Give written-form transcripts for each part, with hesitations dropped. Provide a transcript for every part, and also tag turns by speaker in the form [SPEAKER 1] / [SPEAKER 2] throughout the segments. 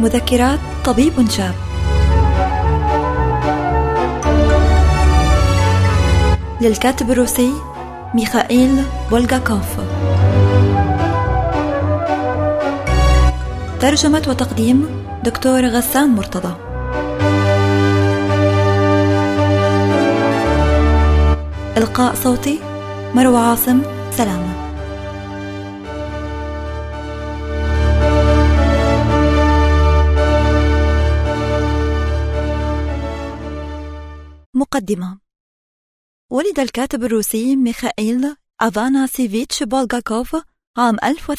[SPEAKER 1] مذكرات طبيب شاب للكاتب الروسي ميخائيل بولغاكوف. ترجمة وتقديم دكتور غسان مرتضى. إلقاء صوتي مروى عاصم سلامة. مقدمة. ولد الكاتب الروسي ميخائيل أفاناسيفيتش بولغاكوف عام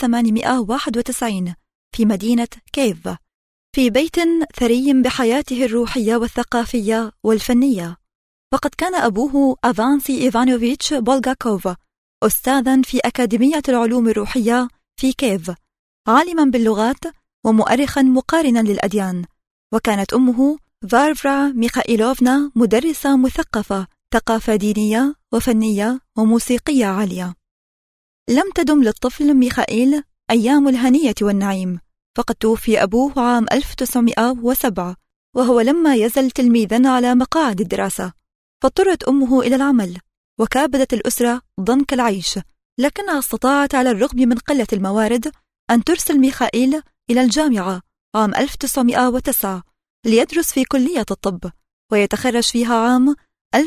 [SPEAKER 1] 1891 في مدينة كييف، في بيت ثري بحياته الروحية والثقافية والفنية. وقد كان أبوه أفانسي إيفانوفيتش بولغاكوف أستاذا في أكاديمية العلوم الروحية في كييف، عالما باللغات ومؤرخا مقارنا للأديان. وكانت أمه فارفرا ميخائيلوفنا مدرسة مثقفة، ثقافة دينية وفنية وموسيقية عالية. لم تدم للطفل ميخائيل أيام الهنية والنعيم، فقد توفي أبوه عام 1907 وهو لما يزل تلميذا على مقاعد الدراسة، فاضطرت أمه إلى العمل وكابدت الأسرة ضنك العيش، لكنها استطاعت على الرغم من قلة الموارد أن ترسل ميخائيل إلى الجامعة عام 1909 ليدرس في كلية الطب، ويتخرج فيها عام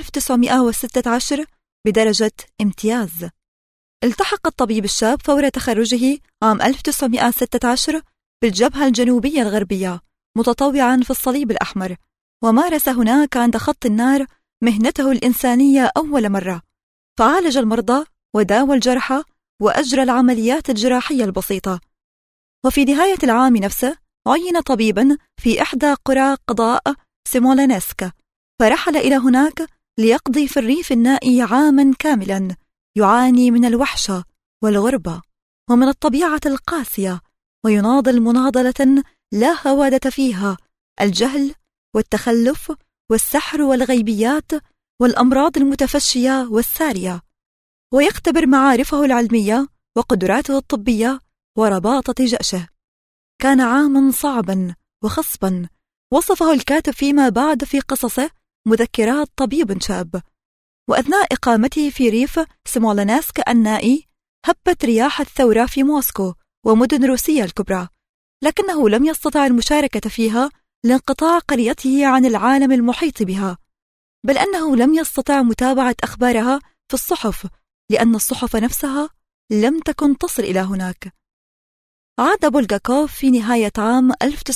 [SPEAKER 1] 1916 بدرجة امتياز. التحق الطبيب الشاب فور تخرجه عام 1916 بالجبهة الجنوبية الغربية متطوعا في الصليب الأحمر، ومارس هناك عند خط النار مهنته الإنسانية أول مرة، فعالج المرضى وداوى الجرحى وأجرى العمليات الجراحية البسيطة. وفي نهاية العام نفسه عين طبيبا في إحدى قرى قضاء سمولينسك، فرحل إلى هناك ليقضي في الريف النائي عاما كاملا يعاني من الوحشة والغربة ومن الطبيعة القاسية، ويناضل مناضلة لا هوادة فيها الجهل والتخلف والسحر والغيبيات والأمراض المتفشية والسارية، ويختبر معارفه العلمية وقدراته الطبية ورباطة جأشه. كان عاما صعبا وخصبا وصفه الكاتب فيما بعد في قصصه مذكرات طبيب شاب. وأثناء إقامته في ريف سمولينسك النائي هبت رياح الثورة في موسكو ومدن روسيا الكبرى، لكنه لم يستطع المشاركة فيها لانقطاع قريته عن العالم المحيط بها، بل أنه لم يستطع متابعة أخبارها في الصحف لأن الصحف نفسها لم تكن تصل إلى هناك. عاد بولغاكوف في نهاية عام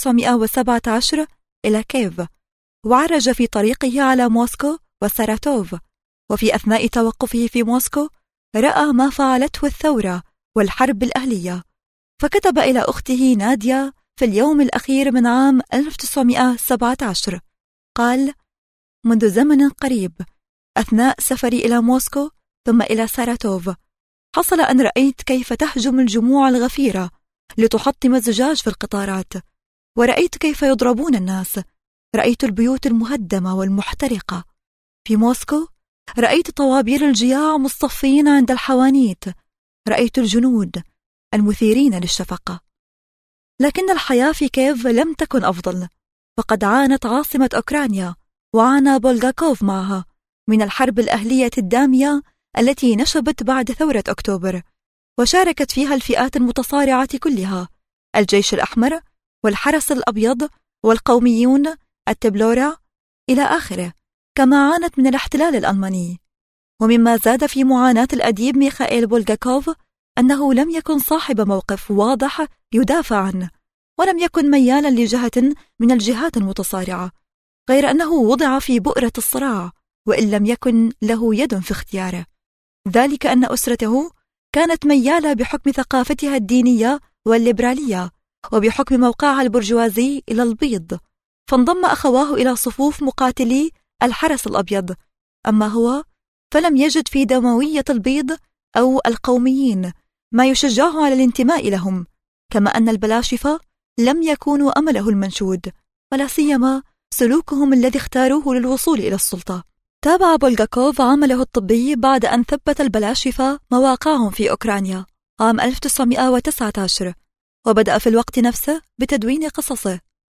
[SPEAKER 1] 1917 إلى كييف، وعرج في طريقه على موسكو وساراتوف، وفي أثناء توقفه في موسكو رأى ما فعلته الثورة والحرب الأهلية، فكتب إلى أخته ناديا في اليوم الأخير من عام 1917 قال: منذ زمن قريب أثناء سفري إلى موسكو ثم إلى ساراتوف حصل أن رأيت كيف تهجم الجموع الغفيرة لتحطم الزجاج في القطارات، ورأيت كيف يضربون الناس، رأيت البيوت المهدمة والمحترقة. في موسكو رأيت طوابير الجياع مصطفين عند الحوانيت، رأيت الجنود المثيرين للشفقة. لكن الحياة في كييف لم تكن أفضل، فقد عانت عاصمة أوكرانيا وعانى بولغاكوف معها من الحرب الأهلية الدامية التي نشبت بعد ثورة أكتوبر، وشاركت فيها الفئات المتصارعة كلها: الجيش الأحمر والحرس الأبيض والقوميون التبلورا إلى آخره، كما عانت من الاحتلال الألماني. ومما زاد في معاناة الأديب ميخائيل بولغاكوف أنه لم يكن صاحب موقف واضح يدافع عنه، ولم يكن ميالا لجهة من الجهات المتصارعة، غير أنه وضع في بؤرة الصراع وإن لم يكن له يد في اختياره، ذلك أن أسرته كانت ميالة بحكم ثقافتها الدينية والليبرالية وبحكم موقعها البرجوازي إلى البيض، فانضم أخواه إلى صفوف مقاتلي الحرس الأبيض، أما هو فلم يجد في دموية البيض أو القوميين ما يشجعه على الانتماء لهم، كما أن البلاشفة لم يكونوا أمله المنشود، ولا سيما سلوكهم الذي اختاروه للوصول إلى السلطة. تابع بولغاكوف عمله الطبي بعد أن ثبت البلاشفة مواقعهم في أوكرانيا عام 1919، وبدأ في الوقت نفسه بتدوين قصصه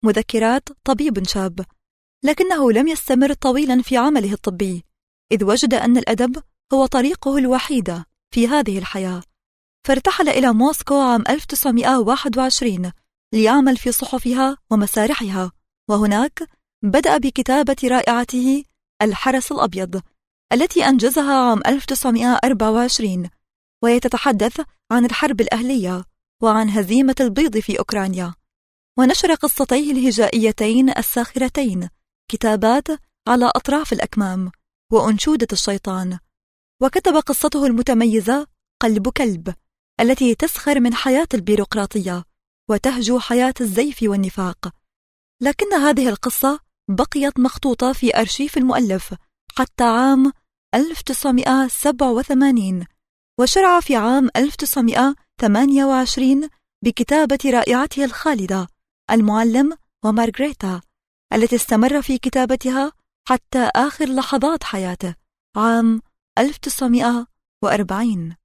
[SPEAKER 1] مذكرات طبيب شاب، لكنه لم يستمر طويلا في عمله الطبي، إذ وجد أن الأدب هو طريقه الوحيد في هذه الحياة، فارتحل إلى موسكو عام 1921 ليعمل في صحفها ومسارحها، وهناك بدأ بكتابة رائعته الحرس الأبيض التي أنجزها عام 1924، وهي تتحدث عن الحرب الأهلية وعن هزيمة البيض في أوكرانيا. ونشر قصتيه الهجائيتين الساخرتين كتابات على أطراف الأكمام وأنشودة الشيطان، وكتب قصته المتميزة قلب كلب التي تسخر من حياة البيروقراطية وتهجو حياة الزيف والنفاق، لكن هذه القصة بقيت مخطوطة في أرشيف المؤلف حتى عام 1987، وشرع في عام 1928 بكتابة رائعته الخالدة المعلم ومارغريتا التي استمر في كتابتها حتى آخر لحظات حياته عام 1940.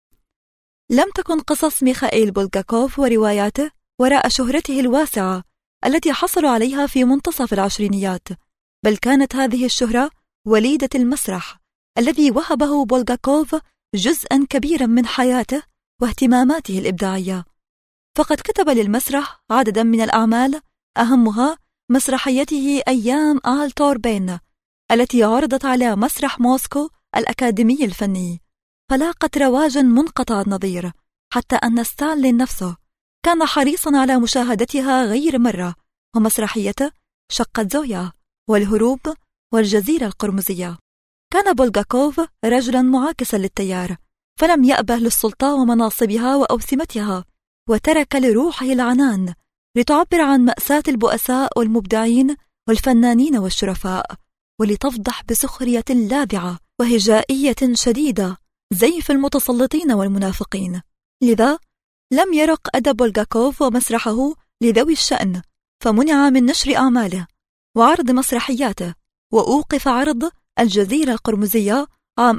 [SPEAKER 1] لم تكن قصص ميخائيل بولغاكوف ورواياته وراء شهرته الواسعة التي حصل عليها في منتصف العشرينيات، بل كانت هذه الشهرة وليدة المسرح الذي وهبه بولغاكوف جزءا كبيرا من حياته واهتماماته الإبداعية، فقد كتب للمسرح عددا من الأعمال، أهمها مسرحيته أيام آل توربين التي عرضت على مسرح موسكو الأكاديمي الفني، فلاقت رواجا منقطع النظير، حتى أن ستالين نفسه كان حريصا على مشاهدتها غير مرة، ومسرحيته شقة زويا والهروب والجزيرة القرمزية. كان بولغاكوف رجلا معاكسا للتيار، فلم يأبه للسلطة ومناصبها وأوسمتها، وترك لروحه العنان لتعبر عن مأساة البؤساء والمبدعين والفنانين والشرفاء، ولتفضح بسخرية لاذعة وهجائية شديدة زيف المتسلطين والمنافقين. لذا لم يرق أدب بولغاكوف ومسرحه لذوي الشأن، فمنع من نشر أعماله وعرض مسرحياته، وأوقف عرض الجزيرة القرمزية عام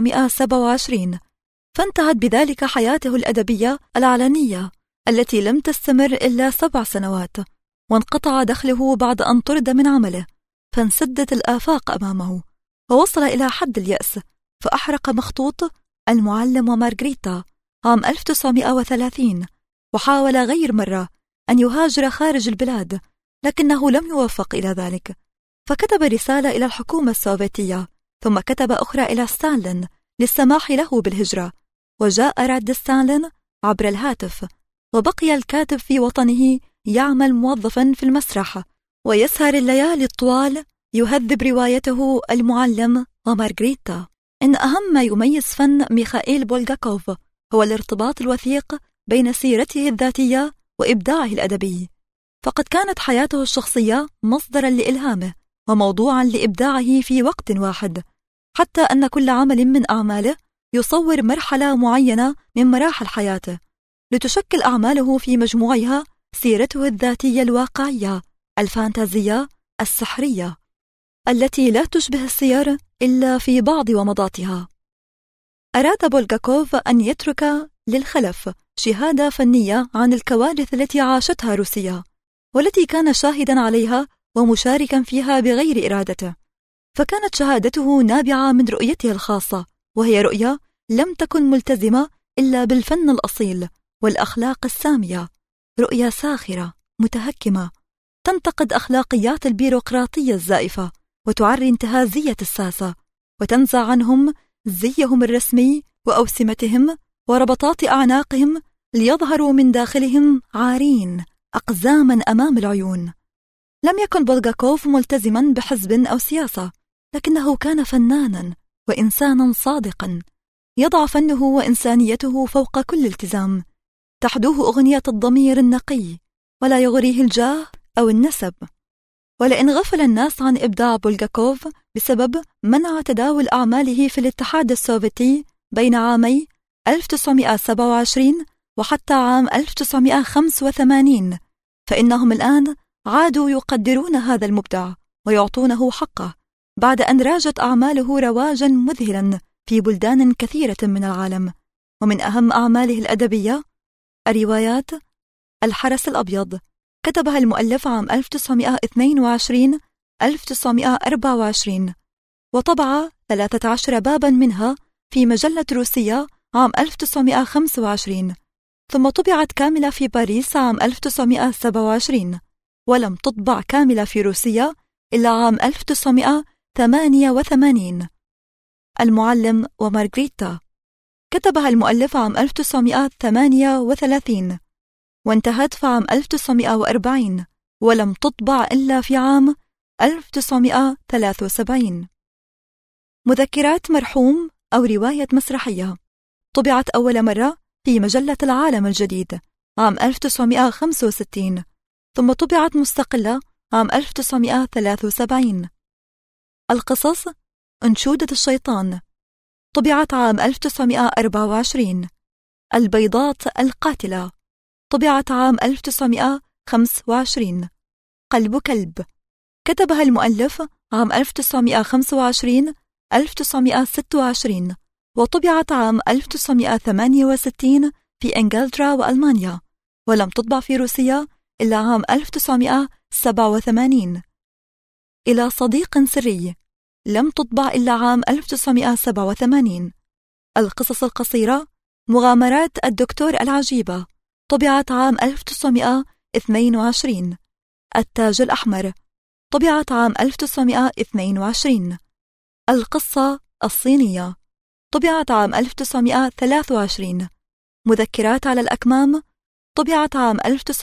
[SPEAKER 1] 1927، فانتهت بذلك حياته الأدبية العلنية التي لم تستمر إلا 7 سنوات، وانقطع دخله بعد أن طرد من عمله، فانسدت الآفاق أمامه، ووصل إلى حد اليأس، فأحرق مخطوط المعلم ومارغريتا عام 1930، وحاول غير مرة أن يهاجر خارج البلاد، لكنه لم يوفق إلى ذلك، فكتب رسالة إلى الحكومة السوفيتية، ثم كتب أخرى إلى ستالين للسماح له بالهجرة، وجاء رد ستالين عبر الهاتف، وبقي الكاتب في وطنه يعمل موظفا في المسرح، ويسهر الليالي الطوال يهذب روايته المعلم ومارغريتا. إن أهم ما يميز فن ميخائيل بولغاكوف هو الارتباط الوثيق بين سيرته الذاتية وإبداعه الأدبي، فقد كانت حياته الشخصية مصدرا لإلهامه وموضوعا لإبداعه في وقت واحد، حتى أن كل عمل من أعماله يصور مرحلة معينة من مراحل حياته، لتشكل أعماله في مجموعها سيرته الذاتية الواقعية الفانتازية السحرية التي لا تشبه السير إلا في بعض ومضاتها. أراد بولغاكوف أن يترك للخلف شهادة فنية عن الكوارث التي عاشتها روسيا، والتي كان شاهدا عليها ومشاركا فيها بغير إرادته، فكانت شهادته نابعة من رؤيته الخاصة، وهي رؤية لم تكن ملتزمة إلا بالفن الأصيل والأخلاق السامية، رؤية ساخرة متهكمة تنتقد أخلاقيات البيروقراطية الزائفة، وتعري انتهازية الساسة، وتنزع عنهم زيهم الرسمي وأوسمتهم وربطات أعناقهم، ليظهروا من داخلهم عارين أقزاما أمام العيون. لم يكن بولغاكوف ملتزما بحزب أو سياسة، لكنه كان فنانا وإنسانا صادقا، يضع فنه وإنسانيته فوق كل التزام، تحدوه أغنية الضمير النقي، ولا يغريه الجاه أو النسب. ولئن غفل الناس عن إبداع بولغاكوف بسبب منع تداول أعماله في الاتحاد السوفيتي بين عامي 1927 وحتى عام 1985، فإنهم الآن عادوا يقدرون هذا المبدع ويعطونه حقه، بعد أن راجت أعماله رواجا مذهلا في بلدان كثيرة من العالم. ومن أهم أعماله الأدبية الروايات الحرس الأبيض، كتبها المؤلف عام 1922-1924، وطبع 13 بابا منها في مجلة روسية عام 1925، ثم طبعت كاملة في باريس عام 1927، ولم تطبع كاملة في روسيا إلا عام 1988. المعلم ومارغريتا كتبها المؤلف عام 1938، وانتهت في عام 1940، ولم تطبع إلا في عام 1973. مذكرات مرحوم أو رواية مسرحية طبعت أول مرة في مجلة العالم الجديد عام 1965، ثم طبعت مستقلة عام 1973. القصص أنشودة الشيطان طبعت عام 1924. البيضات القاتلة طبعت عام 1925. قلب كلب كتبها المؤلف عام 1925-1926، وطبعت عام 1968 في إنجلترا وألمانيا، ولم تطبع في روسيا إلا عام 1987. إلى صديق سري لم تطبع إلا عام 1987. القصص القصيرة مغامرات الدكتور العجيبة طبعت عام 1922. التاج الأحمر طبعت عام 1922. القصة الصينية طبعت عام 1923. مذكرات على الأكمام طبعت عام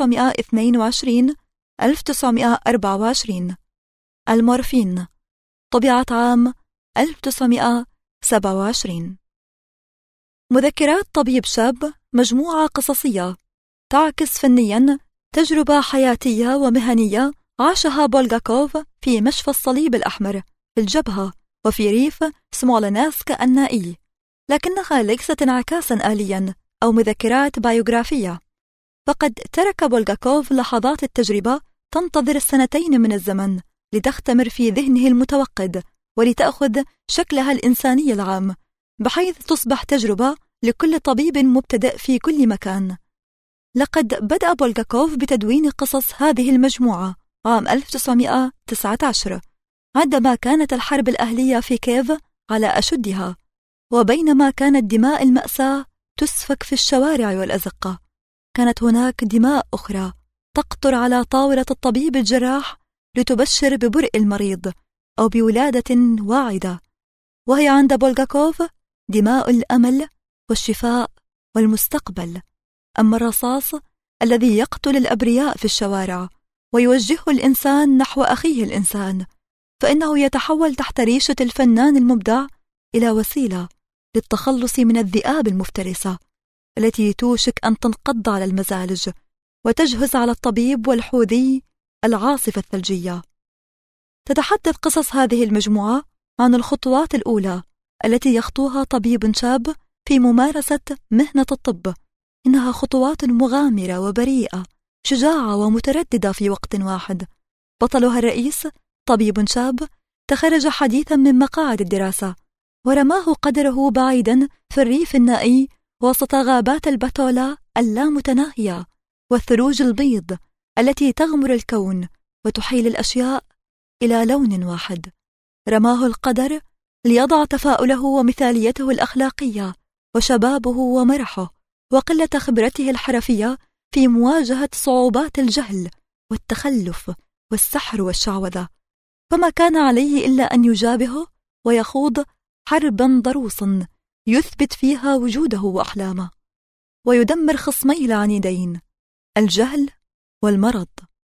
[SPEAKER 1] 1922-1924. المورفين طبعت عام 1927. مذكرات طبيب شاب مجموعة قصصية تعكس فنياً تجربة حياتية ومهنية عاشها بولغاكوف في مشفى الصليب الأحمر في الجبهة وفي ريف سمولنسك النائي، لكنها ليست انعكاساً آلياً أو مذكرات بايوغرافية، فقد ترك بولغاكوف لحظات التجربة تنتظر السنتين من الزمن لتختمر في ذهنه المتوقد ولتأخذ شكلها الإنساني العام، بحيث تصبح تجربة لكل طبيب مبتدئ في كل مكان. لقد بدأ بولغاكوف بتدوين قصص هذه المجموعة عام 1919 عندما كانت الحرب الأهلية في كييف على أشدها، وبينما كانت دماء المأساة تسفك في الشوارع والأزقة، كانت هناك دماء أخرى تقطر على طاولة الطبيب الجراح لتبشر ببرء المريض أو بولادة واعدة، وهي عند بولغاكوف دماء الأمل والشفاء والمستقبل. أما الرصاص الذي يقتل الأبرياء في الشوارع ويوجهه الإنسان نحو أخيه الإنسان، فإنه يتحول تحت ريشة الفنان المبدع إلى وسيلة للتخلص من الذئاب المفترسة التي توشك أن تنقض على المزالج وتجهز على الطبيب والحوذي العاصفة الثلجية. تتحدث قصص هذه المجموعة عن الخطوات الأولى التي يخطوها طبيب شاب في ممارسة مهنة الطب. إنها خطوات مغامرة وبريئة، شجاعة ومترددة في وقت واحد. بطلها الرئيس طبيب شاب تخرج حديثا من مقاعد الدراسة، ورماه قدره بعيدا في الريف النائي وسط غابات البتولا اللامتناهية والثلوج البيض التي تغمر الكون وتحيل الأشياء إلى لون واحد. رماه القدر ليضع تفاؤله ومثاليته الأخلاقية وشبابه ومرحه وقلة خبرته الحرفية في مواجهة صعوبات الجهل والتخلف والسحر والشعوذة، فما كان عليه إلا أن يجابهه ويخوض حربا ضروسا يثبت فيها وجوده وأحلامه، ويدمر خصميه العنيدين الجهل والمرض.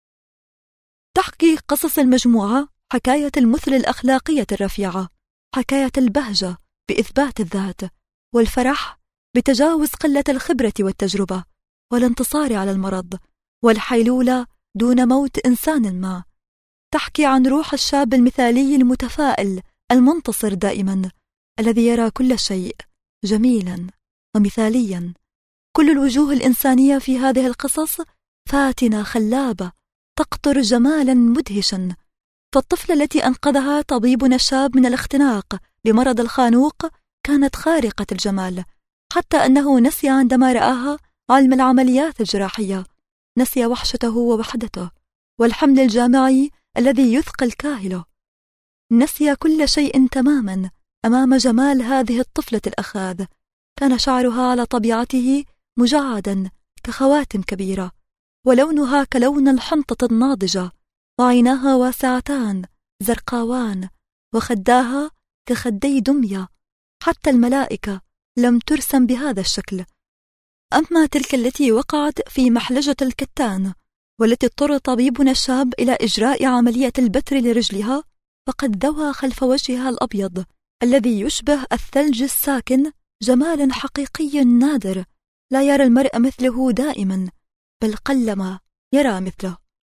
[SPEAKER 1] تحكي قصص المجموعة حكاية المثل الأخلاقية الرفيعة، حكاية البهجة بإثبات الذات، والفرح بتجاوز قلة الخبرة والتجربة، والانتصار على المرض، والحيلولة دون موت إنسان ما. تحكي عن روح الشاب المثالي المتفائل المنتصر دائما، الذي يرى كل شيء جميلا ومثاليا. كل الوجوه الإنسانية في هذه القصص فاتنة خلابة تقطر جمالا مدهشا. فالطفلة التي أنقذها طبيبنا الشاب من الاختناق بمرض الخانوق كانت خارقة الجمال، حتى أنه نسي عندما رآها علم العمليات الجراحية، نسي وحشته ووحدته والحمل الجامعي الذي يثقل كاهله. نسي كل شيء تماما أمام جمال هذه الطفلة الأخاذ. كان شعرها على طبيعته مجعدا كخواتم كبيرة، ولونها كلون الحنطة الناضجة، وعيناها واسعتان زرقاوان، وخداها كخدي دمية. حتى الملائكة لم ترسم بهذا الشكل. أما تلك التي وقعت في محلجة الكتان، والتي اضطر طبيبنا الشاب إلى إجراء عملية البتر لرجلها، فقد ذوى خلف وجهها الأبيض الذي يشبه الثلج الساكن جمال حقيقي نادر لا يرى المرء مثله دائما، بل قلما يرى مثله.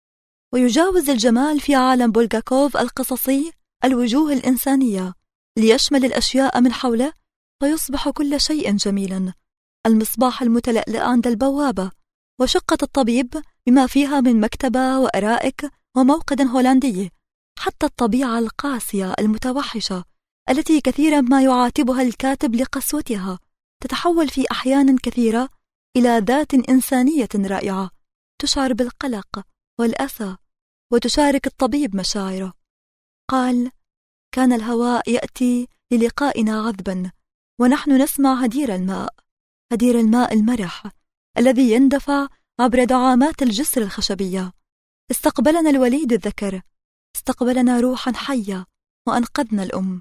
[SPEAKER 1] ويجاوز الجمال في عالم بولغاكوف القصصي الوجوه الإنسانية ليشمل الأشياء من حوله، فيصبح كل شيء جميلا. المصباح المتلألئ عند البوابة، وشقة الطبيب بما فيها من مكتبة وأرائك وموقد هولندي، حتى الطبيعة القاسية المتوحشة التي كثيرا ما يعاتبها الكاتب لقسوتها، تتحول في أحيان كثيرة إلى ذات إنسانية رائعة تشعر بالقلق والأسى وتشارك الطبيب مشاعره. قال: كان الهواء يأتي للقائنا عذبا، ونحن نسمع هدير الماء، هدير الماء المرح الذي يندفع عبر دعامات الجسر الخشبية. استقبلنا الوليد الذكر، استقبلنا روحا حية، وأنقذنا الأم.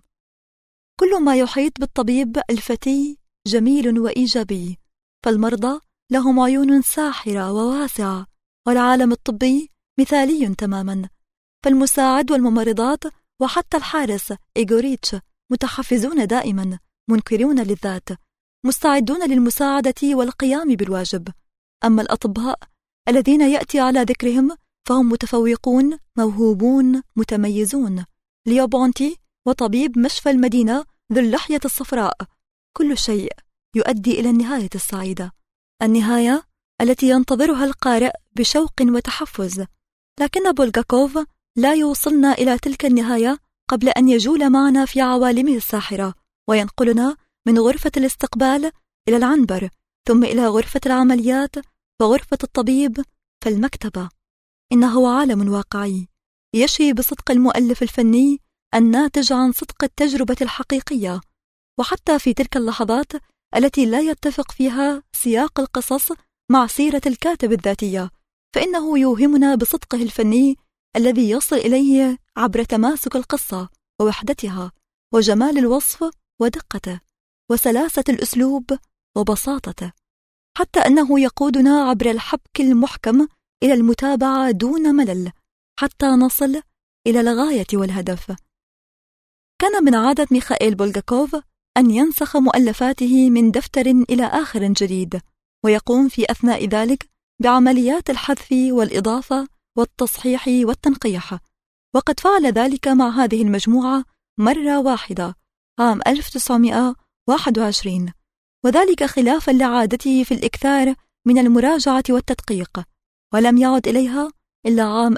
[SPEAKER 1] كل ما يحيط بالطبيب الفتي جميل وإيجابي، فالمرضى لهم عيون ساحرة وواسعة، والعالم الطبي مثالي تماما. فالمساعد والممرضات وحتى الحارس إيغوريتش متحفزون دائما، منكرون للذات، مستعدون للمساعدة والقيام بالواجب. أما الأطباء الذين يأتي على ذكرهم فهم متفوقون، موهوبون، متميزون. ليو بونتي وطبيب مشفى المدينة ذو اللحية الصفراء، كل شيء يؤدي إلى النهاية السعيدة، النهاية التي ينتظرها القارئ بشوق وتحفز. لكن بولغاكوف لا يوصلنا إلى تلك النهاية قبل أن يجول معنا في عوالمه الساحرة، وينقلنا من غرفة الاستقبال إلى العنبر، ثم إلى غرفة العمليات، وغرفة الطبيب، فالمكتبة. إنه عالم واقعي يشي بصدق المؤلف الفني الناتج عن صدق التجربة الحقيقية. وحتى في تلك اللحظات التي لا يتفق فيها سياق القصص مع سيرة الكاتب الذاتية، فإنه يوهمنا بصدقه الفني الذي يصل إليه عبر تماسك القصة ووحدتها، وجمال الوصف ودقته، وسلاسة الأسلوب وبساطته، حتى أنه يقودنا عبر الحبك المحكم إلى المتابعة دون ملل حتى نصل إلى الغاية والهدف. كان من عادة ميخائيل بولغاكوف أن ينسخ مؤلفاته من دفتر إلى آخر جديد، ويقوم في أثناء ذلك بعمليات الحذف والإضافة والتصحيح والتنقيح. وقد فعل ذلك مع هذه المجموعة مرة واحدة عام 1921، وذلك خلافا لعادته في الإكثار من المراجعة والتدقيق، ولم يعد إليها إلا عام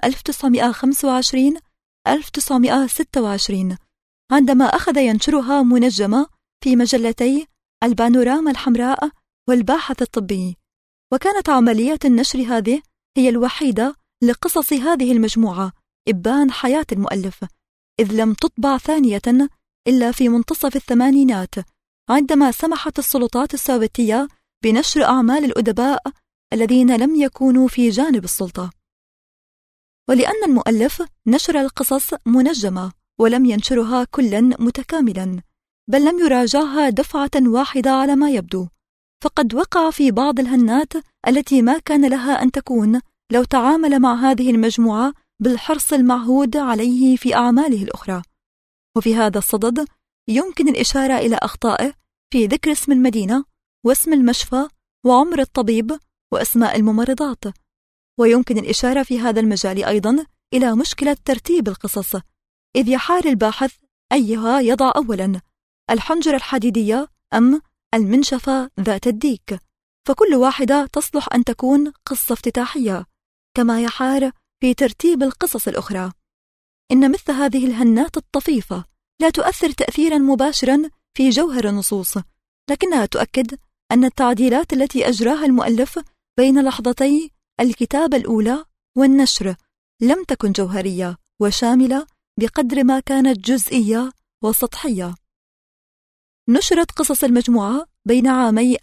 [SPEAKER 1] 1925-1926 عندما أخذ ينشرها منجمة في مجلتي البانوراما الحمراء والباحث الطبي. وكانت عملية النشر هذه هي الوحيدة لقصص هذه المجموعة إبان حياة المؤلف، إذ لم تطبع ثانية إلا في منتصف الثمانينات، عندما سمحت السلطات السوفيتية بنشر أعمال الأدباء الذين لم يكونوا في جانب السلطة. ولأن المؤلف نشر القصص منجمة ولم ينشرها كلا متكاملا، بل لم يراجعها دفعة واحدة على ما يبدو، فقد وقع في بعض الهنات التي ما كان لها أن تكون لو تعامل مع هذه المجموعة بالحرص المعهود عليه في أعماله الأخرى. وفي هذا الصدد يمكن الإشارة إلى أخطائه في ذكر اسم المدينة واسم المشفى وعمر الطبيب وأسماء الممرضات. ويمكن الإشارة في هذا المجال أيضا إلى مشكلة ترتيب القصص، إذ يحار الباحث أيها يضع أولا، الحنجرة الحديدية أم المنشفة ذات الديك، فكل واحدة تصلح أن تكون قصة افتتاحية، كما يحار في ترتيب القصص الأخرى. إن مثل هذه الهنات الطفيفة لا تؤثر تأثيرا مباشرا في جوهر النصوص، لكنها تؤكد أن التعديلات التي أجراها المؤلف بين لحظتي الكتابة الأولى والنشر لم تكن جوهرية وشاملة بقدر ما كانت جزئية وسطحية. نشرت قصص المجموعة بين عامي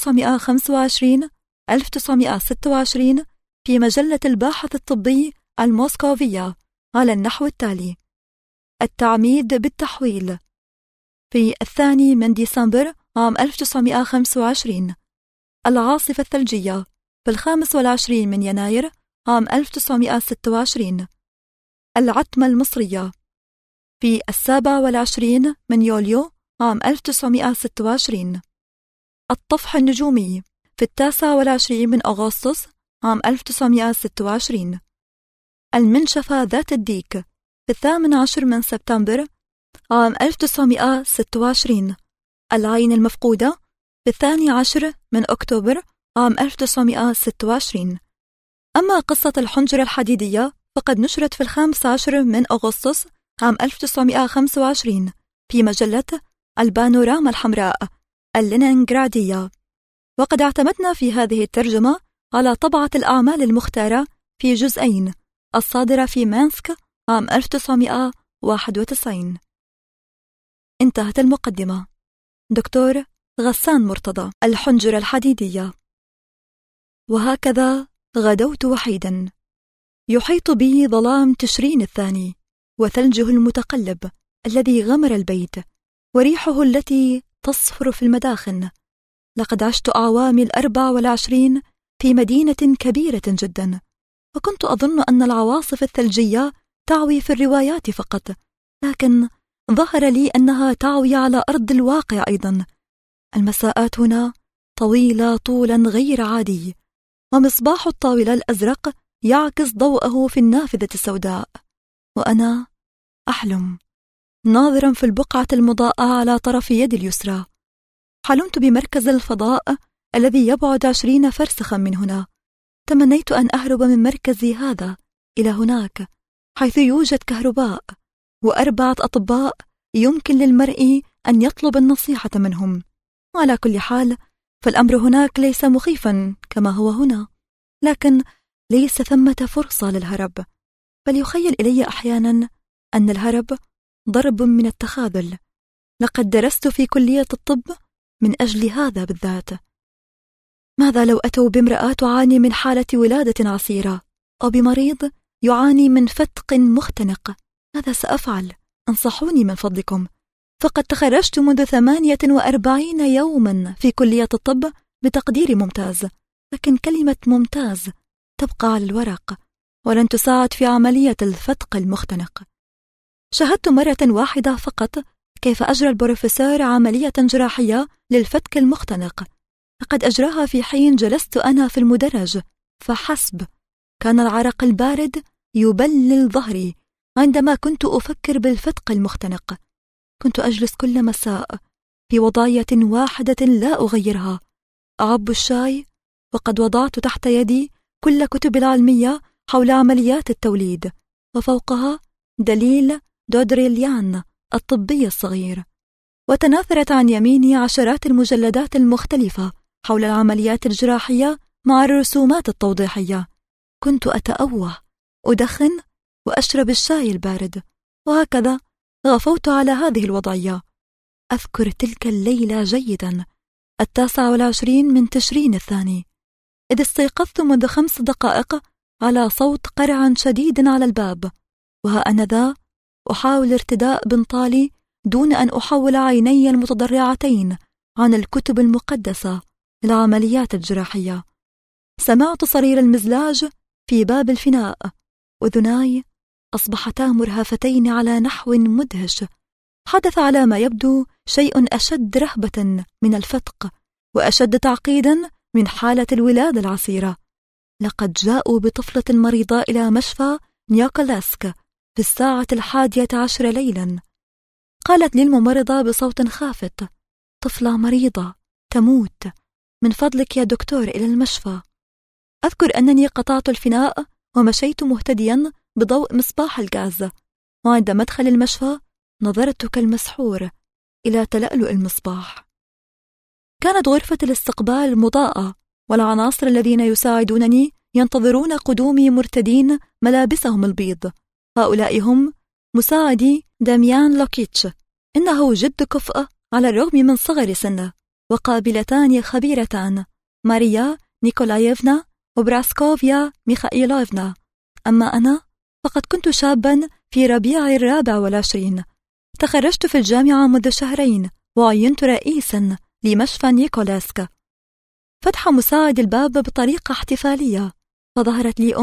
[SPEAKER 1] 1925-1926 في مجلة الباحث الطبي الموسكوفية على النحو التالي: التعميد بالتحويل في 2 ديسمبر عام 1925، العاصفة الثلجية في 25 يناير عام 1926، العتمة المصرية في 27 يوليو عام 1926، الطفح النجومي في 29 أغسطس عام 1926، المنشفة ذات الديك في 18 سبتمبر عام 1926، العين المفقودة في 12 أكتوبر عام 1926. أما قصة الحنجرة الحديدية فقد نشرت في 15 أغسطس عام 1925 في مجلة البانوراما الحمراء اللينينغرادية. وقد اعتمدنا في هذه الترجمة على طبعة الأعمال المختارة في جزئين الصادرة في مينسك عام 1991. انتهت المقدمة. دكتور غسان مرتضى. الحنجرة الحديدية. وهكذا غدوت وحيدا، يحيط بي ظلام تشرين الثاني وثلجه المتقلب الذي غمر البيت وريحه التي تصفر في المداخن. لقد عشت أعوامي 24 في مدينة كبيرة جدا، وكنت أظن أن العواصف الثلجية تعوي في الروايات فقط، لكن ظهر لي أنها تعوي على أرض الواقع أيضا. المساءات هنا طويلة طولا غير عادي، ومصباح الطاولة الأزرق يعكس ضوءه في النافذة السوداء، وأنا أحلم ناظرا في البقعة المضاءة على طرف يدي اليسرى. حلمت بمركز الفضاء الذي يبعد 20 فرسخا من هنا. تمنيت أن أهرب من مركزي هذا إلى هناك، حيث يوجد كهرباء و4 أطباء يمكن للمرء أن يطلب النصيحة منهم. وعلى كل حال فالأمر هناك ليس مخيفا كما هو هنا، لكن ليس ثمة فرصة للهرب، بل يخيل إلي أحيانا أن الهرب ضرب من التخاذل. لقد درست في كلية الطب من أجل هذا بالذات. ماذا لو أتوا بامرأة تعاني من حالة ولادة عسيرة، أو بمريض يعاني من فتق مختنق؟ ماذا سأفعل؟ انصحوني من فضلكم، فقد تخرجت منذ 48 يوما في كلية الطب بتقدير ممتاز، لكن كلمة ممتاز تبقى على الورق ولن تساعد في عملية الفتق المختنق. شاهدت مرة واحدة فقط كيف أجرى البروفيسور عملية جراحية للفتك المختنق، لقد أجراها في حين جلست أنا في المدرج فحسب. كان العرق البارد يبلل ظهري عندما كنت أفكر بالفتق المختنق. كنت أجلس كل مساء في وضعية واحدة لا أغيرها، أعب الشاي، وقد وضعت تحت يدي كل كتب العلمية حول عمليات التوليد، وفوقها دليل دودريليان الطبي الصغير، وتناثرت عن يميني عشرات المجلدات المختلفة حول العمليات الجراحية مع الرسومات التوضيحية. كنت أتأوه، أدخن وأشرب الشاي البارد، وهكذا غفوت على هذه الوضعية. أذكر تلك الليلة جيدا، 29 من تشرين الثاني، إذ استيقظت منذ 5 دقائق على صوت قرع شديد على الباب، وها أنا ذا أحاول ارتداء بنطالي دون أن أحول عيني المتضرعتين عن الكتب المقدسة للعمليات الجراحية. سمعت صرير المزلاج في باب الفناء، أذناي أصبحتا مرهفتين على نحو مدهش. حدث على ما يبدو شيء أشد رهبة من الفتق وأشد تعقيدا من حالة الولادة العسيرة. لقد جاءوا بطفلة مريضة إلى مشفى نيوكولاسك في 11:10 ليلا. قالت لي الممرضة بصوت خافت: طفلة مريضة تموت، من فضلك يا دكتور إلى المشفى. أذكر أنني قطعت الفناء ومشيت مهتديا بضوء مصباح الغاز، وعند مدخل المشفى نظرت كالمسحور إلى تلألؤ المصباح. كانت غرفة الاستقبال مضاءة، والعناصر الذين يساعدونني ينتظرون قدومي مرتدين ملابسهم البيض. هؤلاء هم مساعدي داميان لوكيتش، إنه جد كفء على الرغم من صغر سنه، وقابلتان خبيرتان، ماريا نيكولايفنا وبراسكوفيا ميخائيلوفنا. أما أنا فقد كنت شابا في ربيع 24. تخرجت في الجامعة منذ شهرين، وعينت رئيسا لمشفى نيكولاسك. فتح مساعد الباب بطريقة احتفالية، فظهرت لي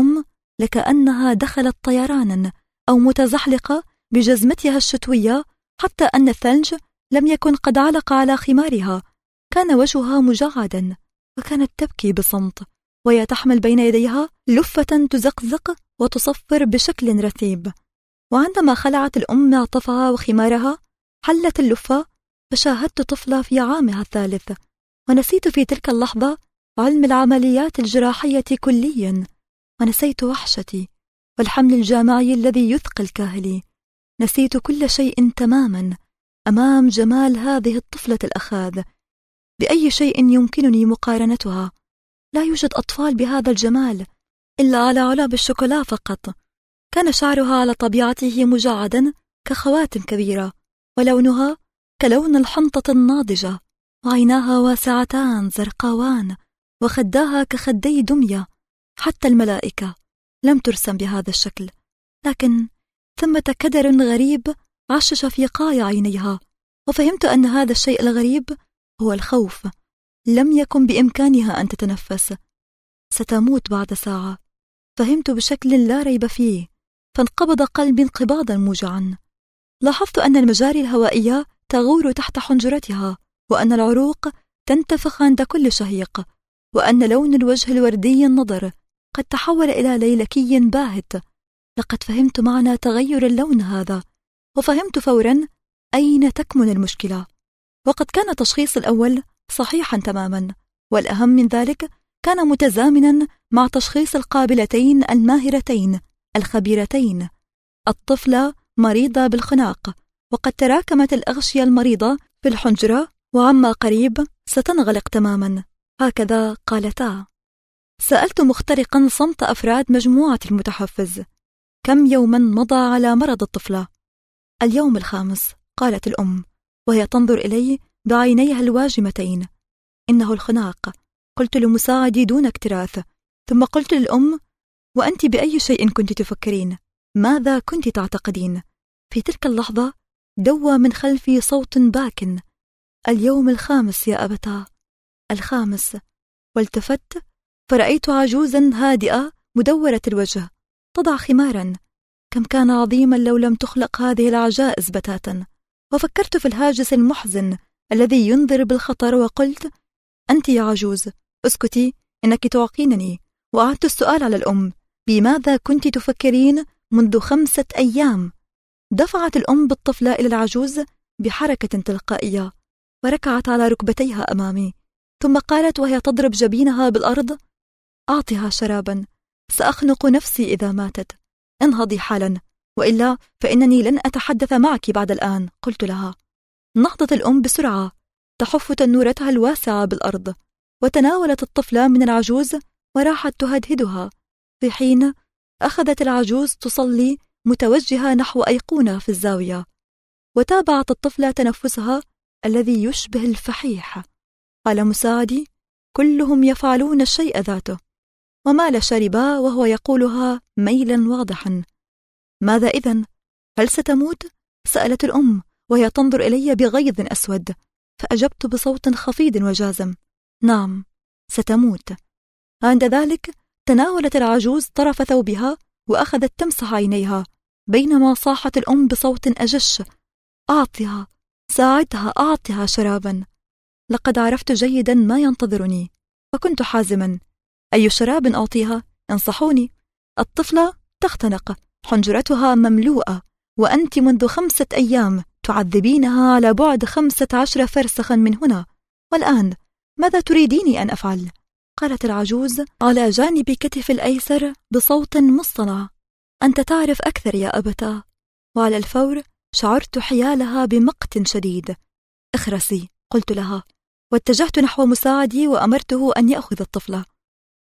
[SPEAKER 1] لكأنها دخلت طيرانا أو متزحلقة بجزمتها الشتوية، حتى أن الثلج لم يكن قد علق على خمارها. كان وجهها مجعدا، وكانت تبكي بصمت، وهي تحمل بين يديها لفة تزقزق وتصفر بشكل رتيب. وعندما خلعت الأم معطفها وخمارها حلت اللفة، فشاهدت طفلة في عامها الثالث، ونسيت في تلك اللحظة علم العمليات الجراحية كليا، ونسيت وحشتي والحمل الجامعي الذي يثقل كاهلي. نسيت كل شيء تماما أمام جمال هذه الطفلة الأخاذ. بأي شيء يمكنني مقارنتها؟ لا يوجد أطفال بهذا الجمال إلا على علب الشوكولا فقط. كان شعرها على طبيعته مجعدا كخواتم كبيرة، ولونها كلون الحنطة الناضجة، وعيناها واسعتان زرقاوان، وخداها كخدي دمية. حتى الملائكة لم ترسم بهذا الشكل، لكن ثمة كدر غريب عشش في قاع عينيها، وفهمت أن هذا الشيء الغريب هو الخوف. لم يكن بإمكانها أن تتنفس. ستموت بعد ساعة، فهمت بشكل لا ريب فيه، فانقبض قلبي انقباضا موجعا. لاحظت أن المجاري الهوائية تغور تحت حنجرتها، وأن العروق تنتفخ عند كل شهيق، وأن لون الوجه الوردي النضر قد تحول إلى ليلكي باهت. لقد فهمت معنى تغير اللون هذا، وفهمت فورا أين تكمن المشكلة. وقد كان التشخيص الأول صحيحا تماما، والأهم من ذلك كان متزامنا مع تشخيص القابلتين الماهرتين الخبيرتين. الطفلة مريضة بالخناق، وقد تراكمت الأغشية المريضة في الحنجرة، وعما قريب ستنغلق تماما، هكذا قالتا. سألت مخترقا صمت أفراد مجموعة المتحفز: كم يوما مضى على مرض الطفلة؟ اليوم 5، قالت الأم وهي تنظر إلي بعينيها الواجمتين. إنه الخناق، قلت لمساعدي دون اكتراث، ثم قلت للأم: وأنت بأي شيء كنت تفكرين؟ ماذا كنت تعتقدين؟ في تلك اللحظة دوى من خلفي صوت باكٍ: اليوم 5 يا أبتا، 5. والتفت فرأيت عجوزا هادئة مدورة الوجه تضع خمارا. كم كان عظيما لو لم تخلق هذه العجائز بتاتا. وفكرت في الهاجس المحزن الذي ينذر بالخطر، وقلت: أنت يا عجوز اسكتي، إنك تعقينني. وأعدت السؤال على الأم: بماذا كنت تفكرين منذ 5 أيام؟ دفعت الأم بالطفلة إلى العجوز بحركة تلقائية، وركعت على ركبتيها أمامي، ثم قالت وهي تضرب جبينها بالأرض: أعطها شرابا، سأخنق نفسي إذا ماتت. انهضي حالا، وإلا فإنني لن أتحدث معك بعد الآن. قلت لها. نهضت الأم بسرعة تحف تنورتها الواسعة بالأرض، وتناولت الطفلة من العجوز وراحت تهدهدها، في حين أخذت العجوز تصلي متوجهة نحو أيقونة في الزاوية، وتابعت الطفلة تنفسها الذي يشبه الفحيح. قال مساعدي: كلهم يفعلون الشيء ذاته. ومال شربا وهو يقولها ميلا واضحا. ماذا إذن؟ هل ستموت؟ سألت الأم وهي تنظر إلي بغيظ أسود، فأجبت بصوت خفيض وجازم: نعم، ستموت. عند ذلك تناولت العجوز طرف ثوبها وأخذت تمسح عينيها، بينما صاحت الأم بصوت أجش: أعطها، ساعدها، أعطها شرابا. لقد عرفت جيدا ما ينتظرني، فكنت حازما: أي شراب أعطيها؟ انصحوني. الطفلة تختنق، حنجرتها مملوءة، وأنت منذ 5 أيام تعذبينها على بعد 15 فرسخا من هنا، والآن ماذا تريديني أن أفعل؟ قالت العجوز على جانب كتف الأيسر بصوت مصطنع: أنت تعرف أكثر يا أبتا. وعلى الفور شعرت حيالها بمقت شديد. اخرسي، قلت لها، واتجهت نحو مساعدي وأمرته أن يأخذ الطفلة.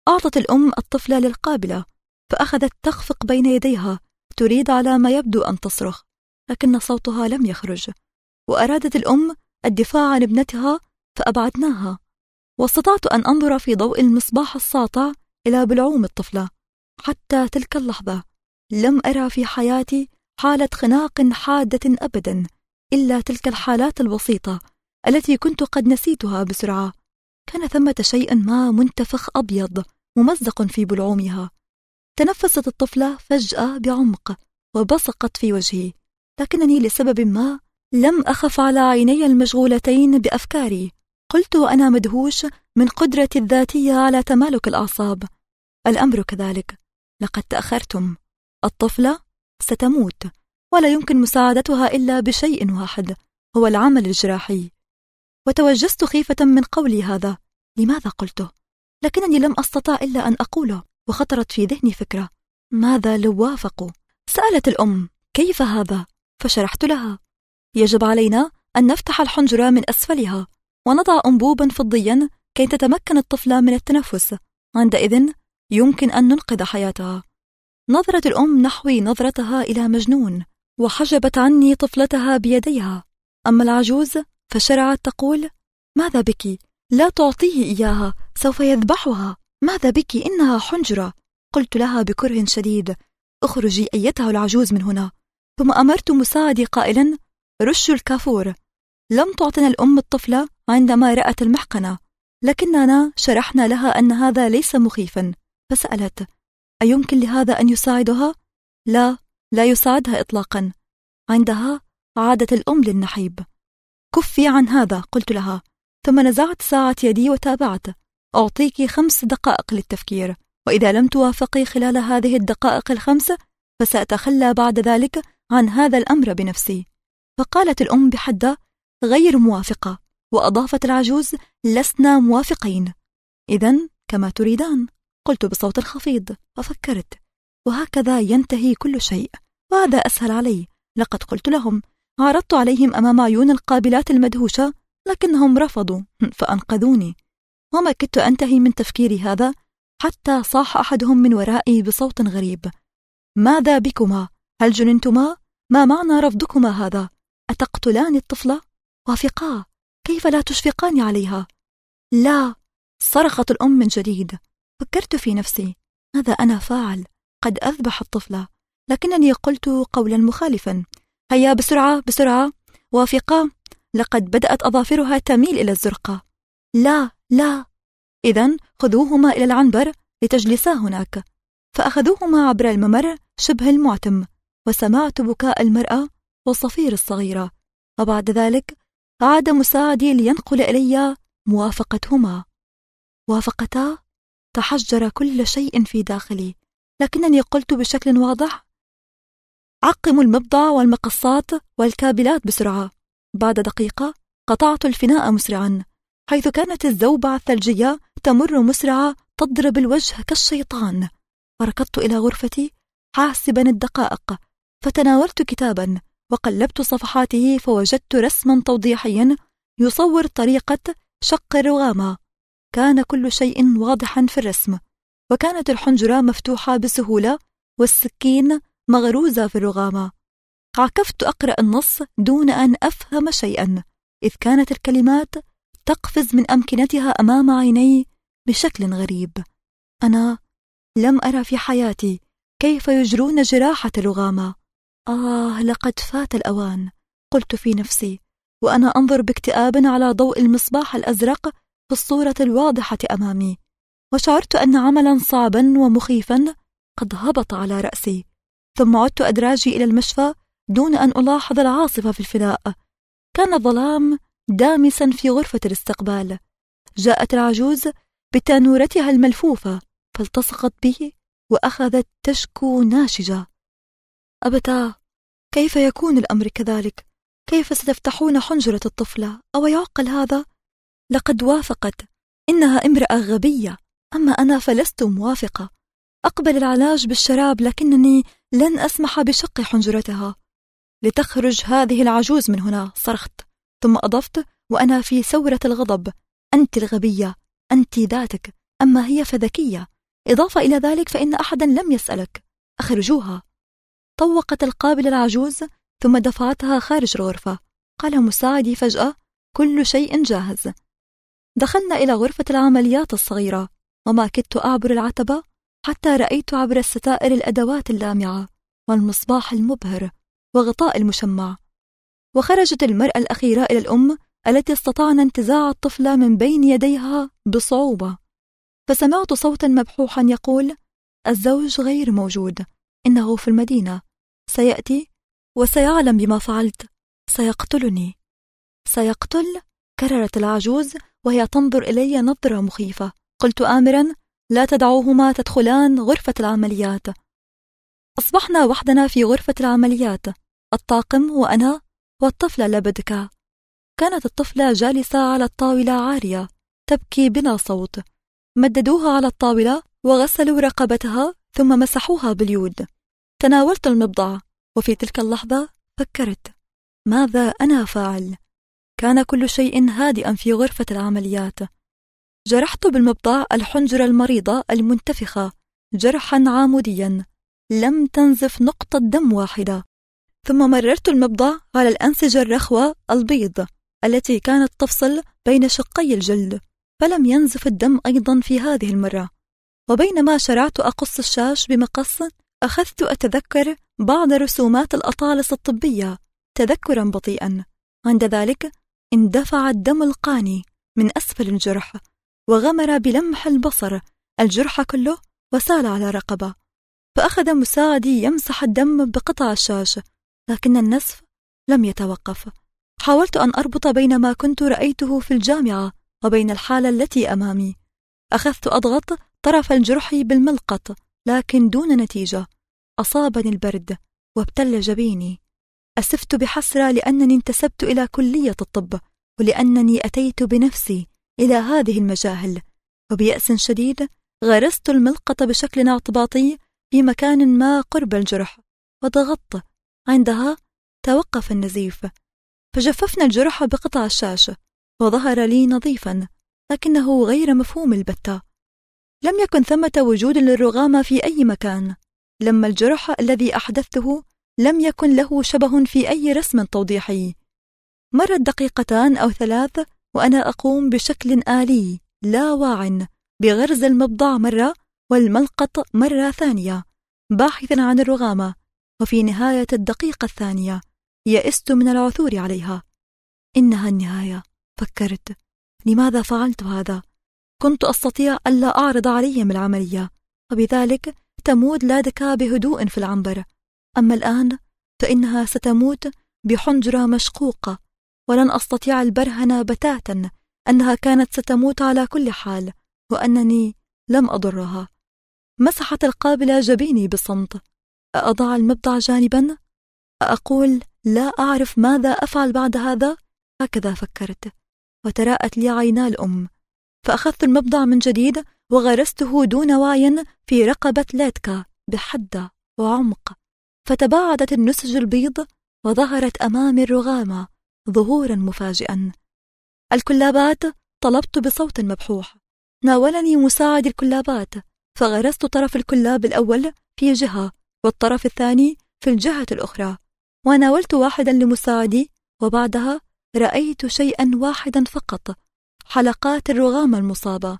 [SPEAKER 1] أعطت الأم الطفلة للقابلة، فأخذت تخفق بين يديها تريد على ما يبدو أن تصرخ، لكن صوتها لم يخرج. وأرادت الأم الدفاع عن ابنتها فأبعدناها، واستطعت أن أنظر في ضوء المصباح الساطع إلى بلعوم الطفلة. حتى تلك اللحظة لم أرى في حياتي حالة خناق حادة أبدا، إلا تلك الحالات البسيطة التي كنت قد نسيتها بسرعة. كان ثمة شيء ما منتفخ أبيض ممزق في بلعومها. تنفست الطفلة فجأة بعمق وبصقت في وجهي، لكنني لسبب ما لم أخف على عيني المشغولتين بأفكاري. قلت وأنا مدهوش من قدرتي الذاتية على تمالك الأعصاب: الأمر كذلك، لقد تأخرتم. الطفلة ستموت، ولا يمكن مساعدتها إلا بشيء واحد، هو العمل الجراحي. وتوجست خيفة من قولي هذا. لماذا قلته؟ لكنني لم أستطع إلا أن أقوله، وخطرت في ذهني فكرة: ماذا لو وافقوا؟ سألت الأم: كيف هذا؟ فشرحت لها: يجب علينا أن نفتح الحنجرة من أسفلها ونضع أنبوبا فضيا كي تتمكن الطفلة من التنفس، عندئذ يمكن أن ننقذ حياتها. نظرت الأم نحوي نظرتها إلى مجنون، وحجبت عني طفلتها بيديها. أما العجوز فشرعت تقول: ماذا بك؟ لا تعطيه إياها، سوف يذبحها. ماذا بك؟ إنها حنجرة. قلت لها بكره شديد: اخرجي أيتها العجوز من هنا. ثم أمرت مساعدي قائلا: رشوا الكافور. لم تعطنا الأم الطفلة عندما رأت المحقنة، لكننا شرحنا لها أن هذا ليس مخيفا، فسألت: أيمكن لهذا أن يساعدها؟ لا، لا يساعدها إطلاقا. عندها عادت الأم للنحيب. كفي عن هذا، قلت لها، ثم نزعت ساعة يدي وتابعت: أعطيك 5 دقائق للتفكير، وإذا لم توافقي خلال هذه الدقائق ال5 فسأتخلى بعد ذلك عن هذا الأمر بنفسي. فقالت الأم بحدة: غير موافقة. وأضافت العجوز: لسنا موافقين. إذن كما تريدان، قلت بصوت خفيض. وفكرت: وهكذا ينتهي كل شيء، وهذا أسهل علي. لقد قلت لهم، عرضت عليهم أمام عيون القابلات المدهوشة، لكنهم رفضوا فأنقذوني. وما كدت أنتهي من تفكيري هذا حتى صاح أحدهم من ورائي بصوت غريب: ماذا بكما؟ هل جننتما؟ ما معنى رفضكما هذا؟ أتقتلان الطفلة؟ وافقا، كيف لا تشفقان عليها؟ لا، صرخت الأم من جديد. فكرت في نفسي: ماذا أنا فاعل؟ قد أذبح الطفلة. لكنني قلت قولا مخالفا: هيا بسرعة بسرعة، وافقا، لقد بدأت أظافرها تميل إلى الزرقة. لا لا. إذن خذوهما إلى العنبر لتجلسا هناك. فأخذوهما عبر الممر شبه المعتم، وسمعت بكاء المرأة والصفير الصغيرة. وبعد ذلك عاد مساعدي لينقل إلي موافقتهما. وافقتا. تحجر كل شيء في داخلي، لكنني قلت بشكل واضح: عقموا المبضع والمقصات والكابلات بسرعة. بعد دقيقة قطعت الفناء مسرعا، حيث كانت الزوبعة الثلجية تمر مسرعة تضرب الوجه كالشيطان. وركضت إلى غرفتي حاسبا الدقائق، فتناولت كتابا وقلبت صفحاته، فوجدت رسما توضيحيا يصور طريقة شق الرغامة. كان كل شيء واضحا في الرسم، وكانت الحنجرة مفتوحة بسهولة والسكين مغروزة في الرغامة. عكفت أقرأ النص دون أن أفهم شيئا، إذ كانت الكلمات تقفز من أمكنتها أمام عيني بشكل غريب. أنا لم أرى في حياتي كيف يجرون جراحة الرغامة. لقد فات الأوان، قلت في نفسي، وأنا أنظر باكتئاب على ضوء المصباح الأزرق في الصورة الواضحة أمامي. وشعرت أن عملا صعبا ومخيفا قد هبط على رأسي. ثم عدت أدراجي إلى المشفى دون أن ألاحظ العاصفة في الفناء. كان الظلام دامسا في غرفة الاستقبال. جاءت العجوز بتانورتها الملفوفة فالتصقت به وأخذت تشكو ناشجة: أبتا، كيف يكون الأمر كذلك؟ كيف ستفتحون حنجرة الطفلة؟ أو يعقل هذا؟ لقد وافقت. إنها امرأة غبية، أما أنا فلست موافقة. أقبل العلاج بالشراب، لكنني لن أسمح بشق حنجرتها. لتخرج هذه العجوز من هنا، صرخت، ثم أضفت وأنا في ثورة الغضب: أنت الغبية، أنت ذاتك، أما هي فذكية. إضافة إلى ذلك فإن أحدا لم يسألك. أخرجوها. طوقت القابلة العجوز ثم دفعتها خارج الغرفة. قال مساعدي فجأة: كل شيء جاهز. دخلنا إلى غرفة العمليات الصغيرة، وما كدت أعبر العتبة حتى رأيت عبر الستائر الأدوات اللامعة والمصباح المبهر وغطاء المشمع. وخرجت المرأة الأخيرة إلى الأم التي استطعنا انتزاع الطفل من بين يديها بصعوبة. فسمعت صوتا مبحوحا يقول: الزوج غير موجود، إنه في المدينة، سيأتي وسيعلم بما فعلت، سيقتلني. سيقتل؟ كررت العجوز وهي تنظر إلي نظرة مخيفة. قلت آمرا: لا تدعوهما تدخلان غرفة العمليات. أصبحنا وحدنا في غرفة العمليات، الطاقم وأنا والطفلة لبدكا. كانت الطفلة جالسة على الطاولة عارية تبكي بلا صوت. مددوها على الطاولة وغسلوا رقبتها ثم مسحوها باليود. تناولت المبضع، وفي تلك اللحظة فكرت: ماذا أنا فاعل؟ كان كل شيء هادئا في غرفة العمليات. جرحت بالمبضع الحنجرة المريضة المنتفخة جرحا عاموديا لم تنزف نقطة دم واحدة. ثم مررت المبضع على الأنسجة الرخوة البيض التي كانت تفصل بين شقي الجلد، فلم ينزف الدم أيضا في هذه المرة. وبينما شرعت أقص الشاش بمقص، أخذت أتذكر بعض رسومات الأطالس الطبية تذكرا بطيئا. عند ذلك اندفع الدم القاني من أسفل الجرح وغمر بلمح البصر الجرح كله وسال على رقبة. فأخذ مساعدي يمسح الدم بقطع الشاش، لكن النزف لم يتوقف. حاولت أن أربط بين ما كنت رأيته في الجامعة وبين الحالة التي أمامي. أخذت أضغط طرف الجرح بالملقط لكن دون نتيجة. أصابني البرد وابتل جبيني. أسفت بحسرة لأنني انتسبت إلى كلية الطب، ولأنني أتيت بنفسي إلى هذه المجاهل. وبيأس شديد غرست الملقط بشكل اعتباطي في مكان ما قرب الجرح وضغطت. عندها توقف النزيف، فجففنا الجرح بقطع الشاشة وظهر لي نظيفا، لكنه غير مفهوم البتة. لم يكن ثمة وجود للرغامة في أي مكان. لما الجرح الذي أحدثته لم يكن له شبه في أي رسم توضيحي. مرت 2 أو 3 وأنا أقوم بشكل آلي لا واع بغرز المبضع مرة والملقط مرة ثانية باحثا عن الرغامة. وفي نهاية 1 دقيقة يئست من العثور عليها. إنها النهاية، فكرت. لماذا فعلت هذا؟ كنت أستطيع ألا أعرض عليهم العملية، وبذلك تموت لادكا بهدوء في العنبر. أما الآن فإنها ستموت بحنجرة مشقوقة، ولن أستطيع البرهنة بتاتا أنها كانت ستموت على كل حال، وأنني لم أضرها. مسحت القابلة جبيني بصمت. أضع المبضع جانبا؟ أقول لا أعرف ماذا أفعل بعد هذا؟ هكذا فكرت، وتراءت لي عينا الأم. فأخذت المبضع من جديد وغرسته دون وعي في رقبة لادكا بحدة وعمق، فتباعدت النسج البيض وظهرت أمامي الرغامة ظهورا مفاجئا. الكلابات، طلبت بصوت مبحوح. ناولني مساعد الكلابات، فغرست طرف الكلاب الأول في جهة والطرف الثاني في الجهة الأخرى، وناولت واحدا لمساعدي، وبعدها رأيت شيئا واحدا فقط: حلقات الرغامة المصابة.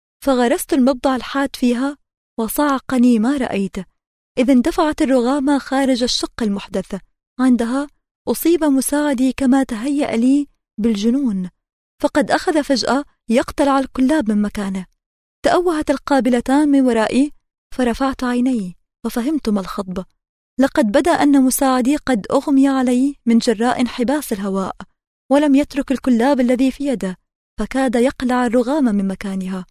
[SPEAKER 1] فغرست المبضع الحاد فيها وصعقني ما رأيت، إذ اندفعت الرغامة خارج الشق المحدث. عندها أصيب مساعدي كما تهيأ لي بالجنون، فقد أخذ فجأة يقتلع الكلاب من مكانه. تأوهت القابلتان من ورائي، فرفعت عيني وفهمت ما الخطب. لقد بدا أن مساعدي قد أغمي علي من جراء انحباس الهواء، ولم يترك الكلاب الذي في يده، فكاد يقلع الرغامة من مكانها.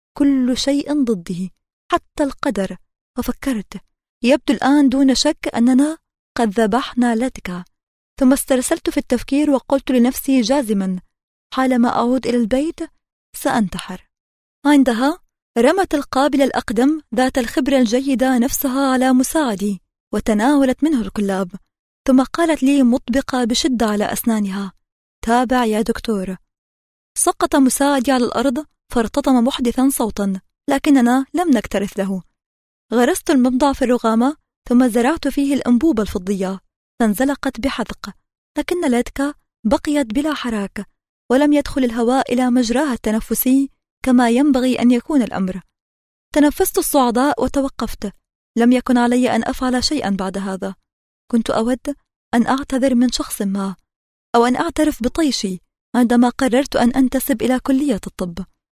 [SPEAKER 1] كل شيء ضدي حتى القدر. وفكرت: يبدو الآن دون شك أننا قد ذبحنا لادكا. ثم استرسلت في التفكير وقلت لنفسي جازما: حالما أعود إلى البيت سأنتحر. عندها رمت القابلة الأقدم ذات الخبرة الجيدة نفسها على مساعدي وتناولت منه الكلاب، ثم قالت لي مطبقة بشدة على أسنانها: تابع يا دكتور. سقط مساعدي على الأرض فارتطم محدثا صوتا: لكننا لم نكترث له. غرست المبضع في الرغامة ثم زرعت فيه الأنبوبة الفضية، فانزلقت بحذق، لكن ليدكا بقيت بلا حراك، ولم يدخل الهواء إلى مجراها التنفسي كما ينبغي أن يكون الأمر. تنفست الصعداء وتوقفت. لم يكن علي أن أفعل شيئا بعد هذا. كنت أود أن أعتذر من شخص ما، أو أن أعترف بطيشي عندما قررت أن أنتسب إلى كلية الطب.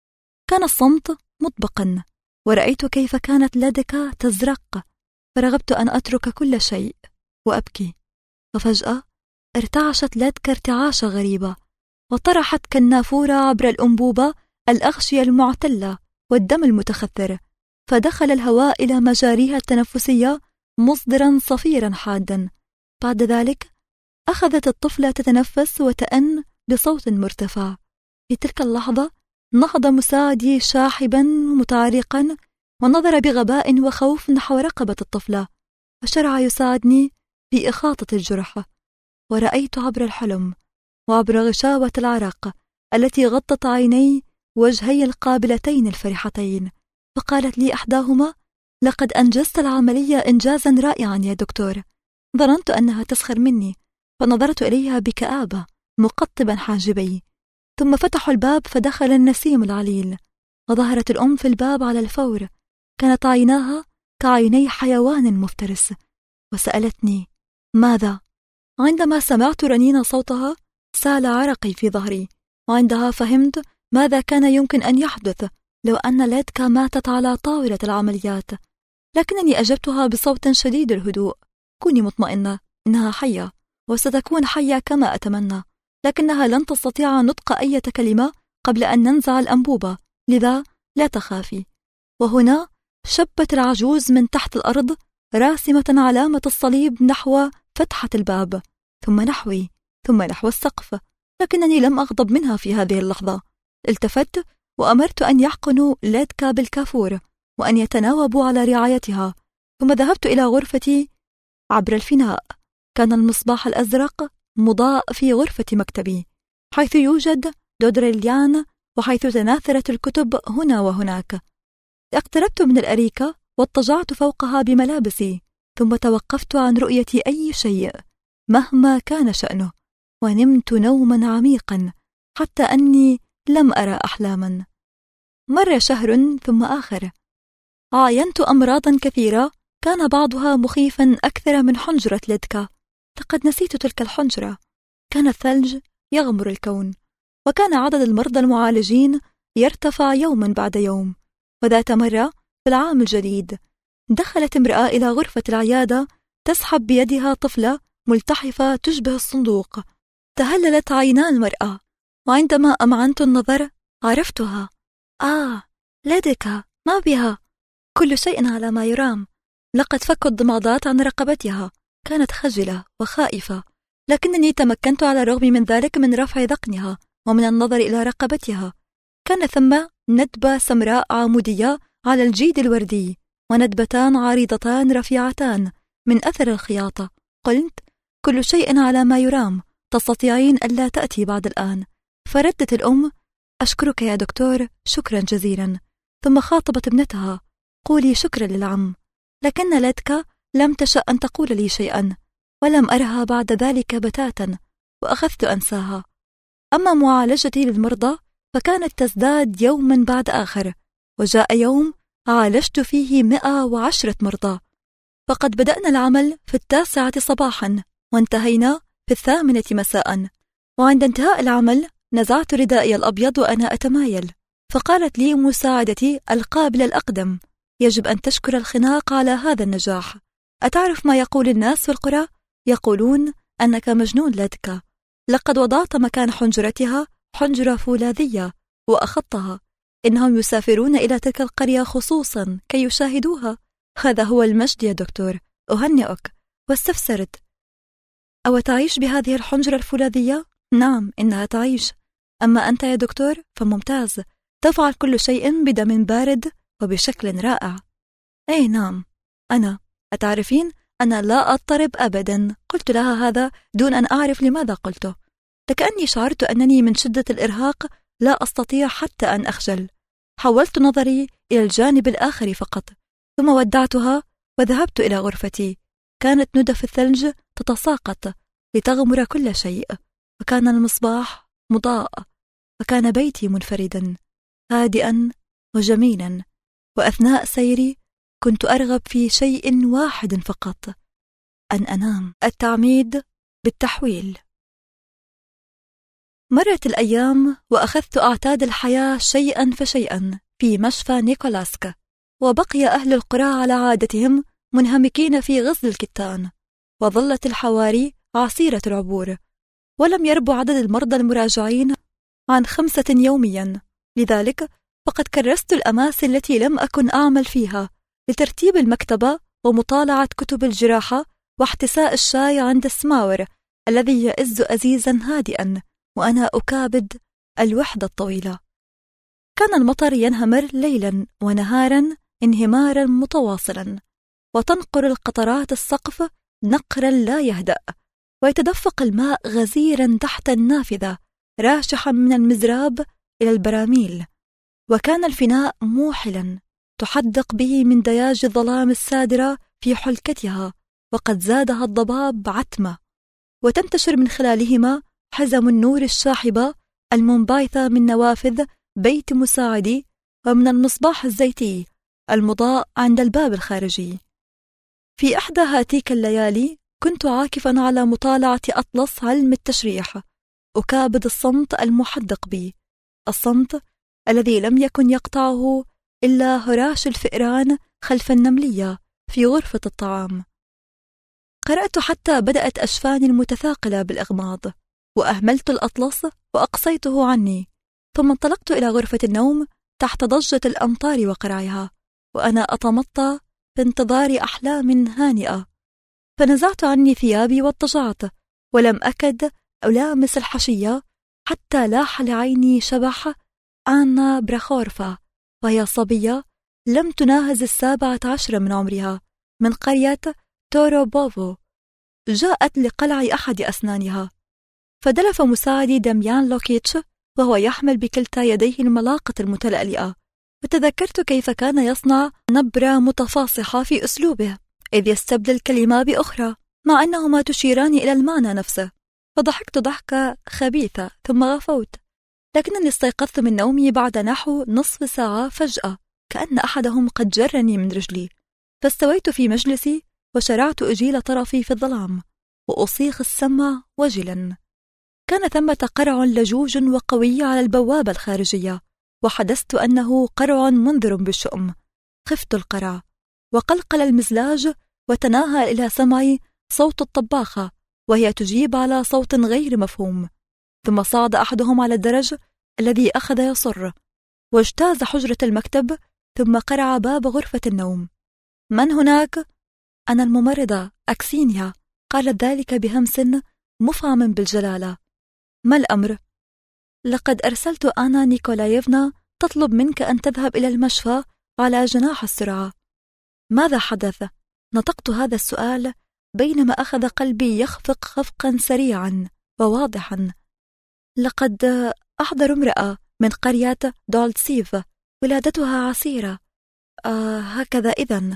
[SPEAKER 1] كان الصمت مطبقا، ورأيت كيف كانت ليدكا تزرق، فرغبت أن أترك كل شيء وأبكي. وفجأة ارتعشت ليدكا ارتعاشة غريبة، وطرحت كالنافورة عبر الأنبوبة الأغشية المعتلة والدم المتخثر، فدخل الهواء إلى مجاريها التنفسية مصدرا صفيرا حادا. بعد ذلك أخذت الطفلة تتنفس وتأن بصوت مرتفع. في تلك اللحظة نهض مساعدي شاحبا متعرقا، ونظر بغباء وخوف نحو رقبة الطفلة، وشرع يساعدني في إخاطة الجرح. ورأيت عبر الحلم وعبر غشاوة العرق التي غطت عيني وجهي القابلتين الفرحتين، فقالت لي إحداهما: لقد أنجزت العملية إنجازا رائعا يا دكتور. ظننت أنها تسخر مني، فنظرت إليها بكآبة مقطبا حاجبي. ثم فتحوا الباب فدخل النسيم العليل، وظهرت الأم في الباب على الفور. كانت عيناها كعيني حيوان مفترس، وسألتني: ماذا؟ عندما سمعت رنين صوتها سال عرقي في ظهري، وعندها فهمت ماذا كان يمكن أن يحدث لو أن ليدكا ماتت على طاولة العمليات. لكنني أجبتها بصوت شديد الهدوء: كوني مطمئنة، إنها حية، وستكون حية كما أتمنى، لكنها لن تستطيع نطق أي كلمة قبل أن ننزع الأنبوبة، لذا لا تخافي. وهنا شبت العجوز من تحت الأرض راسمة علامة الصليب نحو فتحة الباب، ثم نحوي، ثم نحو السقف، لكنني لم أغضب منها في هذه اللحظة. التفت وأمرت أن يحقنوا ليدكا بالكافور، وأن يتناوبوا على رعايتها، ثم ذهبت إلى غرفتي عبر الفناء. كان المصباح الأزرق مضاء في غرفة مكتبي، حيث يوجد دودريليان، وحيث تناثرت الكتب هنا وهناك. اقتربت من الأريكة واضطجعت فوقها بملابسي، ثم توقفت عن رؤية أي شيء مهما كان شأنه، ونمت نوما عميقا حتى أني لم أرى أحلاما. مر شهر ثم آخر. عاينت أمراضا كثيرة، كان بعضها مخيفا أكثر من حنجرة ليدكا. لقد نسيت تلك الحنجرة. كان الثلج يغمر الكون، وكان عدد المرضى المعالجين يرتفع يوما بعد يوم. وذات مرة في العام الجديد دخلت امرأة إلى غرفة العيادة تسحب بيدها طفلة ملتحفة تشبه الصندوق. تهللت عينا المرأة، وعندما أمعنت النظر عرفتها. ليدكا، ما بها؟ كل شيء على ما يرام. لقد فكوا الضمادات عن رقبتها. كانت خجلة وخائفة، لكنني تمكنت على الرغم من ذلك من رفع ذقنها ومن النظر إلى رقبتها. كان ثم ندبة سمراء عمودية على الجيد الوردي، وندبتان عريضتان رفيعتان من أثر الخياطة. قلت: كل شيء على ما يرام، تستطيعين ألا تأتي بعد الآن. فردت الأم: أشكرك يا دكتور، شكرا جزيلا. ثم خاطبت ابنتها: قولي شكرا للعم. لكن ليدكا لم تشأ أن تقول لي شيئا، ولم أرها بعد ذلك بتاتا، وأخذت أنساها. أما معالجتي للمرضى فكانت تزداد يوما بعد آخر، وجاء يوم عالجت فيه 110 مرضى. فقد بدأنا العمل في 9 صباحا، وانتهينا في 8 مساء. وعند انتهاء العمل نزعت ردائي الأبيض وأنا أتمايل، فقالت لي مساعدتي القابلة الأقدم: يجب أن تشكر الخناق على هذا النجاح. أتعرف ما يقول الناس في القرى؟ يقولون أنك مجنون ليدكا. لقد وضعت مكان حنجرتها حنجرة فولاذية وأخذتها. إنهم يسافرون إلى تلك القرية خصوصا كي يشاهدوها. هذا هو المجد يا دكتور، أهنئك. واستفسرت: أو تعيش بهذه الحنجرة الفولاذية؟ نعم، إنها تعيش. أما أنت يا دكتور فممتاز، تفعل كل شيء بدم بارد وبشكل رائع. أي نعم، أنا. أتعرفين أنا لا أضطرب أبدا. قلت لها هذا دون أن أعرف لماذا قلته، لكأني شعرت أنني من شدة الإرهاق لا أستطيع حتى أن أخجل. حولت نظري إلى الجانب الآخر فقط، ثم ودعتها وذهبت إلى غرفتي. كانت ندف الثلج تتساقط لتغمر كل شيء، وكان المصباح مضاء، وكان بيتي منفردا هادئا وجميلا. وأثناء سيري كنت أرغب في شيء واحد فقط، أن أنام. التعميد بالتحويل. مرت الأيام وأخذت أعتاد الحياة شيئا فشيئا في مشفى نيكولاسكا، وبقي أهل القرى على عادتهم منهمكين في غزل الكتان، وظلت الحواري عسيرة العبور، ولم يرب عدد المرضى المراجعين عن 5 يوميا. لذلك فقد كرست الأماكن التي لم أكن أعمل فيها لترتيب المكتبة ومطالعة كتب الجراحة واحتساء الشاي عند السماور الذي يئز أزيزا هادئا، وأنا أكابد الوحدة الطويلة. كان المطر ينهمر ليلا ونهارا انهمارا متواصلا، وتنقر القطرات السقف نقرا لا يهدأ، ويتدفق الماء غزيرا تحت النافذة راشحا من المزراب إلى البراميل، وكان الفناء موحلا تحدق به من دياج الظلام السادرة في حلكتها، وقد زادها الضباب عتمة، وتنتشر من خلالهما حزم النور الشاحبة المنبعثة من نوافذ بيت مساعدي ومن المصباح الزيتي المضاء عند الباب الخارجي. في إحدى هاتيك الليالي كنت عاكفا على مطالعة أطلس علم التشريح، أكابد الصمت المحدق بي، الصمت الذي لم يكن يقطعه إلا هراش الفئران خلف النملية في غرفة الطعام. قرأت حتى بدأت أشفاني المتثاقلة بالإغماض، وأهملت الأطلس وأقصيته عني، ثم انطلقت إلى غرفة النوم تحت ضجة الأمطار وقرعها، وأنا أتمطى في انتظار أحلام هانئة. فنزعت عني ثيابي واضطجعت، ولم أكد ألامس الحشية حتى لاح لعيني شبح آنا براخورفا، وهي صبية لم تناهز 17 من عمرها، من قرية تورو بوفو. جاءت لقلع أحد أسنانها، فدلف مساعدي دميان لوكيتش وهو يحمل بكلتا يديه الملاقة المتلألئة، وتذكرت كيف كان يصنع نبرة متفاصحة في أسلوبه، إذ يستبدل كلمة بأخرى مع أنهما تشيران إلى المعنى نفسه. فضحكت ضحكة خبيثة ثم غفوت، لكنني استيقظت من نومي بعد نحو نصف ساعة فجأة، كأن أحدهم قد جرني من رجلي، فاستويت في مجلسي وشرعت أجيل طرفي في الظلام وأصيغ السمع وجلا. كان ثمة قرع لجوج وقوي على البوابة الخارجية، وحدثت أنه قرع منذر بالشؤم. خفت القرع، وقلقل المزلاج، وتناهى إلى سمعي صوت الطباخة وهي تجيب على صوت غير مفهوم. ثم صعد أحدهم على الدرج الذي أخذ يصر، واجتاز حجرة المكتب، ثم قرع باب غرفة النوم. من هناك؟ أنا الممرضة أكسينيا، قالت ذلك بهمس مفعم بالجلالة. ما الأمر؟ لقد أرسلت آنا نيكولايفنا تطلب منك أن تذهب إلى المشفى على جناح السرعة. ماذا حدث؟ نطقت هذا السؤال بينما أخذ قلبي يخفق خفقا سريعا وواضحا. لقد أحضر امرأة من قرية دولتسيف، ولادتها عسيرة. هكذا إذن.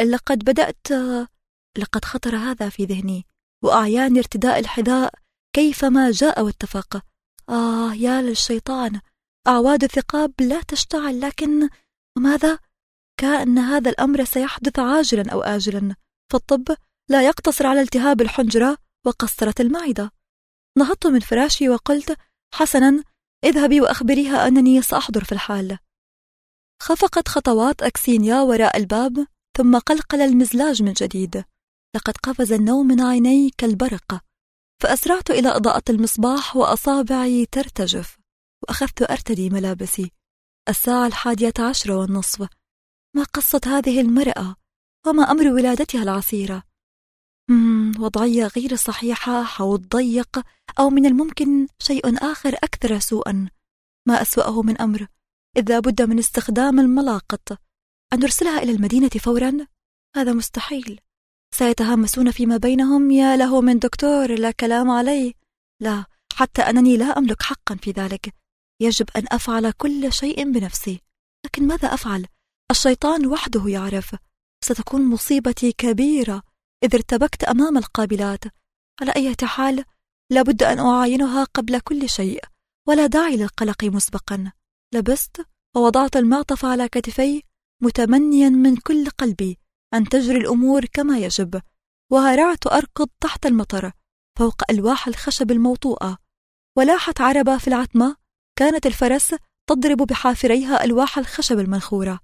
[SPEAKER 1] لقد خطر هذا في ذهني، وأعياني ارتداء الحذاء كيفما جاء واتفق. يا للشيطان، أعواد ثقاب لا تشتعل، لكن ماذا؟ كأن هذا الأمر سيحدث عاجلا أو آجلا، فالطب لا يقتصر على التهاب الحنجرة وقسطرة المعدة. نهضت من فراشي وقلت: حسنا، اذهبي وأخبريها أنني سأحضر في الحال. خفقت خطوات أكسينيا وراء الباب، ثم قلقل المزلاج من جديد. لقد قفز النوم من عيني كالبرق، فأسرعت إلى إضاءة المصباح وأصابعي ترتجف، وأخذت أرتدي ملابسي. الساعة 11:10. ما قصة هذه المرأة؟ وما أمر ولادتها العسيرة؟ وضعية غير صحيحة، حوض ضيق، أو من الممكن شيء آخر أكثر سوءا. ما أسوأه من أمر، إذ لابد من استخدام الملاقط. أن نرسلها إلى المدينة فورا؟ هذا مستحيل. سيتهامسون فيما بينهم. يا له من دكتور، لا كلام عليه. لا، حتى أنني لا أملك حقا في ذلك. يجب أن أفعل كل شيء بنفسي. لكن ماذا أفعل؟ الشيطان وحده يعرف. ستكون مصيبتي كبيرة إذا ارتبكت أمام القابلات. على أي حال لابد أن أعاينها قبل كل شيء، ولا داعي للقلق مسبقا. لبست ووضعت المعطف على كتفي متمنيا من كل قلبي أن تجري الأمور كما يجب، وهرعت أركض تحت المطر فوق ألواح الخشب الموطوءة. ولاحت عربة في العتمة، كانت الفرس تضرب بحافريها ألواح الخشب المنخورة.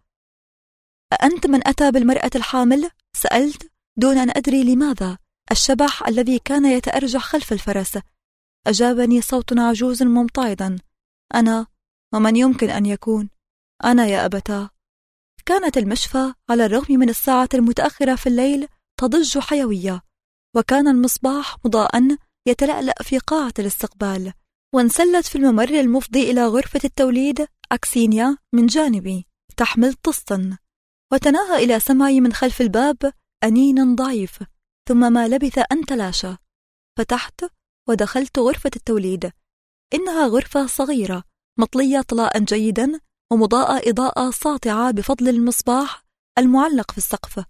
[SPEAKER 1] أأنت من أتى بالمرأة الحامل؟ سألت دون أن أدري لماذا. الشبح الذي كان يتأرجح خلف الفرس. أجابني صوت عجوز ممتعضا: أنا. ومن يمكن أن يكون؟ أنا يا أبتاه. كانت المشفى على الرغم من الساعة المتأخرة في الليل تضج حيوية، وكان المصباح مضاءً يتلألأ في قاعة الاستقبال. وانسلت في الممر المفضي إلى غرفة التوليد أكسينيا من جانبي تحمل طسطا، وتناهى إلى سمعي من خلف الباب أنين ضعيف، ثم ما لبث أن تلاشى. فتحت ودخلت غرفة التوليد. إنها غرفة صغيرة مطلية طلاء جيدا ومضاءة إضاءة ساطعة بفضل المصباح المعلق في السقف.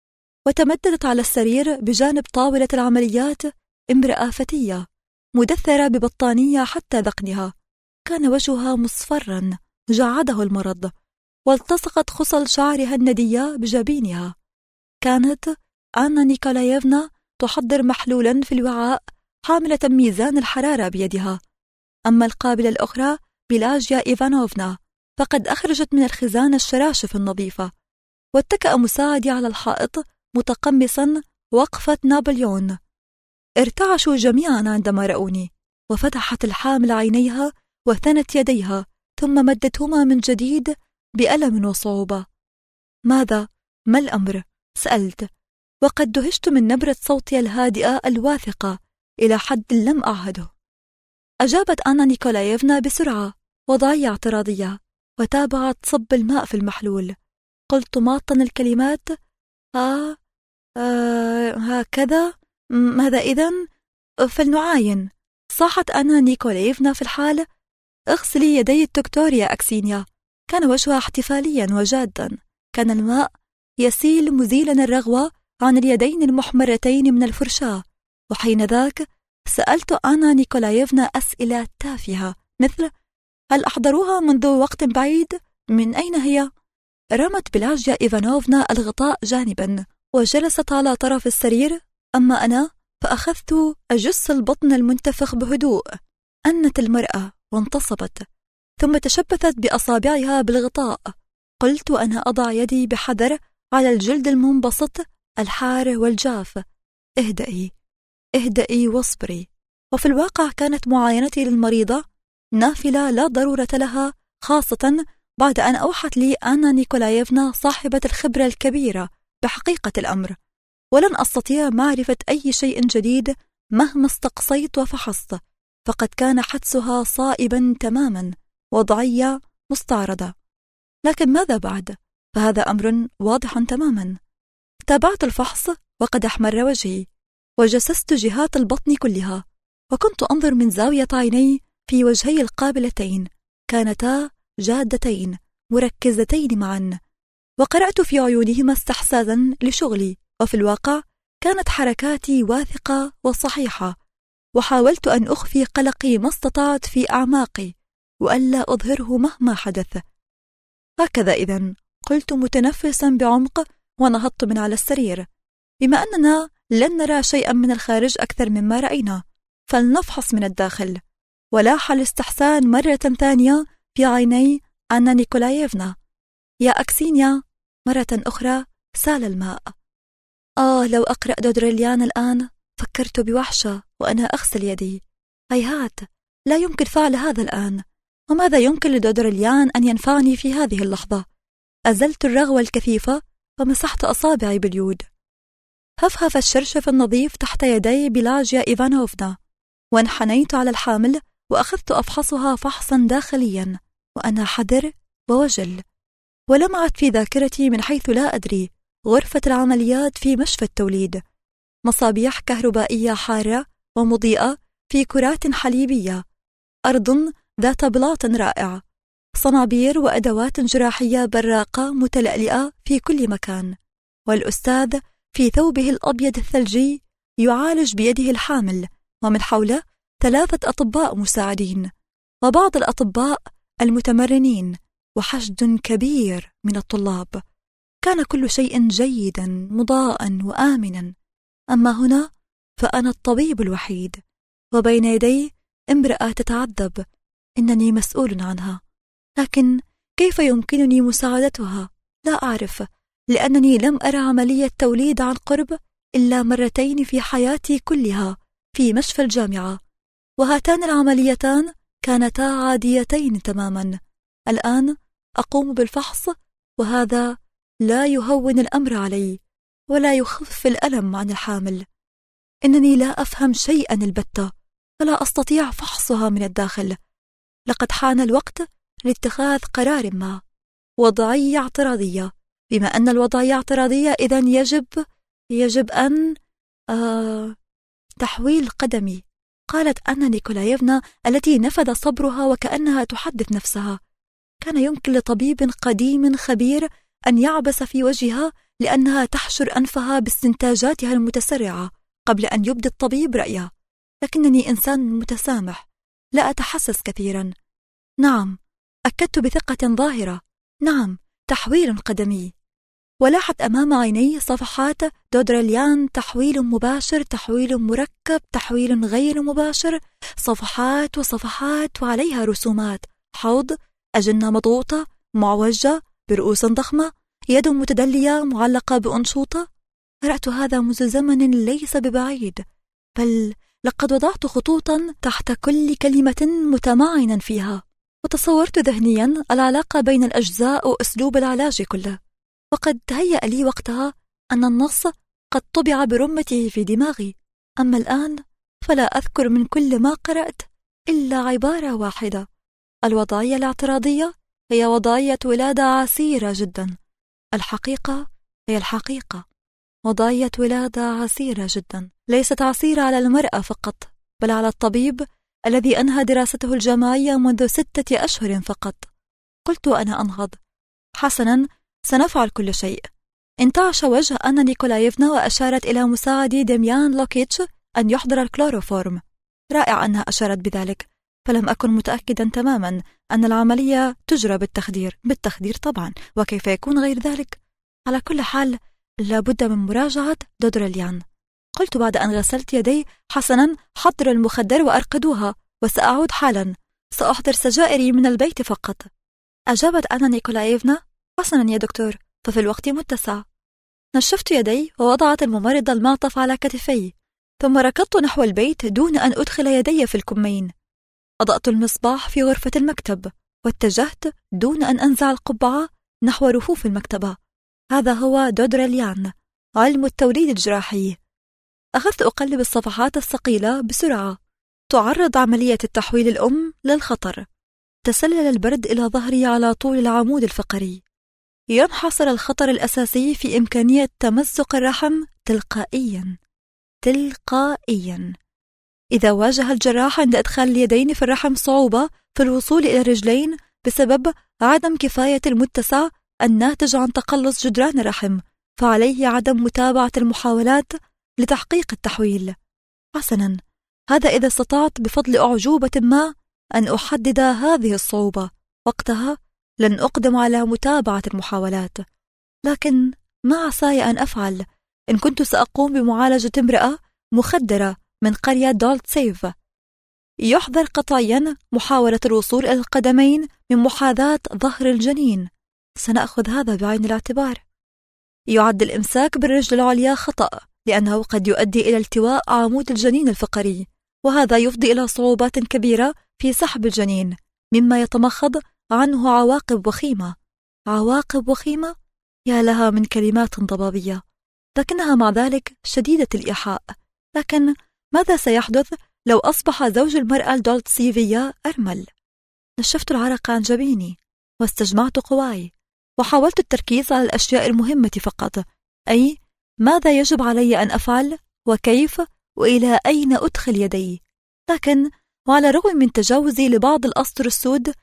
[SPEAKER 1] وتمددت على السرير بجانب طاولة العمليات امرأة فتية مدثرة ببطانية حتى ذقنها. كان وجهها مصفرا جعده المرض، والتصقت خصل شعرها الندية بجبينها. كانت آنا نيكولايفنا تحضر محلولا في الوعاء حاملة ميزان الحرارة بيدها. أما القابلة الأخرى بيلاجيا إيفانوفنا فقد أخرجت من الخزانة الشراشف النظيفة. واتكأ مساعدي على الحائط متقمصا وقفة نابليون. ارتعشوا جميعا عندما رأوني، وفتحت الحامل عينيها وثنت يديها ثم مدتهما من جديد بألم وصعوبة. ماذا؟ ما الأمر؟ سألت، وقد دهشت من نبرة صوتي الهادئة الواثقة إلى حد لم أعهده. أجابت آنا نيكولايفنا بسرعة وضعية اعتراضية، وتابعت صب الماء في المحلول. قلت ماطا الكلمات: هكذا؟ ماذا إذن؟ فلنعاين. صاحت آنا نيكولايفنا في الحال: اغسلي يدي الدكتور يا أكسينيا. كان وجهها احتفاليا وجادا. كان الماء يسيل مزيلا الرغوة عن اليدين المحمرتين من الفرشاة. وحين ذاك سألت آنا نيكولايفنا أسئلة تافهة مثل: هل أحضروها منذ وقت بعيد؟ من أين هي؟ رمت بيلاجيا إيفانوفنا الغطاء جانبا وجلست على طرف السرير. أما أنا فأخذت أجس البطن المنتفخ بهدوء. أنت المرأة وانتصبت، ثم تشبثت بأصابعها بالغطاء. قلت وأنا أضع يدي بحذر على الجلد المنبسط الحار والجاف: اهدئي اهدئي واصبري. وفي الواقع كانت معاينتي للمريضة نافلة لا ضرورة لها، خاصة بعد أن أوحت لي آنا نيكولايفنا صاحبة الخبرة الكبيرة بحقيقة الأمر. ولن أستطيع معرفة أي شيء جديد مهما استقصيت وفحصت، فقد كان حدسها صائبا تماما، وضعية مستعرضة. لكن ماذا بعد؟ فهذا أمر واضح تماما. تابعت الفحص وقد أحمر وجهي، وجسست جهات البطن كلها، وكنت أنظر من زاوية عيني في وجهي القابلتين، كانتا جادتين مركزتين معا، وقرأت في عيونهما استحساسا لشغلي. وفي الواقع كانت حركاتي واثقة وصحيحة، وحاولت أن أخفي قلقي ما استطعت في أعماقي وألا أظهره مهما حدث. هكذا إذن، قلت متنفسا بعمق، ونهضت من على السرير. بما أننا لن نرى شيئا من الخارج أكثر مما رأينا، فلنفحص من الداخل. ولاح الاستحسان مرة ثانية في عيني آنا نيكولايفنا. يا أكسينيا، مرة أخرى سال الماء. لو أقرأ دودريليان الآن، فكرت بوحشة وأنا أغسل يدي. هيهات، لا يمكن فعل هذا الآن. وماذا يمكن لدودريليان أن ينفعني في هذه اللحظة؟ أزلت الرغوة الكثيفة ومسحت أصابعي باليود. هفهف الشرشف النظيف تحت يدي بيلاجيا إيفانوفنا، وانحنيت على الحامل وأخذت أفحصها فحصا داخليا وأنا حذر ووجل. ولمعت في ذاكرتي من حيث لا أدري غرفة العمليات في مشفى التوليد، مصابيح كهربائية حارة ومضيئة في كرات حليبية، أرض ذات بلاط رائع، صنابير وأدوات جراحية براقة متلألئة في كل مكان، والأستاذ في ثوبه الأبيض الثلجي يعالج بيده الحامل، ومن حوله 3 أطباء مساعدين وبعض الأطباء المتمرنين وحشد كبير من الطلاب. كان كل شيء جيدا مضاء وآمنا. أما هنا فأنا الطبيب الوحيد، وبين يدي امرأة تتعذب، إنني مسؤول عنها، لكن كيف يمكنني مساعدتها؟ لا أعرف، لأنني لم أرى عملية توليد عن قرب إلا مرتين في حياتي كلها في مشفى الجامعة، وهاتان العمليتان كانتا عاديتين تماما. الآن أقوم بالفحص، وهذا لا يهون الأمر علي ولا يخفف الألم عن الحامل. إنني لا أفهم شيئا البتة، فلا أستطيع فحصها من الداخل. لقد حان الوقت لاتخاذ قرار ما، وضعية اعتراضية. بما أن الوضعية اعتراضية، إذن يجب أن تحويل قدمي. قالت أنا نيكولايفنا التي نفذ صبرها وكأنها تحدث نفسها. كان يمكن لطبيب قديم خبير أن يعبس في وجهها لأنها تحشر أنفها باستنتاجاتها المتسرعة قبل أن يبدي الطبيب رأيه، لكنني إنسان متسامح، لا أتحسس كثيرا. نعم، أكدت بثقة ظاهرة، نعم، تحويل قدمي. ولاحت أمام عيني صفحات دودراليان: تحويل مباشر، تحويل مركب، تحويل غير مباشر، صفحات وصفحات وعليها رسومات: حوض، أجنة مضغوطة معوجة برؤوس ضخمة، يد متدلية معلقة بأنشوطة. قرأت هذا منذ زمن ليس ببعيد، بل لقد وضعت خطوطا تحت كل كلمة متمعنا فيها، وتصورت ذهنيا العلاقة بين الأجزاء وأسلوب العلاج كله. وقد تهيأ لي وقتها أن النص قد طبع برمته في دماغي. أما الآن فلا أذكر من كل ما قرأت إلا عبارة واحدة: الوضعية الاعتراضية هي وضعية ولادة عسيرة جدا. الحقيقة هي الحقيقة، وضعية ولادة عسيرة جدا، ليست عسيرة على المرأة فقط، بل على الطبيب الذي أنهى دراسته الجامعية منذ 6 أشهر فقط. قلت أنا أنهض: حسنا، سنفعل كل شيء. انتعش وجه أنا نيكولايفنا وأشارت إلى مساعدي ديميان لوكيتش أن يحضر الكلوروفورم. رائع أنها أشارت بذلك، فلم أكن متأكدا تماما أن العملية تجرى بالتخدير طبعا، وكيف يكون غير ذلك؟ على كل حال لابد من مراجعة دودراليان. قلت بعد أن غسلت يدي: حسنا، حضر المخدر وأرقدوها، وسأعود حالا، سأحضر سجائري من البيت فقط. أجابت أنا نيكولايفنا: حسنا يا دكتور، ففي الوقت متسع. نشفت يدي ووضعت الممرضة المعطف على كتفي، ثم ركضت نحو البيت دون أن أدخل يدي في الكمين. أضأت المصباح في غرفة المكتب، واتجهت دون أن أنزع القبعة نحو رفوف المكتبة. هذا هو دودراليان، علم التوليد الجراحي. أخذت أقلب الصفحات الثقيلة بسرعة. تعرض عملية التحويل الأم للخطر. تسلل البرد إلى ظهري على طول العمود الفقري. ينحصر الخطر الأساسي في إمكانية تمزق الرحم تلقائيا. إذا واجه الجراح عند إدخال اليدين في الرحم صعوبة في الوصول إلى الرجلين بسبب عدم كفاية المتسع الناتج عن تقلص جدران الرحم، فعليه عدم متابعة المحاولات لتحقيق التحويل. حسنا، هذا إذا استطعت بفضل أعجوبة ما أن أحدد هذه الصعوبة، وقتها لن أقدم على متابعة المحاولات. لكن ما عساي أن أفعل إن كنت سأقوم بمعالجة امرأة مخدرة من قرية دولت سيف؟ يحظر قطعيا محاولة الوصول إلى القدمين من محاذاة ظهر الجنين. سنأخذ هذا بعين الاعتبار. يعد الإمساك بالرجل العليا خطأ، لأنه قد يؤدي إلى التواء عمود الجنين الفقري، وهذا يفضي إلى صعوبات كبيرة في سحب الجنين، مما يتمخض عنه عواقب وخيمة. عواقب وخيمة؟ يا لها من كلمات ضبابية، لكنها مع ذلك شديدة الإيحاء. لكن ماذا سيحدث لو أصبح زوج المرأة الدولتسيفية أرمل؟ نشفت العرق عن جبيني واستجمعت قواي، وحاولت التركيز على الأشياء المهمة فقط، أي ماذا يجب علي أن أفعل، وكيف، وإلى أين أدخل يدي. لكن وعلى الرغم من تجاوزي لبعض الأسطر السود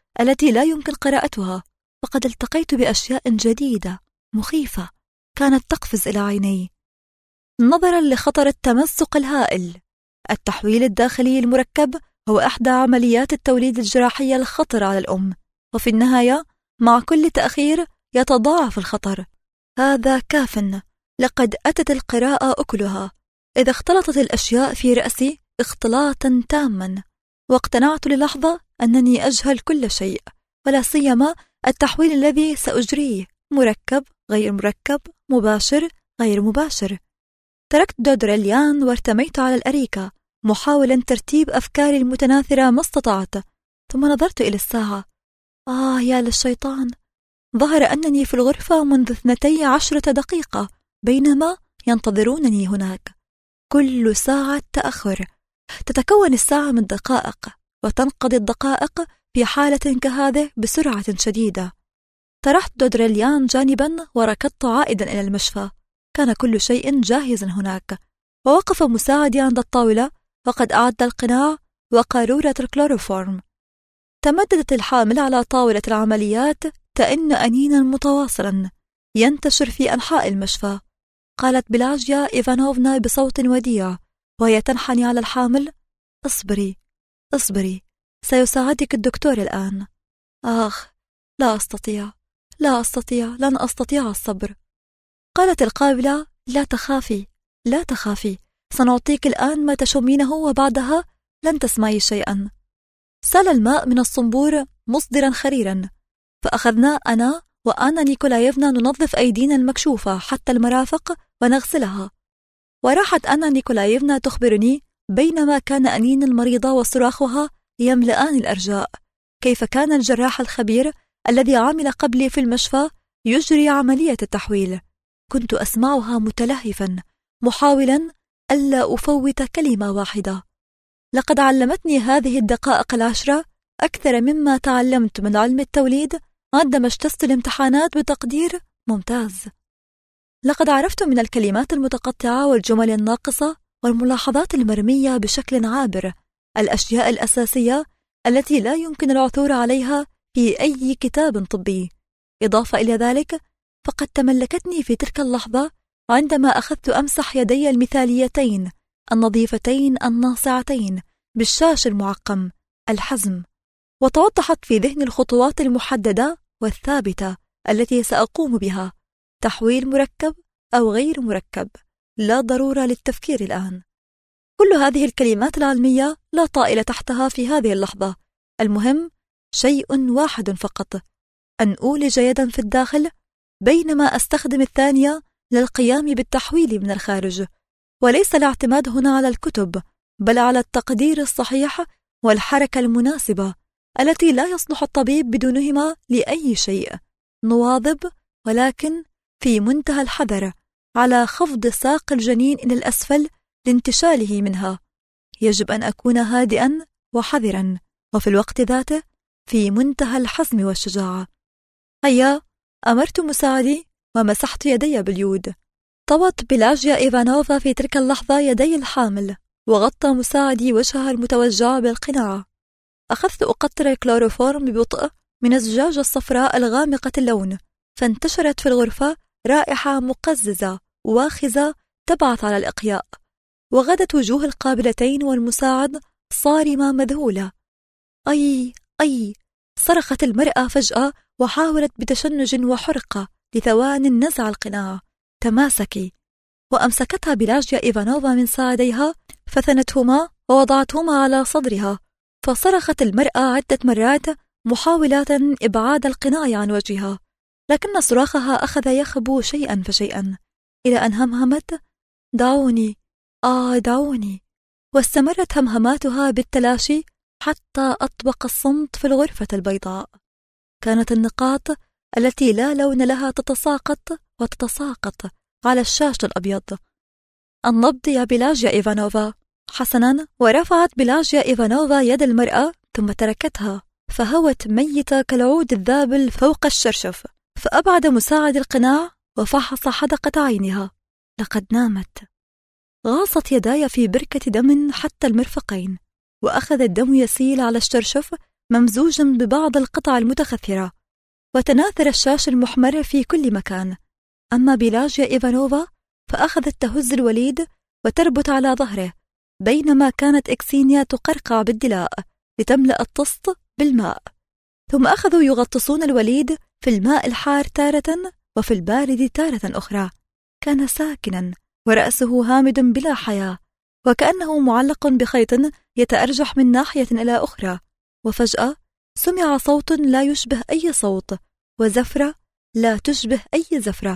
[SPEAKER 1] التي لا يمكن قراءتها، فقد التقيت بأشياء جديدة مخيفة كانت تقفز إلى عيني. نظرا لخطر التمزق الهائل، التحويل الداخلي المركب هو إحدى عمليات التوليد الجراحية الخطرة على الأم، وفي النهاية مع كل تأخير يتضاعف الخطر. هذا كاف، لقد أتت القراءة أكلها، إذا اختلطت الأشياء في رأسي اختلاطا تاما، واقتنعت للحظة أنني أجهل كل شيء، ولا سيما التحويل الذي سأجريه، مركب غير مركب، مباشر غير مباشر. تركت دودريليان وارتميت على الأريكة محاولا ترتيب أفكاري المتناثرة ما استطعت، ثم نظرت إلى الساعة. يا للشيطان، ظهر أنني في الغرفة منذ 12 دقيقة بينما ينتظرونني هناك. كل ساعة تأخر. تتكون الساعة من دقائق، وتنقضي الدقائق في حالة كهذه بسرعة شديدة. طرحت دودريليان جانبا وركضت عائدا إلى المشفى. كان كل شيء جاهزا هناك، ووقف مساعدي عند الطاولة وقد أعد القناع وقارورة الكلوروفورم. تمددت الحامل على طاولة العمليات تئن أنينا متواصلا ينتشر في أنحاء المشفى. قالت بيلاجيا إيفانوفنا بصوت وديع وهي تنحني على الحامل: اصبري اصبري، سيساعدك الدكتور الآن. لا أستطيع، لن أستطيع الصبر. قالت القابلة: لا تخافي لا تخافي، سنعطيك الآن ما تشمينه وبعدها لن تسمعي شيئا. سال الماء من الصنبور مصدرا خريرا، فأخذنا أنا وآنا نيكولايفنا ننظف أيدينا المكشوفة حتى المرافق ونغسلها. وراحت أنا نيكولايفنا تخبرني بينما كان أنين المريضة وصراخها يملآن الأرجاء كيف كان الجراح الخبير الذي عمل قبلي في المشفى يجري عملية التحويل. كنت أسمعها متلهفا محاولا ألا أفوت كلمة واحدة. لقد علمتني هذه الدقائق 10 أكثر مما تعلمت من علم التوليد عندما اجتزت الامتحانات بتقدير ممتاز. لقد عرفت من الكلمات المتقطعة والجمل الناقصة والملاحظات المرمية بشكل عابر الأشياء الأساسية التي لا يمكن العثور عليها في أي كتاب طبي. إضافة إلى ذلك، فقد تملكتني في تلك اللحظة عندما أخذت أمسح يدي المثاليتين النظيفتين الناصعتين بالشاش المعقم الحزم، وتوضحت في ذهني الخطوات المحددة والثابتة التي سأقوم بها. تحويل مركب أو غير مركب، لا ضرورة للتفكير الآن. كل هذه الكلمات العلمية لا طائل تحتها في هذه اللحظة. المهم شيء واحد فقط: أن أولج يدا في الداخل بينما أستخدم الثانية للقيام بالتحويل من الخارج، وليس الاعتماد هنا على الكتب بل على التقدير الصحيح والحركة المناسبة التي لا يصلح الطبيب بدونهما لأي شيء. نواظب ولكن في منتهى الحذر على خفض ساق الجنين إلى الأسفل لانتشاله منها. يجب أن أكون هادئا وحذرا وفي الوقت ذاته في منتهى الحزم والشجاعة. هيا، أمرت مساعدي ومسحت يدي باليود. طوت بيلاجيا إيفانوفا في تلك اللحظة يدي الحامل وغطى مساعدي وجهها المتوجع بالقناع. أخذت أقطر الكلوروفورم ببطء من الزجاجة الصفراء الغامقة اللون، فانتشرت في الغرفة رائحة مقززة واخزة تبعث على الإقياء، وغدت وجوه القابلتين والمساعد صارمة مذهولة. أي صرخت المرأة فجأة وحاولت بتشنج وحرقة لثوان نزع القناع. تماسكي. وأمسكتها بيلاجيا إيفانوفا من ساعديها فثنتهما ووضعتهما على صدرها، فصرخت المرأة عدة مرات محاولة إبعاد القناع عن وجهها، لكن صراخها أخذ يخبو شيئا فشيئا إلى أن همهمت: دعوني دعوني. واستمرت همهماتها بالتلاشي حتى أطبق الصمت في الغرفة البيضاء. كانت النقاط التي لا لون لها تتساقط على الشاش الأبيض. النبض يا بيلاجيا إيفانوفا. حسنا. ورفعت بيلاجيا إيفانوفا يد المرأة ثم تركتها، فهوت ميتة كالعود الذابل فوق الشرشف. فأبعد مساعد القناع وفحص حدقة عينها. لقد نامت. غاصت يداي في بركة دم حتى المرفقين، وأخذ الدم يسيل على الشرشف ممزوج ببعض القطع المتخثرة، وتناثر الشاش المحمر في كل مكان. أما بيلاجيا إيفانوفا فأخذت تهز الوليد وتربت على ظهره، بينما كانت إكسينيا تقرقع بالدلاء لتملأ الطست بالماء. ثم أخذوا يغطسون الوليد في الماء الحار تارة وفي البارد تارة أخرى. كان ساكنا ورأسه هامد بلا حياة، وكأنه معلق بخيط يتأرجح من ناحية إلى أخرى. وفجأة سمع صوت لا يشبه أي صوت، وزفرة لا تشبه أي زفرة.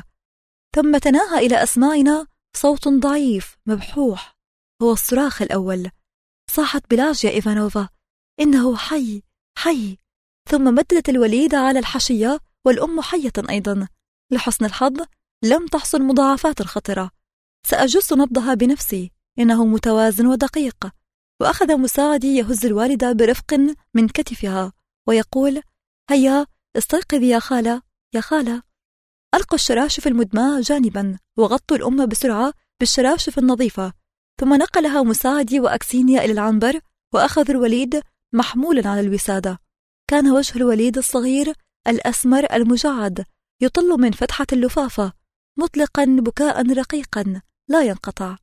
[SPEAKER 1] ثم تناهى إلى أسماعنا صوت ضعيف مبحوح، هو الصراخ الأول. صاحت بيلاجيا إيفانوفا: إنه حي حي! ثم مدت الوليد على الحشية، والأم حية أيضا. لحسن الحظ لم تحصل مضاعفات خطرة. سأجس نبضها بنفسي، إنه متوازن ودقيق. وأخذ مساعدي يهز الوالدة برفق من كتفها ويقول: هيا استيقظي يا خالة، يا خالة. ألقوا الشراشف المدماء جانبا وغطوا الأم بسرعة بالشراشف النظيفة. ثم نقلها مساعدي وأكسينيا إلى العنبر، وأخذ الوليد محمولا على الوسادة. كان وجه الوليد الصغير الأسمر المجعد يطل من فتحة اللفافة، مطلقا بكاء رقيقا لا ينقطع.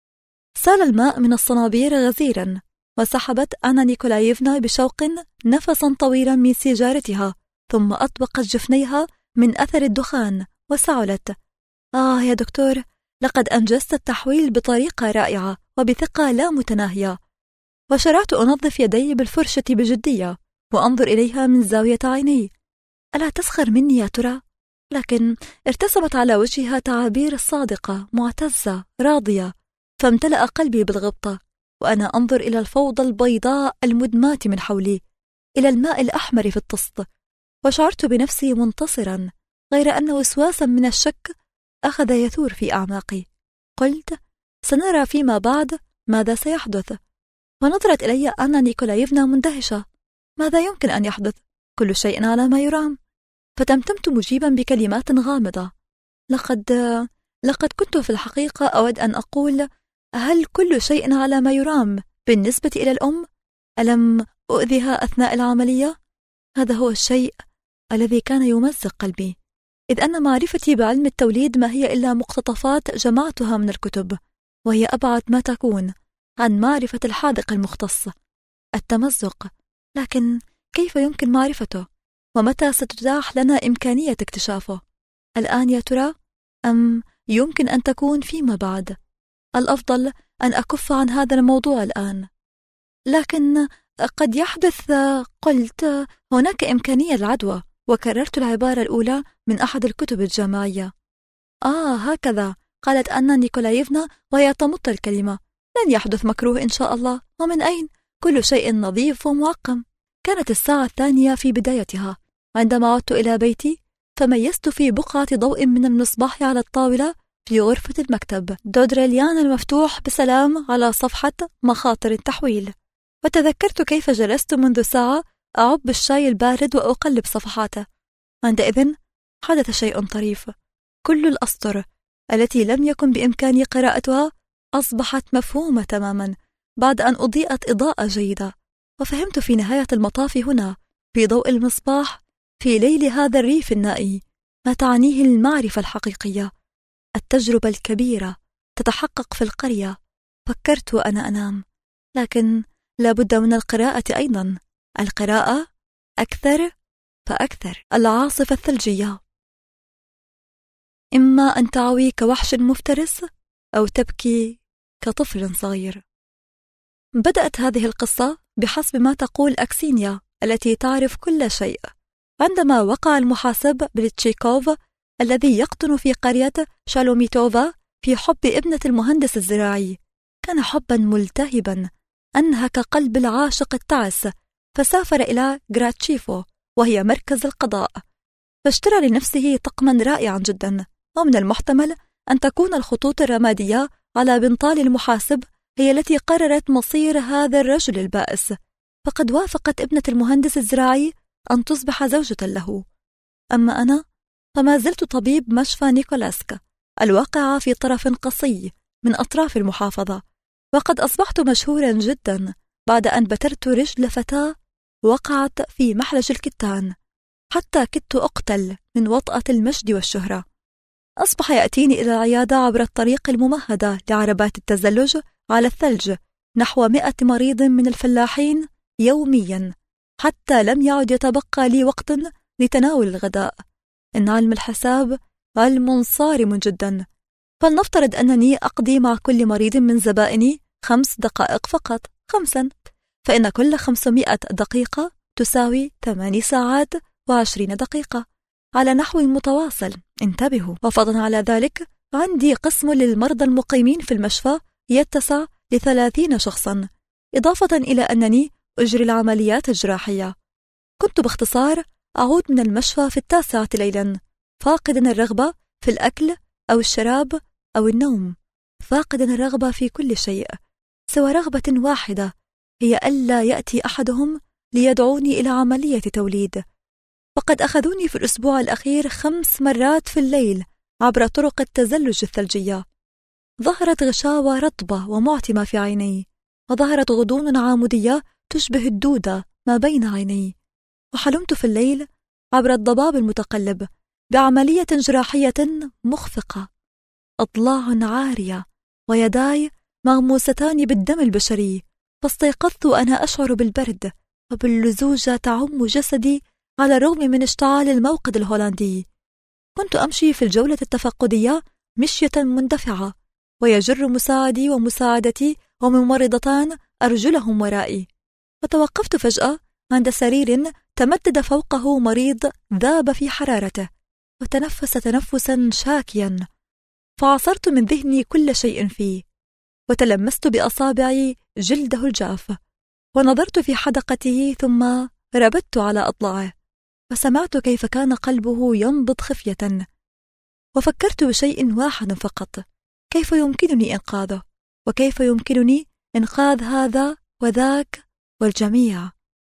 [SPEAKER 1] سال الماء من الصنابير غزيرا، وسحبت أنا نيكولايفنا بشوق نفسا طويلا من سيجارتها، ثم أطبقت جفنيها من أثر الدخان وسعلت: يا دكتور، لقد أنجزت التحويل بطريقة رائعة وبثقة لا متناهية. وشرعت أنظف يدي بالفرشة بجدية وأنظر إليها من زاوية عيني. ألا تسخر مني يا ترى؟ لكن ارتسمت على وجهها تعابير صادقة معتزة راضية، فامتلأ قلبي بالغبطة وأنا أنظر إلى الفوضى البيضاء المدماة من حولي، إلى الماء الأحمر في الطست، وشعرت بنفسي منتصرا، غير أن وسواسا من الشك أخذ يثور في أعماقي. قلت: سنرى فيما بعد ماذا سيحدث. ونظرت إلي أنا نيكولايفنا مندهشة: ماذا يمكن أن يحدث؟ كل شيء على ما يرام. فتمتمت مجيبا بكلمات غامضة: لقد كنت في الحقيقة أود أن أقول: هل كل شيء على ما يرام بالنسبة إلى الأم؟ ألم أؤذها أثناء العملية؟ هذا هو الشيء الذي كان يمزق قلبي، إذ أن معرفتي بعلم التوليد ما هي إلا مقتطفات جمعتها من الكتب، وهي أبعد ما تكون عن معرفة الحاذق المختص. التمزق، لكن كيف يمكن معرفته؟ ومتى ستتاح لنا إمكانية اكتشافه؟ الآن يا ترى، أم يمكن أن تكون فيما بعد؟ الأفضل أن أكف عن هذا الموضوع الآن. لكن قد يحدث. قلت: هناك إمكانية العدوى. وكررت العبارة الأولى من أحد الكتب الجامعية. هكذا قالت أنا نيكولايفنا وهي تمط الكلمة. لن يحدث مكروه إن شاء الله. ومن أين؟ كل شيء نظيف ومعقم. كانت الساعة 2 في بدايتها عندما عدت إلى بيتي، فميزت في بقعة ضوء من المصباح على الطاولة في غرفة المكتب دودريليان المفتوح بسلام على صفحة مخاطر التحويل. وتذكرت كيف جلست منذ ساعة أعب الشاي البارد وأقلب صفحاته. عندئذ حدث شيء طريف. كل الأسطر التي لم يكن بإمكاني قراءتها أصبحت مفهومة تماما بعد أن أضيئت إضاءة جيدة. وفهمت في نهاية المطاف هنا في ضوء المصباح في ليل هذا الريف النائي ما تعنيه المعرفة الحقيقية. التجربة الكبيرة تتحقق في القرية. فكرت وأنا أنام، لكن لا بد من القراءة أيضا. القراءة أكثر فأكثر. العاصفة الثلجية. إما أن تعوي كوحش مفترس أو تبكي كطفل صغير. بدأت هذه القصة بحسب ما تقول أكسينيا التي تعرف كل شيء، عندما وقع المحاسب بلتشيكوف الذي يقطن في قرية شالوميتوفا في حب ابنة المهندس الزراعي. كان حبا ملتهبا أنهك قلب العاشق التعس، فسافر إلى غراتشيفو وهي مركز القضاء، فاشترى لنفسه طقما رائعا جدا. ومن المحتمل أن تكون الخطوط الرمادية على بنطال المحاسب هي التي قررت مصير هذا الرجل البائس، فقد وافقت ابنة المهندس الزراعي أن تصبح زوجة له. أما أنا فما زلت طبيب مشفى نيكولاسك الواقعة في طرف قصي من أطراف المحافظة، وقد أصبحت مشهورا جدا بعد أن بترت رجل فتاة وقعت في محلج الكتان، حتى كدت أقتل من وطأة المجد والشهرة. أصبح يأتيني إلى العيادة عبر الطريق الممهدة لعربات التزلج على الثلج نحو 100 مريض من الفلاحين يوميا، حتى لم يعد يتبقى لي وقت لتناول الغداء. إن علم الحساب علم صارم جدا، فلنفترض أنني أقضي مع كل مريض من زبائني 5 دقائق فقط، 5، فإن كل 500 دقيقة تساوي 8 ساعات و20 دقيقة على نحو متواصل. انتبهوا. وفضلا على ذلك عندي قسم للمرضى المقيمين في المشفى يتسع ل30 شخصا، إضافة إلى أنني أجري العمليات الجراحية. كنت باختصار أعود من المشفى في 9 ليلا، فاقدا الرغبة في الأكل أو الشراب أو النوم، فاقدا الرغبة في كل شيء سوى رغبة واحدة، هي ألا يأتي أحدهم ليدعوني إلى عملية توليد. فقد أخذوني في الأسبوع الأخير 5 مرات في الليل عبر طرق التزلج الثلجية. ظهرت غشاوة رطبة ومعتمة في عيني، وظهرت غضون عامودية تشبه الدودة ما بين عيني، وحلمت في الليل عبر الضباب المتقلب بعملية جراحية مخفقة، أضلاع عارية ويداي مغموستان بالدم البشري. فاستيقظت وأنا أشعر بالبرد وباللزوجة تعم جسدي على الرغم من اشتعال الموقد الهولندي. كنت أمشي في الجولة التفقدية مشية مندفعة، ويجر مساعدي ومساعدتي وممرضتان أرجلهم ورائي. فتوقفت فجأة عند سرير تمدد فوقه مريض ذاب في حرارته وتنفس تنفسا شاكيا، فعصرت من ذهني كل شيء فيه، وتلمست بأصابعي جلده الجاف، ونظرت في حدقته، ثم ربت على أضلاعه، وسمعت كيف كان قلبه ينبض خفية. وفكرت بشيء واحد فقط: كيف يمكنني إنقاذه؟ وكيف يمكنني إنقاذ هذا وذاك والجميع؟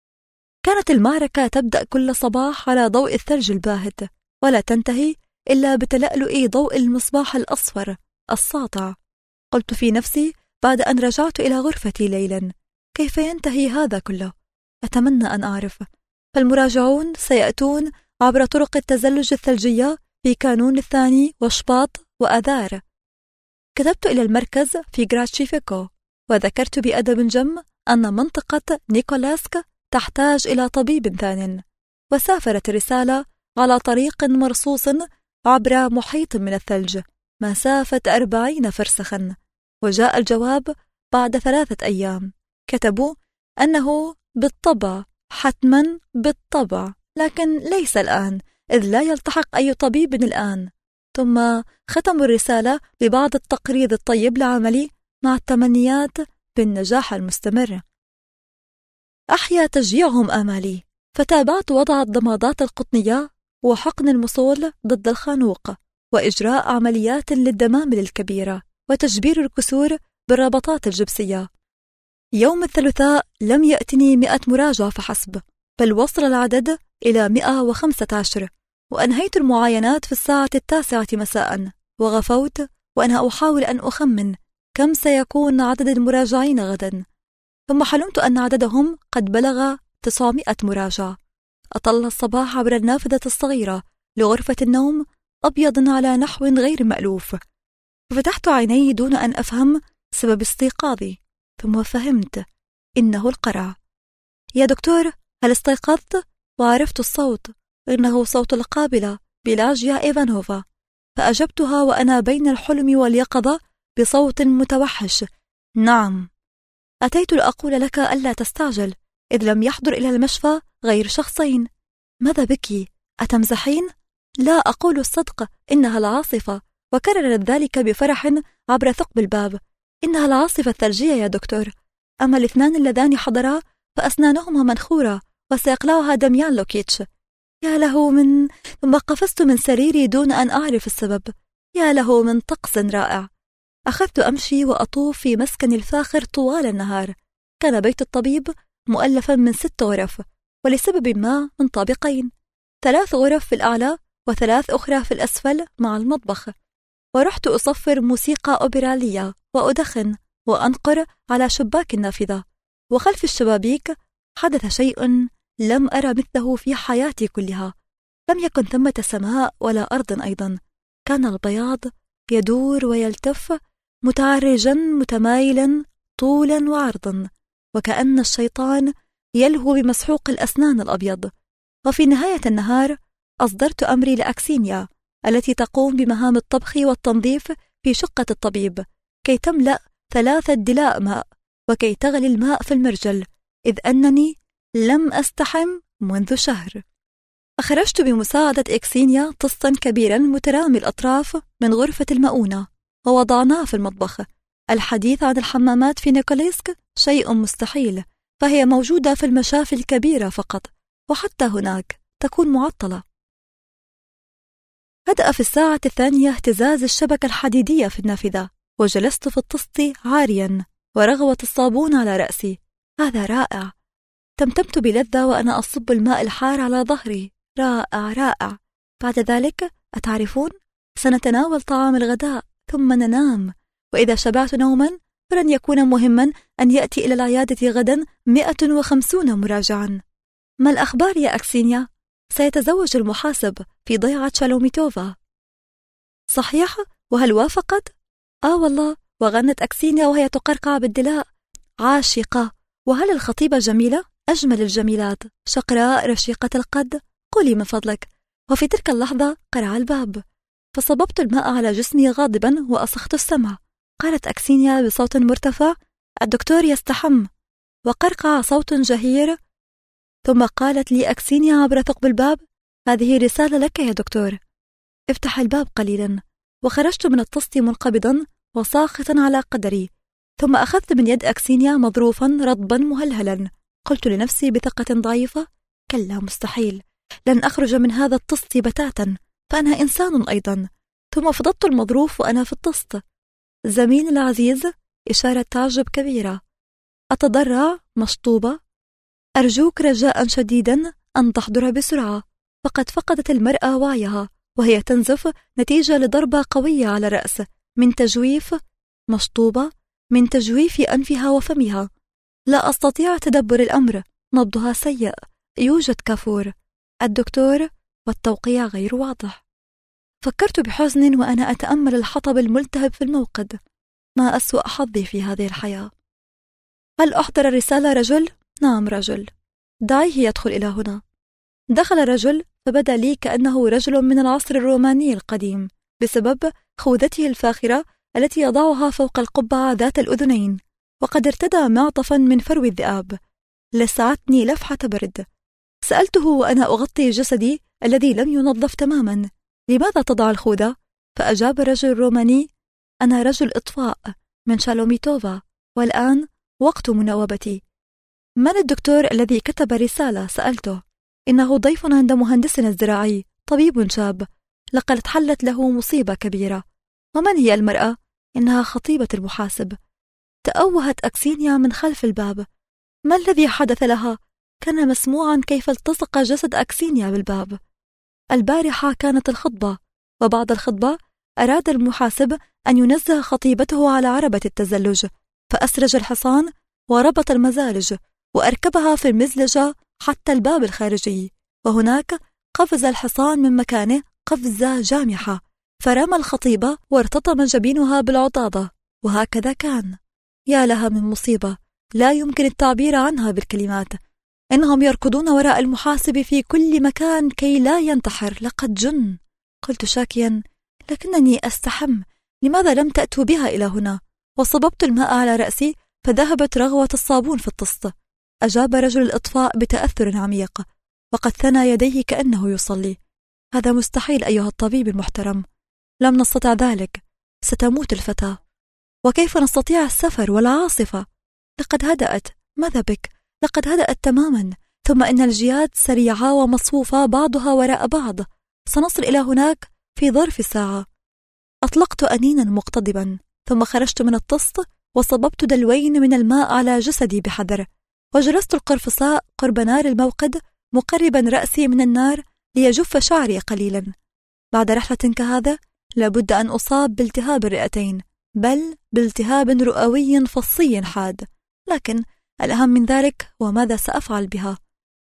[SPEAKER 1] كانت المعركة تبدأ كل صباح على ضوء الثلج الباهت، ولا تنتهي إلا بتلألؤ ضوء المصباح الأصفر الساطع. قلت في نفسي بعد أن رجعت إلى غرفتي ليلا: كيف ينتهي هذا كله؟ أتمنى أن أعرف. فالمراجعون سيأتون عبر طرق التزلج الثلجية في كانون الثاني وشباط وآذار. كتبت إلى المركز في غراتشيفيكو، وذكرت بأدب جم أن منطقة نيكولاسك تحتاج إلى طبيب ثان. وسافرت الرسالة على طريق مرصوص عبر محيط من الثلج مسافة 40 فرسخا، وجاء الجواب بعد 3 أيام. كتبوا أنه بالطبع، حتما بالطبع، لكن ليس الآن، إذ لا يلتحق أي طبيب الآن. ثم ختموا الرسالة ببعض التقريض الطيب لعملي مع التمنيات بالنجاح المستمر. أحيا تشجيعهم آمالي، فتابعت وضع الضمادات القطنية وحقن المصول ضد الخانوق، وإجراء عمليات للدمامل الكبيرة، وتجبير الكسور بالربطات الجبسية. يوم الثلاثاء لم يأتني 100 مراجعة فحسب، بل وصل العدد إلى 115، وأنهيت المعاينات في الساعة 9 مساء، وغفوت وأنا أحاول أن أخمن كم سيكون عدد المراجعين غدا. ثم حلمت أن عددهم قد بلغ 900 مراجع. أطل الصباح عبر النافذة الصغيرة لغرفة النوم أبيض على نحو غير مألوف، ففتحت عيني دون أن أفهم سبب استيقاظي، ثم فهمت إنه القرع. يا دكتور، هل استيقظت؟ وعرفت الصوت، إنه صوت القابلة بيلاجيا إيفانوفا. فأجبتها وأنا بين الحلم واليقظة بصوت متوحش: نعم. أتيت لأقول لك ألا تستعجل، إذ لم يحضر إلى المشفى غير شخصين. ماذا بك؟ أتمزحين؟ لا، أقول الصدق، إنها العاصفة. وكررت ذلك بفرح عبر ثقب الباب: إنها العاصفة الثلجية يا دكتور. أما الاثنان اللذان حضرا فأسنانهما منخورة، وسيقلعها دميان لوكيتش. يا له من... ثم قفزت من سريري دون أن أعرف السبب. يا له من طقس رائع. أخذت أمشي وأطوف في مسكن الفاخر طوال النهار. كان بيت الطبيب مؤلفا من 6 غرف، ولسبب ما من طابقين، 3 غرف في الأعلى و3 أخرى في الأسفل مع المطبخ. ورحت أصفر موسيقى أوبرالية وأدخن وأنقر على شباك النافذة، وخلف الشبابيك حدث شيء لم أرى مثله في حياتي كلها. لم يكن ثمة سماء ولا أرض أيضا. كان البياض يدور ويلتف متعرجا متمايلا طولا وعرضا، وكأن الشيطان يلهو بمسحوق الأسنان الأبيض. وفي نهاية النهار أصدرت أمري لأكسينيا التي تقوم بمهام الطبخ والتنظيف في شقة الطبيب كي تملأ 3 دلاء ماء وكي تغلي الماء في المرجل، إذ أنني لم أستحم منذ شهر. أخرجت بمساعدة إكسينيا طستا كبيرا مترامي الأطراف من غرفة المؤونة ووضعناه في المطبخ. الحديث عن الحمامات في نيكوليسك شيء مستحيل، فهي موجودة في المشافي الكبيرة فقط، وحتى هناك تكون معطلة. بدأ في الساعة 2 اهتزاز الشبكة الحديدية في النافذة، وجلست في الطست عاريا ورغوت الصابون على رأسي. هذا رائع. تمتمت بلذة وأنا أصب الماء الحار على ظهري. رائع رائع. بعد ذلك أتعرفون، سنتناول طعام الغداء ثم ننام، وإذا شبعت نوما فلن يكون مهما أن يأتي إلى العيادة غدا 150 مراجعا. ما الأخبار يا أكسينيا؟ سيتزوج المحاسب في ضيعة شالوميتوفا. صحيح؟ وهل وافقت؟ والله. وغنت أكسينيا وهي تقرقع بالدلاء. عاشقة. وهل الخطيبة جميلة؟ أجمل الجميلات، شقراء رشيقة القد. قولي من فضلك. وفي تلك اللحظة قرع الباب، فصببت الماء على جسمي غاضبا وأصخت السمع. قالت أكسينيا بصوت مرتفع: الدكتور يستحم. وقرقع صوت جهير، ثم قالت لي أكسينيا عبر ثقب الباب: هذه رسالة لك يا دكتور. افتح الباب قليلا. وخرجت من الطست منقبضا وساخطا على قدري، ثم أخذت من يد أكسينيا مظروفا رطبا مهلهلا. قلت لنفسي بثقة ضعيفة: كلا، مستحيل، لن أخرج من هذا الطست بتاتا، فأنا إنسان أيضا. ثم فضضت المظروف وأنا في الطست. زميلي العزيز، إشارة تعجب كبيرة. أتضرع مشطوبة. أرجوك رجاء شديدا أن تحضر بسرعة، فقد فقدت المرأة وعيها وهي تنزف نتيجة لضربة قوية على الرأس من تجويف. مشطوبة من تجويف أنفها وفمها. لا أستطيع تدبر الأمر. نبضها سيء. يوجد كافور. الدكتور والتوقيع غير واضح. فكرت بحزن وأنا أتأمل الحطب الملتهب في الموقد. ما أسوأ حظي في هذه الحياة. هل أحضر الرسالة رجل؟ نعم، رجل. دعيه يدخل إلى هنا. دخل الرجل، فبدا لي كأنه رجل من العصر الروماني القديم بسبب خوذته الفاخرة التي يضعها فوق القبعة ذات الأذنين، وقد ارتدى معطفا من فرو الذئاب. لسعتني لفحة برد. سألته وأنا أغطي جسدي الذي لم ينظف تماما: لماذا تضع الخوذة؟ فأجاب الرجل الروماني: أنا رجل إطفاء من شالوميتوفا، والآن وقت مناوبتي. من الدكتور الذي كتب رسالة؟ سألته. إنه ضيف عند مهندسنا الزراعي، طبيب شاب، لقد حلت له مصيبة كبيرة. ومن هي المرأة؟ إنها خطيبة المحاسب. تأوهت أكسينيا من خلف الباب. ما الذي حدث لها؟ كان مسموعا كيف التصق جسد أكسينيا بالباب. البارحة كانت الخطبة، وبعد الخطبة أراد المحاسب أن ينزه خطيبته على عربة التزلج، فأسرج الحصان وربط المزالج وأركبها في المزلجة حتى الباب الخارجي، وهناك قفز الحصان من مكانه قفزة جامحة، فرمى الخطيبة وارتطم جبينها بالعضاضة. وهكذا كان. يا لها من مصيبة لا يمكن التعبير عنها بالكلمات. إنهم يركضون وراء المحاسب في كل مكان كي لا ينتحر. لقد جن. قلت شاكيا: لكنني أستحم، لماذا لم تأتوا بها إلى هنا؟ وصببت الماء على رأسي فذهبت رغوة الصابون في الطست. أجاب رجل الإطفاء بتأثر عميق، وقد ثنى يديه كأنه يصلي: هذا مستحيل أيها الطبيب المحترم، لم نستطع ذلك، ستموت الفتاة. وكيف نستطيع السفر والعاصفة؟ لقد هدأت. ماذا بك؟ لقد هدأت تماما. ثم إن الجياد سريعة ومصفوفة بعضها وراء بعض. سنصل إلى هناك في ظرف ساعة. أطلقت أنينا مقتضبا، ثم خرجت من الطست وصببت دلوين من الماء على جسدي بحذر، وجلست القرفصاء قرب نار الموقد مقربا رأسي من النار ليجف شعري قليلا. بعد رحلة كهذا لابد أن أصاب بالتهاب الرئتين، بل بالتهاب رئوي فصي حاد. لكن الأهم من ذلك هو ماذا سأفعل بها.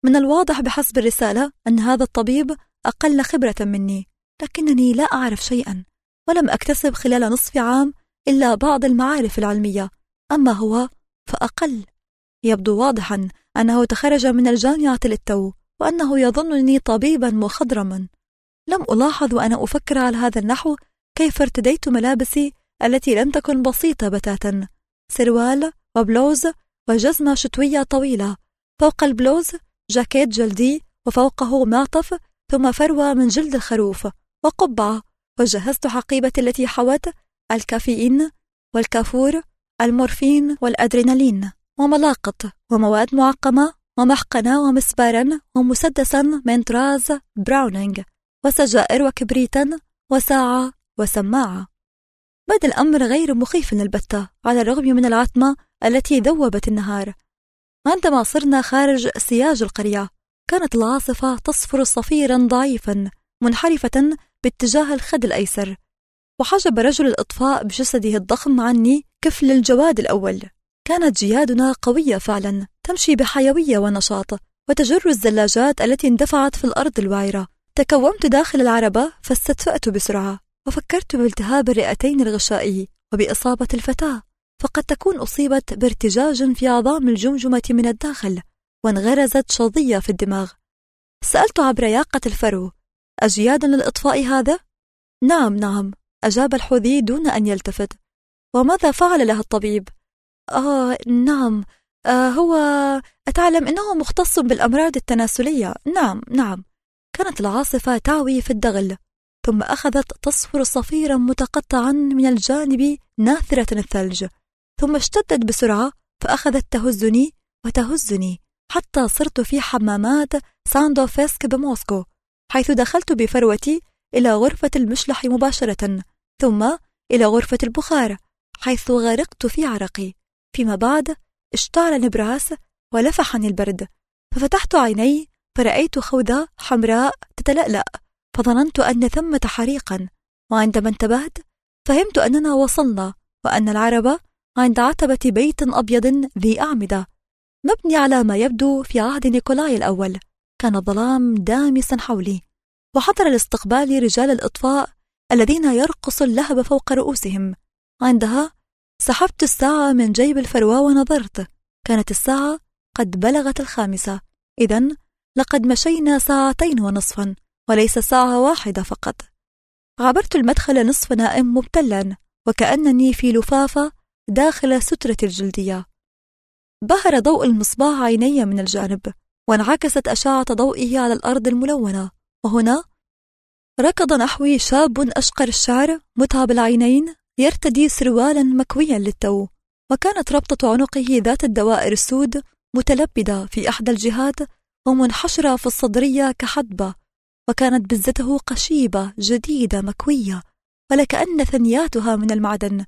[SPEAKER 1] من الواضح بحسب الرسالة أن هذا الطبيب أقل خبرة مني، لكنني لا أعرف شيئا، ولم أكتسب خلال نصف عام إلا بعض المعارف العلمية، أما هو فأقل. يبدو واضحا أنه تخرج من الجامعة للتو، وأنه يظنني طبيبا مخضرما. لم ألاحظ وأنا أفكر على هذا النحو كيف ارتديت ملابسي التي لم تكن بسيطة بتاتا، سروال وبلوز وجزمة شتوية طويلة، فوق البلوز جاكيت جلدي، وفوقه معطف، ثم فروة من جلد الخروف، وقبعة. وجهزت حقيبتي التي حوت الكافيين والكافور، المورفين والأدرينالين، وملاقط، ومواد معقمة، ومحقنة، ومسبارا، ومسدسا من طراز براونينغ، وسجائر، وكبريتا، وساعة، وسماعة. بدا الأمر غير مخيف البتة على الرغم من العتمة التي ذوبت النهار. عندما صرنا خارج سياج القرية كانت العاصفة تصفر صفيرا ضعيفا منحرفة باتجاه الخد الأيسر، وحجب رجل الإطفاء بجسده الضخم عني كفل الجواد الأول. كانت جيادنا قوية فعلا، تمشي بحيوية ونشاط، وتجر الزلاجات التي اندفعت في الأرض الوعرة. تكومت داخل العربة فاستدفأت بسرعة، وفكرت بالتهاب الرئتين الغشائي وبإصابة الفتاة، فقد تكون أصيبت بارتجاج في عظام الجمجمة من الداخل، وانغرزت شظية في الدماغ. سألت عبر ياقة الفرو: أجياد للإطفاء هذا؟ نعم نعم، أجاب الحوذي دون أن يلتفت. وماذا فعل له الطبيب؟ نعم، هو أتعلم أنه مختص بالأمراض التناسلية. نعم نعم. كانت العاصفة تعوي في الدغل، ثم أخذت تصفر صفيرا متقطعا من الجانب ناثرة الثلج، ثم اشتدت بسرعة فأخذت تهزني وتهزني حتى صرت في حمامات ساندوفسك بموسكو، حيث دخلت بفروتي إلى غرفة المشلح مباشرة، ثم إلى غرفة البخار حيث غرقت في عرقي. فيما بعد اشتعل نبراس ولفحني البرد، ففتحت عيني فرأيت خوذة حمراء تتلألأ، فظننت أن ثمة حريقا، وعندما انتبهت فهمت أننا وصلنا، وأن العربة عند عتبة بيت أبيض ذي أعمدة مبني على ما يبدو في عهد نيكولاي الأول. كان الظلام دامسا حولي، وحضر الاستقبال رجال الإطفاء الذين يرقص اللهب فوق رؤوسهم. عندها سحبت الساعة من جيب الفروة ونظرت، كانت الساعة قد بلغت 5، إذن لقد مشينا 2.5 ساعة وليس ساعة واحدة فقط. عبرت المدخل نصف نائم مبتلا، وكأنني في لفافة داخل سترة الجلدية. بهر ضوء المصباح عيني من الجانب، وانعكست أشعة ضوئه على الأرض الملونة، وهنا ركض نحوي شاب أشقر الشعر متعب العينين يرتدي سروالا مكويا للتو، وكانت ربطة عنقه ذات الدوائر السود متلبدة في إحدى الجهات ومنحشرة في الصدرية كحدبة، وكانت بزته قشيبة جديدة مكوية ولكأن ثنياتها من المعدن.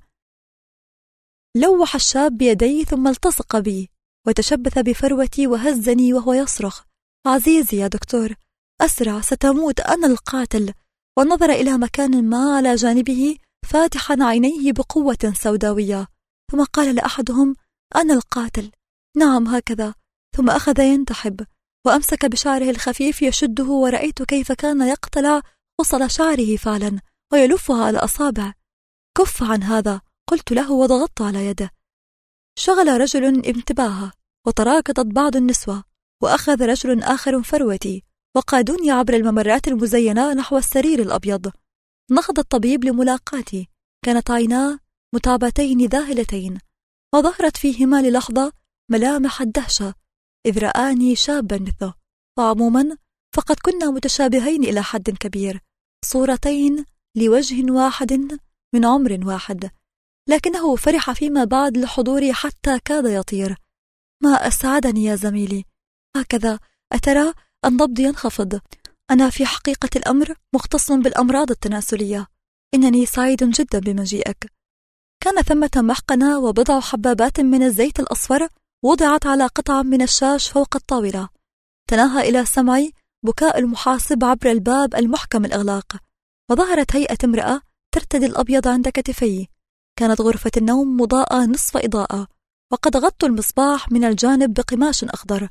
[SPEAKER 1] لوح الشاب بيديه ثم التصق بي وتشبث بفروتي وهزني وهو يصرخ: عزيزي يا دكتور، أسرع، ستموت، أنا القاتل. ونظر إلى مكان ما على جانبه فاتحا عينيه بقوة سوداوية، ثم قال لأحدهم: أنا القاتل. نعم هكذا. ثم أخذ ينتحب وأمسك بشعره الخفيف يشده، ورأيت كيف كان يقتلع خصل شعره فعلا ويلفها على أصابع. كف عن هذا، قلت له وضغطت على يده. شغل رجل انتباهه وتراكضت بعض النسوة، وأخذ رجل آخر فروتي وقادوني عبر الممرات المزينة نحو السرير الأبيض. نهض الطبيب لملاقاتي، كانت عيناه متعبتين ذاهلتين، وظهرت فيهما للحظة ملامح الدهشة إذ رآني شابا مثله. وعموما فقد كنا متشابهين إلى حد كبير، صورتين لوجه واحد من عمر واحد. لكنه فرح فيما بعد لحضوري حتى كاد يطير. ما أسعدني يا زميلي، هكذا أترى النبض ينخفض. أنا في حقيقة الأمر مختص بالأمراض التناسلية. إنني سعيد جدا بمجيئك. كان ثمة محقنة وبضع حبابات من الزيت الأصفر وضعت على قطعة من الشاش فوق الطاولة. تناهى إلى سمعي بكاء المحاسب عبر الباب المحكم الإغلاق، وظهرت هيئة امرأة ترتدي الأبيض عند كتفي. كانت غرفة النوم مضاءة نصف إضاءة، وقد غطوا المصباح من الجانب بقماش أخضر.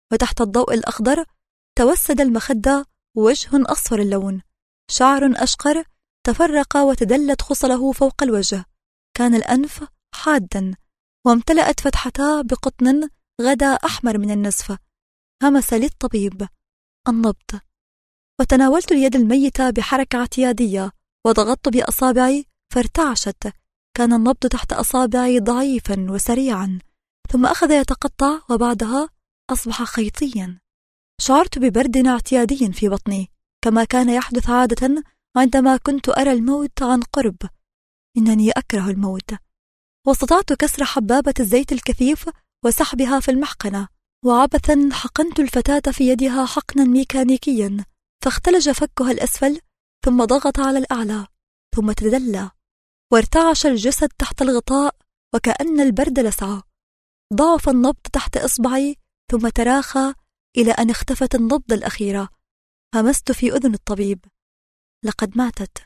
[SPEAKER 1] وتحت الضوء الأخضر توسد المخدة وجه أصفر اللون، شعر أشقر تفرق وتدلت خصله فوق الوجه، كان الأنف حادا وامتلأت فتحتاه بقطن غدا أحمر من النزف. همس لي الطبيب: النبض. وتناولت اليد الميتة بحركة اعتيادية وضغطت بأصابعي فارتعشت. كان النبض تحت أصابعي ضعيفا وسريعا، ثم أخذ يتقطع وبعدها أصبح خيطيا. شعرت ببرد اعتيادي في بطني كما كان يحدث عادة عندما كنت أرى الموت عن قرب. إنني أكره الموت. واستطعت كسر حبابة الزيت الكثيف وسحبها في المحقنة، وعبثا حقنت الفتاة في يدها حقنا ميكانيكيا، فاختلج فكها الأسفل ثم ضغط على الأعلى ثم تدلى وارتعش الجسد تحت الغطاء وكأن البرد لسعه. ضعف النبض تحت إصبعي ثم تراخى إلى أن اختفت النبضة الأخيرة. همست في أذن الطبيب: لقد ماتت.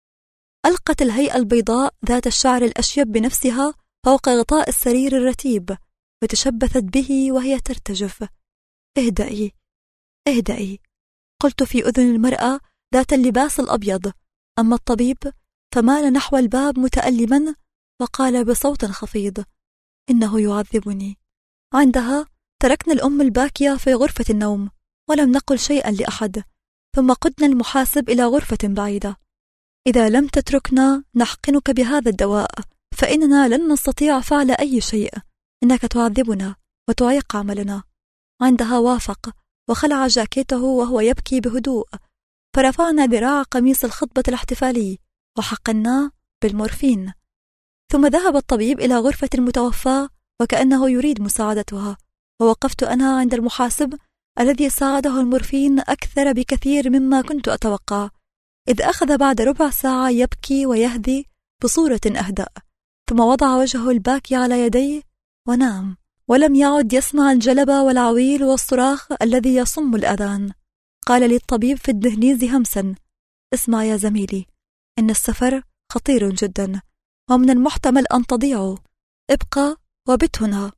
[SPEAKER 1] ألقت الهيئة البيضاء ذات الشعر الأشيب بنفسها فوق غطاء السرير الرتيب وتشبثت به وهي ترتجف. اهدئي اهدئي، قلت في أذن المرأة ذات اللباس الأبيض. أما الطبيب فمال نحو الباب متألما وقال بصوت خفيض: إنه يعذبني. عندها تركنا الأم الباكية في غرفة النوم ولم نقل شيئا لأحد، ثم قدنا المحاسب إلى غرفة بعيدة. إذا لم تتركنا نحقنك بهذا الدواء فإننا لن نستطيع فعل أي شيء، إنك تعذبنا وتعيق عملنا. عندها وافق وخلع جاكيته وهو يبكي بهدوء، فرفعنا ذراع قميص الخطبة الاحتفالي وحقناه بالمورفين. ثم ذهب الطبيب إلى غرفة المتوفاة وكأنه يريد مساعدتها، ووقفت أنا عند المحاسب الذي ساعده المورفين أكثر بكثير مما كنت أتوقع، إذ أخذ بعد ربع ساعة يبكي ويهدي بصورة أهدأ، ثم وضع وجهه الباكي على يديه ونام، ولم يعد يسمع الجلبة والعويل والصراخ الذي يصم الأذان. قال لي الطبيب في الدهليز همسا: اسمع يا زميلي، إن السفر خطير جدا ومن المحتمل أن تضيعوا، ابقى وبت هنا.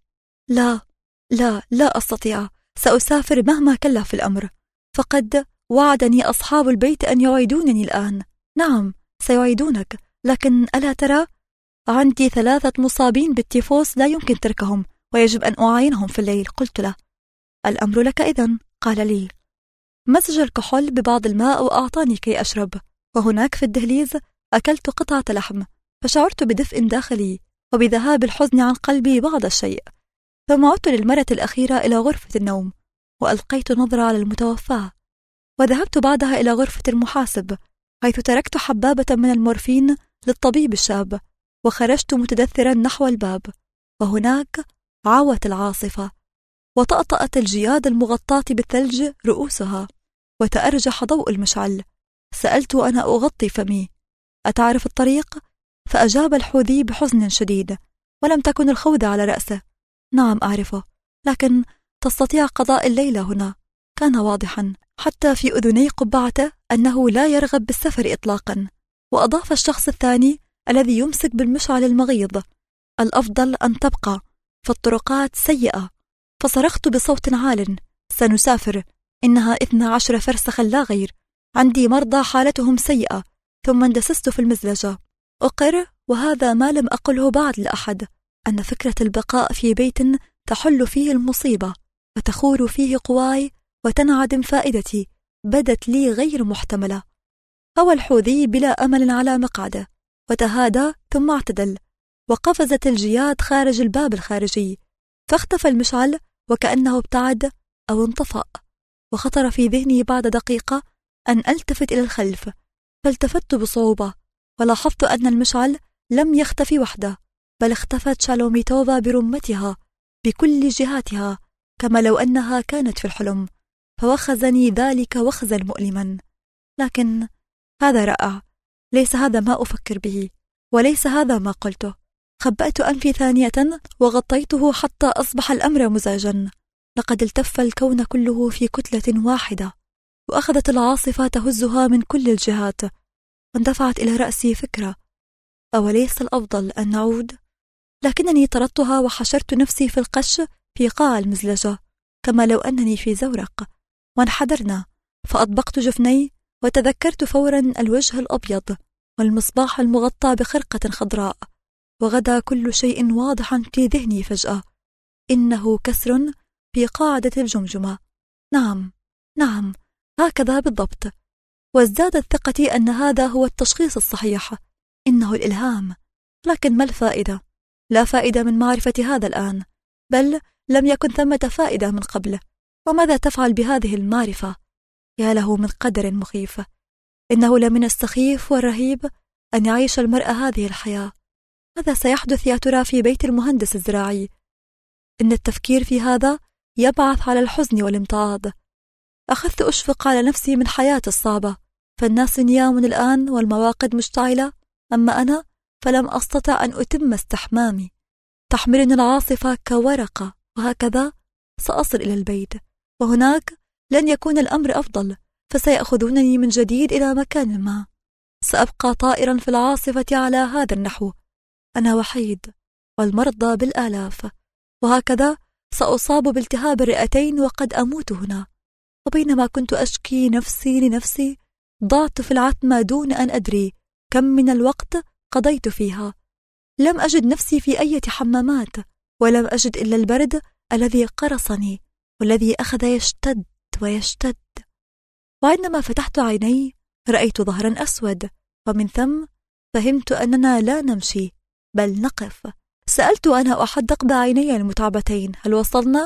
[SPEAKER 1] لا أستطيع، سأسافر مهما كلف الأمر، فقد وعدني أصحاب البيت أن يعيدونني الآن. نعم سيعيدونك، لكن ألا ترى عندي 3 مصابين بالتيفوس لا يمكن تركهم ويجب أن أعاينهم في الليل. قلت له: الأمر لك إذن. قال لي: مزج الكحول ببعض الماء وأعطاني كي أشرب، وهناك في الدهليز أكلت قطعة لحم، فشعرت بدفء داخلي وبذهاب الحزن عن قلبي بعض الشيء. ثم عدت للمرة الأخيرة إلى غرفة النوم وألقيت نظرة على المتوفاة، وذهبت بعدها إلى غرفة المحاسب حيث تركت حبابة من المورفين للطبيب الشاب، وخرجت متدثرا نحو الباب. وهناك عوت العاصفة وطأطأت الجياد المغطاة بالثلج رؤوسها وتأرجح ضوء المشعل. سألت وأنا أغطي فمي: أتعرف الطريق؟ فأجاب الحوذي بحزن شديد، ولم تكن الخوذة على رأسه: نعم أعرفه، لكن تستطيع قضاء الليلة هنا. كان واضحا حتى في أذني قبعته أنه لا يرغب بالسفر إطلاقا. وأضاف الشخص الثاني الذي يمسك بالمشعل المغيض: الأفضل أن تبقى، فالطرقات سيئة. فصرخت بصوت عال: سنسافر، إنها 12 فرسخا لا غير، عندي مرضى حالتهم سيئة. ثم اندسست في المزلجة. أقر، وهذا ما لم أقله بعد لأحد، أن فكرة البقاء في بيت تحل فيه المصيبة وتخور فيه قواي وتنعدم فائدتي بدت لي غير محتملة. هوى الحوذي بلا أمل على مقعده وتهادى ثم اعتدل، وقفزت الجياد خارج الباب الخارجي، فاختفى المشعل وكأنه ابتعد أو انطفأ. وخطر في ذهني بعد دقيقة أن ألتفت إلى الخلف، فالتفت بصعوبة ولاحظت أن المشعل لم يختفي وحده، بل اختفت شالوميتوفا برمتها بكل جهاتها كما لو أنها كانت في الحلم، فوخزني ذلك وخزا مؤلما. لكن هذا رائع، ليس هذا ما أفكر به، وليس هذا ما قلته. خبأت أنفي ثانية وغطيته حتى أصبح الأمر مزعجا. لقد التف الكون كله في كتلة واحدة، وأخذت العاصفة تهزها من كل الجهات. واندفعت إلى رأسي فكرة: أوليس الأفضل أن نعود؟ لكنني طردتها وحشرت نفسي في القش في قاع المزلجة. كما لو أنني في زورق. وانحدرنا، فأطبقت جفني وتذكرت فورا الوجه الأبيض والمصباح المغطى بخرقة خضراء، وغدا كل شيء واضحا في ذهني فجأة. إنه كسر في قاعدة الجمجمة. نعم، هكذا بالضبط. وازدادت ثقتي أن هذا هو التشخيص الصحيح، إنه الإلهام. لكن ما الفائدة؟ لا فائدة من معرفة هذا الآن، بل لم يكن ثمة فائدة من قبل. وماذا تفعل بهذه المعرفة؟ يا له من قدر مخيف. إنه لمن السخيف والرهيب أن يعيش المرء هذه الحياة. ماذا سيحدث يا ترى في بيت المهندس الزراعي؟ إن التفكير في هذا يبعث على الحزن والامتعاض. أخذت أشفق على نفسي من حياتي الصعبة، فالناس نيام الآن والمواقد مشتعلة، أما أنا فلم أستطع أن أتم استحمامي. تحملني العاصفة كورقة، وهكذا سأصل إلى البيت، وهناك لن يكون الأمر أفضل، فسيأخذونني من جديد إلى مكان ما. سأبقى طائرا في العاصفة على هذا النحو، أنا وحيد والمرضى بالآلاف، وهكذا سأصاب بالتهاب الرئتين وقد أموت هنا. وبينما كنت أشكي نفسي لنفسي، ضعت في العتمة دون أن أدري كم من الوقت قضيت فيها. لم أجد نفسي في أي حمامات، ولم أجد إلا البرد الذي قرصني والذي أخذ يشتد ويشتد. وعندما فتحت عيني رأيت ظهرا أسود، ومن ثم فهمت أننا لا نمشي بل نقف. سألت أنا أحدق بعيني المتعبتين: هل وصلنا؟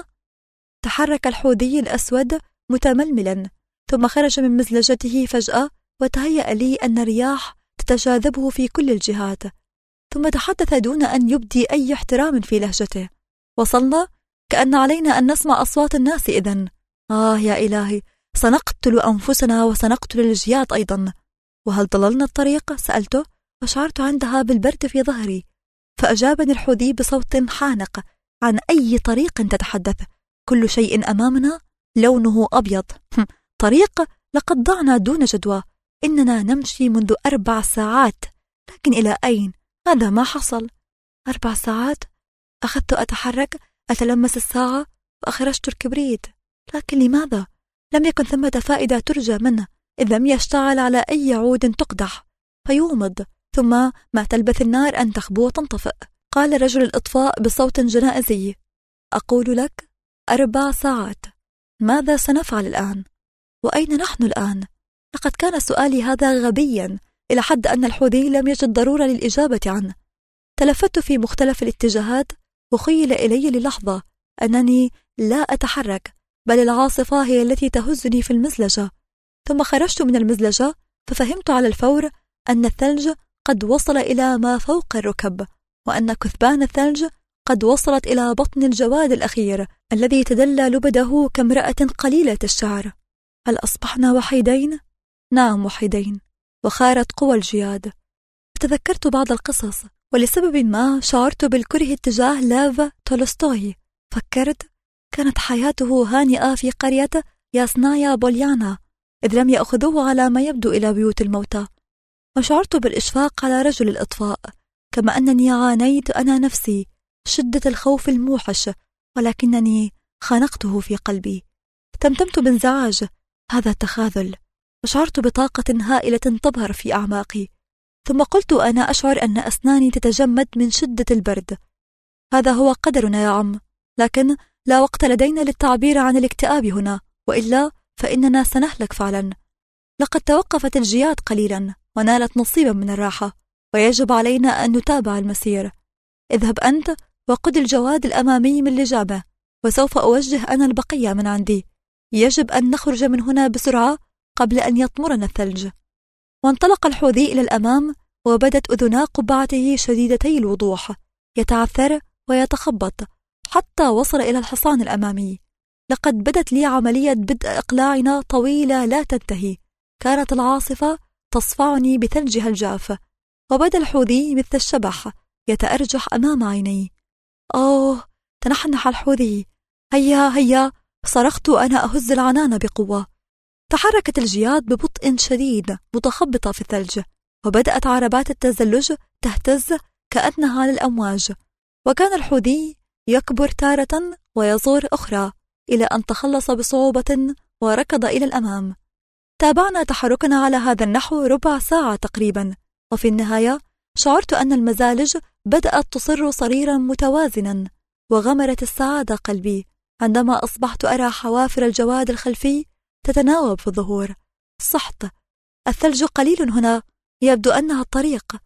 [SPEAKER 1] تحرك الحوذي الأسود متململا، ثم خرج من مزلجته فجأة، وتهيأ لي أن الرياح تتجاذبه في كل الجهات، ثم تحدث دون أن يبدي أي احترام في لهجته: وصلنا؟ كأن علينا أن نسمع أصوات الناس إذن. يا إلهي، سنقتل أنفسنا وسنقتل الجياد أيضا. وهل ضللنا الطريق؟ سألته، وشعرت عندها بالبرد في ظهري. فأجابني الحوذي بصوت حانق: عن أي طريق تتحدث؟ كل شيء أمامنا لونه أبيض. طريق؟ لقد ضعنا دون جدوى. إننا نمشي منذ 4 ساعات، لكن إلى أين؟ هذا ما حصل. 4 ساعات؟ أخذت أتحرك، أتلمس الساعة، وأخرجت الكبريت. لكن لماذا؟ لم يكن ثمة فائدة ترجى منه، إذ لم يشتعل على أي عود تقدح فيومض، ثم ما تلبث النار أن تخبو وتنطفئ. قال رجل الإطفاء بصوت جنائزي: أقول لك 4 ساعات. ماذا سنفعل الآن؟ وأين نحن الآن؟ لقد كان سؤالي هذا غبيا إلى حد أن الحوذي لم يجد ضرورة للإجابة عنه. تلفت في مختلف الاتجاهات، وخيل إلي للحظة أنني لا أتحرك، بل العاصفة هي التي تهزني في المزلجة. ثم خرجت من المزلجة، ففهمت على الفور أن الثلج قد وصل إلى ما فوق الركب، وأن كثبان الثلج قد وصلت إلى بطن الجواد الأخير الذي تدلى لبده كامرأة قليلة الشعر. هل أصبحنا وحيدين؟ نعم وحيدين، وخارت قوى الجياد. تذكرت بعض القصص، ولسبب ما شعرت بالكره اتجاه لاف تولستوي. فكرت: كانت حياته هانئة في قرية ياسنايا بوليانا، إذ لم يأخذوه على ما يبدو إلى بيوت الموتى. وشعرت بالإشفاق على رجل الإطفاء، كما أنني عانيت أنا نفسي شدة الخوف الموحش، ولكنني خنقته في قلبي. تمتمت بانزعاج هذا التخاذل، وشعرت بطاقة هائلة تظهر في أعماقي. ثم قلت أنا أشعر أن أسناني تتجمد من شدة البرد. هذا هو قدرنا يا عم، لكن لا وقت لدينا للتعبير عن الاكتئاب هنا، وإلا فإننا سنهلك فعلا. لقد توقفت الجياد قليلا ونالت نصيبا من الراحة، ويجب علينا أن نتابع المسير. اذهب أنت وقد الجواد الأمامي من لجامه، وسوف أوجه أنا البقية من عندي. يجب أن نخرج من هنا بسرعة قبل أن يطمرنا الثلج. وانطلق الحوذي إلى الأمام، وبدت أذنا قبعته شديدتي الوضوح، يتعثر ويتخبط حتى وصل إلى الحصان الأمامي. لقد بدت لي عملية بدء إقلاعنا طويلة لا تنتهي. كانت العاصفة تصفعني بثلجها الجاف، وبدا الحوذي مثل الشبح يتأرجح أمام عيني. تنحنح الحوذي. هيا هيا، صرخت أنا أهز العنان بقوة. تحركت الجياد ببطء شديد متخبطة في الثلج، وبدأت عربات التزلج تهتز كأنها للأمواج. وكان الحوذي يكبر تارة ويصغر أخرى، إلى أن تخلص بصعوبة وركض إلى الأمام. تابعنا تحركنا على هذا النحو ربع ساعة تقريبا، وفي النهاية شعرت أن المزالج بدأت تصر صريرا متوازنا، وغمرت السعادة قلبي عندما أصبحت أرى حوافر الجواد الخلفي تتناوب في الظهور. صحت، الثلج قليل هنا، يبدو أنها الطريق.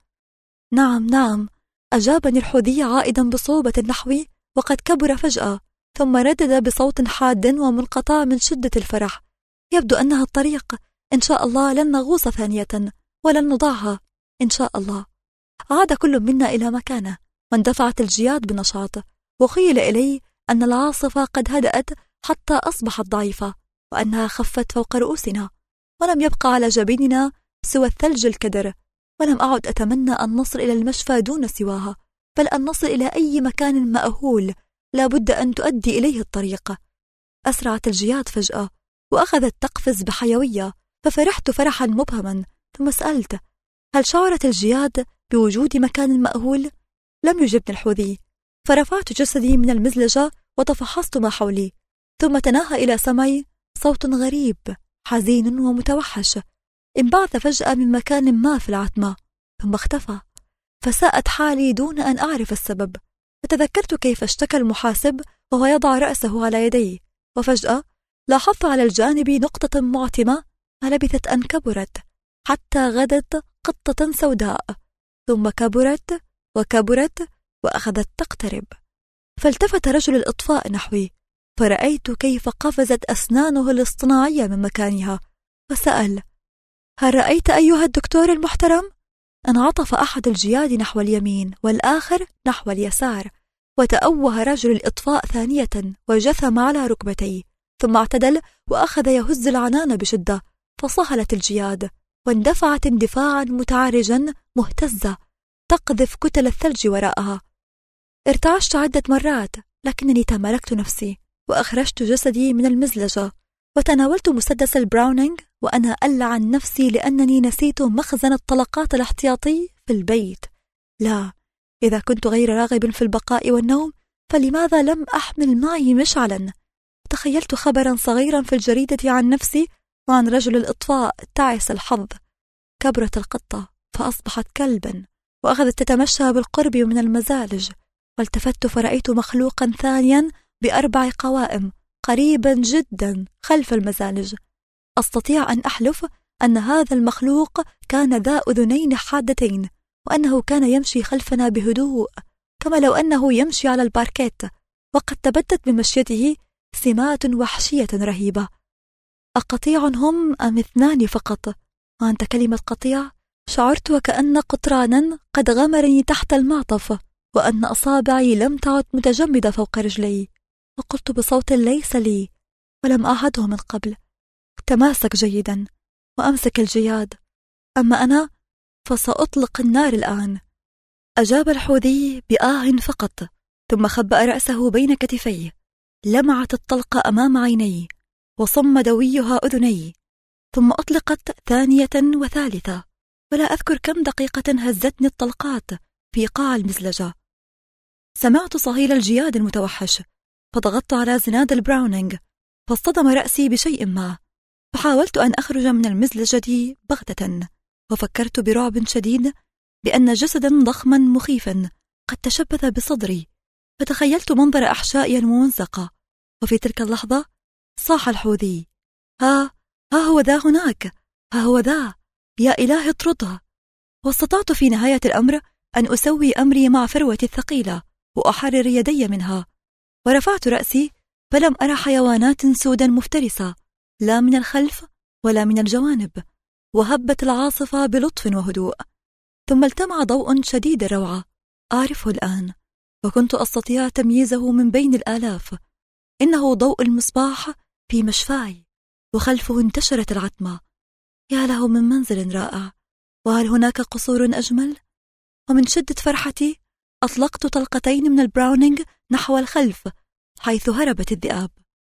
[SPEAKER 1] نعم، أجابني الحوذي عائدا بصعوبة نحوي، وقد كبر فجأة، ثم ردد بصوت حاد ومنقطع من شدة الفرح: يبدو أنها الطريق، إن شاء الله لن نغوص ثانية ولن نضعها إن شاء الله. عاد كل منا إلى مكانه، واندفعت الجياد بنشاط، وخيل إلي أن العاصفة قد هدأت حتى أصبحت ضعيفة، وأنها خفت فوق رؤوسنا، ولم يبقى على جبيننا سوى الثلج الكدر. ولم أعد أتمنى أن نصل إلى المشفى دون سواها، بل أن نصل إلى أي مكان مأهول لا بد أن تؤدي إليه الطريق. أسرعت الجياد فجأة وأخذت تقفز بحيوية، ففرحت فرحا مبهما، ثم سألت: هل شعرت الجياد بوجود مكان مأهول؟ لم يجبني الحوذي، فرفعت جسدي من المزلجة وتفحصت ما حولي، ثم تناهى إلى سمعي صوت غريب حزين ومتوحش انبعث فجأة من مكان ما في العتمة، ثم اختفى، فساءت حالي دون أن أعرف السبب. فتذكرت كيف اشتكى المحاسب وهو يضع رأسه على يديه، وفجأة لاحظت على الجانب نقطة معتمة ما لبثت أن كبرت حتى غدت قطة سوداء، ثم كبرت وكبرت وأخذت تقترب. فالتفت رجل الإطفاء نحوي، فرأيت كيف قفزت أسنانه الاصطناعية من مكانها، وسأل: هل رأيت أيها الدكتور المحترم؟ انعطف أحد الجياد نحو اليمين والآخر نحو اليسار، وتأوه رجل الإطفاء ثانية وجثم على ركبتيه، ثم اعتدل وأخذ يهز العنان بشدة، فصهلت الجياد واندفعت اندفاعا متعرجا مهتزة تقذف كتل الثلج وراءها. ارتعشت عدة مرات، لكنني تمالكت نفسي وأخرجت جسدي من المزلجة، وتناولت مسدس البراونينغ وأنا ألعن نفسي لأنني نسيت مخزن الطلقات الاحتياطي في البيت. لا، إذا كنت غير راغب في البقاء والنوم فلماذا لم أحمل معي مشعلا؟ تخيلت خبرا صغيرا في الجريدة عن نفسي وعن رجل الإطفاء تعس الحظ. كبرت القطة فأصبحت كلبا، وأخذت تتمشى بالقرب من المزالج، والتفت فرأيت مخلوقا ثانيا ب4 قوائم قريبا جدا خلف المزالج. أستطيع أن أحلف أن هذا المخلوق كان ذا أذنين حادتين، وأنه كان يمشي خلفنا بهدوء كما لو أنه يمشي على الباركيت، وقد تبدت بمشيته سمات وحشية رهيبة. أقطيع هم أم 2 فقط؟ وعند كلمة قطيع شعرت وكأن قطرانا قد غمرني تحت المعطف، وأن أصابعي لم تعد متجمدة فوق رجلي، وقلت بصوت ليس لي ولم أعهده من قبل: تماسك جيدا وأمسك الجياد، أما أنا فسأطلق النار الآن. أجاب الحوذي بآه فقط، ثم خبأ رأسه بين كتفيه. لمعت الطلقة أمام عيني وصم دويها أذني، ثم أطلقت ثانية وثالثة، ولا أذكر كم دقيقة هزتني الطلقات في قاع المزلجة. سمعت صهيل الجياد المتوحش، فضغطت على زناد البراونينغ، فاصطدم رأسي بشيء ما، فحاولت أن أخرج من المزلجة بغتة، وفكرت برعب شديد بأن جسدا ضخما مخيفا قد تشبث بصدري، فتخيلت منظر أحشائي ممزقة. وفي تلك اللحظة صاح الحوذي: ها هو ذا هناك، ها هو ذا، يا إله اطردها. واستطعت في نهاية الأمر أن أسوي أمري مع فروتي الثقيلة وأحرر يدي منها، ورفعت رأسي فلم أرى حيوانات سودا مفترسة لا من الخلف ولا من الجوانب، وهبت العاصفة بلطف وهدوء. ثم التمع ضوء شديد الروعة أعرفه الآن، وكنت أستطيع تمييزه من بين الآلاف. إنه ضوء المصباح في مشفاي، وخلفه انتشرت العتمة. يا له من منزل رائع، وهل هناك قصور أجمل؟ ومن شدة فرحتي أطلقت طلقتين من البراونينغ نحو الخلف حيث هربت الذئاب.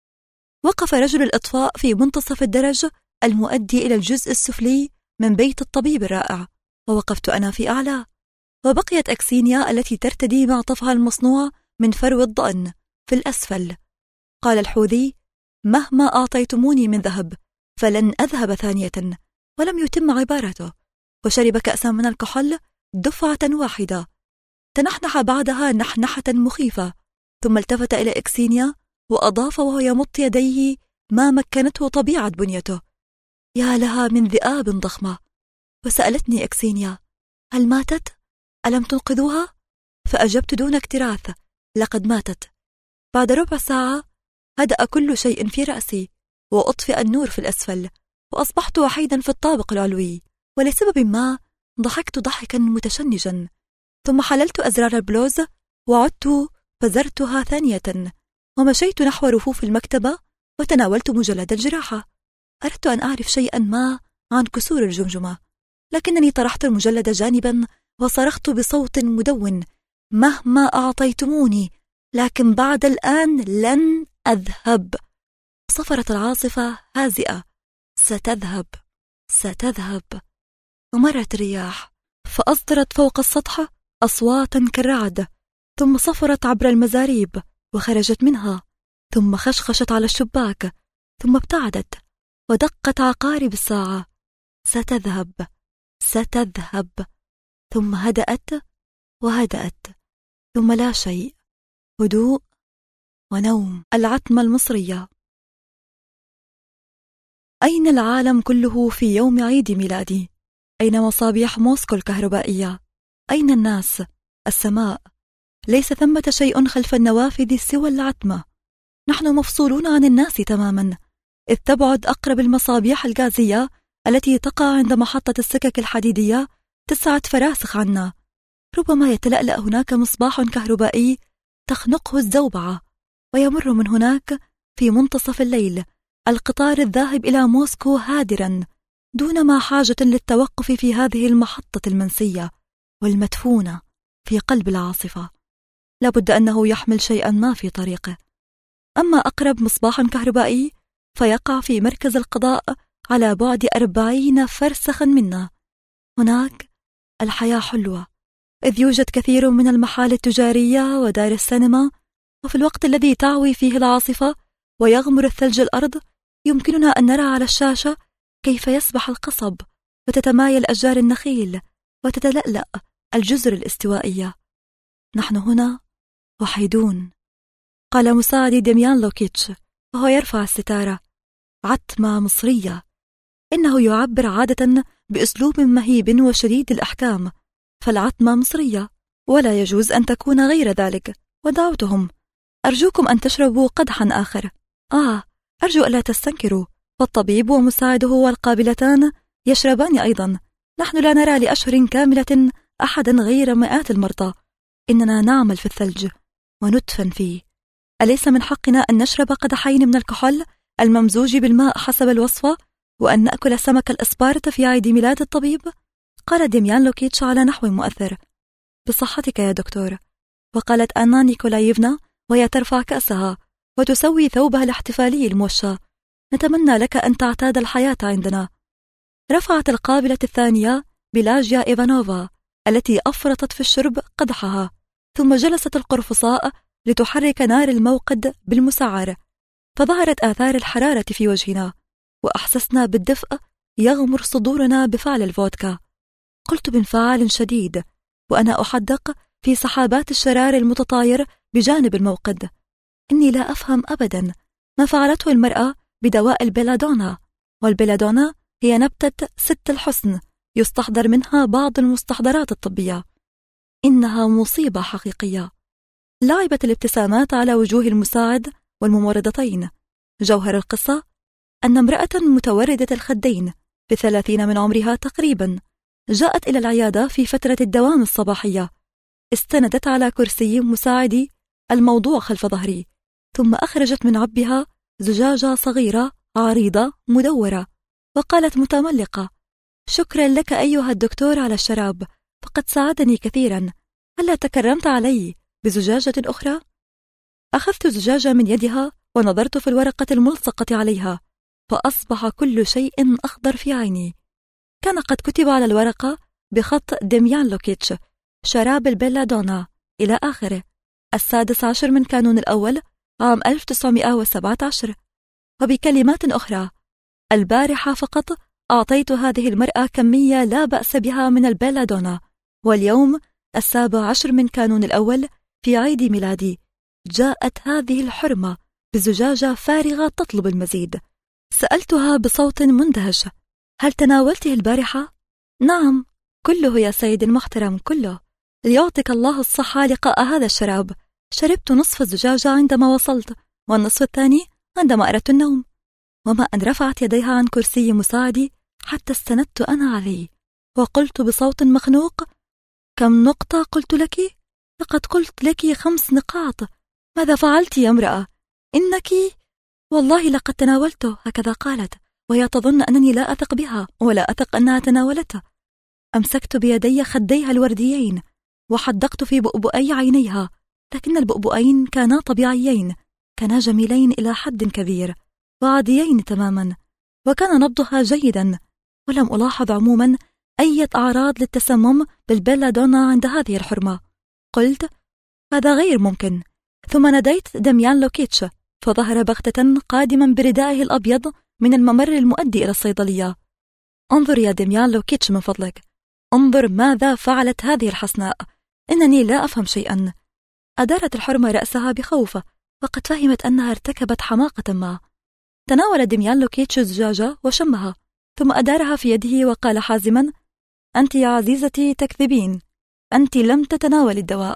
[SPEAKER 1] وقف رجل الإطفاء في منتصف الدرج المؤدي إلى الجزء السفلي من بيت الطبيب الرائع، ووقفت أنا في أعلاه، وبقيت أكسينيا التي ترتدي معطفها المصنوع من فرو الضأن في الأسفل. قال الحوذي: مهما أعطيتموني من ذهب فلن أذهب ثانية. ولم يتم عبارته، وشرب كأسا من الكحول دفعة واحدة. تنحنح بعدها نحنحة مخيفة، ثم التفت إلى إكسينيا وأضاف وهو يمط يديه ما مكنته طبيعة بنيته: يا لها من ذئاب ضخمة. وسألتني إكسينيا: هل ماتت؟ ألم تنقذوها؟ فأجبت دون اكتراث: لقد ماتت. بعد ربع ساعة هدأ كل شيء في رأسي، وأطفئ النور في الأسفل، وأصبحت وحيدا في الطابق العلوي. ولسبب ما ضحكت ضحكا متشنجا، ثم حللت أزرار البلوز وعدت فزرتها ثانية، ومشيت نحو رفوف المكتبة وتناولت مجلد الجراحة. أردت أن أعرف شيئا ما عن كسور الجمجمة، لكنني طرحت المجلد جانبا وصرخت بصوت مدون: مهما أعطيتموني، لكن بعد الآن لن أذهب. صفرت العاصفة هازئة: ستذهب ستذهب. ومرت الرياح فأصدرت فوق السطح أصواتا كالرعد، ثم صفرت عبر المزاريب وخرجت منها، ثم خشخشت على الشباك، ثم ابتعدت ودقت عقارب الساعة: ستذهب ستذهب. ثم هدأت وهدأت، ثم لا شيء، هدوء ونوم. العتمة المصرية. أين العالم كله في يوم عيد ميلادي؟ أين مصابيح موسكو الكهربائية؟ أين الناس؟ السماء؟ ليس ثمة شيء خلف النوافذ سوى العتمة. نحن مفصولون عن الناس تماما، إذ تبعد أقرب المصابيح الغازية التي تقع عند محطة السكك الحديدية 9 فراسخ عنا. ربما يتلألأ هناك مصباح كهربائي تخنقه الزوبعة، ويمر من هناك في منتصف الليل القطار الذاهب إلى موسكو هادرا، دون ما حاجة للتوقف في هذه المحطة المنسية والمدفونة في قلب العاصفة. لابد أنه يحمل شيئا ما في طريقه. أما أقرب مصباح كهربائي فيقع في مركز القضاء على بعد 40 فرسخا منا. هناك الحياة حلوة، إذ يوجد كثير من المحال التجارية ودار السينما، وفي الوقت الذي تعوي فيه العاصفة ويغمر الثلج الأرض يمكننا أن نرى على الشاشة كيف يسبح القصب وتتمايل أشجار النخيل وتتلألأ الجزر الاستوائية. نحن هنا وحيدون. قال مساعدي ديميان لوكيتش وهو يرفع الستارة: عتمة مصرية. إنه يعبر عادة بأسلوب مهيب وشديد الأحكام، فالعتمة مصرية ولا يجوز أن تكون غير ذلك. ودعوتهم: أرجوكم أن تشربوا قدحا آخر. أرجو ألا تستنكروا، فالطبيب ومساعده والقابلتان يشربان أيضا. نحن لا نرى لأشهر كاملة أحدا غير مئات المرضى. إننا نعمل في الثلج وندفن فيه. أليس من حقنا أن نشرب قدحين من الكحول الممزوج بالماء حسب الوصفة، وأن نأكل سمك الإسبارت في عيد ميلاد الطبيب؟ قال ديميان لوكيتش على نحو مؤثر: بصحتك يا دكتور. وقالت آنا نيكولايفنا وهي ترفع كأسها وتسوي ثوبها الاحتفالي الموشى: نتمنى لك أن تعتاد الحياة عندنا. رفعت القابلة الثانية بلاجيا إيفانوفا التي أفرطت في الشرب قدحها، ثم جلست القرفصاء لتحرك نار الموقد بالمسعر، فظهرت آثار الحرارة في وجهنا، وأحسسنا بالدفء يغمر صدورنا بفعل الفودكا. قلت بانفعال شديد وأنا أحدق في سحابات الشرار المتطاير بجانب الموقد: إني لا أفهم أبدا ما فعلته المرأة بدواء البيلادونا. والبيلادونا هي نبتة 6 الحسن يستحضر منها بعض المستحضرات الطبية. إنها مصيبة حقيقية. لعبت الابتسامات على وجوه المساعد والممرضتين. جوهر القصة أن امرأة متوردة الخدين في 30 من عمرها تقريبا جاءت إلى العيادة في فترة الدوام الصباحية. استندت على كرسي مساعدي الموضوع خلف ظهري، ثم أخرجت من عبها زجاجة صغيرة عريضة مدورة، وقالت متملقة: شكرا لك أيها الدكتور على الشراب، فقد ساعدني كثيرا. هل تكرمت علي بزجاجة أخرى؟ أخذت زجاجة من يدها ونظرت في الورقة الملصقة عليها، فأصبح كل شيء أخضر في عيني. كان قد كتب على الورقة بخط ديميان لوكيتش: شراب البيلادونا إلى آخره، 16 من كانون الأول عام 1917. وبكلمات أخرى، البارحة فقط أعطيت هذه المرأة كمية لا بأس بها من البيلادونا، واليوم 17 من كانون الأول في عيد ميلادي جاءت هذه الحرمة بزجاجة فارغة تطلب المزيد. سألتها بصوت مندهش: هل تناولته البارحة؟ نعم، كله يا سيد المحترم، كله. ليعطيك الله الصحة لقاء هذا الشراب. شربت نصف الزجاجة عندما وصلت، والنصف الثاني عندما أردت النوم. وما أن رفعت يديها عن كرسي مساعدي حتى استندت أنا عليه، وقلت بصوت مخنوق: كم نقطة قلت لك؟ لقد قلت لك 5 نقاط. ماذا فعلت يا امرأة؟ إنك والله لقد تناولته، هكذا قالت، وهي تظن أنني لا أثق بها ولا أثق أنها تناولته. أمسكت بيدي خديها الورديين وحدقت في بؤبؤي عينيها، لكن البؤبؤين كانا طبيعيين، كانا جميلين إلى حد كبير وعاديين تماما، وكان نبضها جيدا، ولم ألاحظ عموما أي أعراض للتسمم بالبيلادونا عند هذه الحرمة. قلت: هذا غير ممكن. ثم ناديت دميان لوكيتش، فظهر بغتة قادما بردائه الأبيض من الممر المؤدي إلى الصيدلية. انظر يا دميان لوكيتش من فضلك، انظر ماذا فعلت هذه الحسناء، إنني لا أفهم شيئا. أدارت الحرمة رأسها بخوف، وقد فهمت أنها ارتكبت حماقة ما. تناول دميان لوكيتش الزجاجة وشمها، ثم أدارها في يده وقال حازما: أنت يا عزيزتي تكذبين، أنت لم تتناولي الدواء.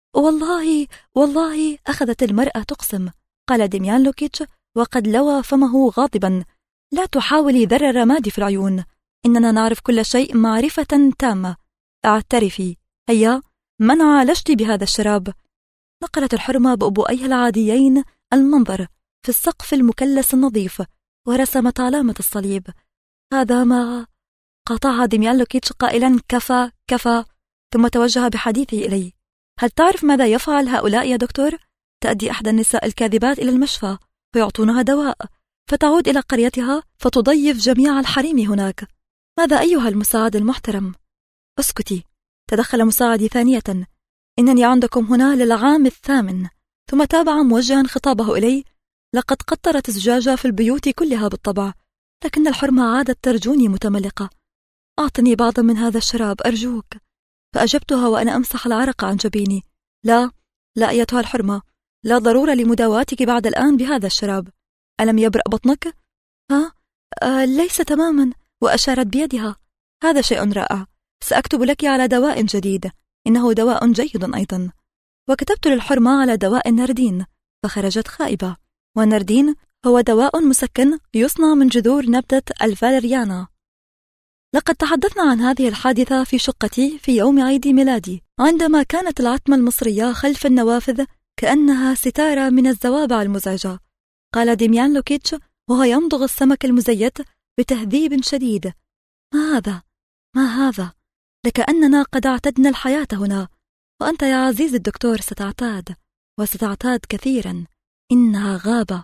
[SPEAKER 1] والله أخذت المرأة تقسم. قال دميان لوكيتش وقد لوى فمه غاضبا: لا تحاولي ذر الرماد في العيون، إننا نعرف كل شيء معرفة تامة. اعترفي، هيا، من عالجت بهذا الشراب؟ نقلت الحرمة بؤبؤيها العاديين المنظر في السقف المكلس النظيف، ورسمت علامة الصليب. هذا ما قاطعها دميان لوكيتش قائلا: كفى كفى، ثم توجه بحديثه إلي: هل تعرف ماذا يفعل هؤلاء يا دكتور؟ تأتي إحدى النساء الكاذبات إلى المشفى فيعطونها دواء، فتعود إلى قريتها فتضيف جميع الحريم هناك. ماذا أيها المساعد المحترم؟ اسكتي، تدخل مساعدي ثانية: إنني عندكم هنا للعام 8. ثم تابع موجها خطابه إلي: لقد قطرت الزجاجة في البيوت كلها بالطبع، لكن الحرمة عادت ترجوني متملقة. أعطني بعضا من هذا الشراب أرجوك. فأجبتها وأنا أمسح العرق عن جبيني: لا أيتها الحرمة، لا ضرورة لمداواتك بعد الآن بهذا الشراب. ألم يبرأ بطنك؟ ليس تماما. وأشارت بيدها: هذا شيء رائع، سأكتب لك على دواء جديد، إنه دواء جيد أيضا. وكتبت للحرمة على دواء الناردين، فخرجت خائبة. والناردين هو دواء مسكن يصنع من جذور نبتة الفاليريانا. لقد تحدثنا عن هذه الحادثة في شقتي في يوم عيد ميلادي، عندما كانت العتمة المصرية خلف النوافذ كأنها ستارة من الزوابع المزعجة. قال دميان لوكيتش وهو يمضغ السمك المزيت بتهذيب شديد: ما هذا؟ لكأننا قد اعتدنا الحياة هنا، وأنت يا عزيزي الدكتور ستعتاد، وستعتاد كثيرا. إنها غابة.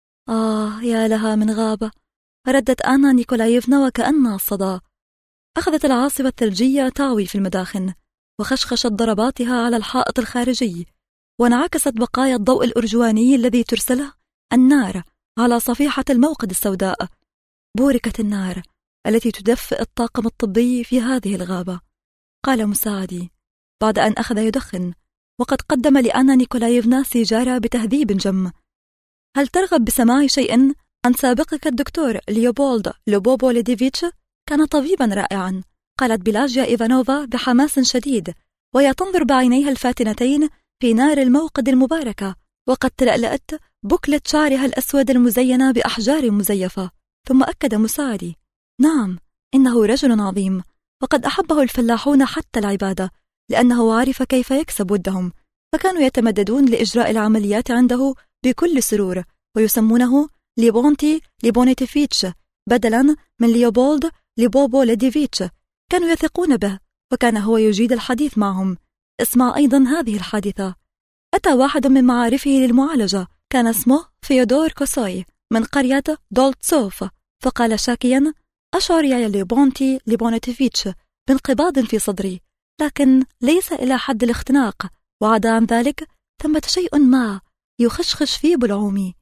[SPEAKER 1] يا لها من غابة، ردت آنا نيكولايفنا وكأنها الصدى. أخذت العاصفة الثلجية تعوي في المداخن، وخشخشت ضرباتها على الحائط الخارجي، وانعكست بقايا الضوء الأرجواني الذي ترسله النار على صفيحة الموقد السوداء. بوركت النار التي تدفئ الطاقم الطبي في هذه الغابة. قال مساعدي بعد أن أخذ يدخن، وقد قدم لآنا نيكولايفنا سيجارة بتهذيب جم: هل ترغب بسماع شيء عن سابقك الدكتور ليوبولد لوبوبوليديفيتش؟ كان طبيبا رائعا. قالت بيلاجيا إيفانوفا بحماس شديد، وهي تنظر بعينيها الفاتنتين في نار الموقد المباركة، وقد تلألأت بكلة شعرها الأسود المزينة بأحجار مزيفة. ثم أكد مساعدي: نعم، إنه رجل عظيم، وقد أحبه الفلاحون حتى العبادة، لأنه عرف كيف يكسب ودهم، فكانوا يتمددون لإجراء العمليات عنده بكل سرور، ويسمونه ليبونتي ليبونيتيفيتش بدلا من ليوبولد لوبوبوليديفيتش. كانوا يثقون به، وكان هو يجيد الحديث معهم. اسمع أيضا هذه الحادثة: أتى واحد من معارفه للمعالجة، كان اسمه فيودور كوسوي من قرية دولتسوف، فقال شاكيا: أشعر يا ليبونتي ليبونيتيفيتش بانقباض في صدري، لكن ليس إلى حد الاختناق، وعدا عن ذلك ثمة شيء ما يخشخش في بلعومي.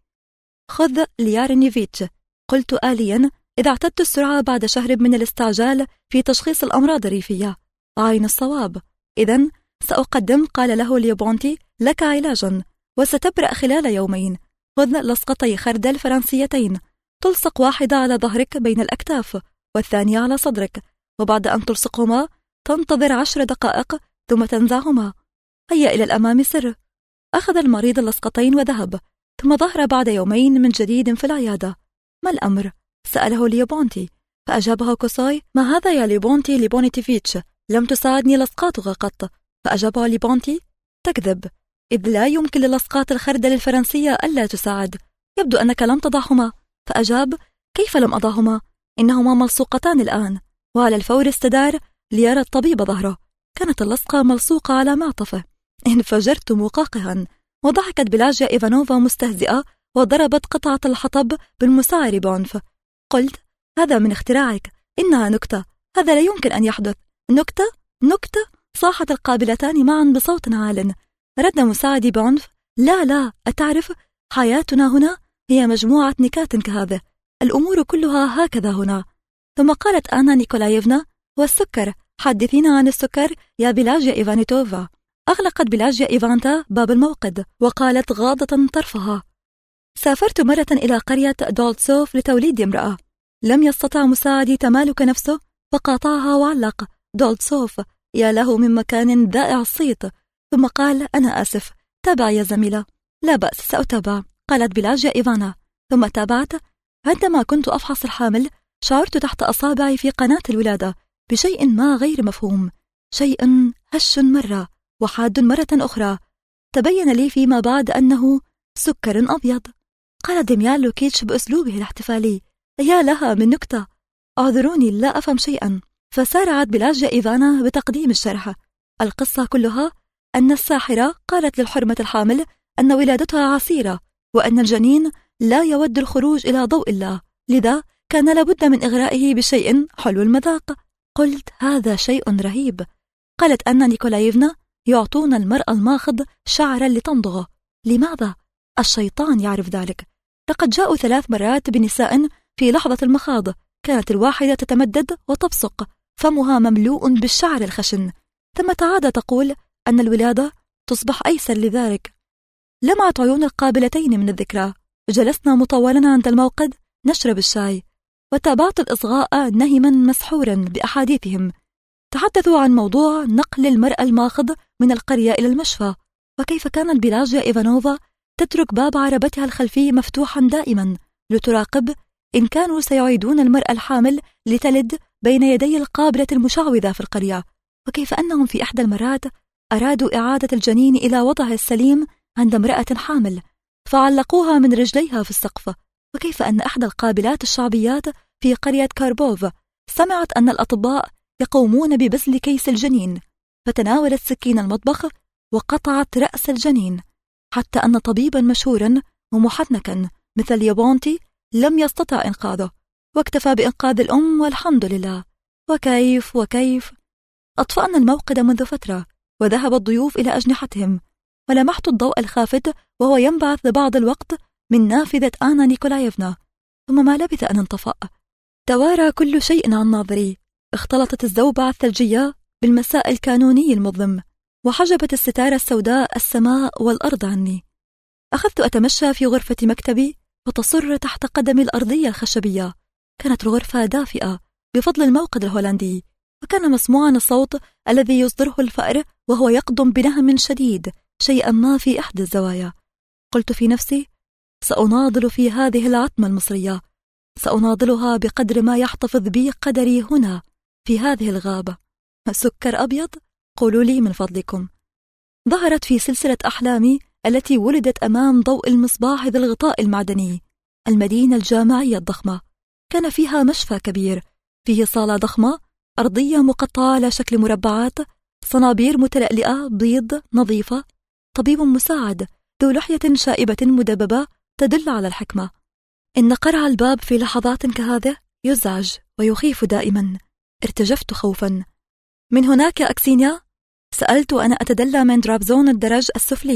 [SPEAKER 1] خذ ليارنيفيتش، قلت آليا إذا اعتدت السرعة بعد شهر من الاستعجال في تشخيص الأمراض الريفية. عين الصواب. إذن سأقدم، قال له ليوبونتي، لك علاجا وستبرأ خلال يومين. خذ لصقتي خردل فرنسيتين، تلصق واحدة على ظهرك بين الأكتاف والثانية على صدرك، وبعد أن تلصقهما تنتظر 10 دقائق ثم تنزعهما. هيا إلى الأمام سر. أخذ المريض اللصقتين وذهب، ثم ظهر بعد يومين من جديد في العيادة. ما الأمر؟ سأله ليوبونتي، فأجابه كوساي: ما هذا يا ليوبونتي ليبونيتيفيتش، لم تساعدني لصقاتك قط. فأجابه ليبونتي: تكذب، إذ لا يمكن للصقات الخردل الفرنسية ألا تساعد، يبدو أنك لم تضعهما. فأجاب: كيف لم أضعهما؟ إنهما ملصوقتان الآن. وعلى الفور استدار ليرى الطبيب ظهره، كانت اللصقة ملصوقة على معطفه. انفجرت مقاقها، وضحكت بلاجيا إيفانوفا مستهزئة وضربت قطعة الحطب بالمسعر بعنف. قلت: هذا من اختراعك، إنها نكتة، هذا لا يمكن أن يحدث. نكتة؟ نكتة؟ صاحت القابلتان معا بصوت عال. رد مساعدي بعنف: لا، أتعرف، حياتنا هنا هي مجموعة نكات كهذه، الأمور كلها هكذا هنا. ثم قالت آنا نيكولايفنا: والسكر، حدثينا عن السكر يا بلاجيا إيفانيتوفا. أغلقت بلاجيا إيفانتا باب الموقد وقالت غاضة طرفها: سافرت مرة إلى قرية دولتسوف لتوليد امرأة. لم يستطع مساعدي تمالك نفسه فقاطعها وعلق: دولتسوف، يا له من مكان ذائع الصيت. ثم قال: أنا آسف، تابع يا زميلة. لا بأس، سأتابع، قالت بلاجيا إيفانا. ثم تابعت: عندما كنت أفحص الحامل شعرت تحت أصابعي في قناة الولادة بشيء ما غير مفهوم، شيء هش مرة وحاد مرة أخرى. تبين لي فيما بعد أنه سكر أبيض. قال ديميان لوكيتش بأسلوبه الاحتفالي: يا لها من نكتة، أعذروني لا أفهم شيئا. فسارعت بلاجيا إيفانا بتقديم الشرح. القصة كلها أن الساحرة قالت للحرمة الحامل أن ولادتها عسيرة، وأن الجنين لا يود الخروج إلى ضوء الله، لذا كان لابد من إغرائه بشيء حلو المذاق. قلت: هذا شيء رهيب. قالت أنا نيكولايفنا: يعطون المرأة الماخض شعرا لتمضغه. لماذا؟ الشيطان يعرف ذلك. لقد جاءوا 3 مرات بنساء في لحظة المخاض، كانت الواحدة تتمدد وتبصق، فمها مملوء بالشعر الخشن، ثم تعاد تقول أن الولادة تصبح أيسر لذلك. لمعت عيون القابلتين من الذكرى. جلسنا مطولا عند الموقد نشرب الشاي، وتابعت الإصغاء نهما مسحورا بأحاديثهم. تحدثوا عن موضوع نقل المرأة الماخض من القرية إلى المشفى، وكيف كانت بلاجيا إيفانوفا تترك باب عربتها الخلفي مفتوحا دائما لتراقب إن كانوا سيعيدون المرأة الحامل لتلد بين يدي القابلة المشعوذة في القرية، وكيف أنهم في إحدى المرات أرادوا إعادة الجنين إلى وضعه السليم عند امرأة حامل فعلقوها من رجليها في السقف، وكيف أن إحدى القابلات الشعبيات في قرية كاربوف سمعت أن الأطباء يقومون ببذل كيس الجنين، فتناولت سكين المطبخ وقطعت رأس الجنين، حتى أن طبيبا مشهورا ومحنكا مثل يوبونتي لم يستطع إنقاذه، واكتفى بإنقاذ الأم والحمد لله. وكيف أطفأنا الموقد منذ فترة، وذهب الضيوف إلى أجنحتهم، ولمحت الضوء الخافت وهو ينبعث بعض الوقت من نافذة آنا نيكولايفنا، ثم ما لبث أن انطفأ. توارى كل شيء عن ناظري، اختلطت الزوبعة الثلجية بالمساء الكانوني المظلم، وحجبت الستارة السوداء السماء والأرض عني. أخذت أتمشى في غرفة مكتبي وتصر تحت قدمي الأرضية الخشبية. كانت الغرفة دافئة بفضل الموقد الهولندي، وكان مسموعا الصوت الذي يصدره الفأر وهو يقدم بنهم شديد شيئا ما في إحدى الزوايا. قلت في نفسي: سأناضل في هذه العتمة المصرية، سأناضلها بقدر ما يحتفظ بي قدري هنا في هذه الغابة. سكر أبيض؟ قولوا لي من فضلكم. ظهرت في سلسلة أحلامي التي ولدت أمام ضوء المصباح ذي الغطاء المعدني المدينة الجامعية الضخمة. كان فيها مشفى كبير، فيه صالة ضخمة أرضية مقطعة على شكل مربعات، صنابير متلألئة بيض نظيفة، طبيب مساعد ذو لحية شائبة مدببة تدل على الحكمة. إن قرع الباب في لحظات كهذه يزعج ويخيف دائما. ارتجفت خوفا. من هناك أكسينيا؟ سألت وأنا أتدلى من درابزون الدرج السفلي.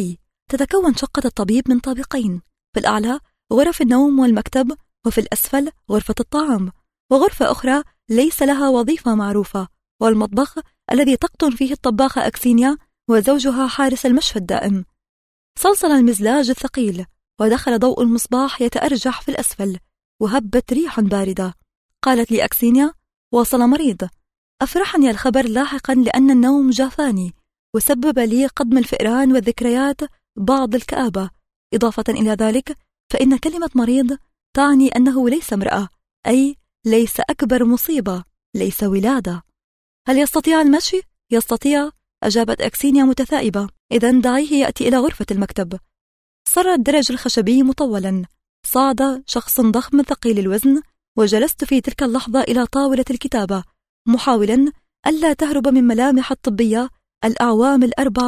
[SPEAKER 1] تتكون شقة الطبيب من طابقين، في الأعلى غرف النوم والمكتب، وفي الأسفل غرفة الطعام، وغرفة أخرى ليس لها وظيفة معروفة، والمطبخ الذي تقطن فيه الطباخة أكسينيا وزوجها حارس المشفى الدائم. صلصل المزلاج الثقيل، ودخل ضوء المصباح يتأرجح في الأسفل، وهبت ريح باردة. قالت لي أكسينيا: وصل مريض. أفرحني الخبر لاحقا، لأن النوم جافاني وسبب لي قدم الفئران والذكريات بعض الكآبة. إضافة إلى ذلك، فإن كلمة مريض تعني أنه ليس امرأة، أي ليس أكبر مصيبة، ليس ولادة. هل يستطيع المشي؟ يستطيع، أجابت أكسينيا متثائبة. إذن دعيه يأتي إلى غرفة المكتب. صر الدرج الخشبي مطولا، صعد شخص ضخم ثقيل الوزن، وجلست في تلك اللحظة إلى طاولة الكتابة، محاولا ألا تهرب من ملامح الطبية الأعوام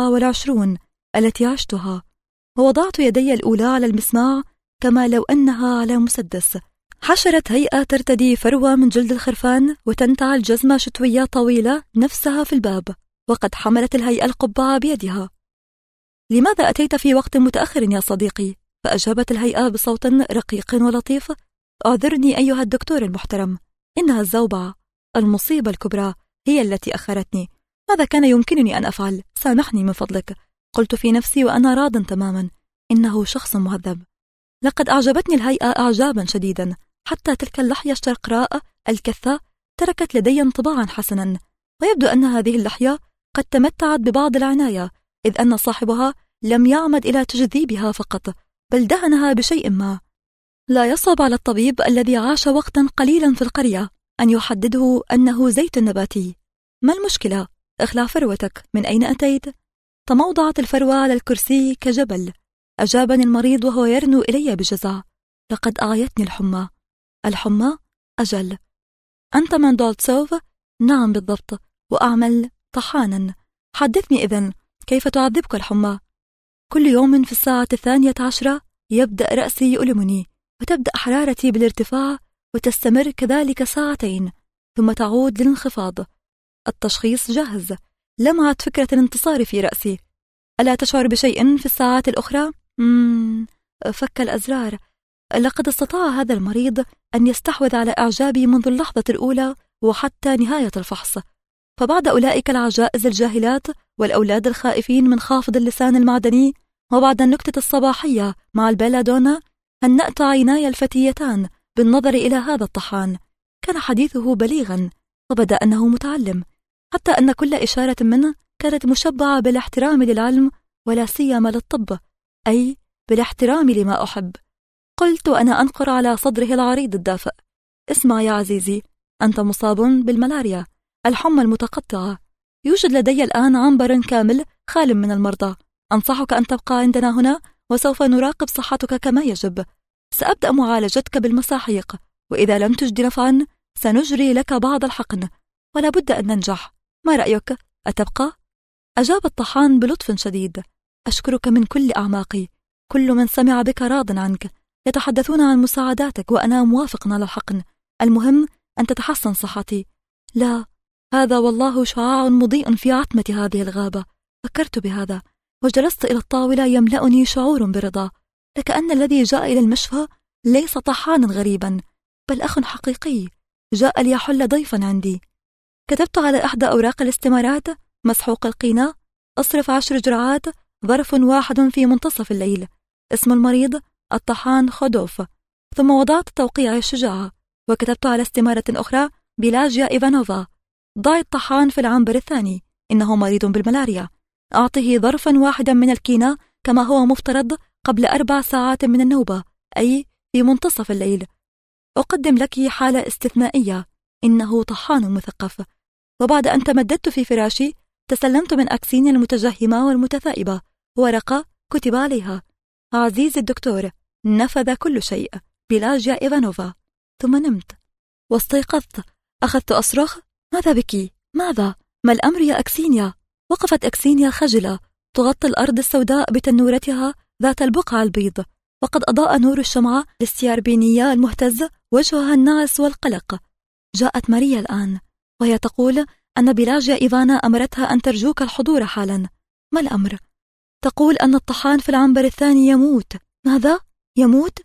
[SPEAKER 1] 24 التي عشتها. ووضعت يدي الأولى على المسماع كما لو أنها على مسدس. حشرت هيئة ترتدي فروة من جلد الخرفان وتنتعل جزمة شتوية طويلة نفسها في الباب، وقد حملت الهيئة القبعة بيدها. لماذا أتيت في وقت متأخر يا صديقي؟ فأجابت الهيئة بصوت رقيق ولطيف: أعذرني أيها الدكتور المحترم، إنها الزوبعة، المصيبة الكبرى هي التي أخرتني. ماذا كان يمكنني أن أفعل؟ سامحني من فضلك. قلت في نفسي وأنا راض تماما، إنه شخص مهذب. لقد أعجبتني الهيئة إعجابا شديدا، حتى تلك اللحية الشرقراء الكثة تركت لدي انطباعا حسنا، ويبدو أن هذه اللحية قد تمتعت ببعض العناية، إذ أن صاحبها لم يعمد إلى تجذيبها فقط، بل دهنها بشيء ما. لا يصعب على الطبيب الذي عاش وقتا قليلا في القرية أن يحدده أنه زيت نباتي. ما المشكلة؟ اخلع فروتك. من أين أتيت؟ تموضعت الفروة على الكرسي كجبل. أجابني المريض وهو يرنو إلي بجزع: لقد أعيتني الحمى. الحمى؟ أجل. أنت من دولتسوف؟ نعم بالضبط، وأعمل طحانا. حدثني إذن، كيف تعذبك الحمى؟ كل يوم في الساعة 12 يبدأ رأسي يؤلمني، وتبدأ حرارتي بالارتفاع، وتستمر كذلك ساعتين، ثم تعود للانخفاض. التشخيص جاهز. لمعت فكرة الانتصار في رأسي. ألا تشعر بشيء في الساعات الأخرى؟ فك الأزرار. لقد استطاع هذا المريض أن يستحوذ على إعجابي منذ اللحظة الأولى وحتى نهاية الفحص. فبعد أولئك العجائز الجاهلات والأولاد الخائفين من خافض اللسان المعدني، وبعد النكتة الصباحية مع البيلادونا، هنأت عيناي الفتيتان بالنظر إلى هذا الطحان. كان حديثه بليغا، وبدا أنه متعلم، حتى أن كل إشارة منه كانت مشبعة بالاحترام للعلم، ولا سيما للطب، أي بالاحترام لما أحب. قلت وأنا أنقر على صدره العريض الدافئ: اسمع يا عزيزي، أنت مصاب بالملاريا، الحمى المتقطعة. يوجد لدي الآن عنبر كامل خال من المرضى. أنصحك أن تبقى عندنا هنا، وسوف نراقب صحتك كما يجب. سأبدأ معالجتك بالمساحيق، وإذا لم تجد نفعا سنجري لك بعض الحقن، ولا بد أن ننجح. ما رأيك؟ أتبقى؟ أجاب الطحان بلطف شديد: أشكرك من كل أعماقي. كل من سمع بك راض عنك، يتحدثون عن مساعداتك، وأنا موافق على الحقن. المهم أن تتحسن صحتي. لا، هذا والله شعاع مضيء في عتمة هذه الغابة. فكرت بهذا، وجلست إلى الطاولة يملأني شعور برضا، لكأن الذي جاء إلى المشفى ليس طحانا غريبا، بل أخ حقيقي جاء ليحل ضيفا عندي. كتبت على إحدى أوراق الاستمارات: مسحوق القينة، أصرف 10 جرعات، ظرف واحد في منتصف الليل. اسم المريض الطحان خودوف. ثم وضعت توقيعي الشجاعة، وكتبت على استمارة أخرى: بيلاجيا إيفانوفا. ضع الطحان في العنبر الثاني، إنه مريض بالملاريا. أعطه ظرفا واحدا من الكينة كما هو مفترض قبل 4 ساعات من النوبة، أي في منتصف الليل. أقدم لك حالة استثنائية، إنه طحان مثقف. وبعد أن تمددت في فراشي، تسلمت من أكسينيا المتجهمة والمتثائبة ورقة كتب عليها: عزيزي الدكتور، نفذ كل شيء، بيلاجيا إيفانوفا. ثم نمت. واستيقظت، أخذت أصرخ: ماذا بك؟ ماذا؟ ما الأمر يا أكسينيا؟ وقفت أكسينيا خجلة تغطي الأرض السوداء بتنورتها ذات البقع البيض، وقد أضاء نور الشمعة الاستياربينية المهتز وجهها الناعس والقلق. جاءت ماريا الآن، وهي تقول أن بيلاجيا إيفانا أمرتها أن ترجوك الحضور حالا. ما الأمر؟ تقول أن الطحان في العنبر الثاني يموت. ماذا؟ يموت؟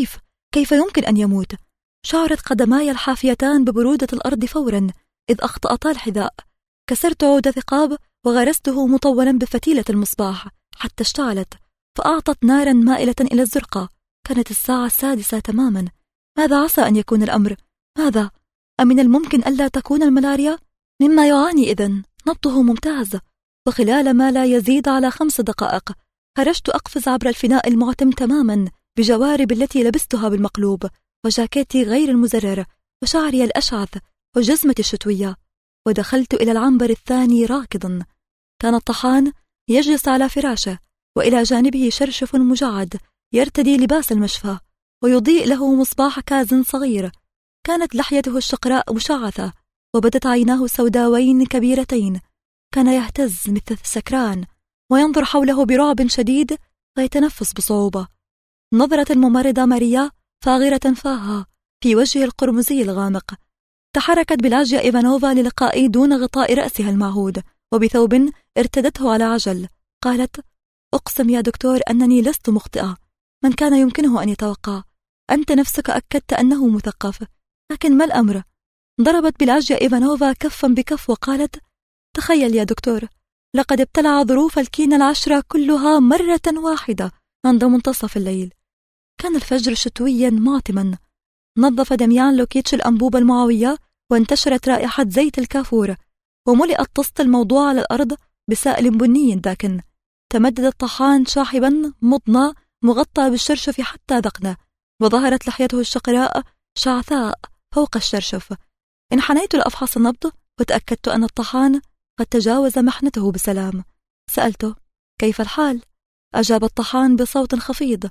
[SPEAKER 1] كيف يمكن أن يموت؟ شعرت قدماي الحافيتان ببرودة الأرض فورا إذ أخطأتا الحذاء. كسرت عود ثقاب وغرسته مطولا بفتيلة المصباح حتى اشتعلت، فأعطت نارا مائلة إلى الزرقاء. كانت الساعة 6 تماما. ماذا عسى أن يكون الأمر؟ ماذا؟ أمن الممكن ألا تكون الملاريا؟ مما يعاني إذن. نبضه ممتاز. وخلال ما لا يزيد على 5 دقائق خرجت أقفز عبر الفناء المعتم تماما بجوارب التي لبستها بالمقلوب وجاكيتي غير المزرر وشعري الأشعث وجزمتي الشتوية، ودخلت إلى العنبر الثاني راكضا. كان الطحان يجلس على فراشه وإلى جانبه شرشف مجعد يرتدي لباس المشفى ويضيء له مصباح كاز صغير. كانت لحيته الشقراء مشعثة وبدت عيناه سوداوين كبيرتين. كان يهتز مثل السكران وينظر حوله برعب شديد ويتنفس بصعوبة. نظرة الممرضة ماريا فاغرة فاها في وجهه القرمزي الغامق. تحركت بلاجيا إيفانوفا للقائي دون غطاء رأسها المعهود وبثوب ارتدته على عجل. قالت: أقسم يا دكتور أنني لست مخطئة. من كان يمكنه أن يتوقع؟ أنت نفسك أكدت أنه مثقف. لكن ما الأمر؟ ضربت بلاجيا إيفانوفا كفا بكف وقالت: تخيل يا دكتور، لقد ابتلع ظروف الكينة 10 كلها مرة واحدة عند منتصف الليل. كان الفجر شتويا معتما. نظف دميان لوكيتش الأنبوبة المعوية وانتشرت رائحة زيت الكافور، وملئ الطست الموضوع على الأرض بسائل بني داكن. تمدد الطحان شاحبا مضنى مغطى بالشرشف حتى ذقنه، وظهرت لحيته الشقراء شعثاء فوق الشرشف. انحنيت لأفحص النبض وتأكدت أن الطحان قد تجاوز محنته بسلام. سألته: كيف الحال؟ أجاب الطحان بصوت خفيض: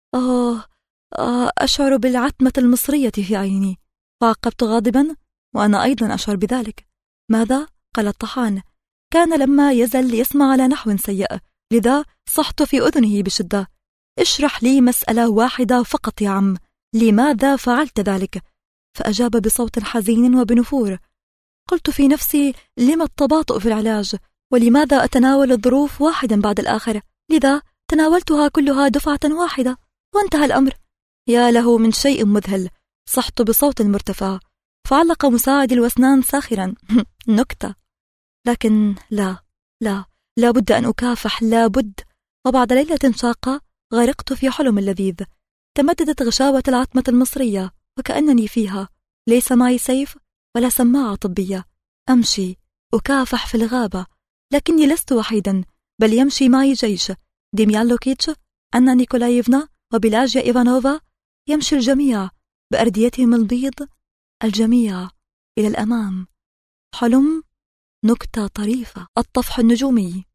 [SPEAKER 1] أشعر بالعتمة المصرية في عيني. فعقبت غاضبا: وأنا أيضا أشعر بذلك. ماذا؟ قال الطحان. كان لما يزل يسمع على نحو سيء، لذا صحت في أذنه بشدة: اشرح لي مسألة واحدة فقط يا عم، لماذا فعلت ذلك؟ فأجاب بصوت حزين وبنفور: قلت في نفسي: لما التباطؤ في العلاج؟ ولماذا أتناول الظروف واحدا بعد الآخر؟ لذا تناولتها كلها دفعة واحدة وانتهى الأمر. يا له من شيء مذهل، صحت بصوت مرتفع. فعلق مساعدي الوسنان ساخرا: نكتة. لكن لا بد أن أكافح، لا بد. وبعد ليلة شاقة غرقت في حلم لذيذ. تمددت غشاوة العتمة المصرية وكأنني فيها. ليس معي سيف ولا سماعة طبية. أمشي أكافح في الغابة، لكني لست وحيدا، بل يمشي معي جيش. ديميان لوكيتش، أنا نيكولايفنا، وبلاجيا إيفانوفا. يمشي الجميع بأرديتهم البيض، الجميع إلى الأمام. حلم، نكتة طريفة. الطفح النجومي.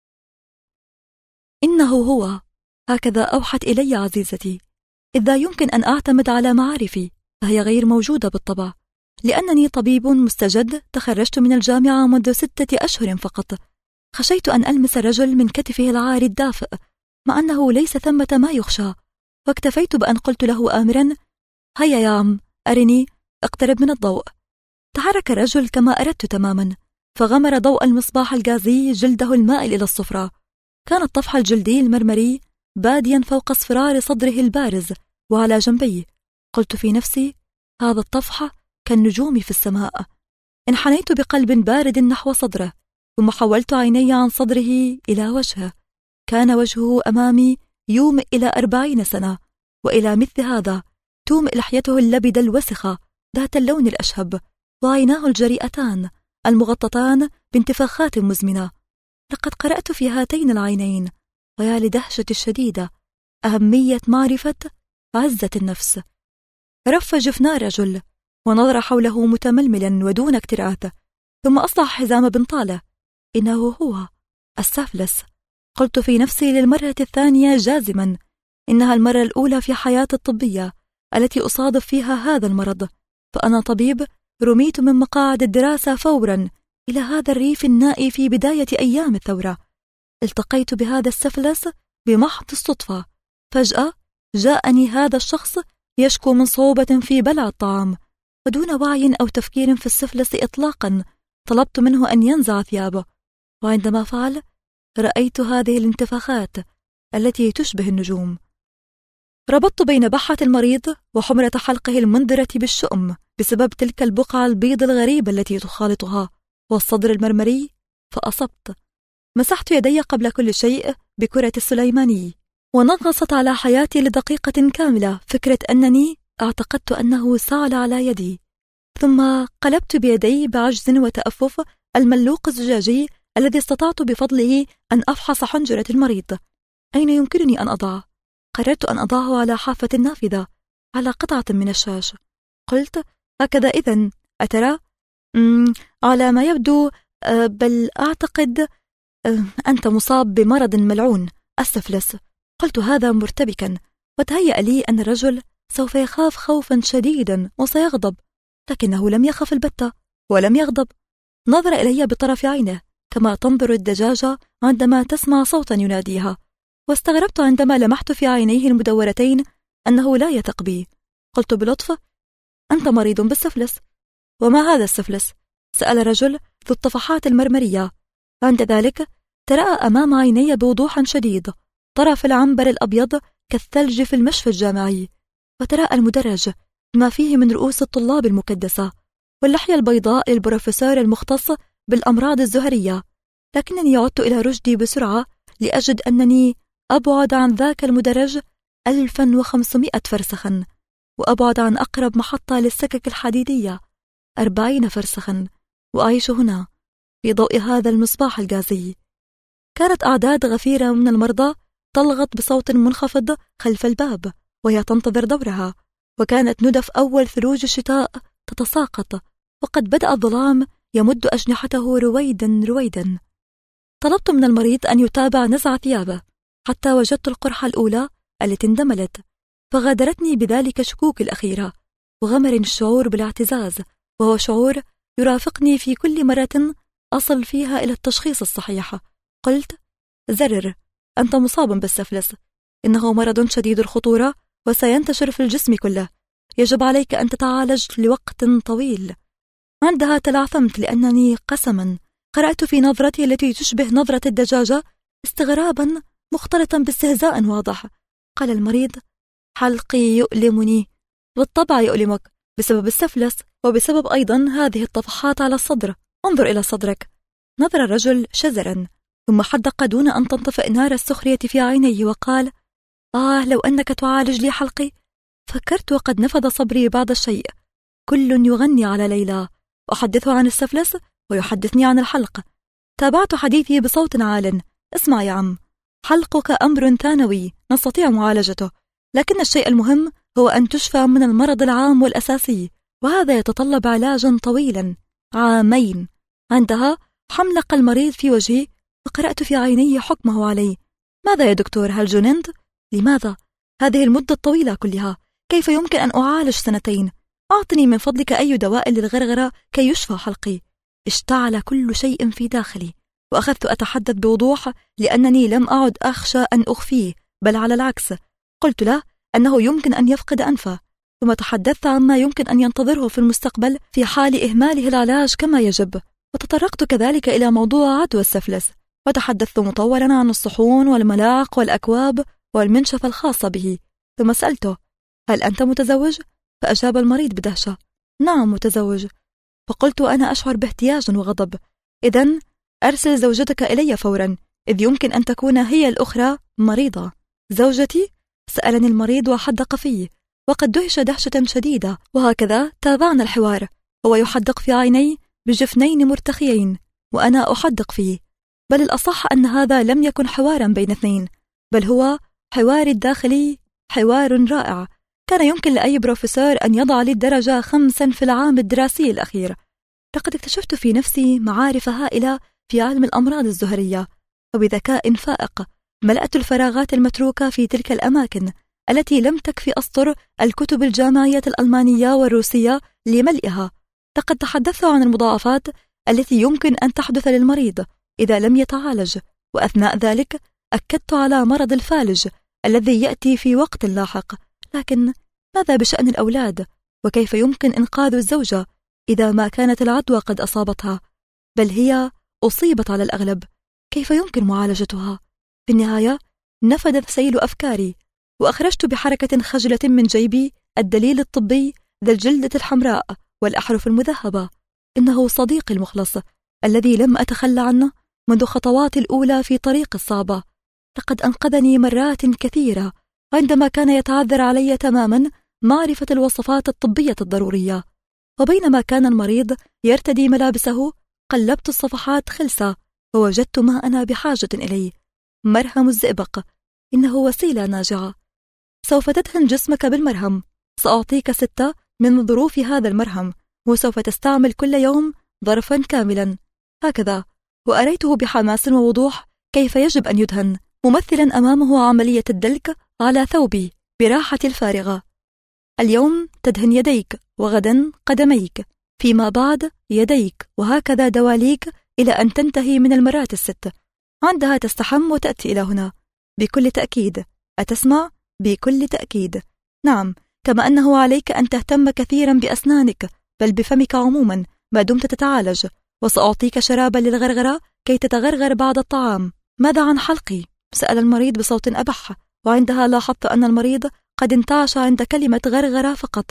[SPEAKER 1] إنه هو، هكذا أوحت إلي عزيزتي. إذا يمكن أن أعتمد على معارفي فهي غير موجودة بالطبع، لأنني طبيب مستجد تخرجت من الجامعة منذ 6 أشهر فقط. خشيت أن ألمس الرجل من كتفه العاري الدافئ، مع أنه ليس ثمة ما يخشى، واكتفيت بأن قلت له آمرا: هيا يا عم، أرني، اقترب من الضوء. تحرك الرجل كما أردت تماما، فغمر ضوء المصباح الغازي جلده المائل إلى الصفرة. كان الطفح الجلدي المرمري باديا فوق اصفرار صدره البارز وعلى جنبيه. قلت في نفسي: هذا الطفح كالنجوم في السماء. انحنيت بقلب بارد نحو صدره، ثم حولت عيني عن صدره إلى وجهه. كان وجهه أمامي يومئ إلى 40 سنة، وإلى مثل هذا تومئ لحيته اللبدة الوسخة ذات اللون الأشهب، وعيناه الجريئتان المغطتان بانتفاخات مزمنة. لقد قرأت في هاتين العينين، ويا لدهشة الشديدة، أهمية معرفة عزة النفس. رف جفنا الرجل ونظر حوله متململا ودون اكتراث، ثم أصلح حزام بنطاله. إنه هو السافلس. قلت في نفسي للمرة الثانية جازما: إنها المرة الأولى في حياتي الطبية التي أصادف فيها هذا المرض، فأنا طبيب رميت من مقاعد الدراسة فورا إلى هذا الريف النائي في بداية أيام الثورة. التقيت بهذا السفلس بمحض الصدفة. فجأة جاءني هذا الشخص يشكو من صعوبة في بلع الطعام، ودون وعي أو تفكير في السفلس إطلاقا طلبت منه أن ينزع ثيابه، وعندما فعل رأيت هذه الانتفاخات التي تشبه النجوم. ربطت بين بحة المريض وحمرة حلقه المنذرة بالشؤم بسبب تلك البقعة البيض الغريبة التي تخالطها والصدر المرمري، فأصبت. مسحت يدي قبل كل شيء بكرة السليماني، ونغصت على حياتي لدقيقة كاملة فكرة أنني اعتقدت أنه سال على يدي، ثم قلبت بيدي بعجز وتأفف الملوق الزجاجي الذي استطعت بفضله أن أفحص حنجرة المريض. أين يمكنني أن أضعه؟ قررت أن أضعه على حافة النافذة على قطعة من الشاش. قلت: هكذا إذن، أترى؟ على ما يبدو، بل أعتقد أنت مصاب بمرض ملعون، السفلس. قلت هذا مرتبكا، وتهيأ لي أن الرجل سوف يخاف خوفا شديدا وسيغضب، لكنه لم يخف البتة ولم يغضب. نظر إلي بطرف عينه كما تنظر الدجاجة عندما تسمع صوتا يناديها، واستغربت عندما لمحت في عينيه المدورتين أنه لا يثق بي. قلت بلطف: أنت مريض بالسفلس. وما هذا السفلس؟ سأل الرجل ذو الطفحات المرمرية. عند ذلك ترأى أمام عيني بوضوح شديد طرف العنبر الأبيض كالثلج في المشفى الجامعي، وترأى المدرج ما فيه من رؤوس الطلاب المكدسة، واللحية البيضاء للبروفيسور المختص بالأمراض الزهرية. لكنني عدت إلى رشدي بسرعة لأجد أنني أبعد عن ذاك المدرج 1500 فرسخا، وأبعد عن أقرب محطة للسكك الحديدية 40 فرسخا، وأعيش هنا في ضوء هذا المصباح الغازي. كانت أعداد غفيرة من المرضى تلغط بصوت منخفض خلف الباب وهي تنتظر دورها، وكانت ندف أول ثلوج الشتاء تتساقط، وقد بدأ الظلام يمد أجنحته رويدا رويدا. طلبت من المريض أن يتابع نزع ثيابه حتى وجدت القرحة الأولى التي اندملت، فغادرتني بذلك شكوك الأخيرة، وغمرني الشعور بالاعتزاز، وهو شعور يرافقني في كل مرة أصل فيها إلى التشخيص الصحيح. قلت: زرر، أنت مصاب بالسفلس، إنه مرض شديد الخطورة وسينتشر في الجسم كله، يجب عليك أن تتعالج لوقت طويل. عندها تلعثمت لأنني قسما قرأت في نظرتي التي تشبه نظرة الدجاجة استغرابا مختلطا باستهزاء واضح. قال المريض: حلقي يؤلمني. بالطبع يؤلمك بسبب السفلس، وبسبب أيضا هذه الطفحات على الصدر. انظر إلى صدرك. نظر الرجل شزرا، ثم حدق دون أن تنطفئ نار السخرية في عينيه وقال: لو أنك تعالج لي حلقي. فكرت وقد نفذ صبري بعض الشيء. كل يغني على ليلى، أحدثه عن السفلس ويحدثني عن الحلق. تابعت حديثي بصوت عال: اسمع يا عم، حلقك أمر ثانوي نستطيع معالجته، لكن الشيء المهم هو أن تشفى من المرض العام والأساسي، وهذا يتطلب علاجا طويلا 2 عام. عندها حملق المريض في وجهي، وقرأت في عيني حكمه علي. ماذا يا دكتور، هل جننت؟ لماذا؟ هذه المدة الطويلة كلها، كيف يمكن أن أعالج 2 سنين؟ أعطني من فضلك أي دواء للغرغرة كي يشفى حلقي. اشتعل كل شيء في داخلي، وأخذت أتحدث بوضوح لأنني لم أعد أخشى أن أخفيه، بل على العكس، قلت له أنه يمكن أن يفقد أنفه، ثم تحدثت عما يمكن أن ينتظره في المستقبل في حال إهماله العلاج كما يجب، وتطرقت كذلك إلى موضوع عدوى السفلس، وتحدثت مطولا عن الصحون والملاق والأكواب والمنشفة الخاصة به، ثم سألته: هل أنت متزوج؟ فأجاب المريض بدهشة: نعم متزوج. فقلت أنا أشعر باحتياج وغضب: إذن أرسل زوجتك إلي فورا، إذ يمكن أن تكون هي الأخرى مريضة. زوجتي؟ سألني المريض وحدق فيه، وقد دهش دهشة شديدة. وهكذا تابعنا الحوار، هو يحدق في عيني بجفنين مرتخيين وأنا أحدق فيه، بل الأصح أن هذا لم يكن حوارا بين 2، بل هو حواري الداخلي، حوار رائع. كان يمكن لأي بروفيسور أن يضع لي الدرجة 5 في العام الدراسي الأخير. لقد اكتشفت في نفسي معارف هائلة في علم الأمراض الزهرية، وبذكاء فائق ملأت الفراغات المتروكة في تلك الأماكن التي لم تكفي أسطر الكتب الجامعية الألمانية والروسية لملئها. لقد تحدثت عن المضاعفات التي يمكن أن تحدث للمريض إذا لم يتعالج، وأثناء ذلك أكدت على مرض الفالج الذي يأتي في وقت لاحق. لكن ماذا بشأن الأولاد؟ وكيف يمكن إنقاذ الزوجة إذا ما كانت العدوى قد أصابتها، بل هي أصيبت على الأغلب؟ كيف يمكن معالجتها؟ في النهاية نفذ سيل أفكاري، وأخرجت بحركة خجلة من جيبي الدليل الطبي ذا الجلدة الحمراء والأحرف المذهبة. إنه صديقي المخلص الذي لم أتخلى عنه منذ خطواتي الأولى في طريق الصعبة. لقد أنقذني مرات كثيرة عندما كان يتعذر علي تماما معرفة الوصفات الطبية الضرورية. وبينما كان المريض يرتدي ملابسه قلبت الصفحات خلسة ووجدت ما أنا بحاجة إليه: مرهم الزئبق. إنه وسيلة ناجعة. سوف تدهن جسمك بالمرهم. سأعطيك 6 من ظروف هذا المرهم، وسوف تستعمل كل يوم ظرفا كاملا هكذا. وأريته بحماس ووضوح كيف يجب أن يدهن، ممثلا أمامه عملية الدلك على ثوبي براحتي الفارغة. اليوم تدهن يديك، وغدا قدميك، فيما بعد يديك، وهكذا دواليك إلى أن تنتهي من المرات 6. عندها تستحم وتأتي إلى هنا. بكل تأكيد. أتسمع؟ بكل تأكيد. نعم، كما أنه عليك أن تهتم كثيرا بأسنانك، بل بفمك عموما ما دمت تتعالج. وسأعطيك شرابا للغرغرة كي تتغرغر بعد الطعام. ماذا عن حلقي؟ سأل المريض بصوت أبح، وعندها لاحظت أن المريض قد انتعش عند كلمة غرغرة فقط.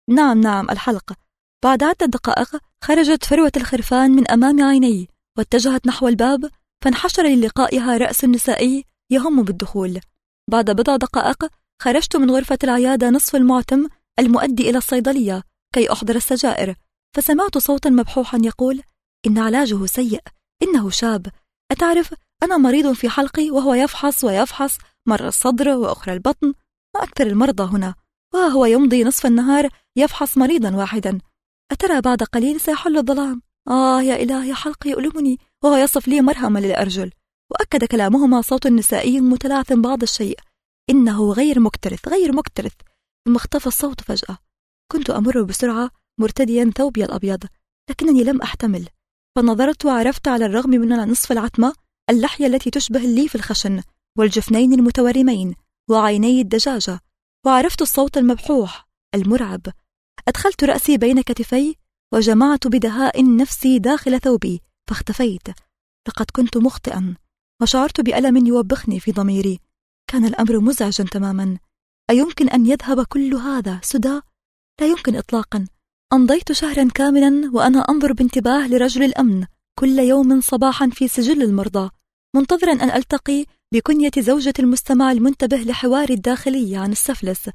[SPEAKER 1] نعم الحلق. بعد عدة دقائق خرجت فروة الخرفان من أمام عيني واتجهت نحو الباب، فانحشر للقائها رأس نسائي يهم بالدخول. بعد بضع دقائق خرجت من غرفة العيادة نصف المعتم المؤدي إلى الصيدلية كي أحضر السجائر، فسمعت صوتا مبحوحا يقول: إن علاجه سيء، إنه شاب. أتعرف، أنا مريض في حلقي وهو يفحص ويفحص، مرة الصدر وأخرى البطن، وأكثر المرضى هنا، وها هو يمضي نصف النهار يفحص مريضا واحدا. أترى بعد قليل سيحل الظلام. يا إلهي، حلقي يؤلمني، وهو يصف لي مرهما للأرجل. وأكد كلامهما صوت نسائي متلاثم بعض الشيء: إنه غير مكترث. ثم اختفى الصوت فجأة. كنت أمر بسرعة مرتديا ثوبي الأبيض، لكنني لم أحتمل، فنظرت وعرفت على الرغم من نصف العتمة اللحية التي تشبه الليف الخشن، والجفنين المتورمين، وعيني الدجاجة، وعرفت الصوت المبحوح المرعب. أدخلت رأسي بين كتفي وجمعت بدهاء نفسي داخل ثوبي فاختفيت. لقد كنت مخطئا، وشعرت بألم يوبخني في ضميري. كان الأمر مزعجا تماما. أيمكن أن يذهب كل هذا سدى؟ لا يمكن إطلاقا. أمضيت شهرا كاملا وأنا أنظر بانتباه لرجل الأمن كل يوم صباحا في سجل المرضى، منتظرا أن ألتقي بكنية زوجة المستمع المنتبه لحواري الداخلي عن السفلس.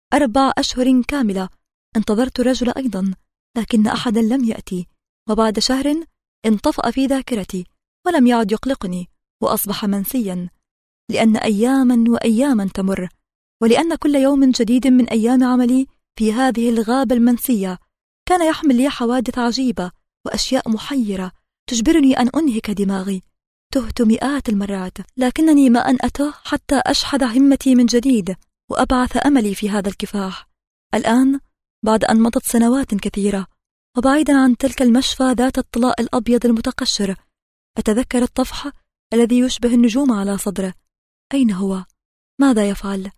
[SPEAKER 1] 4 أشهر كاملة انتظرت الرجل أيضا، لكن أحدا لم يأتي. وبعد شهر انطفأ في ذاكرتي ولم يعد يقلقني، وأصبح منسيا، لأن أياما وأياما تمر، ولأن كل يوم جديد من أيام عملي في هذه الغابة المنسية كان يحمل لي حوادث عجيبة وأشياء محيرة تجبرني أن أنهك دماغي. تهت مئات المرات، لكنني ما أن أته حتى أشحذ همتي من جديد وأبعث أملي في هذا الكفاح. الآن بعد أن مضت سنوات كثيرة، وبعيدا عن تلك المشفى ذات الطلاء الأبيض المتقشر، أتذكر الطفح الذي يشبه النجوم على صدره. أين هو؟ ماذا يفعل؟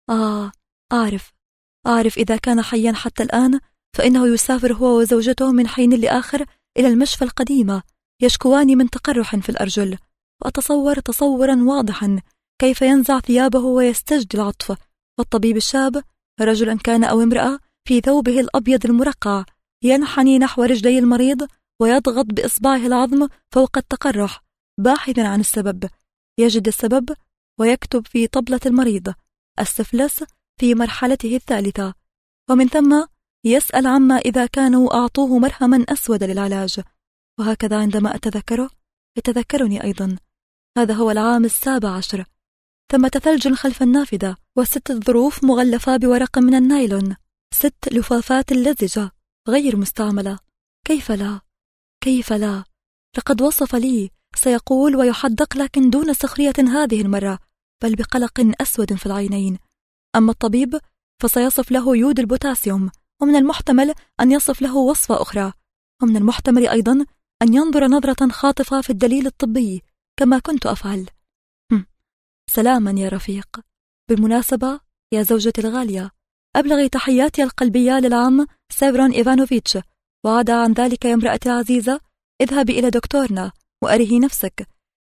[SPEAKER 1] أعرف إذا كان حيا حتى الآن فإنه يسافر هو وزوجته من حين لآخر إلى المشفى القديمة، يشكوان من تقرح في الأرجل. وأتصور تصورا واضحا كيف ينزع ثيابه ويستجدي العطف، والطبيب الشاب، رجلا كان أو امرأة، في ثوبه الأبيض المرقع ينحني نحو رجلي المريض ويضغط بإصبعه العظم فوق التقرح باحثا عن السبب. يجد السبب ويكتب في طبلة المريض: السفلس في مرحلته الثالثة، ومن ثم يسأل عما إذا كانوا أعطوه مرهما أسود للعلاج. وهكذا عندما أتذكره يتذكرني أيضا. هذا هو العام 17. ثمة ثلج خلف النافذة، و6 ظروف مغلفة بورق من النايلون، 6 لفافات لزجة غير مستعملة. كيف لا؟ لقد وصف لي، سيقول ويحدق، لكن دون سخرية هذه المرة، بل بقلق أسود في العينين. أما الطبيب فسيصف له يود البوتاسيوم، ومن المحتمل أن يصف له وصفة أخرى، ومن المحتمل أيضا أن ينظر نظرة خاطفة في الدليل الطبي كما كنت أفعل. سلاما يا رفيق. بالمناسبة يا زوجتي الغالية، أبلغي تحياتي القلبية للعم سيفرون إيفانوفيتش، وعدا عن ذلك يا امرأتي العزيزة، اذهبي إلى دكتورنا وأريه نفسك.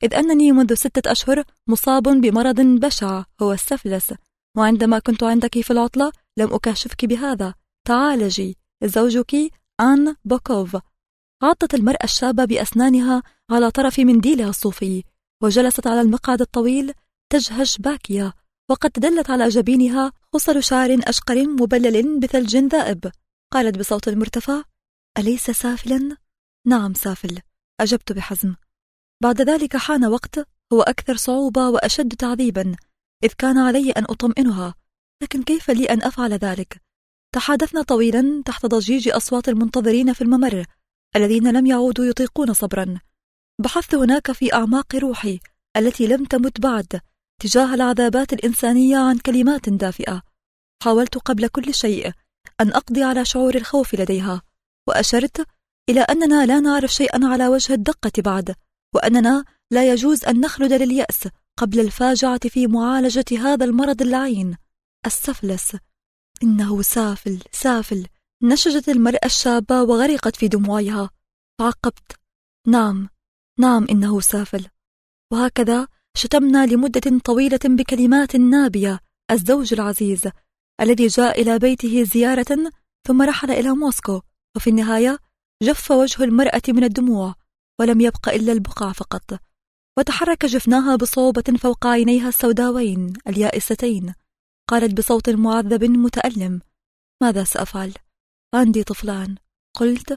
[SPEAKER 1] إذ أنني منذ 6 أشهر مصاب بمرض بشع هو السفلس، وعندما كنت عندك في العطلة لم أكاشفك بهذا. تعالجي. زوجك آن بوكوف. عضت المرأة الشابة بأسنانها على طرف منديلها الصوفي، وجلست على المقعد الطويل تجهش باكية، وقد تدلت على جبينها خصل شعر أشقر مبلل بثلج ذائب. قالت بصوت مرتفع: أليس سافلا؟ نعم سافل، أجبت بحزم. بعد ذلك حان وقت هو أكثر صعوبة وأشد تعذيبا، إذ كان علي أن أطمئنها، لكن كيف لي أن أفعل ذلك؟ تحادثنا طويلا تحت ضجيج أصوات المنتظرين في الممر الذين لم يعودوا يطيقون صبرا. بحثت هناك في أعماق روحي التي لم تمت بعد تجاه العذابات الإنسانية عن كلمات دافئة. حاولت قبل كل شيء أن أقضي على شعور الخوف لديها، وأشرت إلى أننا لا نعرف شيئا على وجه الدقة بعد، وأننا لا يجوز أن نخلد لليأس قبل الفاجعة في معالجة هذا المرض اللعين السفلس. إنه سافل سافل، نشجت المرأة الشابة وغرقت في دموعها. فعقبت: نعم إنه سافل. وهكذا شتمنا لمدة طويلة بكلمات نابية الزوج العزيز الذي جاء إلى بيته زيارة ثم رحل إلى موسكو، وفي النهاية جف وجه المرأة من الدموع ولم يبق إلا البقع فقط، وتحرك جفناها بصعوبة فوق عينيها السوداوين اليائستين. قالت بصوت معذب متألم: ماذا سأفعل؟ عندي طفلان. قلت: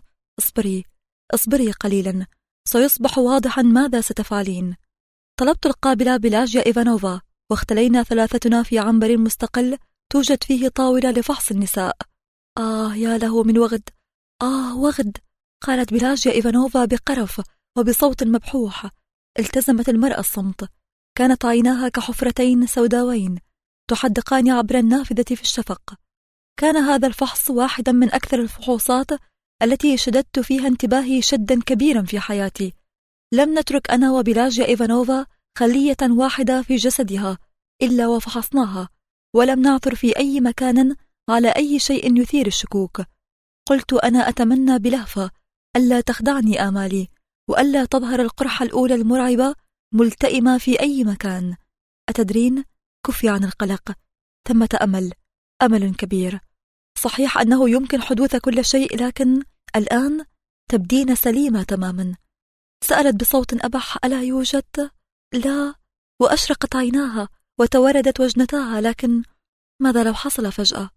[SPEAKER 1] اصبري قليلا، سيصبح واضحا ماذا ستفعلين. طلبت القابلة بلاجيا إيفانوفا، واختلينا ثلاثتنا في عنبر مستقل توجد فيه طاولة لفحص النساء. يا له من وغد، وغد، قالت بلاجيا إيفانوفا بقرف وبصوت مبحوح. التزمت المرأة الصمت، كانت عيناها كحفرتين سوداوين تحدقان عبر النافذة في الشفق. كان هذا الفحص واحدا من أكثر الفحوصات التي شددت فيها انتباهي شدا كبيرا في حياتي. لم نترك أنا وبلاجيا إيفانوفا خلية واحدة في جسدها إلا وفحصناها، ولم نعثر في أي مكان على أي شيء يثير الشكوك. قلت أنا أتمنى بلهفة ألا تخدعني آمالي، وألا تظهر القرحة الأولى المرعبة ملتئمة في أي مكان. أتدرين، كفي عن القلق، ثمة أمل كبير. صحيح أنه يمكن حدوث كل شيء، لكن الآن تبدين سليمة تماما. سألت بصوت أبح: ألا يوجد؟ لا. وأشرقت عيناها وتوردت وجنتاها، لكن ماذا لو حصل فجأة؟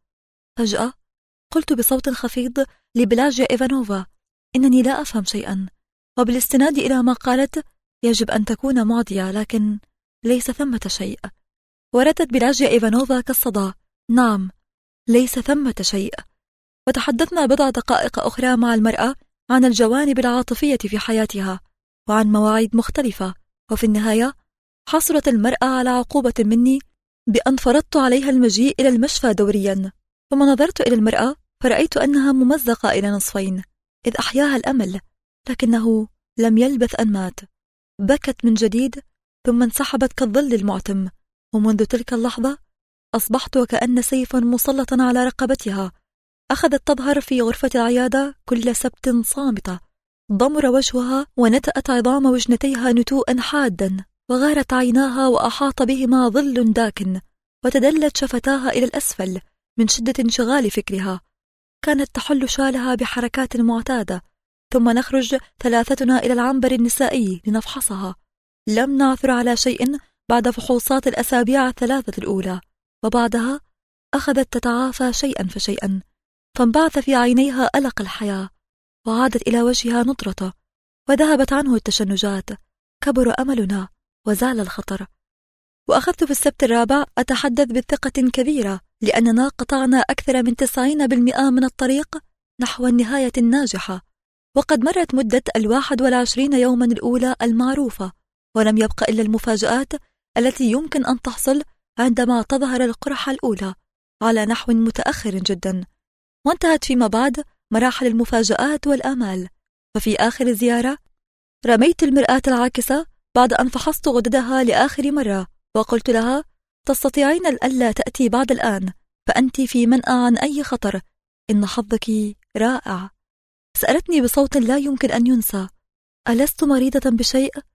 [SPEAKER 1] قلت بصوت خفيض لبلاجيا إيفانوفا: إنني لا أفهم شيئا. وبالاستناد إلى ما قالت يجب أن تكون معدية، لكن ليس ثمة شيء. وردت بلاجيا إيفانوفا كالصدى: نعم، ليس ثمة شيء. وتحدثنا بضع دقائق أخرى مع المرأة عن الجوانب العاطفية في حياتها وعن مواعيد مختلفة، وفي النهاية حصلت المرأة على عقوبة مني بأن فرضت عليها المجيء إلى المشفى دوريا. ثم نظرت إلى المرأة فرأيت أنها ممزقة إلى نصفين، إذ أحياها الأمل، لكنه لم يلبث أن مات. بكت من جديد ثم انسحبت كالظل المعتم، ومنذ تلك اللحظة أصبحت وكأن سيفا مسلطا على رقبتها. أخذت تظهر في غرفة العيادة كل سبت صامتة. ضمر وجهها ونتأت عظام وجنتيها نتوءا حادا، وغارت عيناها وأحاط بهما ظل داكن، وتدلت شفتاها إلى الأسفل من شدة انشغال فكرها. كانت تحل شالها بحركات معتادة، ثم نخرج ثلاثتنا إلى العنبر النسائي لنفحصها. لم نعثر على شيء بعد فحوصات الأسابيع الثلاثة الأولى، وبعدها أخذت تتعافى شيئا فشيئا، فانبعث في عينيها ألق الحياة، وعادت إلى وجهها نضرة، وذهبت عنه التشنجات. كبر أملنا وزال الخطر. وأخذت في السبت الرابع أتحدث بثقة كبيرة، لأننا قطعنا أكثر من 90% من الطريق نحو النهاية الناجحة، وقد مرت مدة 21 يوما الأولى المعروفة، ولم يبق إلا المفاجآت التي يمكن أن تحصل عندما تظهر القرحة الأولى على نحو متأخر جدا. وانتهت فيما بعد مراحل المفاجآت والآمال. ففي آخر زيارة رميت المرآة العاكسة بعد أن فحصت غددها لآخر مرة، وقلت لها: تستطيعين ألا تأتي بعد الآن، فأنت في منأى عن أي خطر، إن حظك رائع. سألتني بصوت لا يمكن أن ينسى: ألست مريضة بشيء؟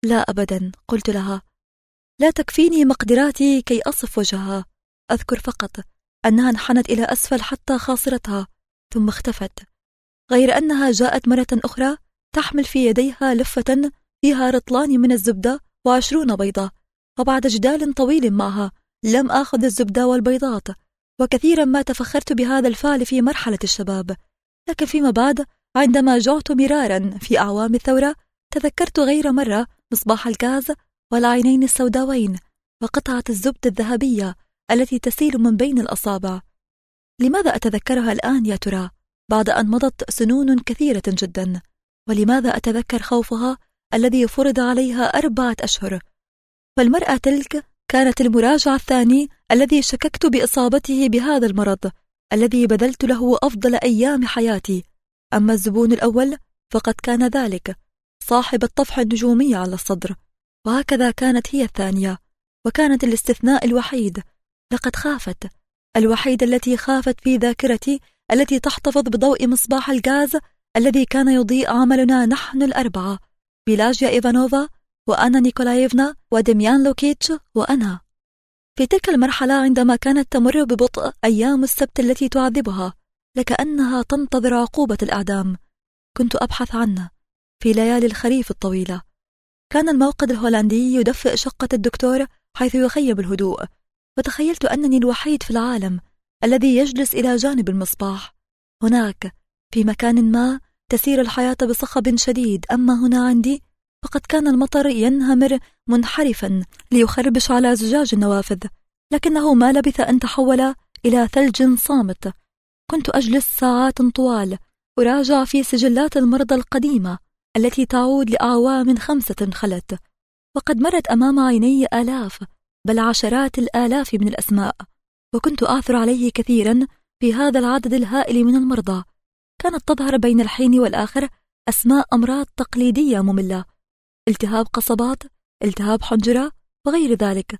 [SPEAKER 1] لا أبدا، قلت لها. لا تكفيني مقدراتي كي أصف وجهها. أذكر فقط أنها انحنت إلى أسفل حتى خاصرتها ثم اختفت، غير أنها جاءت مرة أخرى تحمل في يديها لفة فيها رطلان من الزبدة و20 بيضة، وبعد جدال طويل معها لم آخذ الزبدة والبيضات، وكثيرا ما تفخرت بهذا الفعل في مرحلة الشباب، لكن فيما بعد عندما جعت مرارا في أعوام الثورة تذكرت غير مرة مصباح الغاز والعينين السوداوين وقطعة الزبدة الذهبية التي تسيل من بين الأصابع. لماذا أتذكرها الآن يا ترى بعد أن مضت سنون كثيرة جدا؟ ولماذا أتذكر خوفها الذي فرض عليها 4 أشهر؟ فالمرأة تلك كانت المراجع الثاني الذي شككت بإصابته بهذا المرض الذي بذلت له أفضل أيام حياتي. أما الزبون الأول فقد كان ذلك صاحب الطفح النجومي على الصدر، وهكذا كانت هي الثانية، وكانت الاستثناء الوحيد. لقد خافت، الوحيدة التي خافت في ذاكرتي، التي تحتفظ بضوء مصباح الغاز الذي كان يضيء عملنا نحن ال4، بيلاجيا إيفانوفا وأنا نيكولايفنا ودميان لوكيتش وأنا. في تلك المرحلة عندما كانت تمر ببطء أيام السبت التي تعذبها لكأنها تنتظر عقوبة الإعدام، كنت أبحث عنه في ليالي الخريف الطويلة. كان الموقد الهولندي يدفئ شقة الدكتور حيث يخيم الهدوء، وتخيلت أنني الوحيد في العالم الذي يجلس إلى جانب المصباح. هناك في مكان ما تسير الحياة بصخب شديد، أما هنا عندي فقد كان المطر ينهمر منحرفا ليخربش على زجاج النوافذ، لكنه ما لبث أن تحول إلى ثلج صامت. كنت أجلس ساعات طوال أراجع في سجلات المرضى القديمة التي تعود لأعوام 5 خلت، وقد مرت أمام عيني آلاف بل عشرات الآلاف من الأسماء، وكنت أعثر عليه كثيرا في هذا العدد الهائل من المرضى. كانت تظهر بين الحين والآخر أسماء أمراض تقليدية مملة، التهاب قصبات، التهاب حنجرة وغير ذلك.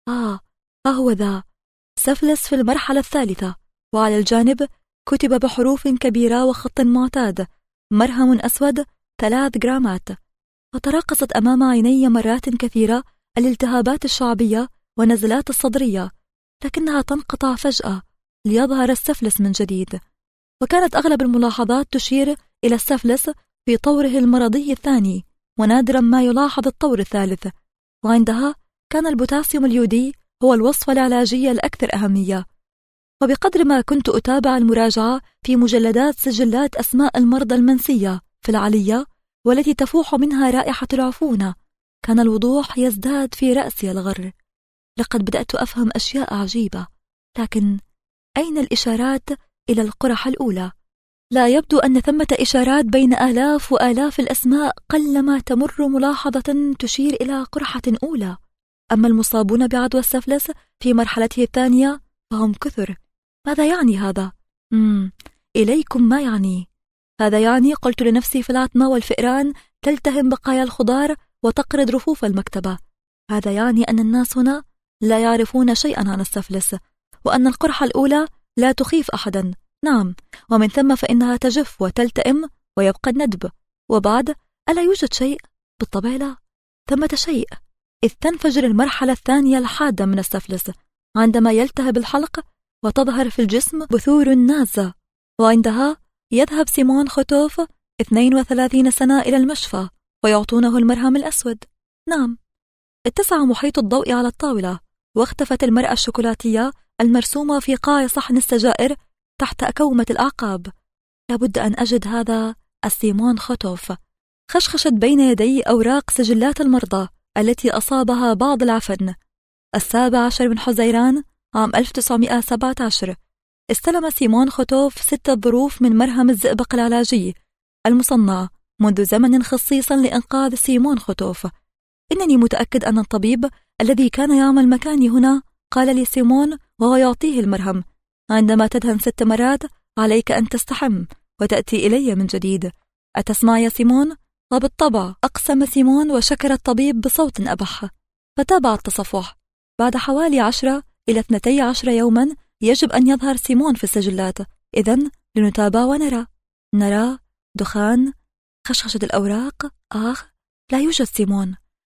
[SPEAKER 1] هو ذا سفلس في المرحلة الثالثة، وعلى الجانب كتب بحروف كبيرة وخط معتاد: مرهم أسود 3 جرامات. وتراقصت أمام عيني مرات كثيرة الالتهابات الشعبية ونزلات الصدرية، لكنها تنقطع فجأة ليظهر السفلس من جديد. وكانت أغلب الملاحظات تشير إلى السفلس في طوره المرضي الثاني، ونادرا ما يلاحظ الطور الثالث، وعندها كان البوتاسيوم اليودي هو الوصفة العلاجية الأكثر أهمية. وبقدر ما كنت أتابع المراجعة في مجلدات سجلات أسماء المرضى المنسية في العلية والتي تفوح منها رائحة العفونة، كان الوضوح يزداد في رأسي الغر. لقد بدأت أفهم أشياء عجيبة، لكن أين الإشارات إلى القرحة الأولى؟ لا يبدو أن ثمة إشارات بين آلاف وآلاف الأسماء قلما تمر ملاحظة تشير إلى قرحة أولى. أما المصابون بعدوى السفلس في مرحلته الثانية فهم كثر. ماذا يعني هذا؟ إليكم ما يعني. هذا يعني، قلت لنفسي في العتمة والفئران تلتهم بقايا الخضار وتقرض رفوف المكتبة، هذا يعني أن الناس هنا لا يعرفون شيئا عن السفلس، وأن القرحة الأولى لا تخيف أحدا. نعم، ومن ثم فإنها تجف وتلتئم ويبقى الندب، وبعد ألا يوجد شيء؟ بالطبع لا، ثمة شيء، إذ تنفجر المرحلة الثانية الحادة من السفلس عندما يلتهب الحلق وتظهر في الجسم بثور نازة، وعندها يذهب سيمون خوتوف 32 سنة إلى المشفى ويعطونه المرهم الأسود. نعم، اتسع محيط الضوء على الطاولة، واختفت المرأة الشوكولاتية المرسومة في قاع صحن السجائر تحت أكومة الأعقاب. لابد أن أجد هذا السيمون خوتوف. خشخشت بين يدي أوراق سجلات المرضى التي أصابها بعض العفن. 17 من حزيران عام 1917 استلم سيمون خوتوف 6 ظروف من مرهم الزئبق العلاجي المصنع منذ زمن خصيصا لإنقاذ سيمون خوتوف. إنني متأكد أن الطبيب الذي كان يعمل مكاني هنا قال لي سيمون وهو يعطيه المرهم: عندما تدهن 6 مرات عليك أن تستحم وتأتي إلي من جديد. أتسمع يا سيمون؟ وبالطبع أقسم سيمون وشكر الطبيب بصوت أبح. فتابع التصفح. بعد حوالي 10 إلى 12 يوما يجب أن يظهر سيمون في السجلات، إذن لنتابع ونرى. نرى دخان، خشخشة الأوراق. لا يوجد سيمون.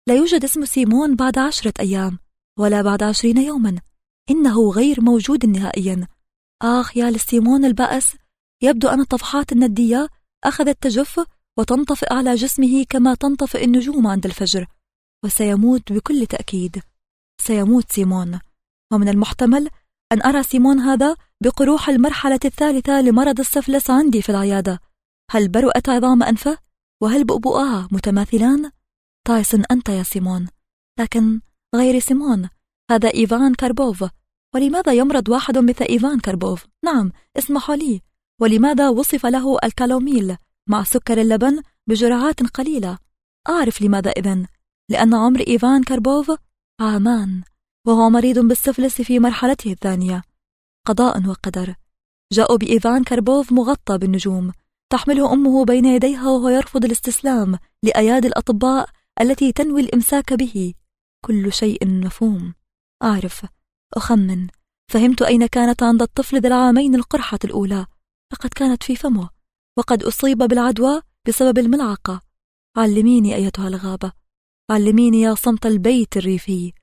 [SPEAKER 1] لا يوجد اسم سيمون بعد 10 أيام ولا بعد 20 يوما. إنه غير موجود نهائيا. آخ يا لسيمون البائس، يبدو أن الطفحات الندية أخذت تجف وتنطفئ على جسمه كما تنطفئ النجوم عند الفجر، وسيموت بكل تأكيد. سيموت سيمون، ومن المحتمل أن أرى سيمون هذا بقروح المرحلة الثالثة لمرض السفلس عندي في العيادة. هل برؤت عظام أنفه؟ وهل بؤبؤها متماثلان؟ تايسون أنت يا سيمون، لكن غير سيمون، هذا إيفان كاربوف. ولماذا يمرض واحد مثل إيفان كاربوف؟ نعم، اسمحوا لي. ولماذا وصف له الكالوميل مع سكر اللبن بجرعات قليلة؟ أعرف لماذا إذن. لأن عمر إيفان كاربوف 2 عام، وهو مريض بالسفلس في مرحلته الثانية. قضاء وقدر. جاءوا بإيفان كاربوف مغطى بالنجوم، تحمله أمه بين يديها وهو يرفض الاستسلام لأيادي الأطباء التي تنوي الإمساك به. كل شيء مفهوم. أعرف، أخمن، فهمت أين كانت عند الطفل ذي العامين القرحة الأولى. لقد كانت في فمه، وقد أصيب بالعدوى بسبب الملعقة. علميني أيتها الغابة، علميني يا صمت البيت الريفي.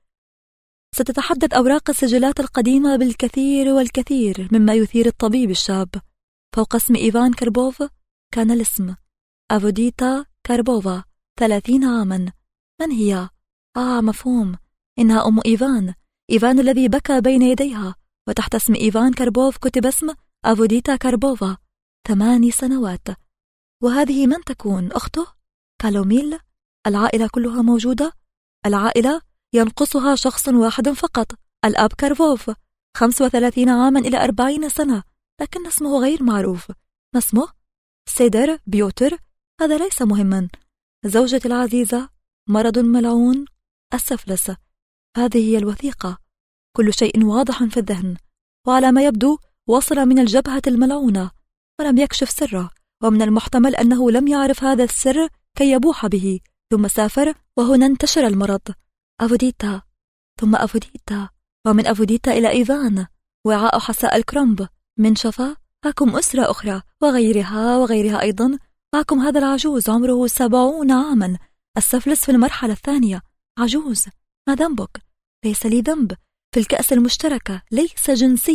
[SPEAKER 1] ستتحدث أوراق السجلات القديمة بالكثير والكثير مما يثير الطبيب الشاب. فوق اسم إيفان كاربوف كان الاسم أفوديتا كاربوفا، 30 عاما. من هي؟ مفهوم، إنها أم إيفان، إيفان الذي بكى بين يديها. وتحت اسم إيفان كاربوف كتب اسم أفوديتا كاربوفا، 8 سنوات. وهذه من تكون؟ أخته؟ كالوميل؟ العائلة كلها موجودة؟ العائلة ينقصها شخص واحد فقط، الأب كاربوف، 35 عاما إلى 40 سنة، لكن اسمه غير معروف. ما اسمه؟ سيدر بيوتر؟ هذا ليس مهما. زوجتي العزيزة، مرض ملعون، السفلس. هذه هي الوثيقة. كل شيء واضح في الذهن، وعلى ما يبدو وصل من الجبهة الملعونة ولم يكشف سره، ومن المحتمل أنه لم يعرف هذا السر كي يبوح به، ثم سافر وهنا انتشر المرض. أفوديتا، ثم أفوديتا، ومن أفوديتا إلى إيفان، وعاء حساء الكرنب، منشفة، هاكم أسرة أخرى، وغيرها أيضا. هاكم هذا العجوز عمره 70 عاما، السفلس في المرحلة الثانية. عجوز، ما ذنبك؟ ليس لي ذنب. في الكأس المشتركة، ليس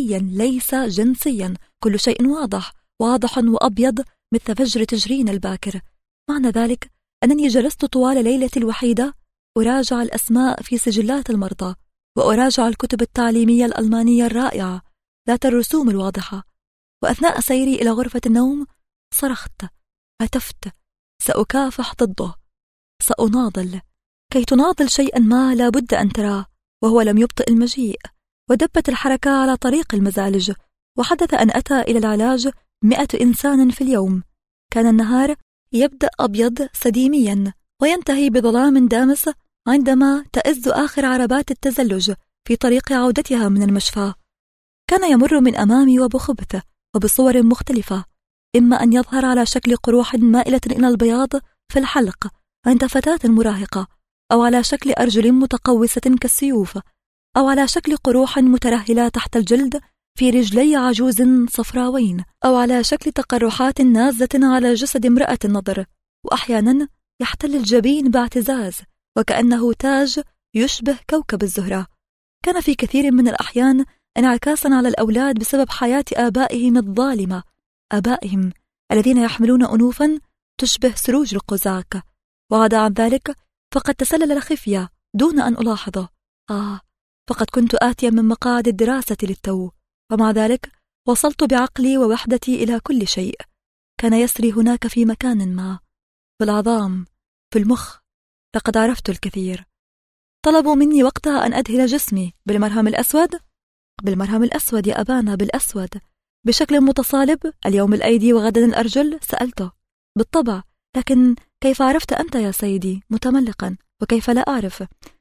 [SPEAKER 1] جنسيا. كل شيء واضح وأبيض مثل فجر تجرين الباكر. معنى ذلك أنني جلست طوال ليلتي الوحيدة أراجع الأسماء في سجلات المرضى، وأراجع الكتب التعليمية الألمانية الرائعة ذات الرسوم الواضحة. وأثناء سيري إلى غرفة النوم صرخت، هتفت، سأكافح ضده، سأناضل. كي تناضل شيئا ما لا بد أن تراه، وهو لم يبطئ المجيء، ودبت الحركة على طريق المزالج. وحدث أن أتى إلى العلاج 100 إنسان في اليوم. كان النهار يبدأ أبيض سديميا وينتهي بظلام دامس عندما تأز آخر عربات التزلج في طريق عودتها من المشفى. كان يمر من أمامي وبخبث وبصور مختلفة، إما أن يظهر على شكل قروح مائلة إلى البياض في الحلق عند فتاة مراهقة، أو على شكل أرجل متقوسة كالسيوف، أو على شكل قروح مترهلة تحت الجلد في رجلي عجوز صفراوين، أو على شكل تقرحات نازة على جسد امرأة النضر. وأحيانا يحتل الجبين باعتزاز وكأنه تاج يشبه كوكب الزهرة. كان في كثير من الأحيان انعكاسا على الأولاد بسبب حياة آبائهم الظالمة، آبائهم الذين يحملون أنوفا تشبه سروج القزاق. وعدا عن ذلك فقد تسلل الخفية دون أن ألاحظه. فقد كنت آتيا من مقاعد الدراسة للتو، ومع ذلك وصلت بعقلي ووحدتي إلى كل شيء. كان يسري هناك في مكان ما، في العظام، في المخ. لقد عرفت الكثير. طلبوا مني وقتها أن أدهن جسمي بالمرهم الأسود. بالمرهم الأسود يا أبانا، بالأسود، بشكل متصالب، اليوم الأيدي وغدا الأرجل. سألته. بالطبع، لكن كيف عرفت أنت يا سيدي؟ متملقا. وكيف لا أعرف؟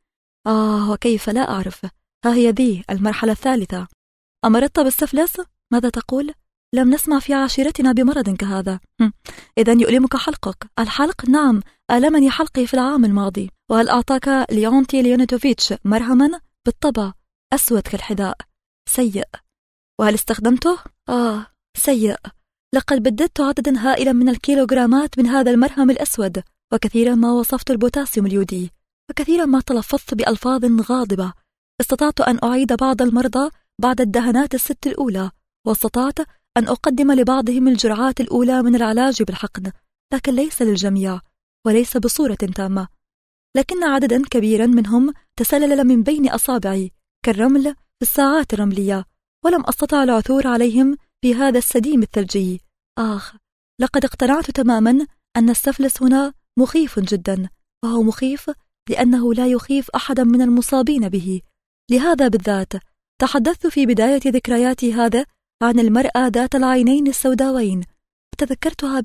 [SPEAKER 1] وكيف لا أعرف. ها هي ذي المرحلة الثالثة. أمرضت بالسفلس؟ ماذا تقول؟ لم نسمع في عشيرتنا بمرض كهذا. إذن يؤلمك حلقك. الحلق؟ نعم، آلمني حلقي في العام الماضي. وهل أعطاك ليونتي ليونيتوفيتش مرهما؟ بالطبع، أسود كالحذاء. سيء. وهل استخدمته؟ سيء. لقد بددت عددا هائلا من الكيلوغرامات من هذا المرهم الأسود، وكثيرا ما وصفت البوتاسيوم اليودي. فكثيرا ما تلفظت بألفاظ غاضبة. استطعت أن أعيد بعض المرضى بعد الدهنات 6 الأولى، واستطعت أن أقدم لبعضهم الجرعات الأولى من العلاج بالحقن، لكن ليس للجميع وليس بصورة تامة. لكن عددا كبيرا منهم تسلل من بين أصابعي كالرمل في الساعات الرملية، ولم أستطع العثور عليهم في هذا السديم الثلجي. لقد اقتنعت تماما أن السفلس هنا مخيف جدا، وهو مخيف لأنه لا يخيف أحدا من المصابين به. لهذا بالذات تحدثت في بداية ذكرياتي هذا عن المرأة ذات العينين السوداوين، وتذكرتها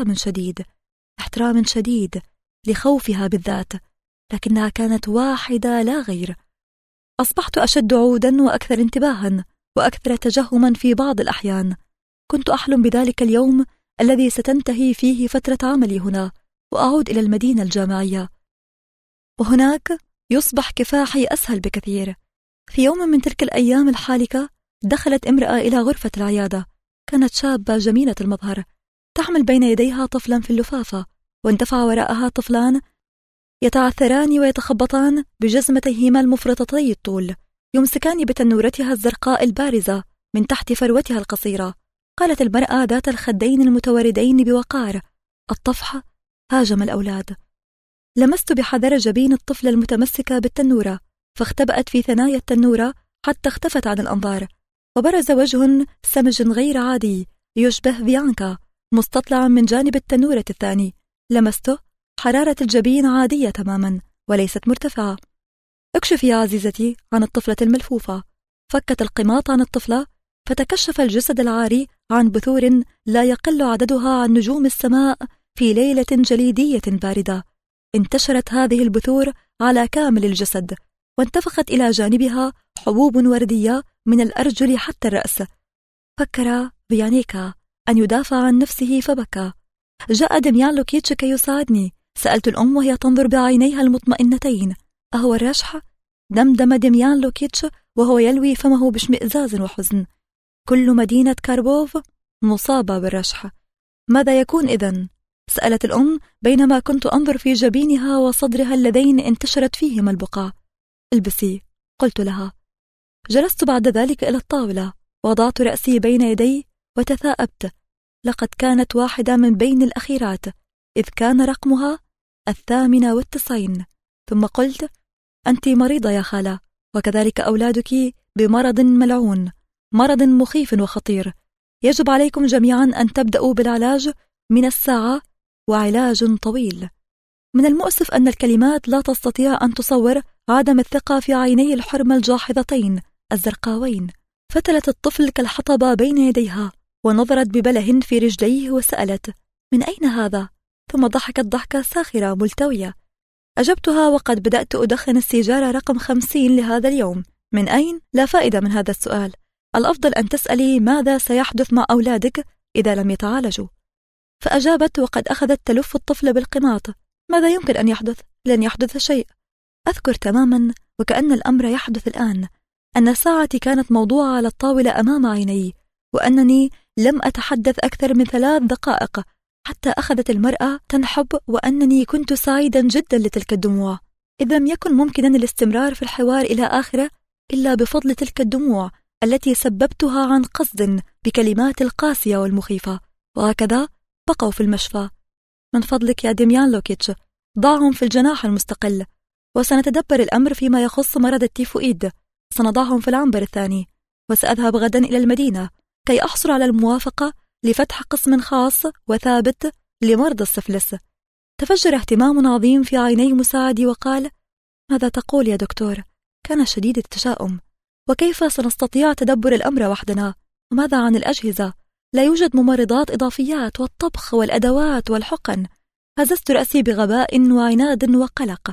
[SPEAKER 1] باحترام شديد لخوفها بالذات، لكنها كانت واحدة لا غير. أصبحت أشد عودا وأكثر انتباها وأكثر تجهما في بعض الأحيان. كنت أحلم بذلك اليوم الذي ستنتهي فيه فترة عملي هنا، وأعود إلى المدينة الجامعية، وهناك يصبح كفاحي أسهل بكثير. في يوم من تلك الأيام الحالكة دخلت امرأة إلى غرفة العيادة. كانت شابة جميلة المظهر، تحمل بين يديها طفلا في اللفافة، واندفع وراءها طفلان يتعثران ويتخبطان بجزمتيهما المفرطتي الطول، يمسكان بتنورتها الزرقاء البارزة من تحت فروتها القصيرة. قالت المرأة ذات الخدين المتوردين بوقار: الطفح هاجم الأولاد. لمست بحذر جبين الطفل المتمسكة بالتنورة، فاختبأت في ثنايا التنورة حتى اختفت عن الأنظار، وبرز وجه سمج غير عادي يشبه بيانكا مستطلعا من جانب التنورة الثاني. لمسته، حرارة الجبين عادية تماما وليست مرتفعة. اكشفي يا عزيزتي عن الطفلة الملفوفة. فكت القماط عن الطفلة، فتكشف الجسد العاري عن بثور لا يقل عددها عن نجوم السماء في ليلة جليدية باردة. انتشرت هذه البثور على كامل الجسد، وانتفخت إلى جانبها حبوب وردية من الأرجل حتى الرأس. فكر فيانيكا أن يدافع عن نفسه فبكى. جاء دميان لوكيتش كي يساعدني. سألت الأم وهي تنظر بعينيها المطمئنتين: أهو الرشح؟ دمدم دميان لوكيتش وهو يلوي فمه باشمئزاز وحزن. كل مدينة كاربوف مصابة بالرشح. ماذا يكون إذن؟ سألت الأم بينما كنت أنظر في جبينها وصدرها اللذين انتشرت فيهما البقع. البسي، قلت لها. جلست بعد ذلك إلى الطاولة، وضعت رأسي بين يدي وتثاءبت. لقد كانت واحدة من بين الأخيرات، إذ كان رقمها 98. ثم قلت: أنت مريضة يا خالة، وكذلك أولادك بمرض ملعون، مرض مخيف وخطير. يجب عليكم جميعا أن تبدأوا بالعلاج من الساعة، وعلاج طويل. من المؤسف أن الكلمات لا تستطيع أن تصور عدم الثقة في عيني الحرمة الجاحظتين الزرقاوين. فتلت الطفل كالحطب بين يديها، ونظرت ببله في رجليه وسألت: من أين هذا؟ ثم ضحكت ضحكة ساخرة ملتوية. أجبتها وقد بدأت أدخن السيجارة رقم 50 لهذا اليوم. من أين؟ لا فائدة من هذا السؤال. الأفضل أن تسألي ماذا سيحدث مع أولادك إذا لم يتعالجوا. فأجابت وقد أخذت تلف الطفل بالقماط: ماذا يمكن أن يحدث؟ لن يحدث شيء. أذكر تماما وكأن الأمر يحدث الآن أن ساعتي كانت موضوعة على الطاولة أمام عيني، وأنني لم أتحدث أكثر من 3 دقائق حتى أخذت المرأة تنحب، وأنني كنت سعيدا جدا لتلك الدموع، إذ لم يكن ممكنا الاستمرار في الحوار إلى آخره إلا بفضل تلك الدموع التي سببتها عن قصد بكلمات القاسية والمخيفة. وهكذا بقوا في المشفى. من فضلك يا دميان لوكيتش، ضعهم في الجناح المستقل، وسنتدبر الأمر فيما يخص مرض التيفوئيد. سنضعهم في العنبر الثاني، وسأذهب غدا إلى المدينة كي أحصل على الموافقة لفتح قسم خاص وثابت لمرضى السفلس. تفجر اهتمام عظيم في عيني مساعدي وقال: ماذا تقول يا دكتور؟ كان شديد التشاؤم. وكيف سنستطيع تدبر الأمر وحدنا؟ وماذا عن الأجهزة؟ لا يوجد ممرضات إضافيات، والطبخ والأدوات والحقن. هززت رأسي بغباء وعناد وقلق.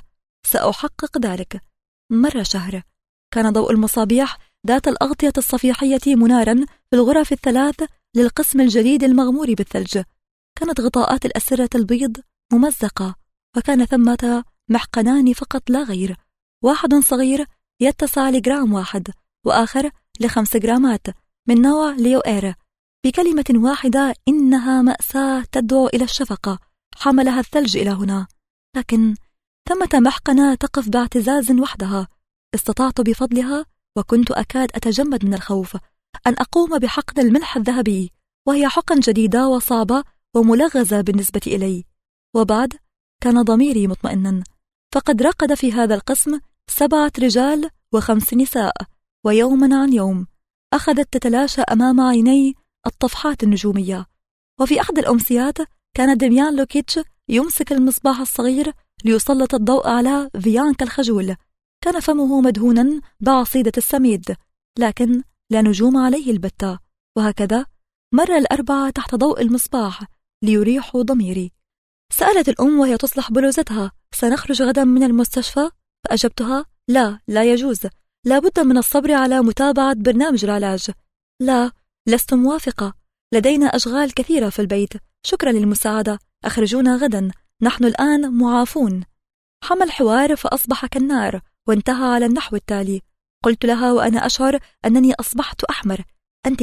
[SPEAKER 1] سأحقق ذلك. مر شهر. كان ضوء المصابيح ذات الأغطية الصفيحية منارا في الغرف ال3 للقسم الجديد المغمور بالثلج. كانت غطاءات الأسرة البيض ممزقة، وكان ثمة محقنان فقط لا غير، واحد صغير يتسع لجرام واحد، وآخر ل5 جرامات من نوع ليو إير. بكلمة واحدة، إنها مأساة تدعو إلى الشفقة. حملها الثلج إلى هنا، لكن ثمة محقنة تقف باعتزاز وحدها، استطعت بفضلها، وكنت أكاد أتجمد من الخوف، أن أقوم بحقن الملح الذهبي، وهي حقن جديدة وصعبة وملغزة بالنسبة إلي. وبعد كان ضميري مطمئنا، فقد رقد في هذا القسم 7 رجال و5 نساء، ويوما عن يوم أخذت تتلاشى أمام عيني الطفحات النجومية. وفي أحد الأمسيات كان ديميان لوكيتش يمسك المصباح الصغير ليسلط الضوء على فيانكا الخجول. كان فمه مدهونا بعصيدة السميد، لكن لا نجوم عليه البتة. وهكذا مر الأربعة تحت ضوء المصباح ليريحوا ضميري. سألت الأم وهي تصلح بلوزتها: سنخرج غدا من المستشفى؟ فأجبتها: لا يجوز، لا بد من الصبر على متابعة برنامج العلاج. لا، لست موافقة، لدينا أشغال كثيرة في البيت، شكرا للمساعدة، أخرجونا غدا، نحن الآن معافون. حمى الحوار فأصبح كالنار، وانتهى على النحو التالي: قلت لها وأنا أشعر أنني أصبحت أحمر: أنت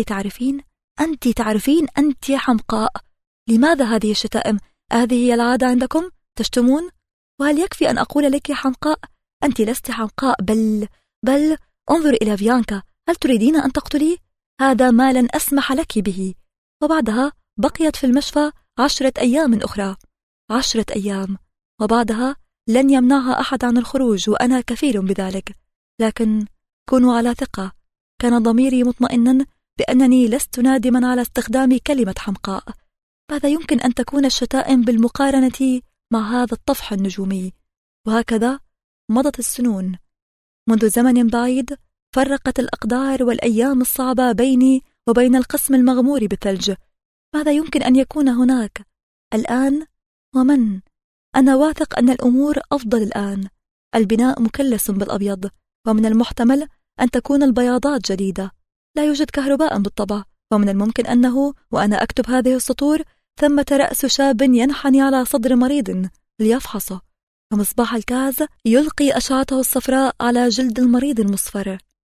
[SPEAKER 1] تعرفين أنت حمقاء. لماذا هذه الشتائم؟ هذه هي العادة عندكم؟ تشتمون؟ وهل يكفي أن أقول لك حمقاء؟ أنت لست حمقاء، بل انظر إلى فيانكا، هل تريدين أن تقتلي؟ هذا ما لن أسمح لك به. وبعدها بقيت في المشفى 10 أيام أخرى، 10 أيام، وبعدها لن يمنعها أحد عن الخروج، وأنا كفيل بذلك. لكن كونوا على ثقة، كان ضميري مطمئنا بأنني لست نادما على استخدام كلمة حمقاء. ماذا يمكن أن تكون الشتائم بالمقارنة مع هذا الطفح النجومي؟ وهكذا مضت السنون. منذ زمن بعيد فرقت الأقدار والأيام الصعبة بيني وبين القسم المغمور بالثلج. ماذا يمكن أن يكون هناك الآن؟ ومن؟ أنا واثق أن الأمور أفضل الآن. البناء مكلس بالأبيض، ومن المحتمل أن تكون البياضات جديدة. لا يوجد كهرباء بالطبع، ومن الممكن أنه وأنا أكتب هذه السطور ثمة رأس شاب ينحني على صدر مريض ليفحصه، ومصباح الكاز يلقي أشعته الصفراء على جلد المريض المصفر.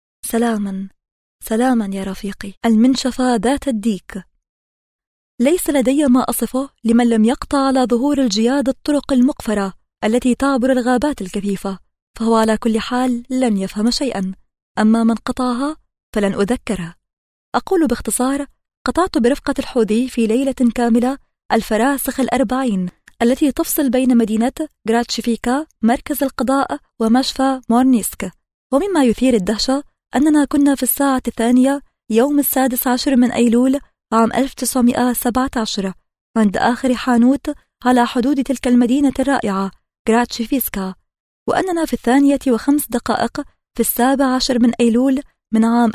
[SPEAKER 1] سلاما يا رفيقي، المنشفة ذات الديك. ليس لدي ما أصفه لمن لم يقطع على ظهور الجياد الطرق المقفرة التي تعبر الغابات الكثيفة، فهو على كل حال لن يفهم شيئا. أما من قطعها فلن أذكره. أقول باختصار: قطعت برفقة الحوذي في ليلة كاملة الفراسخ 40 التي تفصل بين مدينة غراتشفيكا مركز القضاء ومشفى مورنيسك. ومما يثير الدهشة أننا كنا في الساعة 2 يوم 16 من أيلول عام 1917 عند آخر حانوت على حدود تلك المدينة الرائعة غراتشفيسكا، وأننا في 2:05 في 17 من أيلول من عام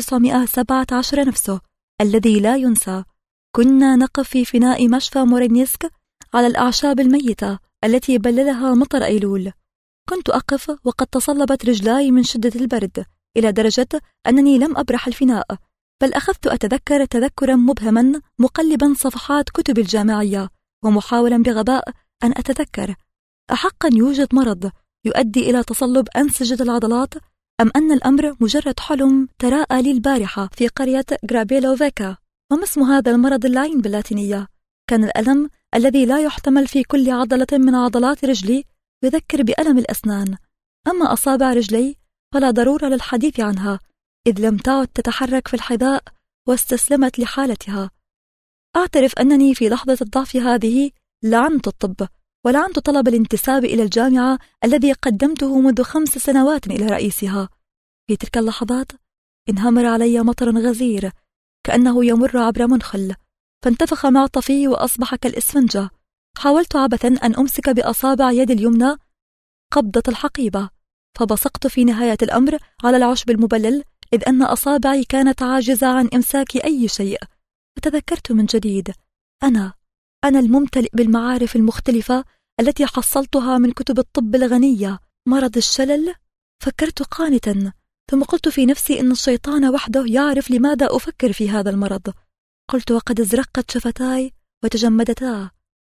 [SPEAKER 1] 1917 نفسه الذي لا ينسى. كنا نقف في فناء مشفى مورنيسك على الأعشاب الميتة التي بللها مطر أيلول. كنت أقف وقد تصلبت رجلاي من شدة البرد إلى درجة أنني لم أبرح الفناء، بل أخذت أتذكر تذكرا مبهما مقلبا صفحات كتب الجامعية ومحاولا بغباء أن أتذكر: أحقا يوجد مرض يؤدي إلى تصلب أنسجة العضلات، أم أن الأمر مجرد حلم تراءى لي البارحة في قرية غرابيلوفيكا؟ وما اسم هذا المرض اللعين باللاتينية؟ كان الألم الذي لا يحتمل في كل عضلة من عضلات رجلي يذكر بألم الأسنان. أما أصابع رجلي فلا ضرورة للحديث عنها، إذ لم تعد تتحرك في الحذاء واستسلمت لحالتها. أعترف أنني في لحظة الضعف هذه لعنت الطب، ولعنت طلب الانتساب إلى الجامعة الذي قدمته منذ 5 سنوات إلى رئيسها. في تلك اللحظات انهمر علي مطر غزير كأنه يمر عبر منخل، فانتفخ معطفي وأصبح كالإسفنجة. حاولت عبثا أن أمسك بأصابع يدي اليمنى قبضة الحقيبة، فبصقت في نهاية الأمر على العشب المبلل، إذ أن أصابعي كانت عاجزة عن إمساك أي شيء. فتذكرت من جديد: أنا الممتلئ بالمعارف المختلفة التي حصلتها من كتب الطب الغنية. مرض الشلل؟ فكرت قانتا، ثم قلت في نفسي إن الشيطان وحده يعرف لماذا أفكر في هذا المرض. قلت وقد ازرقت شفتاي وتجمدتا: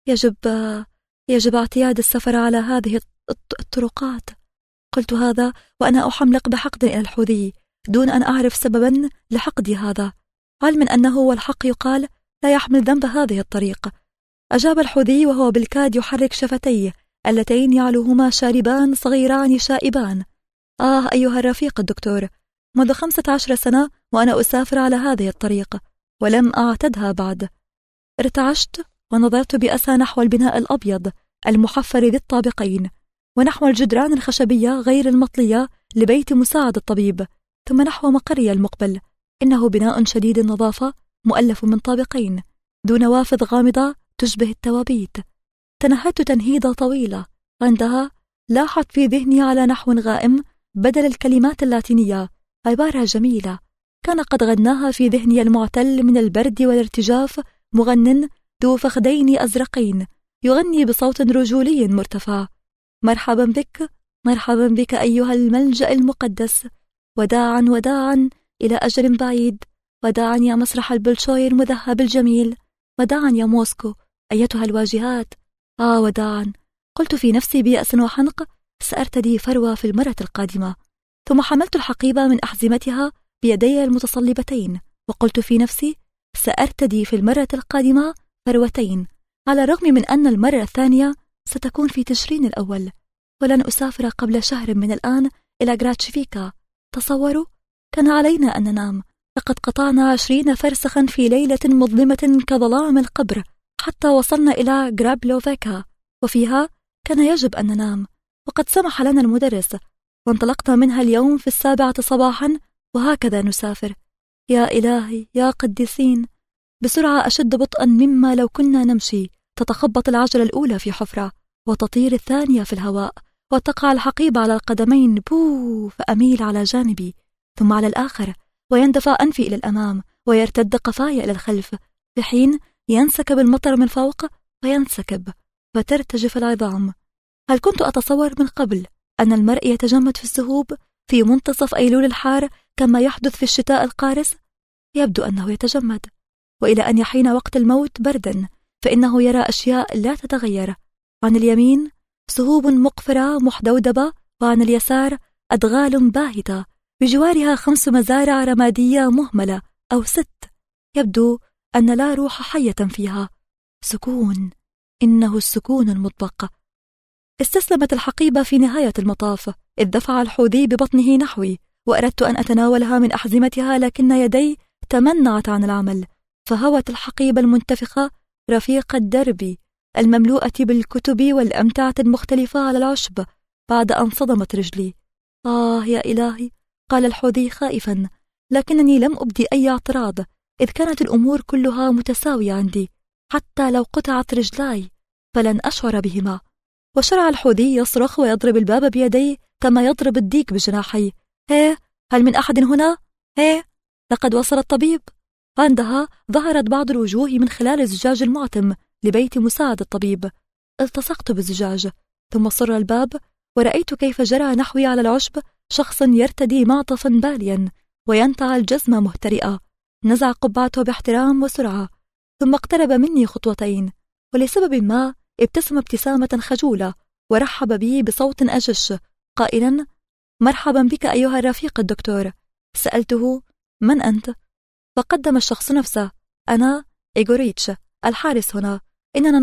[SPEAKER 1] يجب اعتياد السفر على هذه الطرقات. قلت هذا وأنا أحملق بحقد إلى الحوذي دون أن أعرف سببا لحقدي هذا، علما أنه والحق يقال لا يحمل ذنب هذه الطريق. أجاب الحوذي وهو بالكاد يحرك شفتيه اللتين يعلوهما شاربان صغيران شائبان. أيها الرفيق الدكتور، منذ 15 سنة وأنا أسافر على هذه الطريق ولم أعتدها بعد. ارتعشت ونظرت بأسى نحو البناء الأبيض المحفر ذي الطابقين، ونحو الجدران الخشبية غير المطلية لبيت مساعد الطبيب، ثم نحو مقري المقبل. إنه بناء شديد النظافة مؤلف من طابقين ذو نوافذ غامضة تشبه التوابيت. تنهدت تنهيدة طويلة، عندها لاحت في ذهني على نحو غائم بدل الكلمات اللاتينية عبارة جميلة كان قد غناها في ذهني المعتل من البرد والارتجاف مغنٍ ذو فخذين أزرقين يغني بصوت رجولي مرتفع: مرحبا بك، مرحبا بك أيها الملجأ المقدس، وداعا وداعا إلى أجل بعيد، وداعا يا مسرح البلشوي المذهب الجميل، وداعا يا موسكو أيتها الواجهات. وداعا، قلت في نفسي بيأس وحنق، سأرتدي فروة في المرة القادمة. ثم حملت الحقيبة من أحزمتها بيدي المتصلبتين، وقلت في نفسي سأرتدي في المرة القادمة فروتين، على الرغم من أن المرة الثانية ستكون في تشرين الأول، ولن أسافر قبل شهر من الآن إلى غراتشفيكا. تصوروا، كان علينا أن ننام، لقد قطعنا 20 فرسخا في ليلة مظلمة كظلام القبر حتى وصلنا إلى غرابلوفيكا، وفيها كان يجب أن ننام، وقد سمح لنا المدرس، وانطلقنا منها اليوم في 7 صباحا، وهكذا نسافر. يا إلهي يا قديسين، بسرعة أشد بطئا مما لو كنا نمشي. تتخبط العجلة الأولى في حفرة، وتطير الثانية في الهواء، وتقع الحقيبة على القدمين بو، فأميل على جانبي ثم على الآخر، ويندفع أنفي إلى الأمام ويرتد قفاي إلى الخلف، في حين ينسكب المطر من فوق وينسكب فترتجف العظام. هل كنت أتصور من قبل أن المرء يتجمد في السهوب في منتصف أيلول الحار كما يحدث في الشتاء القارس؟ يبدو أنه يتجمد، وإلى أن يحين وقت الموت بردا فإنه يرى أشياء لا تتغير. عن اليمين سهوب مقفرة محدودبة، وعن اليسار أدغال باهتة بجوارها 5 مزارع رمادية مهملة أو 6، يبدو أن لا روح حية فيها. سكون، إنه السكون المطبق. استسلمت الحقيبة في نهاية المطاف، إذ دفع الحوذي ببطنه نحوي، وأردت أن أتناولها من أحزمتها، لكن يدي تمنعت عن العمل، فهوت الحقيبة المنتفخة رفيق الدرب المملوءة بالكتب والأمتعة المختلفة على العشب بعد أن صدمت رجلي. يا إلهي، قال الحوذي خائفا، لكنني لم أبدي أي اعتراض، إذ كانت الأمور كلها متساوية عندي، حتى لو قطعت رجلاي فلن أشعر بهما. وشرع الحوذي يصرخ ويضرب الباب بيديه كما يضرب الديك بجناحيه. هل من أحد هنا؟ لقد وصل الطبيب. عندها ظهرت بعض الوجوه من خلال الزجاج المعتم لبيت مساعد الطبيب. التصقت بالزجاج، ثم صر الباب، ورأيت كيف جرى نحوي على العشب شخص يرتدي معطفا باليا وينتع الجزمة مهترئة. نزع قبعته باحترام وسرعة، ثم اقترب مني خطوتين، ولسبب ما ابتسم ابتسامة خجولة ورحب بي بصوت أجش قائلا: مرحبا بك أيها الرفيق الدكتور. سألته: من أنت؟ فقدم الشخص نفسه: أنا إيغوريتش الحارس هنا، إننا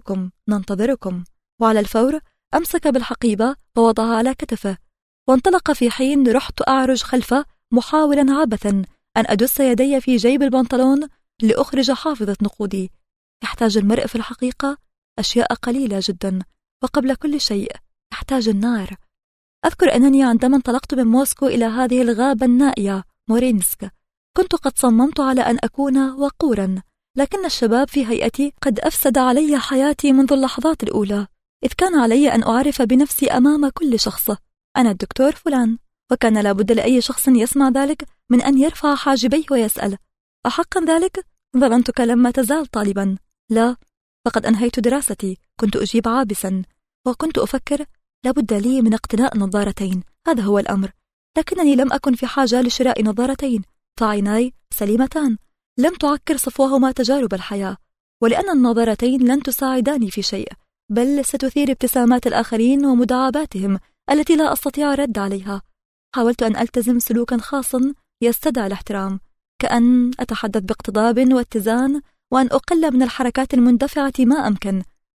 [SPEAKER 1] ننتظركم. وعلى الفور أمسك بالحقيبة ووضعها على كتفه، وانطلق في حين رحت أعرج خلفه محاولا عبثا أن أدس يدي في جيب البنطلون لأخرج حافظة نقودي. يحتاج المرء في الحقيقة أشياء قليلة جدا، وقبل كل شيء يحتاج النار. أذكر أنني عندما انطلقت من موسكو إلى هذه الغابة النائية مورينسك كنت قد صممت على أن أكون وقورا، لكن الشباب في هيئتي قد أفسد علي حياتي منذ اللحظات الأولى، إذ كان علي أن أعرف بنفسي أمام كل شخص: أنا الدكتور فلان، وكان لابد لأي شخص يسمع ذلك من أن يرفع حاجبيه ويسأل: أحقا ذلك؟ ظننتك لما تزال طالبا. لا، فقد أنهيت دراستي. كنت أجيب عابسا، وكنت أفكر لابد لي من اقتناء نظارتين، هذا هو الأمر. لكنني لم أكن في حاجة لشراء نظارتين، فعيناي سليمتان لم تعكر صفوهما تجارب الحياة، ولأن النظارتين لن تساعداني في شيء، بل ستثير ابتسامات الآخرين ومداعباتهم التي لا أستطيع الرد عليها. حاولت أن ألتزم سلوكا خاصا يستدعي الاحترام، كأن أتحدث باقتضاب واتزان، وأن أقل من الحركات المندفعة ما أمكن،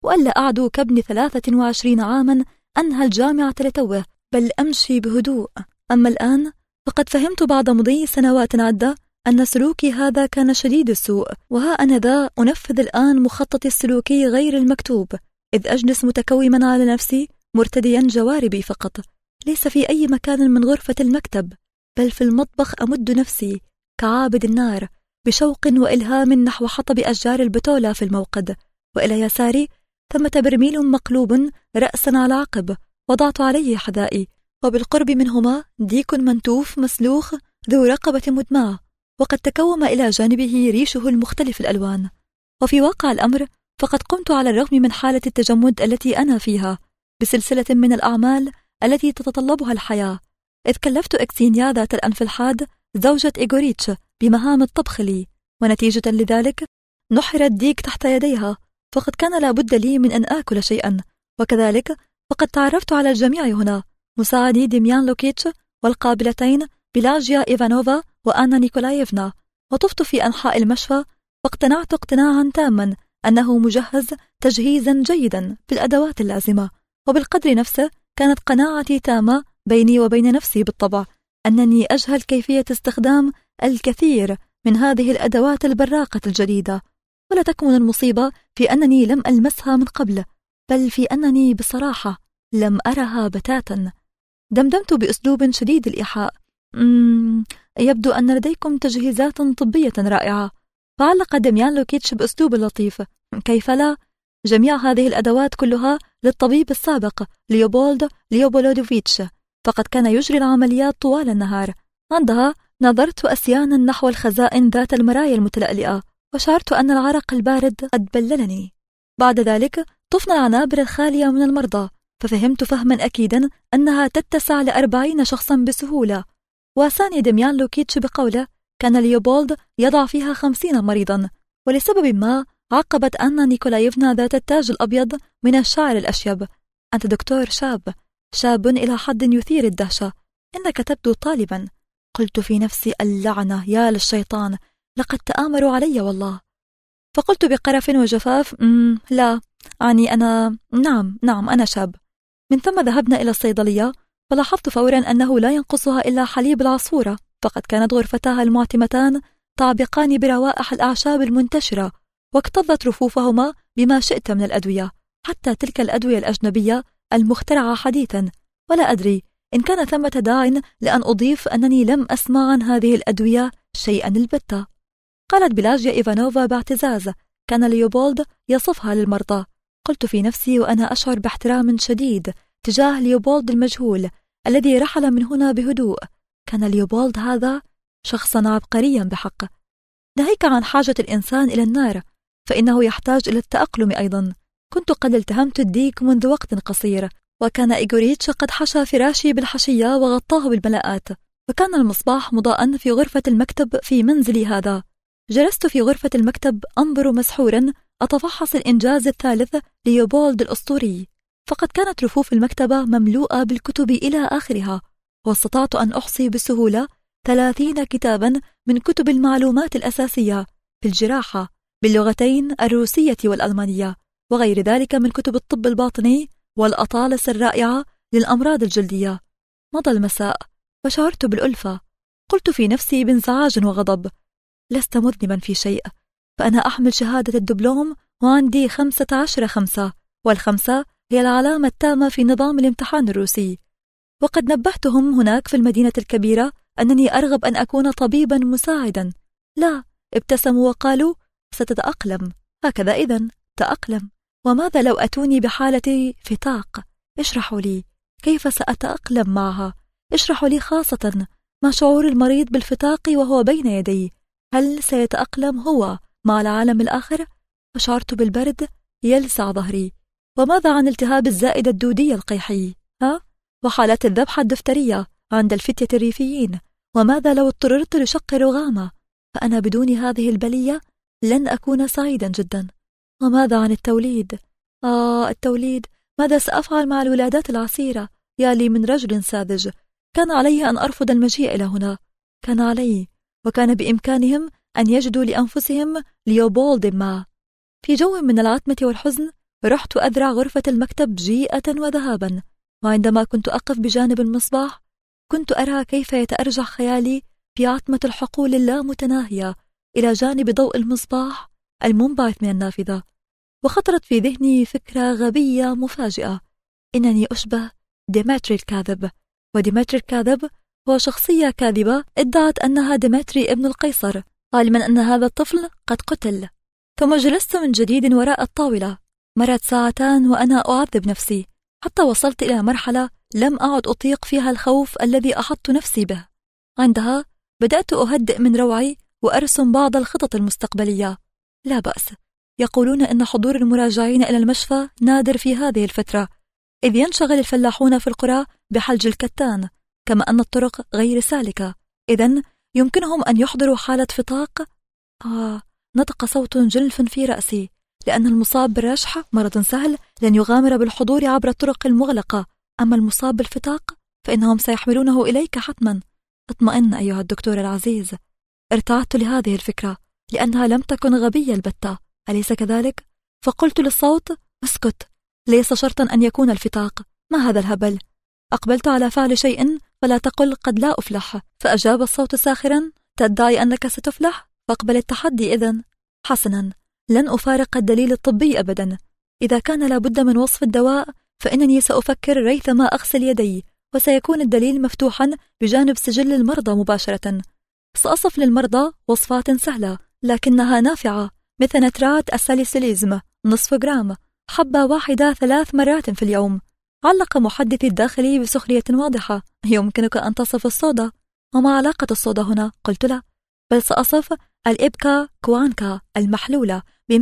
[SPEAKER 1] وألا أعدو كابن 23 عاما أنهى الجامعة لتوه، بل أمشي بهدوء. أما الآن فقد فهمت بعد مضي سنوات عدة أن سلوكي هذا كان شديد السوء، وها أنا ذا أنفذ الآن مخططي السلوكي غير المكتوب، إذ أجلس متكوما على نفسي مرتديا جواربي فقط، ليس في أي مكان من غرفة المكتب، بل في المطبخ أمد نفسي كعابد النار بشوق وإلهام نحو حطب أشجار البتولة في الموقد، وإلى يساري ثمة برميل مقلوب رأسا على عقب وضعت عليه حذائي، وبالقرب منهما ديك منتوف مسلوخ ذو رقبة مدمعة وقد تكوم إلى جانبه ريشه المختلف الألوان. وفي واقع الأمر فقد قمت على الرغم من حالة التجمد التي أنا فيها بسلسلة من الأعمال التي تتطلبها الحياة، إذ كلفت إكسينيا ذات الأنف الحاد زوجة إيغوريتش بمهام الطبخ لي، ونتيجة لذلك نحر الديك تحت يديها، فقد كان لابد لي من أن آكل شيئا. وكذلك فقد تعرفت على الجميع هنا، مساعدي ديميان لوكيتش والقابلتين بلاجيا إيفانوفا وآنا نيكولايفنا، وطفت في أنحاء المشفى فاقتنعت اقتناعا تاما أنه مجهز تجهيزا جيدا بالأدوات اللازمة. وبالقدر نفسه كانت قناعتي تامة بيني وبين نفسي بالطبع أنني أجهل كيفية استخدام الكثير من هذه الأدوات البراقة الجديدة، ولا تكمن المصيبة في أنني لم ألمسها من قبل، بل في أنني بصراحة لم أرها بتاتا. دمدمت بأسلوب شديد الإيحاء: يبدو أن لديكم تجهيزات طبية رائعة. فعلق ديميان لوكيتش بأسلوب لطيف: كيف لا؟ جميع هذه الأدوات كلها للطبيب السابق ليوبولد ليوبولودوفيتش، فقد كان يجري العمليات طوال النهار. عندها نظرت أسيانا نحو الخزائن ذات المرايا المتلألئة، وشعرت أن العرق البارد قد بللني. بعد ذلك طفنا العنابر الخالية من المرضى، ففهمت فهما أكيدا أنها تتسع ل40 شخصا بسهولة. وثاني ديميان لوكيتش بقوله: كان ليوبولد يضع فيها 50 مريضا، ولسبب ما عقبت آنا نيكولايفنا ذات التاج الأبيض من الشعر الأشيب: أنت دكتور شاب إلى حد يثير الدهشة، إنك تبدو طالبا. قلت في نفسي: اللعنة يا للشيطان، لقد تآمروا علي والله. فقلت بقرف وجفاف: لا، أعني أنا نعم أنا شاب. من ثم ذهبنا إلى الصيدلية، فلاحظت فورا أنه لا ينقصها إلا حليب العصفورة، فقد كانت غرفتاها المعتمتان تعبقان بروائح الأعشاب المنتشرة، واكتظت رفوفهما بما شئت من الأدوية، حتى تلك الأدوية الأجنبية المخترعة حديثا. ولا أدري إن كان ثمة داع لأن أضيف أنني لم أسمع عن هذه الأدوية شيئا البتة. قالت بلاجيا إيفانوفا باعتزاز: كان ليوبولد يصفها للمرضى. قلت في نفسي وأنا أشعر باحترام شديد تجاه ليوبولد المجهول الذي رحل من هنا بهدوء. كان ليوبولد هذا شخصا عبقريا بحق. ناهيك عن حاجة الإنسان إلى النار، فإنه يحتاج إلى التأقلم أيضا. كنت قد التهمت الديك منذ وقت قصير، وكان إيغوريتش قد حشى فراشي بالحشية وغطاه بالملاءات، وكان المصباح مضاء في غرفة المكتب في منزلي هذا. جلست في غرفة المكتب أنظر مسحورا أتفحص الإنجاز الثالث ليوبولد الأسطوري، فقد كانت رفوف المكتبة مملوءة بالكتب إلى آخرها، واستطعت أن أحصي بسهولة 30 كتابا من كتب المعلومات الأساسية في الجراحة باللغتين الروسية والألمانية، وغير ذلك من كتب الطب الباطني والأطالس الرائعة للأمراض الجلدية. مضى المساء وشعرت بالألفة. قلت في نفسي بانزعاج وغضب: لست مذنبا في شيء، فأنا أحمل شهادة الدبلوم وعندي 15 5، والخمسة هي العلامة التامة في نظام الامتحان الروسي. وقد نبهتهم هناك في المدينة الكبيرة أنني أرغب أن أكون طبيبا مساعدا. لا، ابتسموا وقالوا: ستتأقلم. هكذا إذن تأقلم. وماذا لو أتوني بحالتي فتاق؟ اشرحوا لي كيف سأتأقلم معها. اشرحوا لي خاصة ما شعور المريض بالفتاق وهو بين يدي. هل سيتأقلم هو مع العالم الآخر؟ فشعرت بالبرد يلسع ظهري. وماذا عن التهاب الزائدة الدودية القيحي؟ وحالات الذبحة الدفترية عند الفتية الريفيين؟ وماذا لو اضطررت لشق رغامة؟ فأنا بدون هذه البلية لن أكون سعيدا جدا. وماذا عن التوليد؟ التوليد، ماذا سأفعل مع الولادات العسيرة؟ يا لي من رجل ساذج. كان علي أن أرفض المجيء إلى هنا، كان علي، وكان بإمكانهم أن يجدوا لأنفسهم ليوبولد ما. في جو من العتمة والحزن رحت أذرع غرفة المكتب جيئة وذهابا، وعندما كنت أقف بجانب المصباح كنت أرى كيف يتأرجح خيالي في عتمة الحقول اللامتناهية إلى جانب ضوء المصباح المنبعث من النافذة. وخطرت في ذهني فكرة غبية مفاجئة، إنني أشبه ديمتري الكاذب، وديمتري الكاذب هو شخصية كاذبة ادعت أنها ديمتري ابن القيصر، عالما أن هذا الطفل قد قتل. ثم جلست من جديد وراء الطاولة. مرت ساعتان وأنا أعذب نفسي، حتى وصلت إلى مرحلة لم أعد أطيق فيها الخوف الذي أحطت نفسي به. عندها بدأت أهدئ من روعي وأرسم بعض الخطط المستقبلية. لا بأس، يقولون إن حضور المراجعين إلى المشفى نادر في هذه الفترة، إذ ينشغل الفلاحون في القرى بحلج الكتان، كما أن الطرق غير سالكة، إذن يمكنهم أن يحضروا حالة فتاق. نطق صوت جلف في رأسي، لأن المصاب بالرشح مرض سهل لن يغامر بالحضور عبر الطرق المغلقة، أما المصاب بالفتاق فإنهم سيحملونه إليك حتما. اطمئن أيها الدكتور العزيز. ارتعدت لهذه الفكرة لأنها لم تكن غبية البتة، أليس كذلك؟ فقلت للصوت: اسكت، ليس شرطا أن يكون الفتاق، ما هذا الهبل؟ أقبلت على فعل شيء فلا تقل قد لا أفلح. فأجاب الصوت ساخرا: تدعي أنك ستفلح؟ فاقبل التحدي إذن. حسنا، لن أفارق الدليل الطبي أبدا. إذا كان لابد من وصف الدواء فإنني سأفكر ريثما أغسل يدي، وسيكون الدليل مفتوحا بجانب سجل المرضى مباشرة. سأصف للمرضى وصفات سهلة لكنها نافعة، مثل نترات الساليسيليزم نصف جرام، حبة واحدة 3 مرات في اليوم. علق محدثي الداخلي بسخرية واضحة: يمكنك أن تصف الصودا. وما علاقة الصودا هنا؟ قلت له: بل سأصف الإبكا كوانكا المحلولة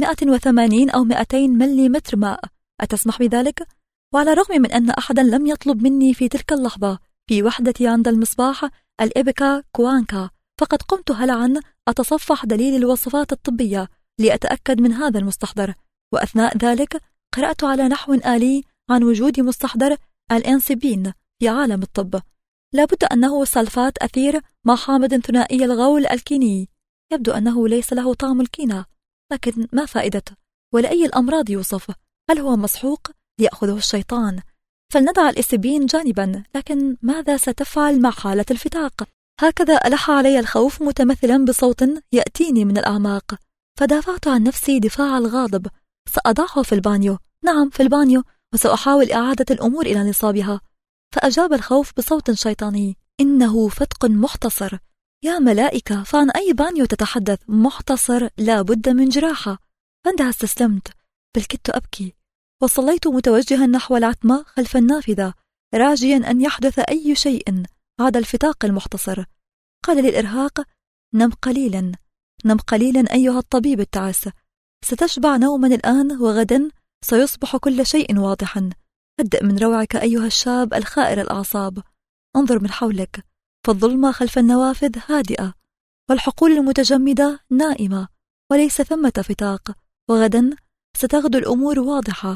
[SPEAKER 1] ب180 أو 200 ملم ماء، أتسمح بذلك؟ وعلى الرغم من أن أحدا لم يطلب مني في تلك اللحظة في وحدتي عند المصباح الإبكا كوانكا، فقد قمت هلعا أتصفح دليل الوصفات الطبية لأتأكد من هذا المستحضر. وأثناء ذلك قرأت على نحو آلي عن وجود مستحضر الإنسبين في عالم الطب. لابد أنه سلفات أثير مع حامض ثنائي الغول الكيني. يبدو أنه ليس له طعم الكينة، لكن ما فائدته؟ ولأي الأمراض يوصف؟ هل هو مسحوق؟ يأخذه الشيطان. فلندع الإسبين جانبا، لكن ماذا ستفعل مع حالة الفتاق؟ هكذا ألح علي الخوف متمثلا بصوت يأتيني من الأعماق. فدافعت عن نفسي دفاع الغاضب. سأضعه في البانيو، نعم في البانيو، وسأحاول إعادة الأمور إلى نصابها. فأجاب الخوف بصوت شيطاني: إنه فتق محتصر. يا ملائكة، فعن أي بانيو تتحدث؟ محتصر، لا بد من جراحة. عندها استسلمت، بل كدت أبكي، وصليت متوجها نحو العتمة خلف النافذة، راجيا أن يحدث أي شيء عدا الفتاق المحتصر. قال لي الإرهاق: نم قليلا، نم قليلا أيها الطبيب التعس، ستشبع نوما الآن، وغدا سيصبح كل شيء واضحا. هدئ من روعك أيها الشاب الخائر الأعصاب. انظر من حولك، فالظلمة خلف النوافذ هادئة، والحقول المتجمدة نائمة، وليس ثمة فتاق. وغدا ستغدو الأمور واضحة،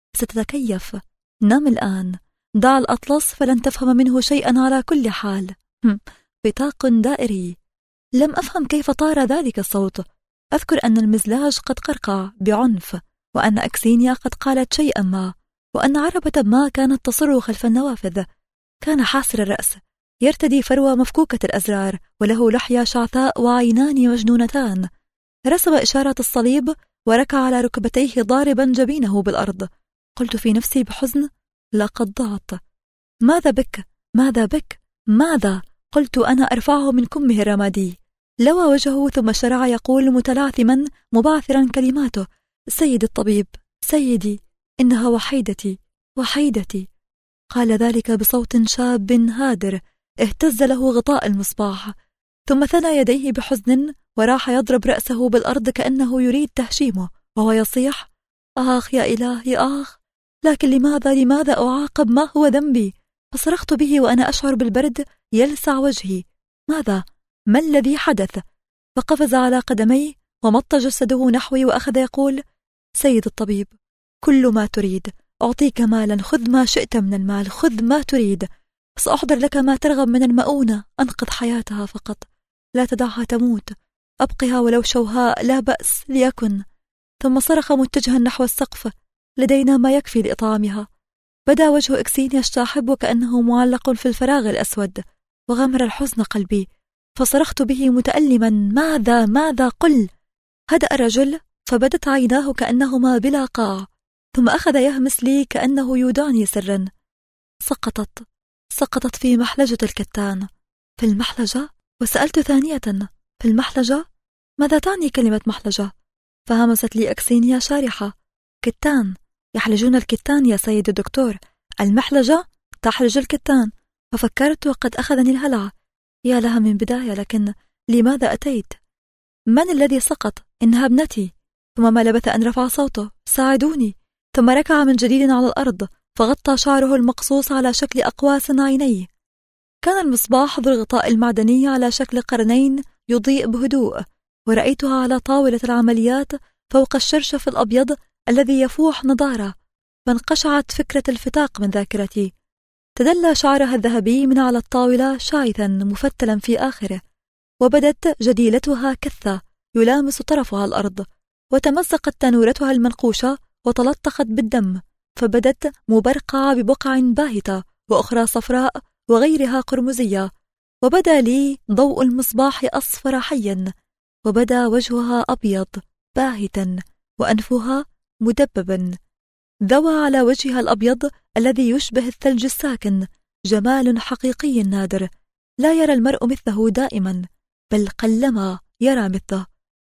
[SPEAKER 1] ستتكيف. نم الآن، دع الأطلس فلن تفهم منه شيئا على كل حال. فتاق دائري. لم أفهم كيف طار ذلك الصوت. أذكر أن المزلاج قد قرقع بعنف، وأن أكسينيا قد قالت شيئا ما، وأن عربة ما كانت تصر خلف النوافذ. كان حاسر الرأس، يرتدي فروة مفكوكة الأزرار، وله لحية شعثاء وعينان مجنونتان. رسم إشارة الصليب وركع على ركبتيه ضاربا جبينه بالأرض. قلت في نفسي بحزن: لقد ضعت. ماذا بك؟ ماذا بك؟ ماذا؟ قلت أنا أرفعه من كمه الرمادي. لوى وجهه ثم شرع يقول متلعثما مبعثرا كلماته: سيد الطبيب، سيدي، إنها وحيدتي، وحيدتي. قال ذلك بصوت شاب هادر اهتز له غطاء المصباح، ثم ثنى يديه بحزن وراح يضرب رأسه بالأرض كأنه يريد تهشيمه، وهو يصيح: آخ يا إلهي، آخ، لكن لماذا أعاقب؟ ما هو ذنبي؟ فصرخت به وأنا أشعر بالبرد يلسع وجهي. ماذا؟ ما الذي حدث؟ فقفز على قدميه ومط جسده نحوي وأخذ يقول: سيد الطبيب، كل ما تريد، أعطيك مالا، خذ ما شئت من المال، خذ ما تريد، سأحضر لك ما ترغب من المؤونة، أنقذ حياتها فقط، لا تدعها تموت، أبقها ولو شوهاء، لا بأس، ليكن. ثم صرخ متجها نحو السقف: لدينا ما يكفي لإطعامها. بدا وجه إكسينيا الشاحب وكأنه معلق في الفراغ الأسود، وغمر الحزن قلبي، فصرخت به متألما: ماذا قل؟ هدأ الرجل، فبدت عيناه كأنهما بلا قاع، ثم أخذ يهمس لي كأنه يودعني سرا. سقطت في محلجة الكتان. في المحلجة؟ وسألت ثانية: في المحلجة؟ ماذا تعني كلمة محلجة؟ فهمست لي أكسينيا شارحة: كتان، يحلجون الكتان يا سيد الدكتور، المحلجة تحلج الكتان. ففكرت وقد أخذني الهلع. يا لها من بداية، لكن لماذا أتيت؟ من الذي سقط؟ إنها ابنتي. ثم ما لبث أن رفع صوته: ساعدوني. ثم ركع من جديد على الأرض، فغطى شعره المقصوص على شكل أقواس عينيه. كان المصباح ذو الغطاء المعدني على شكل قرنين يضيء بهدوء، ورأيتها على طاولة العمليات فوق الشرشف الأبيض الذي يفوح نضارة. فانقشعت فكرة الفتاق من ذاكرتي. تدلى شعرها الذهبي من على الطاولة شايثا مفتلا في آخره، وبدت جديلتها كثة يلامس طرفها الأرض، وتمزقت تنورتها المنقوشة وتلطخت بالدم، فبدت مبرقعة ببقع باهتة وأخرى صفراء وغيرها قرمزية. وبدا لي ضوء المصباح أصفر حيا، وبدا وجهها أبيض باهتا، وأنفها مدببا. ذوى على وجهها الأبيض الذي يشبه الثلج الساكن جمال حقيقي نادر، لا يرى المرء مثله دائما، بل قلما يرى مثله.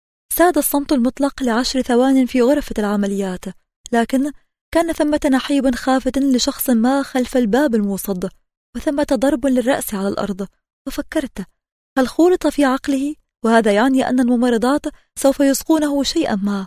[SPEAKER 1] ساد الصمت المطلق ل10 ثوان في غرفة العمليات، لكن كان ثمة نحيب خافت لشخص ما خلف الباب الموصد، وثمة ضرب للرأس على الأرض. وفكرت: هل خولط في عقله؟ وهذا يعني أن الممرضات سوف يسقونه شيئا ما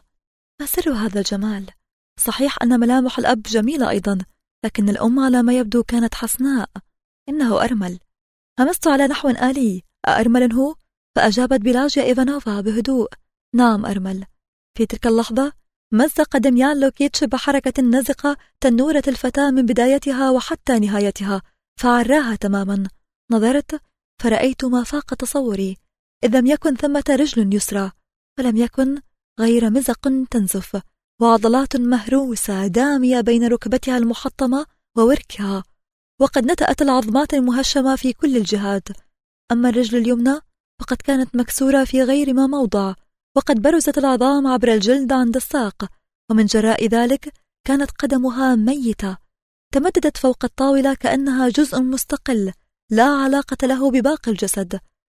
[SPEAKER 1] سر هذا الجمال؟ صحيح أن ملامح الأب جميلة أيضا، لكن الأم على ما يبدو كانت حسناء. إنه أرمل. همست على نحو آلي: أأرمل هو؟ فأجابت بيلاجيا إيفانوفا بهدوء: نعم أرمل. في تلك اللحظة مزق دميان لوكيتش بحركة نزقة تنورة الفتاة من بدايتها وحتى نهايتها، فعراها تماما. نظرت فرأيت ما فاق تصوري، إذ لم يكن ثمة رجل يسرى، ولم يكن غير مزق تنزف، وعضلات مهروسة دامية بين ركبتها المحطمة ووركها، وقد نتأت العظمات المهشمة في كل الجهات. أما الرجل اليمنى فقد كانت مكسورة في غير ما موضع، وقد برزت العظام عبر الجلد عند الساق، ومن جراء ذلك كانت قدمها ميتة، تمددت فوق الطاولة كأنها جزء مستقل لا علاقة له بباقي الجسد.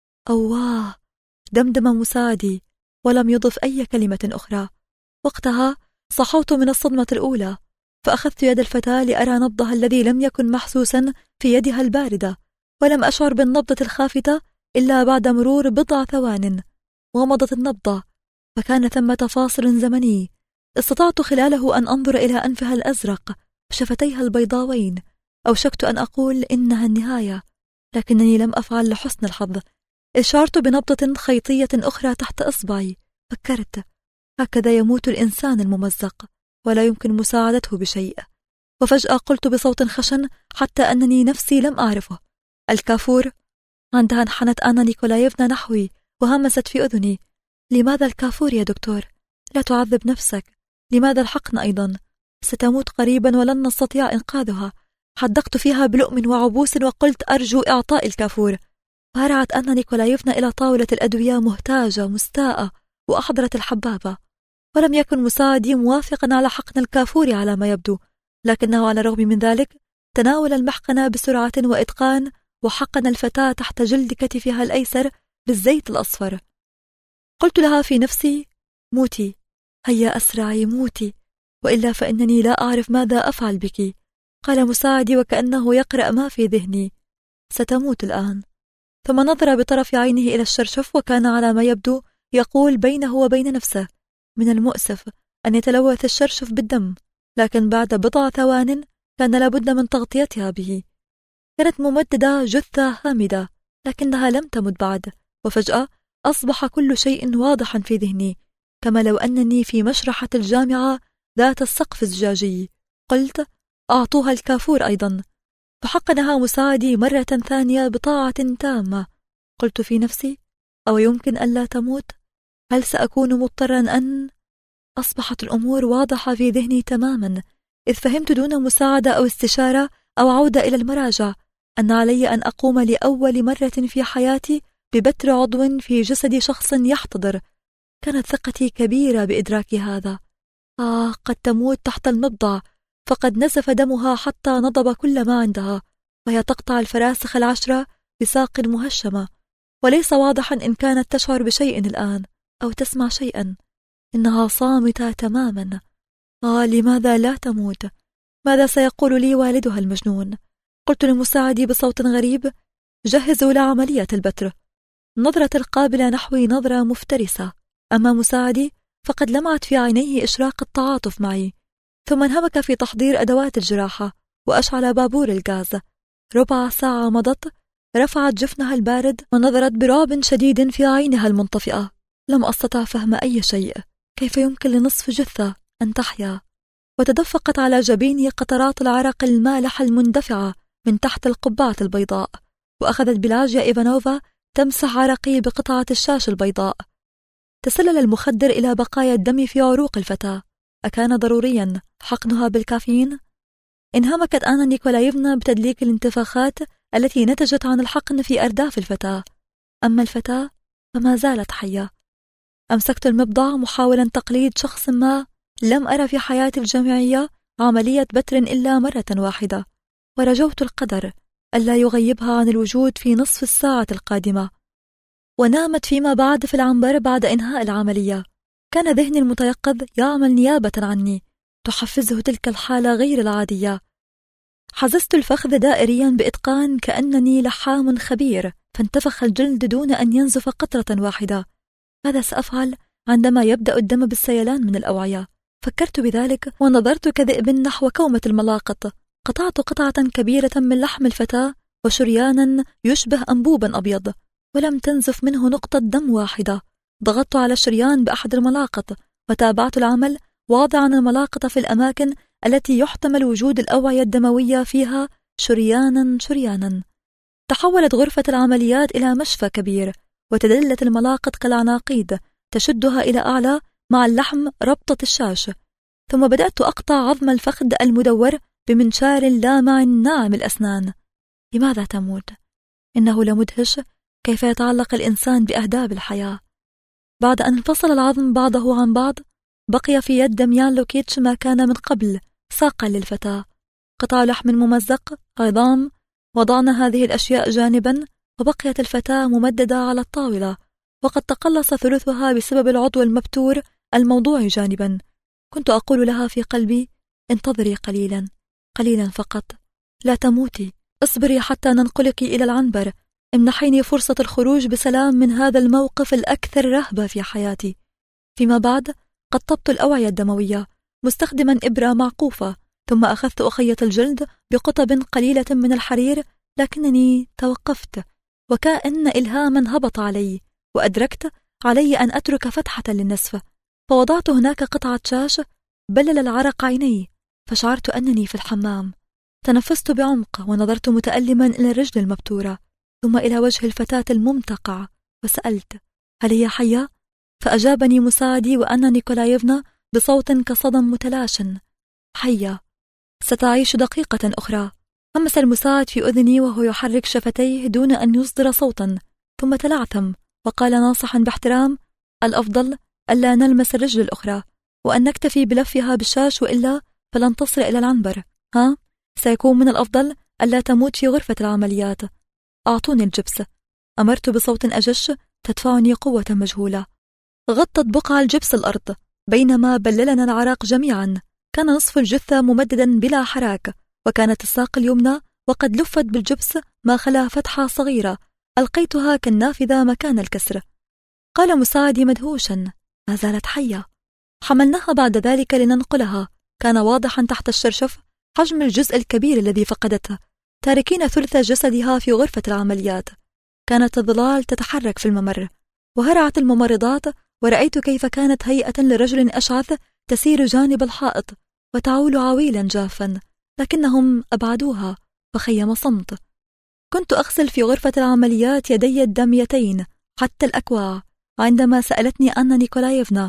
[SPEAKER 1] أواه، دمدم مساعدي ولم يضف أي كلمة أخرى. وقتها صحوت من الصدمة الأولى، فأخذت يد الفتاة لأرى نبضها الذي لم يكن محسوسا في يدها الباردة، ولم أشعر بالنبضة الخافتة إلا بعد مرور بضع ثوان. ومضت النبضة، فكان ثمة فاصل زمني استطعت خلاله أن أنظر إلى أنفها الأزرق وشفتيها البيضاوين. أوشكت أن أقول إنها النهاية، لكنني لم أفعل لحسن الحظ، إذ شعرت بنبضة خيطية أخرى تحت إصبعي. فكرت: هكذا يموت الإنسان الممزق، ولا يمكن مساعدته بشيء. وفجأة قلت بصوت خشن حتى أنني نفسي لم أعرفه: الكافور. عندها انحنت آنا نيكولايفنا نحوي وهمست في أذني: لماذا الكافور يا دكتور؟ لا تعذب نفسك. لماذا الحقن أيضا؟ ستموت قريبا ولن نستطيع إنقاذها. حدقت فيها بلؤم وعبوس وقلت: أرجو إعطاء الكافور. وهرعت آنا نيكولايفنا إلى طاولة الأدوية مهتاجة مستاءة، وأحضرت الحبابة. ولم يكن مساعدي موافقا على حقن الكافور على ما يبدو، لكنه على الرغم من ذلك تناول المحقن بسرعة وإتقان، وحقن الفتاة تحت جلد كتفها الأيسر بالزيت الأصفر. قلت لها في نفسي: موتي، هيا أسرعي موتي، وإلا فإنني لا أعرف ماذا أفعل بك. قال مساعدي وكأنه يقرأ ما في ذهني: ستموت الآن. ثم نظر بطرف عينه إلى الشرشف، وكان على ما يبدو يقول بينه وبين نفسه: من المؤسف أن يتلوث الشرشف بالدم، لكن بعد بضع ثوان كان لابد من تغطيتها به. كانت ممددة جثة هامدة، لكنها لم تمت بعد. وفجأة أصبح كل شيء واضحا في ذهني، كما لو أنني في مشرحة الجامعة ذات السقف الزجاجي. قلت: أعطوها الكافور أيضا. فحقنها مساعدي مرة ثانية بطاعة تامة. قلت في نفسي: أو يمكن ألا تموت؟ هل سأكون مضطرا أن أصبحت الأمور واضحة في ذهني تماما، إذ فهمت دون مساعدة أو استشارة أو عودة إلى المراجع أن علي أن أقوم لأول مرة في حياتي ببتر عضو في جسد شخص يحتضر. كانت ثقتي كبيرة بإدراك هذا. قد تموت تحت المبضع، فقد نزف دمها حتى نضب كل ما عندها، وهي تقطع الفراسخ 10 بساق مهشمة، وليس واضحا إن كانت تشعر بشيء الآن أو تسمع شيئا. إنها صامتة تماما. لماذا لا تموت؟ ماذا سيقول لي والدها المجنون؟ قلت لمساعدي بصوت غريب: جهزوا لعملية البتر. نظرة القابلة نحوي نظرة مفترسة، أما مساعدي فقد لمعت في عينيه إشراق التعاطف معي، ثم انهمك في تحضير أدوات الجراحة وأشعل بابور الغاز. ربع ساعة مضت، رفعت جفنها البارد ونظرت برعب شديد في عينها المنطفئة. لم أستطع فهم أي شيء. كيف يمكن لنصف جثة أن تحيا؟ وتدفقت على جبيني قطرات العرق المالح المندفعة من تحت القبعة البيضاء، وأخذت بلاجيا إيفانوفا تمسح عرقي بقطعة الشاش البيضاء. تسلل المخدر إلى بقايا الدم في عروق الفتاة. أكان ضروريا حقنها بالكافيين؟ انهمكت آنا نيكولايفنا بتدليك الانتفاخات التي نتجت عن الحقن في أرداف الفتاة. أما الفتاة فما زالت حية. أمسكت المبضع محاولا تقليد شخص ما لم أرى في حياتي الجامعية عملية بتر إلا مرة واحدة، ورجوت القدر ألا يغيبها عن الوجود في نصف الساعة القادمة. ونامت فيما بعد في العنبر بعد إنهاء العملية. كان ذهني المتيقظ يعمل نيابة عني، تحفزه تلك الحالة غير العادية. حززت الفخذ دائريا بإتقان كأنني لحام خبير، فانتفخ الجلد دون أن ينزف قطرة واحدة. ماذا سأفعل عندما يبدأ الدم بالسيلان من الأوعية؟ فكرت بذلك ونظرت كذئب نحو كومة الملاقط. قطعت قطعة كبيرة من لحم الفتاة وشريانا يشبه أنبوبا أبيض، ولم تنزف منه نقطة دم واحدة. ضغطت على الشريان بأحد الملاقط وتابعت العمل، واضعا الملاقط في الأماكن التي يحتمل وجود الأوعية الدموية فيها شريانا شريانا. تحولت غرفة العمليات إلى مشفى كبير، وتدلت الملاقط كالعناقيد تشدها إلى أعلى مع اللحم ربطة الشاش. ثم بدأت أقطع عظم الفخذ المدور بمنشار لامع ناعم الأسنان. لماذا تموت؟ إنه لمدهش كيف يتعلق الإنسان بأهداب الحياة. بعد أن انفصل العظم بعضه عن بعض، بقي في يد دميان لوكيتش ما كان من قبل ساقا للفتاة: قطع لحم ممزق، عظام. وضعنا هذه الأشياء جانبا، وبقيت الفتاة ممددة على الطاولة، وقد تقلص ثلثها بسبب العضو المبتور الموضوع جانبا. كنت أقول لها في قلبي: انتظري قليلا، قليلا فقط، لا تموتي، اصبري حتى ننقلك إلى العنبر، امنحيني فرصة الخروج بسلام من هذا الموقف الأكثر رهبة في حياتي. فيما بعد قطبت الأوعية الدموية مستخدما إبرة معقوفة، ثم أخذت أخية الجلد بقطب قليلة من الحرير، لكنني توقفت، وكأن إلهاما هبط علي، وأدركت علي أن أترك فتحة للنسف. فوضعت هناك قطعة شاش بلل العرق عيني، فشعرت أنني في الحمام. تنفست بعمق ونظرت متألما إلى الرجل المبتورة، ثم إلى وجه الفتاة الممتقع، وسألت: هل هي حية؟ فأجابني مساعدي وأنا نيكولايفنا بصوت كصدى متلاش: حية، ستعيش دقيقة أخرى. همس المساعد في أذني وهو يحرك شفتيه دون أن يصدر صوتا، ثم تلعثم وقال ناصحا باحترام: الأفضل ألا نلمس الرجل الأخرى، وأن نكتفي بلفها بالشاش، وإلا فلن تصل إلى العنبر. سيكون من الأفضل ألا تموت في غرفة العمليات. أعطوني الجبس، أمرت بصوت أجش تدفعني قوة مجهولة. غطت بقع الجبس الأرض، بينما بللنا العرق جميعا. كان نصف الجثة ممددا بلا حراك، وكانت الساق اليمنى وقد لفت بالجبس ما خلا فتحة صغيرة ألقيتها كالنافذة مكان الكسر. قال مساعدي مدهوشا: ما زالت حية. حملناها بعد ذلك لننقلها. كان واضحا تحت الشرشف حجم الجزء الكبير الذي فقدته، تاركين ثلث جسدها في غرفة العمليات. كانت الظلال تتحرك في الممر، وهرعت الممرضات، ورأيت كيف كانت هيئة لرجل أشعث تسير جانب الحائط وتعول عويلا جافا، لكنهم أبعدوها وخيم صمت. كنت أغسل في غرفة العمليات يدي الداميتين حتى الأكواع، عندما سألتني أنا نيكولايفنا: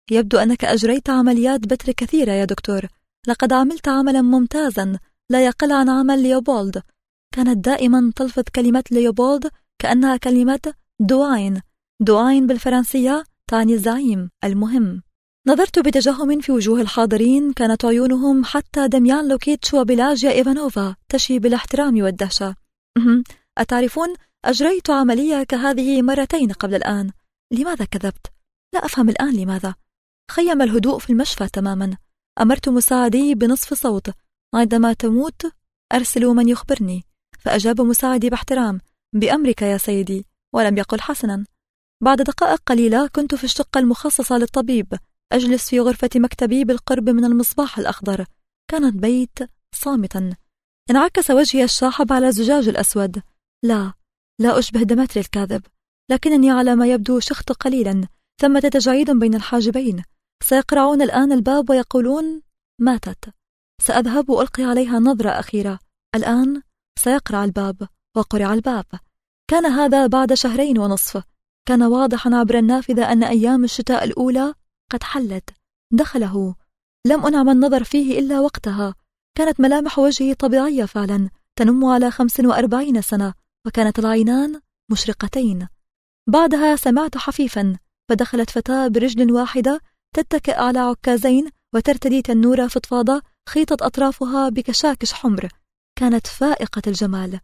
[SPEAKER 1] يبدو أنك أجريت عمليات بتر كثيرة يا دكتور. لقد عملت عملا ممتازا لا يقل عن عمل ليوبولد. كانت دائما تلفظ كلمة ليوبولد كأنها كلمة دوين. دوين بالفرنسية تعني الزعيم المهم. نظرت بتجهم في وجوه الحاضرين، كانت عيونهم حتى دميان لوكيتش وبيلاجيا إيفانوفا تشي بالاحترام والدهشة. أتعرفون، أجريت عملية كهذه مرتين قبل الآن. لماذا كذبت؟ لا أفهم الآن لماذا. خيم الهدوء في المشفى تماما. أمرت مساعدي بنصف صوت: عندما تموت أرسلوا من يخبرني. فأجاب مساعدي باحترام: بأمرك يا سيدي. ولم يقل حسنا. بعد دقائق قليلة كنت في الشقة المخصصة للطبيب، أجلس في غرفة مكتبي بالقرب من المصباح الأخضر. كان البيت صامتا. انعكس وجهي الشاحب على الزجاج الأسود. لا أشبه ديمتري الكاذب، لكنني على ما يبدو شخت قليلا. ثمة تجاعيد بين الحاجبين. سيقرعون الآن الباب ويقولون ماتت. سأذهب وألقي عليها نظرة أخيرة. الآن سيقرع الباب. وقرع الباب. كان هذا بعد 2.5 شهر. كان واضحا عبر النافذة أن أيام الشتاء الأولى قد حلت. دخله. لم أنعم النظر فيه إلا وقتها. كانت ملامح وجهه طبيعية فعلا، تنم على 45 سنة، وكانت العينان مشرقتين. بعدها سمعت حفيفا، فدخلت فتاة برجل واحدة تتكئ على عكازين وترتدي تنورة فضفاضة خيطت أطرافها بكشاكش حمر. كانت فائقة الجمال.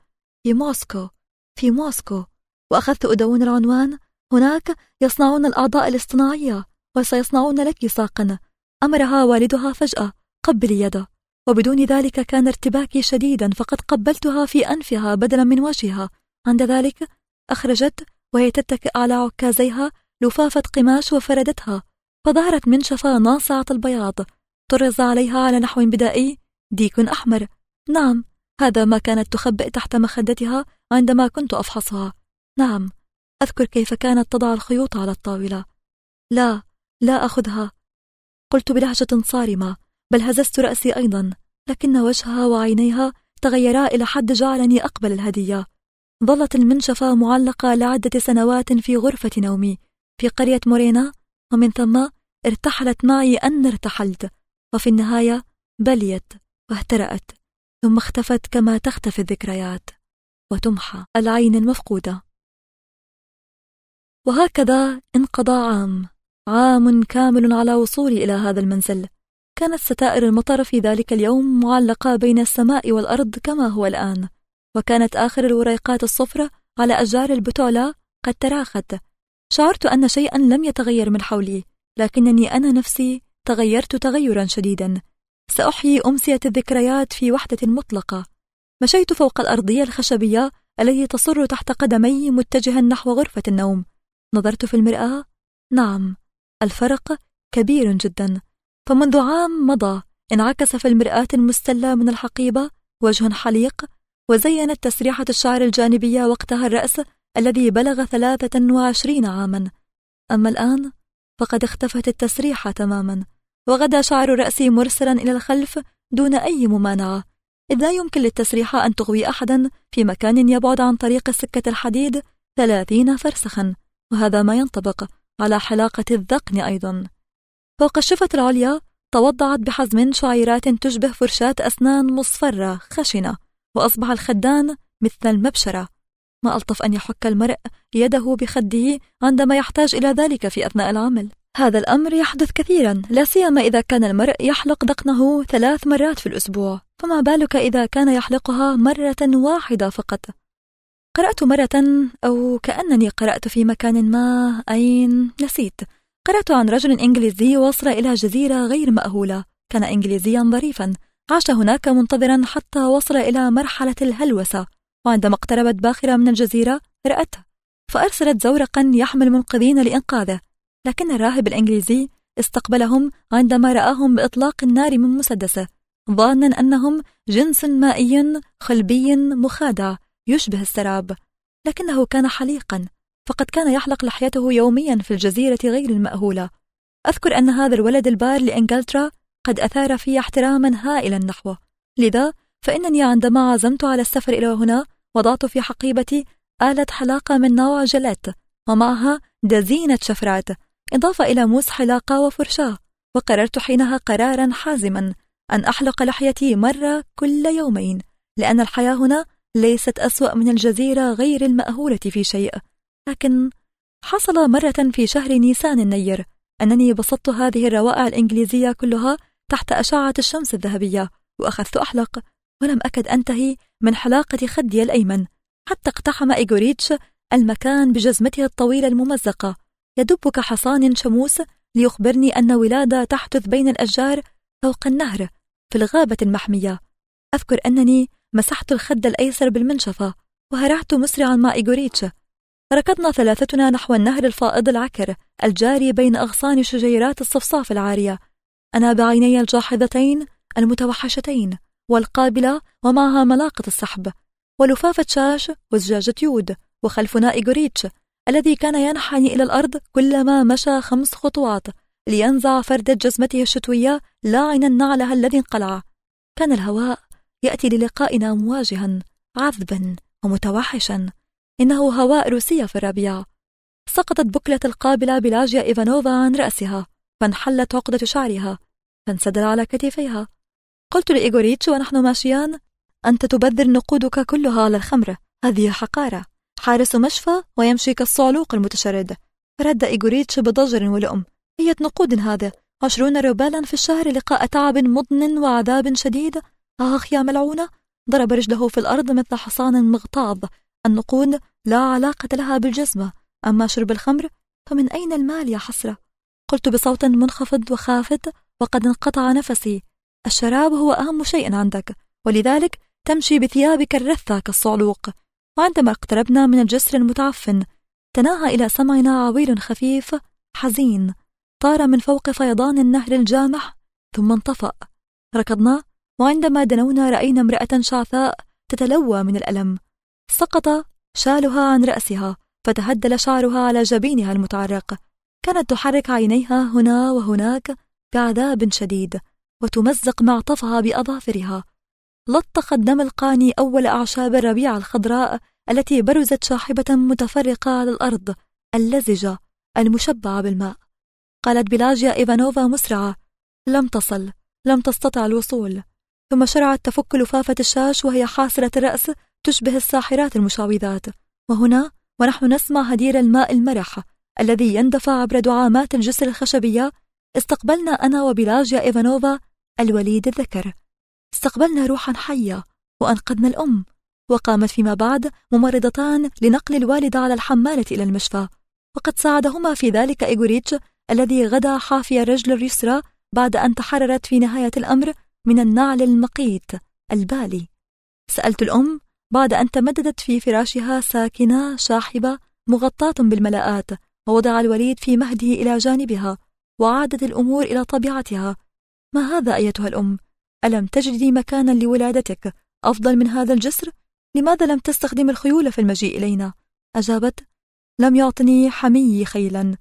[SPEAKER 1] في موسكو. وأخذت أدون العنوان. هناك يصنعون الأعضاء الاصطناعية وسيصنعون لك ساقا. أمرها والدها فجأة: قبلي يده. وبدون ذلك كان ارتباكي شديدا، فقد قبلتها في أنفها بدلا من وجهها. عند ذلك أخرجت وهي تتكئ على عكازيها لفافة قماش وفردتها، فظهرت منشفة ناصعة البياض طرز عليها على نحو بدائي ديك أحمر. نعم، هذا ما كانت تخبئ تحت مخدتها عندما كنت أفحصها. نعم، أذكر كيف كانت تضع الخيوط على الطاولة. لا أخذها، قلت بلهجة صارمة، بل هززت رأسي أيضا، لكن وجهها وعينيها تغيرا إلى حد جعلني أقبل الهدية. ظلت المنشفة معلقة لعدة سنوات في غرفة نومي في قرية مورينا، ومن ثم ارتحلت معي أن ارتحلت، وفي النهاية بليت واهترأت، ثم اختفت كما تختفي الذكريات وتمحى العين المفقودة. وهكذا انقضى عام كامل على وصولي إلى هذا المنزل. كانت ستائر المطر في ذلك اليوم معلقة بين السماء والأرض كما هو الآن، وكانت آخر الوريقات الصفرة على أشجار البتولة قد تراخت. شعرت أن شيئا لم يتغير من حولي، لكنني أنا نفسي تغيرت تغيرا شديدا. سأحيي أمسية الذكريات في وحدة مطلقة. مشيت فوق الأرضية الخشبية التي تصر تحت قدمي متجها نحو غرفة النوم. نظرت في المرآة. نعم، الفرق كبير جدا. فمنذ عام مضى انعكس في المرآة المستلة من الحقيبة وجه حليق، وزينت تسريحة الشعر الجانبية وقتها الرأس الذي بلغ 23 عاما. أما الآن فقد اختفت التسريحة تماما، وغدا شعر رأسي مرسلا إلى الخلف دون أي ممانعة، إذ لا يمكن للتسريحة أن تغوي أحدا في مكان يبعد عن طريق السكة الحديد 30 فرسخا، وهذا ما ينطبق على حلاقة الذقن أيضا. فوق الشفة العليا توضعت بحزم شعيرات تشبه فرشاة أسنان مصفرة خشنة، وأصبح الخدان مثل المبشرة. ما ألطف أن يحك المرء يده بخده عندما يحتاج إلى ذلك في أثناء العمل. هذا الأمر يحدث كثيرا، لا سيما إذا كان المرء يحلق ذقنه 3 مرات في الأسبوع، فما بالك إذا كان يحلقها مرة واحدة فقط. قرأت مرة، أو كأنني قرأت في مكان ما، أين نسيت، قرأت عن رجل إنجليزي وصل إلى جزيرة غير مأهولة. كان إنجليزيا ظريفا، عاش هناك منتظرا حتى وصل إلى مرحلة الهلوسة، وعندما اقتربت باخرة من الجزيرة رأته، فأرسلت زورقا يحمل منقذين لإنقاذه. لكن الراهب الإنجليزي استقبلهم عندما رآهم بإطلاق النار من مسدسه، ظانا أنهم جنس مائي خلبي مخادع يشبه السراب، لكنه كان حليقا، فقد كان يحلق لحيته يوميا في الجزيرة غير المأهولة. أذكر أن هذا الولد البار لإنجلترا قد أثار في احتراما هائلا نحوه، لذا فإنني عندما عزمت على السفر إلى هنا وضعت في حقيبتي آلة حلاقة من نوع جلات، ومعها دزينة شفرات. إضافة إلى موس حلاقة وفرشاة. وقررت حينها قرارا حازما أن أحلق لحيتي مرة كل يومين، لأن الحياة هنا ليست أسوأ من الجزيرة غير المأهولة في شيء. لكن حصل مرة في شهر نيسان النير أنني بسطت هذه الروائع الإنجليزية كلها تحت أشعة الشمس الذهبية، وأخذت أحلق، ولم أكد أنتهي من حلاقة خدي الأيمن حتى اقتحم إيغوريتش المكان بجزمته الطويلة الممزقة يدب كحصان شموس ليخبرني أن ولادة تحدث بين الأشجار فوق النهر في الغابة المحمية. أذكر أنني مسحت الخد الأيسر بالمنشفة وهرعت مسرعا مع إيغوريتش. ركضنا ثلاثتنا نحو النهر الفائض العكر الجاري بين أغصان شجيرات الصفصاف العارية، أنا بعيني الجاحظتين المتوحشتين والقابلة ومعها ملاقط السحب ولفافة شاش وزجاجة يود، وخلفنا إيغوريتش الذي كان ينحني إلى الأرض كلما مشى 5 خطوات لينزع فردة جزمته الشتوية لاعنا نعلها الذي انقلع. كان الهواء يأتي للقائنا مواجها عذبا ومتوحشا، إنه هواء روسيا في الربيع. سقطت بكلة القابلة بلاجيا إيفانوفا عن رأسها، فانحلت عقدة شعرها، فانسدل على كتفيها. قلت لإيغوريتش ونحن ماشيان: أنت تبذر نقودك كلها على الخمر، هذه حقارة، حارس مشفى ويمشي كالصعلوق المتشرد. فرد إيغوريتش بضجر ولؤم: هي نقود هذا 20 روبالا في الشهر لقاء تعب مضن وعذاب شديد. آخ يا ملعونة! ضرب رجله في الأرض مثل حصان مغتاظ. النقود لا علاقة لها بالجزمة، أما شرب الخمر فمن أين المال يا حسرة؟ قلت بصوت منخفض وخافت وقد انقطع نفسي: الشراب هو أهم شيء عندك، ولذلك تمشي بثيابك الرثة كالصعلوق. وعندما اقتربنا من الجسر المتعفن تناهى إلى سمعنا عويل خفيف حزين طار من فوق فيضان النهر الجامح ثم انطفأ. ركضنا، وعندما دنونا رأينا امرأة شعثاء تتلوى من الألم. سقط شالها عن رأسها فتهدل شعرها على جبينها المتعرق. كانت تحرك عينيها هنا وهناك بعذاب شديد وتمزق معطفها بأظافرها. لطخ الدم القاني أول أعشاب الربيع الخضراء التي برزت شاحبة متفرقة على الأرض اللزجة المشبعة بالماء. قالت بلاجيا إيفانوفا مسرعة: لم تستطع الوصول. ثم شرعت تفك لفافة الشاش وهي حاسرة الرأس تشبه الساحرات المشعوذات. وهنا ونحن نسمع هدير الماء المرح الذي يندفع عبر دعامات الجسر الخشبية، استقبلنا أنا وبلاجيا إيفانوفا الوليد الذكر. استقبلنا روحا حية وأنقذنا الأم، وقامت فيما بعد ممرضتان لنقل الوالدة على الحمالة إلى المشفى، وقد ساعدهما في ذلك إيغوريتش الذي غدا حافي الرجل اليسرى بعد أن تحررت في نهاية الأمر من النعل المقيت البالي. سألت الأم بعد أن تمددت في فراشها ساكنة شاحبة مغطاة بالملاءات، ووضع الوليد في مهده إلى جانبها، وعادت الأمور إلى طبيعتها: ما هذا أيتها الأم؟ ألم تجدي مكانا لولادتك أفضل من هذا الجسر؟ لماذا لم تستخدم الخيول في المجيء إلينا؟ أجابت: لم يعطني حمي خيلا.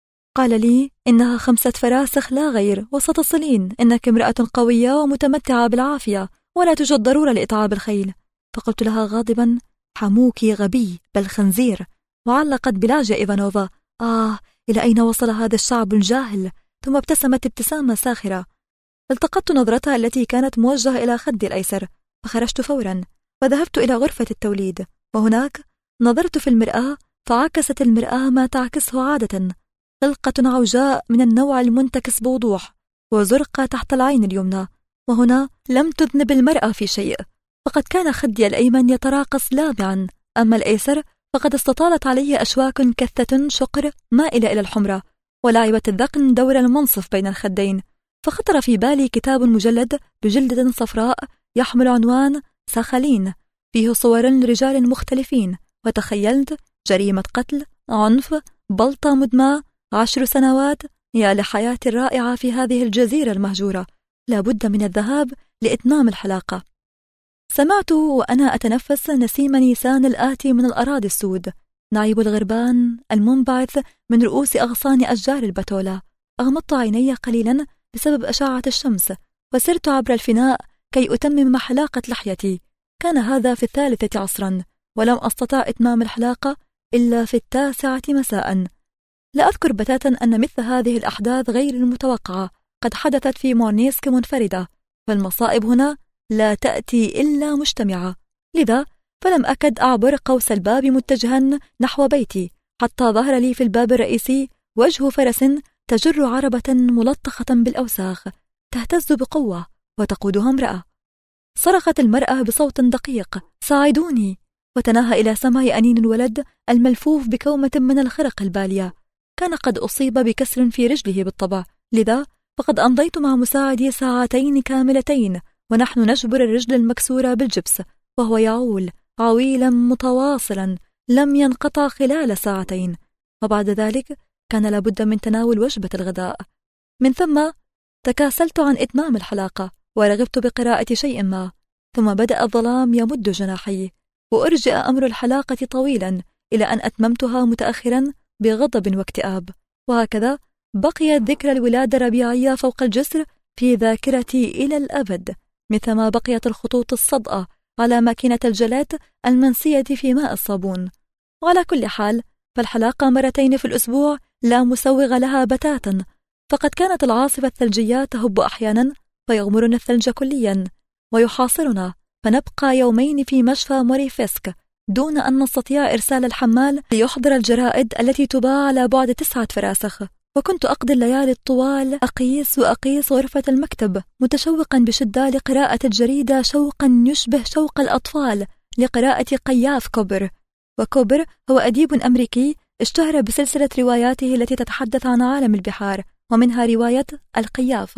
[SPEAKER 1] قال لي: إنها 5 فراسخ لا غير، وستصلين، إنك امرأة قوية ومتمتعة بالعافية، ولا توجد ضرورة لإتعاب الخيل. فقلت لها غاضبا: حموك غبي بل خنزير. وعلقت بلاجيا إيفانوفا: إلى أين وصل هذا الشعب الجاهل؟ ثم ابتسمت ابتسامة ساخرة. التقطت نظرتها التي كانت موجهة إلى خدي الأيسر، فخرجت فورا وذهبت إلى غرفة التوليد، وهناك نظرت في المرآة فعكست المرآة ما تعكسه عادة: خلقة عوجاء من النوع المنتكس بوضوح، وزرقة تحت العين اليمنى. وهنا لم تذنب المرأة في شيء، فقد كان خدي الأيمن يتراقص لامعا، أما الأيسر فقد استطالت عليه أشواك كثة شقر مائلة إلى الحمرة، ولعبت الذقن دور المنصف بين الخدين. فخطر في بالي كتاب مجلد بجلدة صفراء يحمل عنوان ساخالين، فيه صور لرجال مختلفين، وتخيلت جريمة قتل، عنف، بلطة مدمى، 10 سنوات. يا لحياتي الرائعة في هذه الجزيرة المهجورة، لا بد من الذهاب لإتمام الحلاقة. سمعت وأنا أتنفس نسيم نيسان الآتي من الأراضي السود، نعيب الغربان المنبعث من رؤوس أغصان أشجار البتولة. أغمضت عيني قليلا بسبب أشعة الشمس، وسرت عبر الفناء كي أتمم حلاقة لحيتي. كان هذا في 3 عصرا، ولم أستطع إتمام الحلاقة إلا في 9 مساء. لا أذكر بتاتا أن مثل هذه الأحداث غير المتوقعة قد حدثت في مورنيسك منفردة، فالمصائب هنا لا تأتي إلا مجتمعة. لذا فلم أكد أعبر قوس الباب متجها نحو بيتي حتى ظهر لي في الباب الرئيسي وجه فرس تجر عربة ملطخة بالأوساخ تهتز بقوة وتقودها امرأة. صرخت المرأة بصوت دقيق: ساعدوني! وتناهى إلى سمع أنين الولد الملفوف بكومة من الخرق البالية. كان قد أصيب بكسر في رجله بالطبع، لذا فقد أمضيت مع مساعدي ساعتين كاملتين ونحن نجبر الرجل المكسورة بالجبس، وهو يعول عويلا متواصلا لم ينقطع خلال ساعتين. وبعد ذلك كان لابد من تناول وجبة الغداء. من ثم تكاسلت عن إتمام الحلاقة ورغبت بقراءة شيء ما، ثم بدأ الظلام يمد جناحي، وأرجئ أمر الحلاقة طويلا إلى أن أتممتها متأخرا بغضب واكتئاب. وهكذا بقيت ذكرى الولادة الربيعية فوق الجسر في ذاكرتي إلى الأبد، مثلما بقيت الخطوط الصدأة على ماكينة الجلات المنسية في ماء الصابون. وعلى كل حال فالحلاقة مرتين في الأسبوع لا مسوغ لها بتاتا، فقد كانت العاصفة الثلجية تهب أحيانا فيغمرنا الثلج كليا ويحاصرنا، فنبقى يومين في مشفى موريفسك دون أن نستطيع إرسال الحمال ليحضر الجرائد التي تباع على بعد 9 فراسخ. وكنت أقضي الليالي الطوال أقيس غرفة المكتب متشوقا بشدة لقراءة الجريدة شوقا يشبه شوق الأطفال لقراءة قياف كوبر. وكوبر هو أديب أمريكي اشتهر بسلسلة رواياته التي تتحدث عن عالم البحار، ومنها رواية القياف.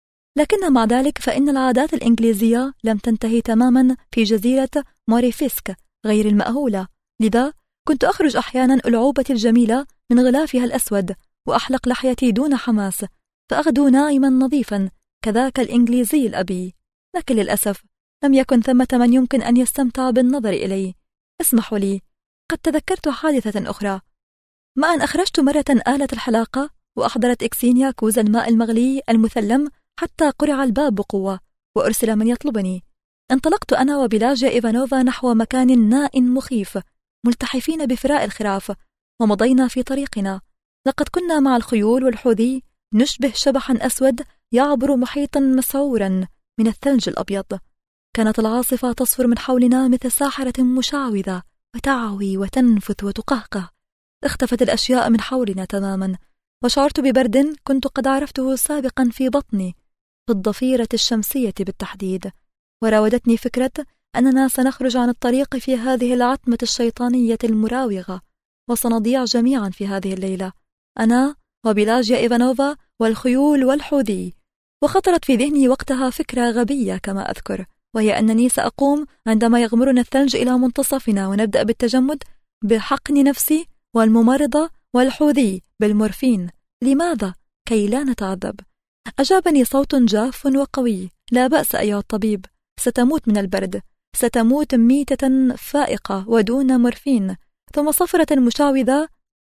[SPEAKER 1] لكن مع ذلك فإن العادات الإنجليزية لم تنتهي تماما في جزيرة موريفسك غير المأهولة، لذا كنت أخرج أحيانا ألعوبتي الجميلة من غلافها الأسود وأحلق لحيتي دون حماس، فأغدو ناعما نظيفا كذاك الإنجليزي الأبي. لكن للأسف لم يكن ثمة من يمكن أن يستمتع بالنظر إلي. اسمحوا لي، قد تذكرت حادثة أخرى. ما أن أخرجت مرة آلة الحلاقة وأحضرت إكسينيا كوز الماء المغلي المثلم حتى قرع الباب بقوة وأرسل من يطلبني. انطلقت أنا وبيلاجيا إيفانوفا نحو مكان ناء مخيف ملتحفين بفراء الخراف، ومضينا في طريقنا. لقد كنا مع الخيول والحوذي نشبه شبحا أسود يعبر محيطا مسعورا من الثلج الأبيض. كانت العاصفة تصفر من حولنا مثل ساحرة مشعوذة وتعوي وتنفث وتقهقه. اختفت الأشياء من حولنا تماما، وشعرت ببرد كنت قد عرفته سابقا في بطني، في الضفيرة الشمسية بالتحديد. وراودتني فكرة أننا سنخرج عن الطريق في هذه العتمة الشيطانية المراوغة، وسنضيع جميعا في هذه الليلة، أنا وبيلاجيا إيفانوفا والخيول والحوذي. وخطرت في ذهني وقتها فكرة غبية كما أذكر، وهي أنني سأقوم عندما يغمرنا الثلج إلى منتصفنا ونبدأ بالتجمد بحقن نفسي والممرضة والحوذي بالمورفين. لماذا؟ كي لا نتعذب. أجابني صوت جاف وقوي: لا بأس أيها الطبيب، ستموت من البرد، ستموت ميتة فائقة ودون مورفين. ثم صفرة مشعوذة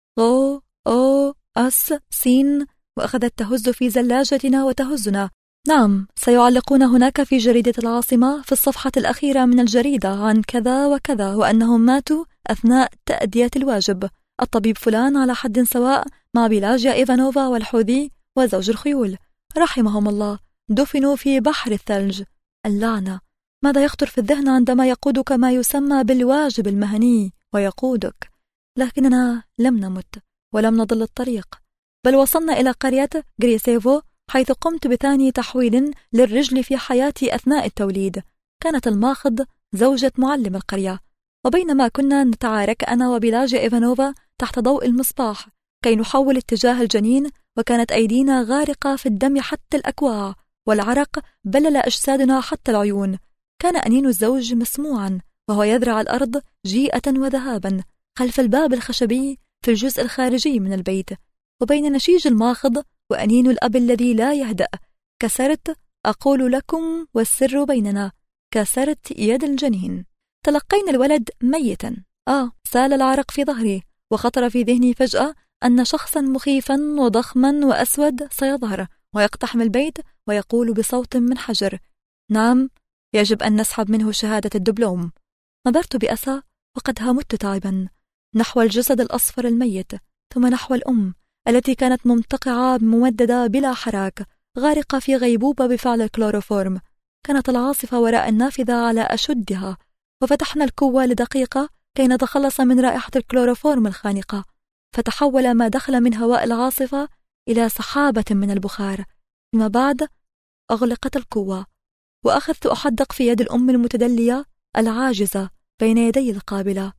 [SPEAKER 1] أو أو أس سين، وأخذت تهز في زلاجتنا وتهزنا. نعم، سيعلقون هناك في جريدة العاصمة في الصفحة الأخيرة من الجريدة عن كذا وكذا، وأنهم ماتوا أثناء تأدية الواجب. الطبيب فلان على حد سواء مع بيلاجيا إيفانوفا والحوذي وزوج الخيول، رحمهم الله، دفنوا في بحر الثلج. اللعنة! ماذا يخطر في الذهن عندما يقودك ما يسمى بالواجب المهني ويقودك؟ لكننا لم نمت ولم نضل الطريق، بل وصلنا إلى قرية غريسيفو، حيث قمت بثاني تحويل للرجل في حياتي أثناء التوليد. كانت الماخض زوجة معلم القرية، وبينما كنا نتعارك أنا وبيلاجيا إيفانوفا تحت ضوء المصباح كي نحول اتجاه الجنين، وكانت أيدينا غارقة في الدم حتى الأكواع، والعرق بلل أجسادنا حتى العيون. كان أنين الزوج مسموعا وهو يذرع الأرض جيئة وذهابا خلف الباب الخشبي في الجزء الخارجي من البيت. وبين نشيج الماخض وأنين الأب الذي لا يهدأ، كسرت، أقول لكم والسر بيننا، كسرت يد الجنين. تلقينا الولد ميتا. سال العرق في ظهري، وخطر في ذهني فجأة أن شخصا مخيفا وضخما وأسود سيظهر ويقتحم البيت ويقول بصوت من حجر: نعم، يجب أن نسحب منه شهادة الدبلوم. نظرت بأسى وقد همت تعبا نحو الجسد الأصفر الميت، ثم نحو الأم التي كانت ممتقعة ممددة بلا حراك، غارقة في غيبوبة بفعل الكلوروفورم. كانت العاصفة وراء النافذة على أشدها، وفتحنا الكوة لدقيقة كي نتخلص من رائحة الكلوروفورم الخانقة، فتحول ما دخل من هواء العاصفة إلى سحابة من البخار. فيما بعد أغلقت الكوة، وأخذت أحدق في يد الأم المتدلية العاجزة بين يدي القابلة.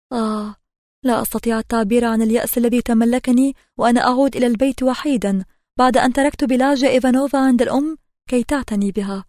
[SPEAKER 1] لا أستطيع التعبير عن اليأس الذي تملكني وأنا أعود إلى البيت وحيدا بعد أن تركت بيلاجيا إيفانوفا عند الأم كي تعتني بها.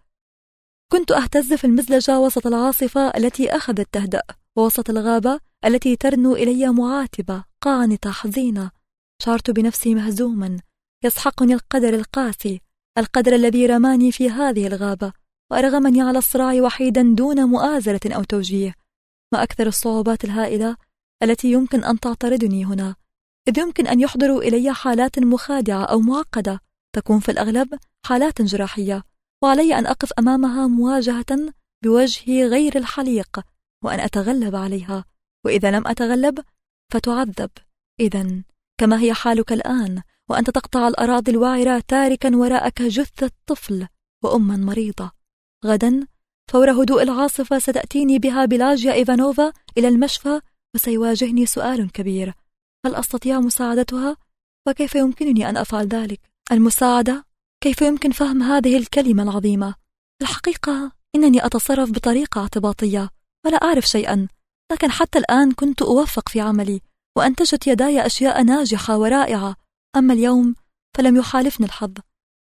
[SPEAKER 1] كنت أهتز في المزلجة وسط العاصفة التي أخذت تهدأ، ووسط الغابة التي ترنو إلي معاتبة قانطة حزينة. شعرت بنفسي مهزوما، يسحقني القدر القاسي، القدر الذي رماني في هذه الغابة وأرغمني على الصراع وحيدا دون مؤازرة أو توجيه. ما أكثر الصعوبات الهائلة التي يمكن أن تعترضني هنا، إذ يمكن أن يحضروا إلي حالات مخادعة أو معقدة، تكون في الأغلب حالات جراحية، وعلي أن أقف أمامها مواجهة بوجهي غير الحليق وأن أتغلب عليها، وإذا لم أتغلب فتعذب. إذن كما هي حالك الآن، وأنت تقطع الأراضي الوعرة تاركا وراءك جثة طفل وأما مريضة. غدا فور هدوء العاصفة ستأتيني بها بيلاجيا إيفانوفا إلى المشفى، وسيواجهني سؤال كبير: هل أستطيع مساعدتها؟ وكيف يمكنني أن أفعل ذلك؟ المساعدة؟ كيف يمكن فهم هذه الكلمة العظيمة؟ الحقيقة إنني أتصرف بطريقة اعتباطية ولا أعرف شيئا، لكن حتى الآن كنت أوفق في عملي وأنتجت يداي أشياء ناجحة ورائعة. أما اليوم فلم يحالفني الحظ.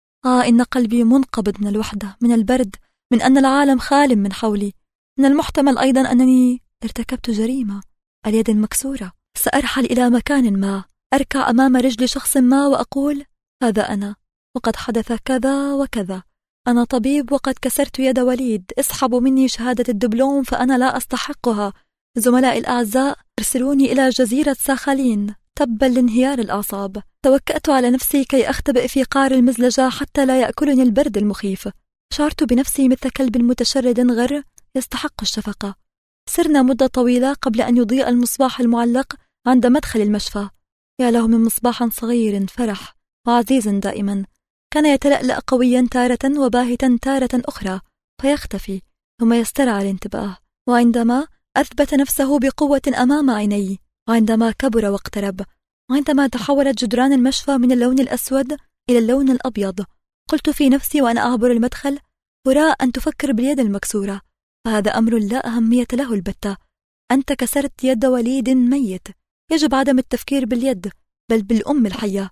[SPEAKER 1] إن قلبي منقبض من الوحدة، من البرد، من أن العالم خال من حولي. من المحتمل أيضا أنني ارتكبت جريمة. اليد المكسورة. سأرحل إلى مكان ما، أركع أمام رجل شخص ما وأقول: هذا أنا، وقد حدث كذا وكذا. أنا طبيب وقد كسرت يد وليد، اسحبوا مني شهادة الدبلوم فأنا لا أستحقها. زملائي الأعزاء، ارسلوني إلى جزيرة ساخالين. تبا لانهيار الأعصاب. توكأت على نفسي كي أختبئ في قعر المزلجة حتى لا يأكلني البرد المخيف. شعرت بنفسي مثل كلب متشرد غر يستحق الشفقة. سرنا مدة طويلة قبل أن يضيء المصباح المعلق عند مدخل المشفى. يا له من مصباح صغير فرح وعزيز دائما، كان يتلألأ قويا تارة وباهتا تارة أخرى، فيختفي ثم يسترعى الانتباه، وعندما أثبت نفسه بقوة أمام عيني، وعندما كبر واقترب، وعندما تحولت جدران المشفى من اللون الأسود إلى اللون الأبيض، قلت في نفسي وأنا أعبر المدخل: هراء أن تفكر باليد المكسورة، فهذا أمر لا أهمية له البتة. أنت كسرت يد وليد ميت، يجب عدم التفكير باليد بل بالأم الحية.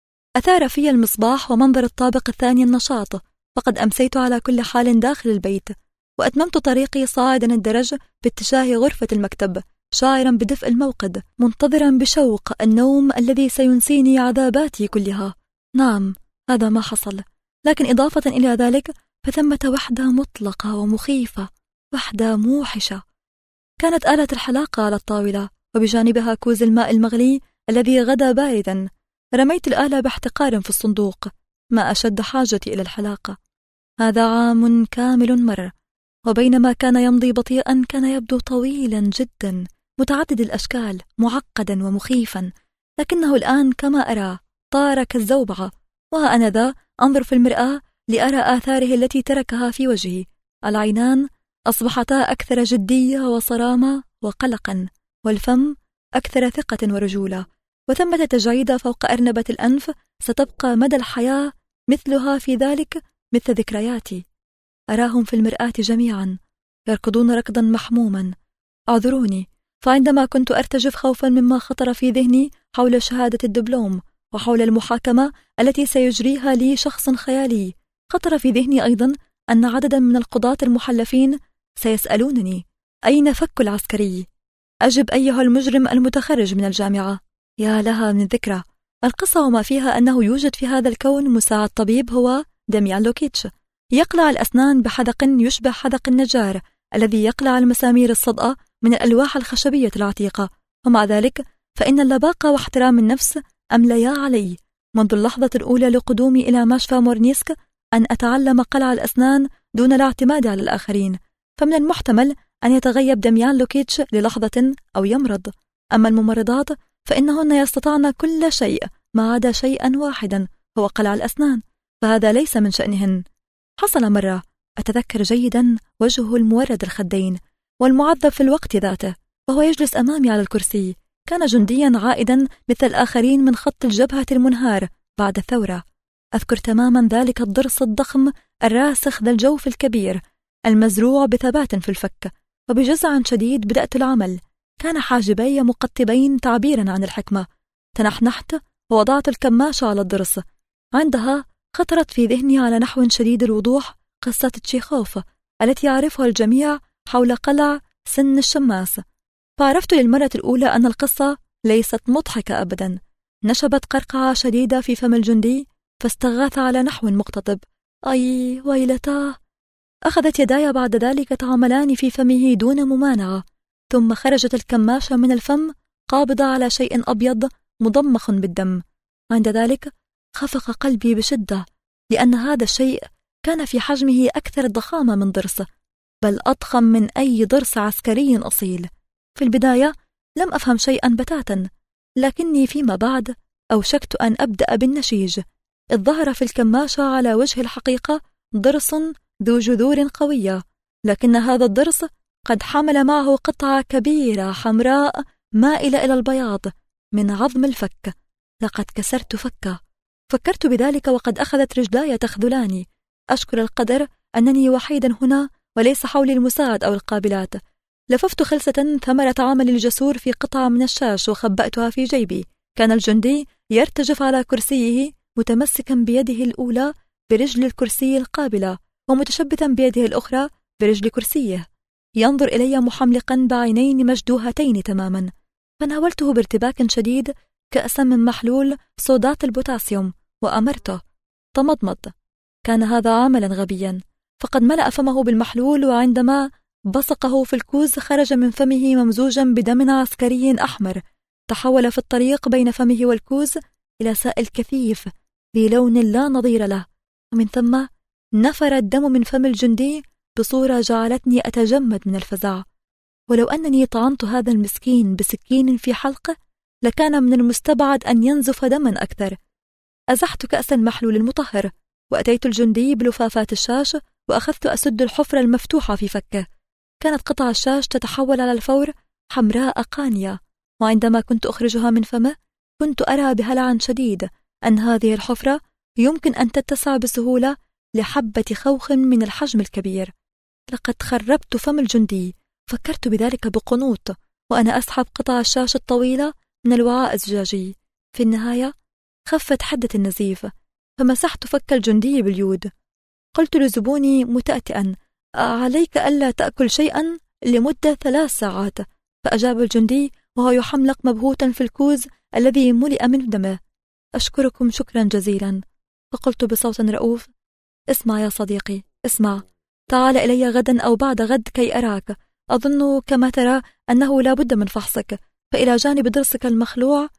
[SPEAKER 1] أثار في المصباح ومنظر الطابق الثاني النشاط، فقد أمسيت على كل حال داخل البيت، وأتممت طريقي صاعدا الدرج باتجاه غرفة المكتب، شاعرا بدفء الموقد، منتظرا بشوق النوم الذي سينسيني عذاباتي كلها. نعم، هذا ما حصل، لكن إضافة إلى ذلك فثمة وحدة مطلقة ومخيفة، وحدة موحشة. كانت آلة الحلاقة على الطاولة، وبجانبها كوز الماء المغلي الذي غدا باردا. رميت الآلة باحتقار في الصندوق. ما أشد حاجتي إلى الحلاقة. هذا عام كامل مر، وبينما كان يمضي بطيئا كان يبدو طويلا جدا، متعدد الأشكال، معقدا ومخيفا، لكنه الآن كما أرى طار كالزوبعة. وها أنا ذا أنظر في المرآة لأرى آثاره التي تركها في وجهي. العينان أصبحتا أكثر جدية وصرامة وقلقا، والفم أكثر ثقة ورجولة، وثمة تجاعيد فوق أرنبة الأنف ستبقى مدى الحياة مثلها في ذلك مثل ذكرياتي. أراهم في المرآة جميعا يركضون ركضا محموما. أعذروني، فعندما كنت أرتجف خوفا مما خطر في ذهني حول شهادة الدبلوم وحول المحاكمة التي سيجريها لي شخص خيالي، خطر في ذهني أيضا أن عددا من القضاة المحلفين سيسألونني: أين فك العسكري؟ أجب أيها المجرم المتخرج من الجامعة. يا لها من ذكرى. القصة وما فيها أنه يوجد في هذا الكون مساعد طبيب هو دميان لوكيتش، يقلع الأسنان بحذق يشبه حذق النجار الذي يقلع المسامير الصدأة من الألواح الخشبية العتيقة، ومع ذلك فإن اللباقة واحترام النفس أمليا علي منذ اللحظة الأولى لقدومي إلى مشفى مورنيسك أن أتعلم قلع الأسنان دون الاعتماد على الآخرين. فمن المحتمل أن يتغيب دميان لوكيتش للحظة أو يمرض، أما الممرضات فإنهن يستطعن كل شيء ما عدا شيئا واحدا، هو قلع الأسنان، فهذا ليس من شأنهن. حصل مرة أتذكر جيدا وجهه المورد الخدين والمعذب في الوقت ذاته، وهو يجلس أمامي على الكرسي. كان جنديا عائدا مثل الآخرين من خط الجبهة المنهار بعد الثورة. أذكر تماما ذلك الضرس الضخم الراسخ ذا الجوف الكبير المزروع بثبات في الفك، وبجزع شديد بدأت العمل. كان حاجبي مقطبين تعبيرا عن الحكمة. تنحنحت ووضعت الكماشة على الضرس. عندها خطرت في ذهني على نحو شديد الوضوح قصة تشيخوف التي يعرفها الجميع حول قلع سن الشماس، فعرفت للمرة الأولى أن القصة ليست مضحكة أبدا. نشبت قرقعة شديدة في فم الجندي فاستغاث على نحو مقتطب. أي ويلتاه! أخذت يداي بعد ذلك تعملان في فمه دون ممانعة، ثم خرجت الكماشة من الفم قابضة على شيء أبيض مضمخ بالدم. عند ذلك خفق قلبي بشدة، لأن هذا الشيء كان في حجمه أكثر ضخامة من ضرس، بل أضخم من أي ضرس عسكري أصيل. في البداية لم أفهم شيئا بتاتا، لكني فيما بعد أوشكت أن أبدأ بالنشيج، إذ ظهر في الكماشة على وجه الحقيقة ضرس ذو جذور قوية، لكن هذا الضرس قد حمل معه قطعة كبيرة حمراء مائلة إلى البياض من عظم الفك. لقد كسرت فكه. فكرت بذلك وقد أخذت رجلاي تخذلاني. أشكر القدر أنني وحيدا هنا وليس حولي المساعد أو القابلات. لففت خلسة ثمرة عمل الجسور في قطعة من الشاش وخبأتها في جيبي. كان الجندي يرتجف على كرسيه متمسكا بيده الأولى برجل الكرسي القابلة ومتشبثا بيده الأخرى برجل كرسيه، ينظر إلي محملقا بعينين مجدوهتين تماما. فناولته بارتباك شديد كأسا من محلول صودات البوتاسيوم وأمرته. تمضمض. كان هذا عملا غبيا، فقد ملأ فمه بالمحلول، وعندما بصقه في الكوز خرج من فمه ممزوجا بدم عسكري أحمر، تحول في الطريق بين فمه والكوز إلى سائل كثيف بلون لا نظير له، ومن ثم نفر الدم من فم الجندي بصورة جعلتني أتجمد من الفزع. ولو أنني طعنت هذا المسكين بسكين في حلقه لكان من المستبعد أن ينزف دما أكثر. أزحت كأس المحلول المطهر وأتيت الجندي بلفافات الشاش وأخذت أسد الحفرة المفتوحة في فكه. كانت قطع الشاش تتحول على الفور حمراء قانية، وعندما كنت أخرجها من فمه كنت أرى بهلع شديد أن هذه الحفرة يمكن أن تتسع بسهولة لحبة خوخ من الحجم الكبير. لقد خربت فم الجندي. فكرت بذلك بقنوط وأنا أسحب قطع الشاش الطويلة من الوعاء الزجاجي. في النهاية خفت حدة النزيف، فمسحت فك الجندي باليود. قلت لزبوني متأتئا: عليك ألا تأكل شيئا لمدة 3 ساعات. فأجاب الجندي وهو يحملق مبهوتا في الكوز الذي ملئ من دمه: أشكركم شكرا جزيلا. فقلت بصوت رؤوف: اسمع يا صديقي، اسمع، تعال إلي غدا أو بعد غد كي أراك. أظن كما ترى أنه لا بد من فحصك، فإلى جانب ضرسك المخلوع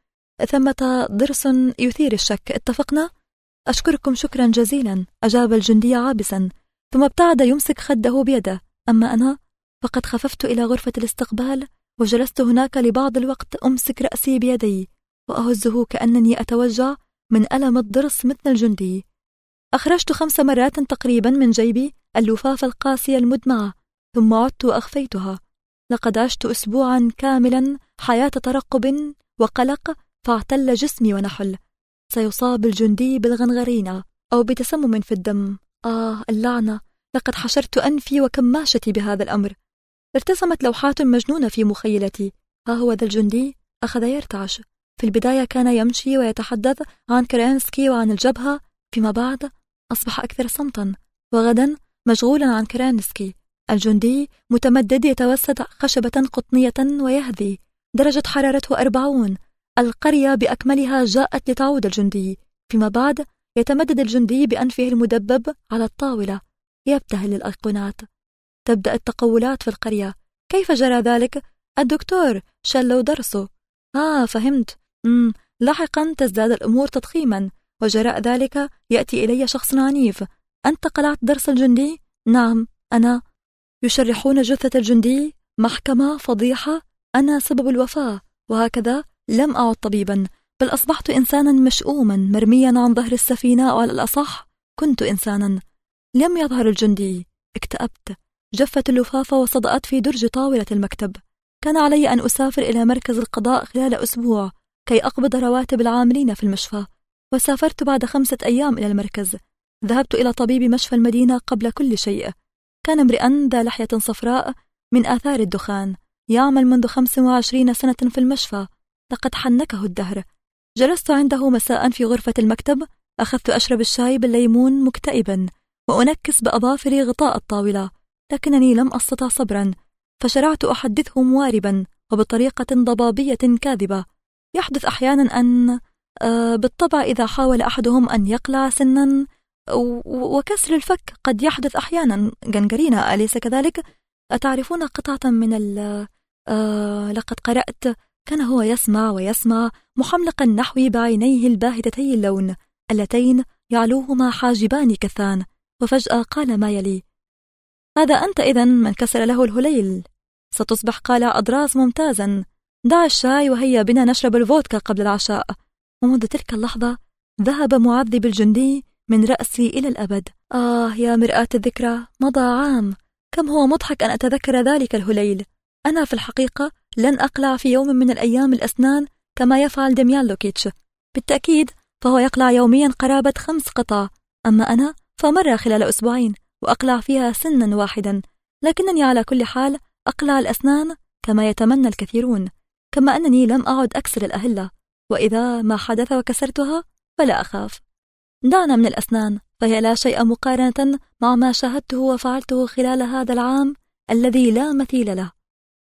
[SPEAKER 1] ثمة ضرس يثير الشك، اتفقنا؟ أشكركم شكرا جزيلا، أجاب الجندي عابسا، ثم ابتعد يمسك خده بيده. أما أنا فقد خففت إلى غرفة الاستقبال وجلست هناك لبعض الوقت أمسك رأسي بيدي وأهزه كأنني أتوجع من ألم الضرس مثل الجندي. أخرجت 5 مرات تقريبا من جيبي اللفافة القاسية المدمعة، ثم عدت وأخفيتها. لقد عشت أسبوعا كاملا حياة ترقب وقلق، فاعتل جسمي ونحل. سيصاب الجندي بالغنغرينة أو بتسمم في الدم. اللعنة، لقد حشرت أنفي وكماشتي بهذا الأمر. ارتسمت لوحات مجنونة في مخيلتي. ها هو ذا الجندي أخذ يرتعش. في البداية كان يمشي ويتحدث عن كرينسكي وعن الجبهة، فيما بعد أصبح أكثر صمتا، وغدا مشغولا عن كرينسكي. الجندي متمدد يتوسد خشبة قطنية ويهذي. درجة حرارته 40. القرية بأكملها جاءت لتعود الجندي. فيما بعد يتمدد الجندي بأنفه المدبب على الطاولة يبتهل الأيقونات. تبدأ التقولات في القرية. كيف جرى ذلك؟ الدكتور شلوا درسه. فهمت. لاحقا تزداد الأمور تضخيما، وجراء ذلك يأتي إلي شخص عنيف: أنت قلعت درس الجندي؟ نعم أنا. يشرحون جثة الجندي. محكمة، فضيحة، أنا سبب الوفاة. وهكذا لم أعد طبيبا، بل أصبحت إنسانا مشؤوما مرميا عن ظهر السفينة، أو على الأصح كنت إنسانا. لم يظهر الجندي. اكتئبت. جفت اللفافة وصدأت في درج طاولة المكتب. كان علي أن أسافر إلى مركز القضاء خلال أسبوع كي أقبض رواتب العاملين في المشفى، وسافرت بعد 5 أيام إلى المركز. ذهبت إلى طبيب مشفى المدينة قبل كل شيء. كان امرئا ذا لحية صفراء من آثار الدخان، يعمل منذ 25 سنة في المشفى. لقد حنكه الدهر. جلست عنده مساء في غرفة المكتب، أخذت أشرب الشاي بالليمون مكتئبا وأنكس بأظافري غطاء الطاولة، لكنني لم أستطع صبرا، فشرعت أحدثه مواربا وبطريقة ضبابية كاذبة. يحدث أحيانا أن بالطبع إذا حاول أحدهم أن يقلع سنا وكسر الفك قد يحدث أحيانا جنجرينا، أليس كذلك؟ أتعرفون قطعة من لقد قرأت كان هو يسمع ويسمع محملقا نحوي بعينيه الباهتتي اللون اللتين يعلوهما حاجبان كثان، وفجأة قال ما يلي: هذا أنت إذن من كسر له الهليل. ستصبح قالع أضراس ممتازا. دع الشاي وهيا بنا نشرب الفودكا قبل العشاء. ومنذ تلك اللحظة ذهب معذب الجندي من رأسي إلى الأبد. يا مرآة الذكرى، مضى عام. كم هو مضحك أن أتذكر ذلك الهليل. أنا في الحقيقة لن أقلع في يوم من الأيام الأسنان كما يفعل دميان لوكيتش. بالتأكيد فهو يقلع يوميا قرابة 5 قطع، أما أنا فمرة خلال أسبوعين وأقلع فيها سنا واحدا. لكنني على كل حال أقلع الأسنان كما يتمنى الكثيرون، كما أنني لم أعد أكسر الأهلة، وإذا ما حدث وكسرتها فلا أخاف. دعنا من الأسنان، فهي لا شيء مقارنة مع ما شاهدته وفعلته خلال هذا العام الذي لا مثيل له.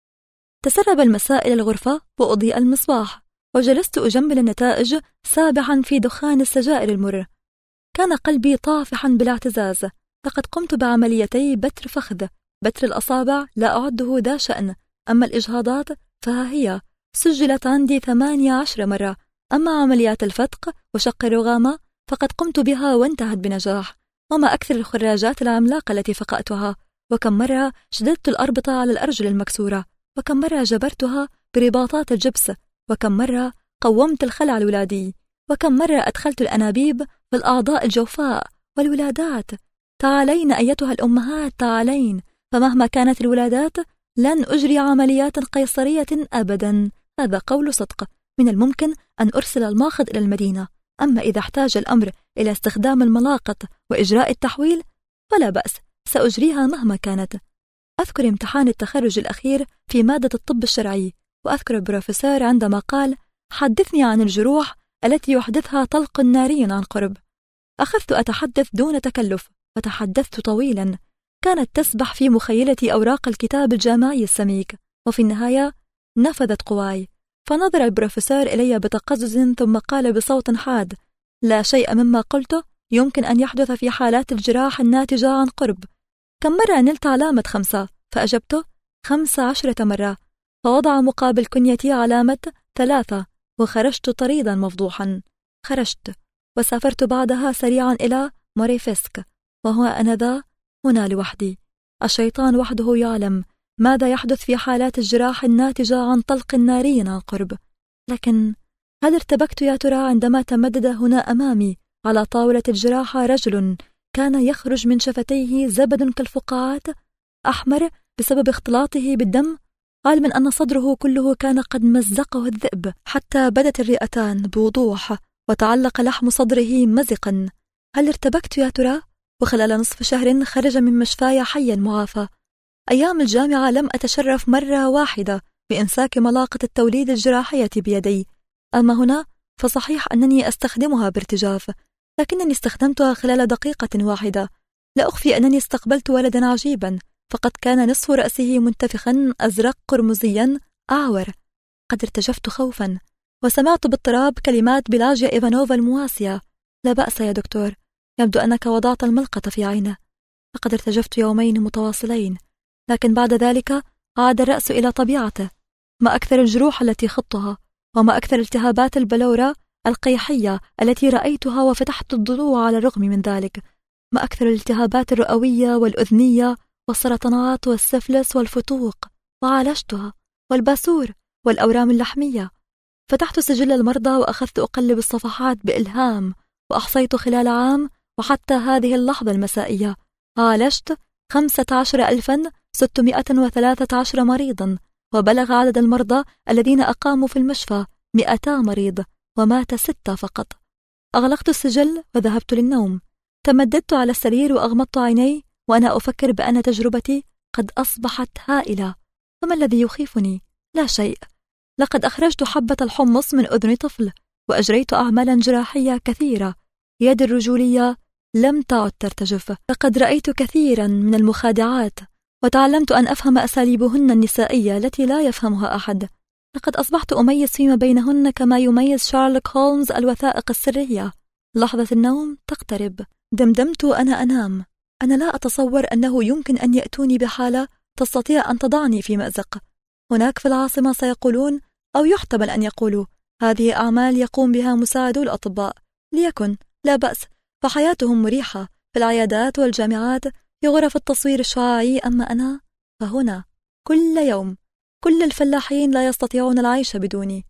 [SPEAKER 1] تسرب المساء إلى الغرفة وأضيء المصباح، وجلست أجمل النتائج سابحا في دخان السجائر المر. كان قلبي طافحا بالاعتزاز. لقد قمت بعمليتي بتر فخذ. بتر الأصابع لا أعده ذا شأن، أما الإجهاضات فها هي سجلت عندي 18 مرة. أما عمليات الفتق وشق الرغامة فقد قمت بها وانتهت بنجاح. وما أكثر الخراجات العملاقة التي فقأتها، وكم مرة شددت الأربطة على الأرجل المكسورة، وكم مرة جبرتها برباطات الجبس، وكم مرة قومت الخلع الولادي، وكم مرة أدخلت الأنابيب في الأعضاء الجوفاء والولادات. تعالين أيتها الأمهات، تعالين، فمهما كانت الولادات لن أجري عمليات قيصرية أبدا. هذا قول صدق. من الممكن أن أرسل الماخذ إلى المدينة، أما إذا احتاج الأمر إلى استخدام الملاقط وإجراء التحويل فلا بأس، سأجريها مهما كانت. أذكر امتحان التخرج الأخير في مادة الطب الشرعي، وأذكر البروفيسور عندما قال: حدثني عن الجروح التي يحدثها طلق ناري عن قرب. أخذت أتحدث دون تكلف، فتحدثت طويلا. كانت تسبح في مخيلتي أوراق الكتاب الجامعي السميك، وفي النهاية نفذت قواي. فنظر البروفيسور إلي بتقزز ثم قال بصوت حاد: لا شيء مما قلته يمكن أن يحدث في حالات الجراح الناتجة عن قرب. كم مرة نلت علامة 5؟ فأجبته 15 مرة. فوضع مقابل كنيتي علامة 3، وخرجت طريدا مفضوحا. خرجت وسافرت بعدها سريعا إلى موريفسك، وهو أنا ذا هنا لوحدي. الشيطان وحده يعلم ماذا يحدث في حالات الجراح الناتجة عن طلق ناري عن قرب. لكن هل ارتبكت يا ترى عندما تمدد هنا أمامي على طاولة الجراحة رجل كان يخرج من شفتيه زبد كالفقاعات أحمر بسبب اختلاطه بالدم، علما أن صدره كله كان قد مزقه الذئب حتى بدت الرئتان بوضوح وتعلق لحم صدره مزقا. هل ارتبكت يا ترى؟ وخلال نصف شهر خرج من مشفاي حيا معافى. أيام الجامعة لم أتشرف مرة واحدة بإمساك ملاقة التوليد الجراحية بيدي، أما هنا فصحيح أنني أستخدمها بارتجاف، لكنني استخدمتها خلال دقيقة واحدة. لا أخفي أنني استقبلت ولدا عجيبا، فقد كان نصف رأسه منتفخا أزرق قرمزيا أعور. قد ارتجفت خوفا، وسمعت باضطراب كلمات بيلاجيا إيفانوفا المواسية: لا بأس يا دكتور، يبدو أنك وضعت الملقط في عينه. لقد ارتجفت يومين متواصلين، لكن بعد ذلك عاد الرأس إلى طبيعته. ما أكثر الجروح التي خضتها، وما أكثر التهابات البلورة القيحية التي رأيتها وفتحت الضلوع على الرغم من ذلك. ما أكثر الالتهابات الرئوية والأذنية والسرطانات والسفلس والفتوق، وعالجتها، والباسور والأورام اللحمية. فتحت سجل المرضى وأخذت أقلب الصفحات بإلهام، وأحصيت خلال عام وحتى هذه اللحظة المسائية عالجت 15,613 مريضا، وبلغ عدد المرضى الذين أقاموا في المشفى 200 مريض، ومات 6 فقط. أغلقت السجل وذهبت للنوم. تمددت على السرير وأغمضت عيني وأنا أفكر بأن تجربتي قد أصبحت هائلة. فما الذي يخيفني؟ لا شيء. لقد أخرجت حبة الحمص من أذن طفل، وأجريت أعمالا جراحية كثيرة. يدي الرجولية لم تعد ترتجف. لقد رأيت كثيرا من المخادعات، وتعلمت أن أفهم أساليبهن النسائية التي لا يفهمها أحد. لقد أصبحت أميز فيما بينهن كما يميز شارلوك هولمز الوثائق السرية. لحظة النوم تقترب. دمدمت وأنا أنام: أنا لا أتصور أنه يمكن أن يأتوني بحالة تستطيع أن تضعني في مأزق. هناك في العاصمة سيقولون، أو يحتمل أن يقولوا، هذه أعمال يقوم بها مساعدو الأطباء. ليكن، لا بأس، فحياتهم مريحة في العيادات والجامعات، في غرف التصوير الشعاعي. أما أنا فهنا كل يوم. كل الفلاحين لا يستطيعون العيش بدوني.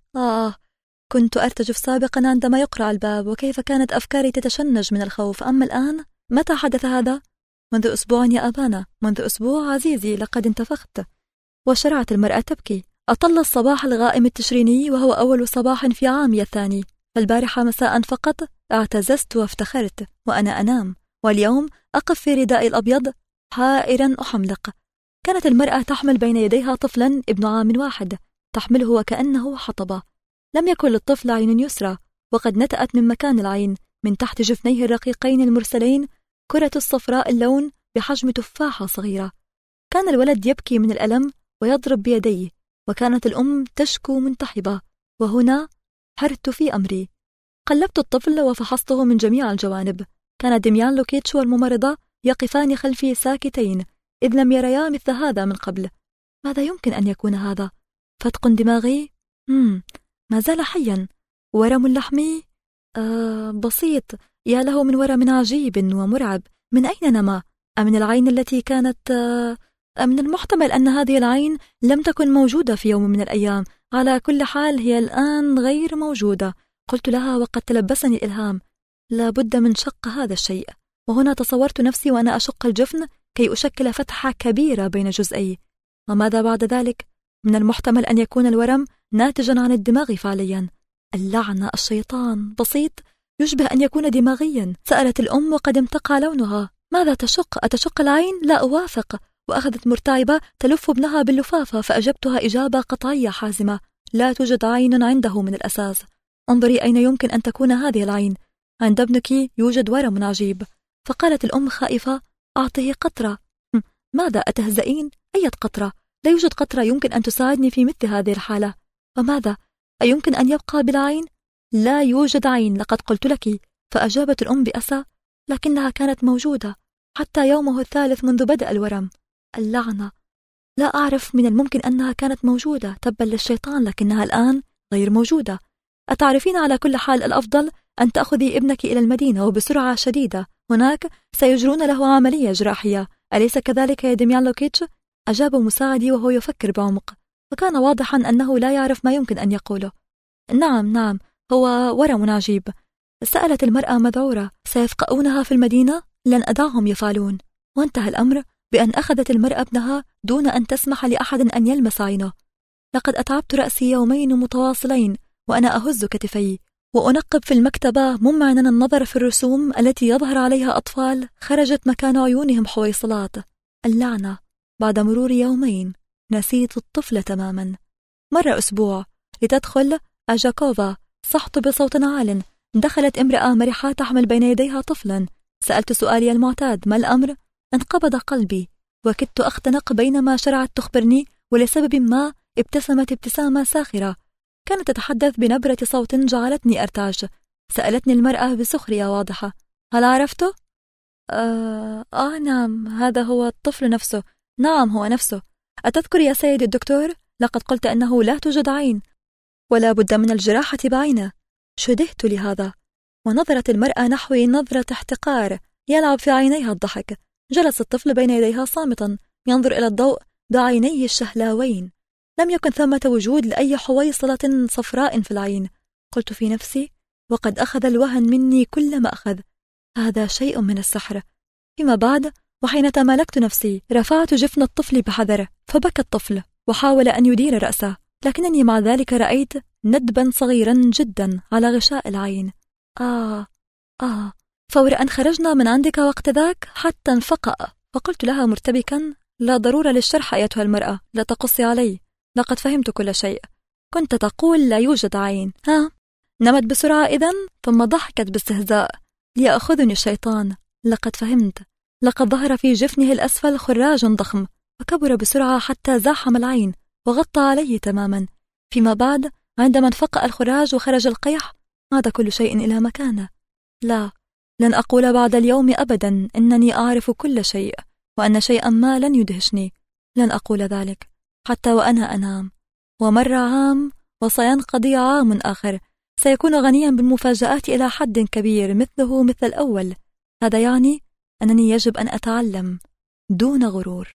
[SPEAKER 1] كنت أرتجف سابقا عندما يقرع الباب، وكيف كانت أفكاري تتشنج من الخوف. أما الآن، متى حدث هذا؟ منذ أسبوع يا أبانا، منذ أسبوع عزيزي. لقد انتفخت. وشرعت المرأة تبكي. أطل الصباح الغائم التشريني، وهو أول صباح في عامي الثاني. البارحة مساء فقط اعتززت وافتخرت وأنا أنام، واليوم أقف في ردائي الأبيض حائرا أحملق. كانت المرأة تحمل بين يديها طفلا ابن عام واحد، تحمله وكأنه حطبة. لم يكن للطفل عين يسرى، وقد نتأت من مكان العين من تحت جفنيه الرقيقين المرسلين كرة الصفراء اللون بحجم تفاحة صغيرة. كان الولد يبكي من الألم ويضرب بيديه، وكانت الأم تشكو منتحبة. وهنا حرت في أمري. قلبت الطفل وفحصته من جميع الجوانب. كان ديميان لوكيتش والممرضة يقفان خلفي ساكتين، إذ لم يريا مثل هذا من قبل. ماذا يمكن أن يكون هذا؟ فتق دماغي؟ ما زال حيا. ورم لحمي؟ بسيط. يا له من ورم عجيب ومرعب. من أين نما؟ أمن العين التي كانت من المحتمل أن هذه العين لم تكن موجودة في يوم من الأيام. على كل حال هي الآن غير موجودة. قلت لها وقد تلبسني الإلهام: لا بد من شق هذا الشيء. وهنا تصورت نفسي وأنا أشق الجفن كي أشكل فتحة كبيرة بين جزئي. وماذا بعد ذلك؟ من المحتمل أن يكون الورم ناتجا عن الدماغ فعليا. اللعنة، الشيطان. بسيط، يشبه أن يكون دماغيا. سألت الأم وقد امتقع لونها: ماذا تشق؟ أتشق العين؟ لا أوافق. وأخذت مرتعبة تلف ابنها باللفافة، فأجبتها إجابة قطعية حازمة: لا توجد عين عنده من الأساس. انظري أين يمكن أن تكون هذه العين. عند ابنك يوجد ورم عجيب. فقالت الأم خائفة: أعطيه قطرة. ماذا، أتهزئين؟ أية قطرة؟ لا يوجد قطرة يمكن أن تساعدني في مثل هذه الحالة. وماذا؟ أيمكن أن يبقى بلا عين؟ لا يوجد عين، لقد قلت لك. فأجابت الأم بأسى: لكنها كانت موجودة حتى يومه الثالث منذ بدء الورم. اللعنة، لا أعرف، من الممكن أنها كانت موجودة، تبا للشيطان، لكنها الآن غير موجودة. أتعرفين، على كل حال الأفضل أن تأخذي ابنك إلى المدينة وبسرعة شديدة. هناك سيجرون له عملية جراحية، أليس كذلك يا ديميان لوكيتش؟ أجاب مساعدي وهو يفكر بعمق، وكان واضحا أنه لا يعرف ما يمكن أن يقوله. نعم، هو ورم عجيب. سألت المرأة مذعورة: سيفقؤونها في المدينة؟ لن أدعهم يفعلون. وانتهى الأمر بأن أخذت المرأة ابنها دون أن تسمح لأحد أن يلمس عينه. لقد أتعبت رأسي يومين متواصلين وأنا أهز كتفي وأنقب في المكتبة، ممعنا النظر في الرسوم التي يظهر عليها أطفال خرجت مكان عيونهم حويصلات. اللعنة، بعد مرور يومين نسيت الطفل تماما. مر أسبوع لتدخل أجاكوفا. صحت بصوت عال. دخلت امرأة مرحة تحمل بين يديها طفلا. سألت سؤالي المعتاد: ما الأمر؟ انقبض قلبي وكدت أختنق بينما شرعت تخبرني، ولسبب ما ابتسمت ابتسامة ساخرة. كانت تتحدث بنبرة صوت جعلتني أرتعش. سألتني المرأة بسخرية واضحة: هل عرفته؟ نعم، هذا هو الطفل نفسه. نعم، هو نفسه. أتذكر يا سيد الدكتور؟ لقد قلت أنه لا توجد عين ولا بد من الجراحة بعينه. شدهت لهذا، ونظرت المرأة نحوي نظرة احتقار يلعب في عينيها الضحك. جلس الطفل بين يديها صامتا ينظر إلى الضوء بعينيه الشهلاوين. لم يكن ثمة وجود لأي حويصلة صفراء في العين. قلت في نفسي: وقد أخذ الوهن مني كل ما أخذ، هذا شيء من السحر. فيما بعد، وحين تمالكت نفسي، رفعت جفن الطفل بحذر، فبكى الطفل وحاول أن يدير رأسه، لكنني مع ذلك رأيت ندبا صغيرا جدا على غشاء العين. فور أن خرجنا من عندك وقت ذاك حتى انفقأ، فقلت لها مرتبكا: لا ضرورة للشرح أيتها المرأة، لا تقصي علي، لقد فهمت كل شيء. كنت تقول لا يوجد عين، نمت بسرعة إذن، ثم ضحكت باستهزاء: ليأخذني الشيطان، لقد فهمت، لقد ظهر في جفنه الأسفل خراج ضخم، وكبر بسرعة حتى زاحم العين وغطى عليه تماما. فيما بعد، عندما انفقأ الخراج وخرج القيح، عاد كل شيء إلى مكانه. لا، لن أقول بعد اليوم أبدا إنني أعرف كل شيء، وأن شيئا ما لن يدهشني. لن أقول ذلك حتى وأنا أنام. ومر عام وسينقضي عام آخر، سيكون غنيا بالمفاجآت إلى حد كبير مثله مثل الأول. هذا يعني أنني يجب أن أتعلم دون غرور.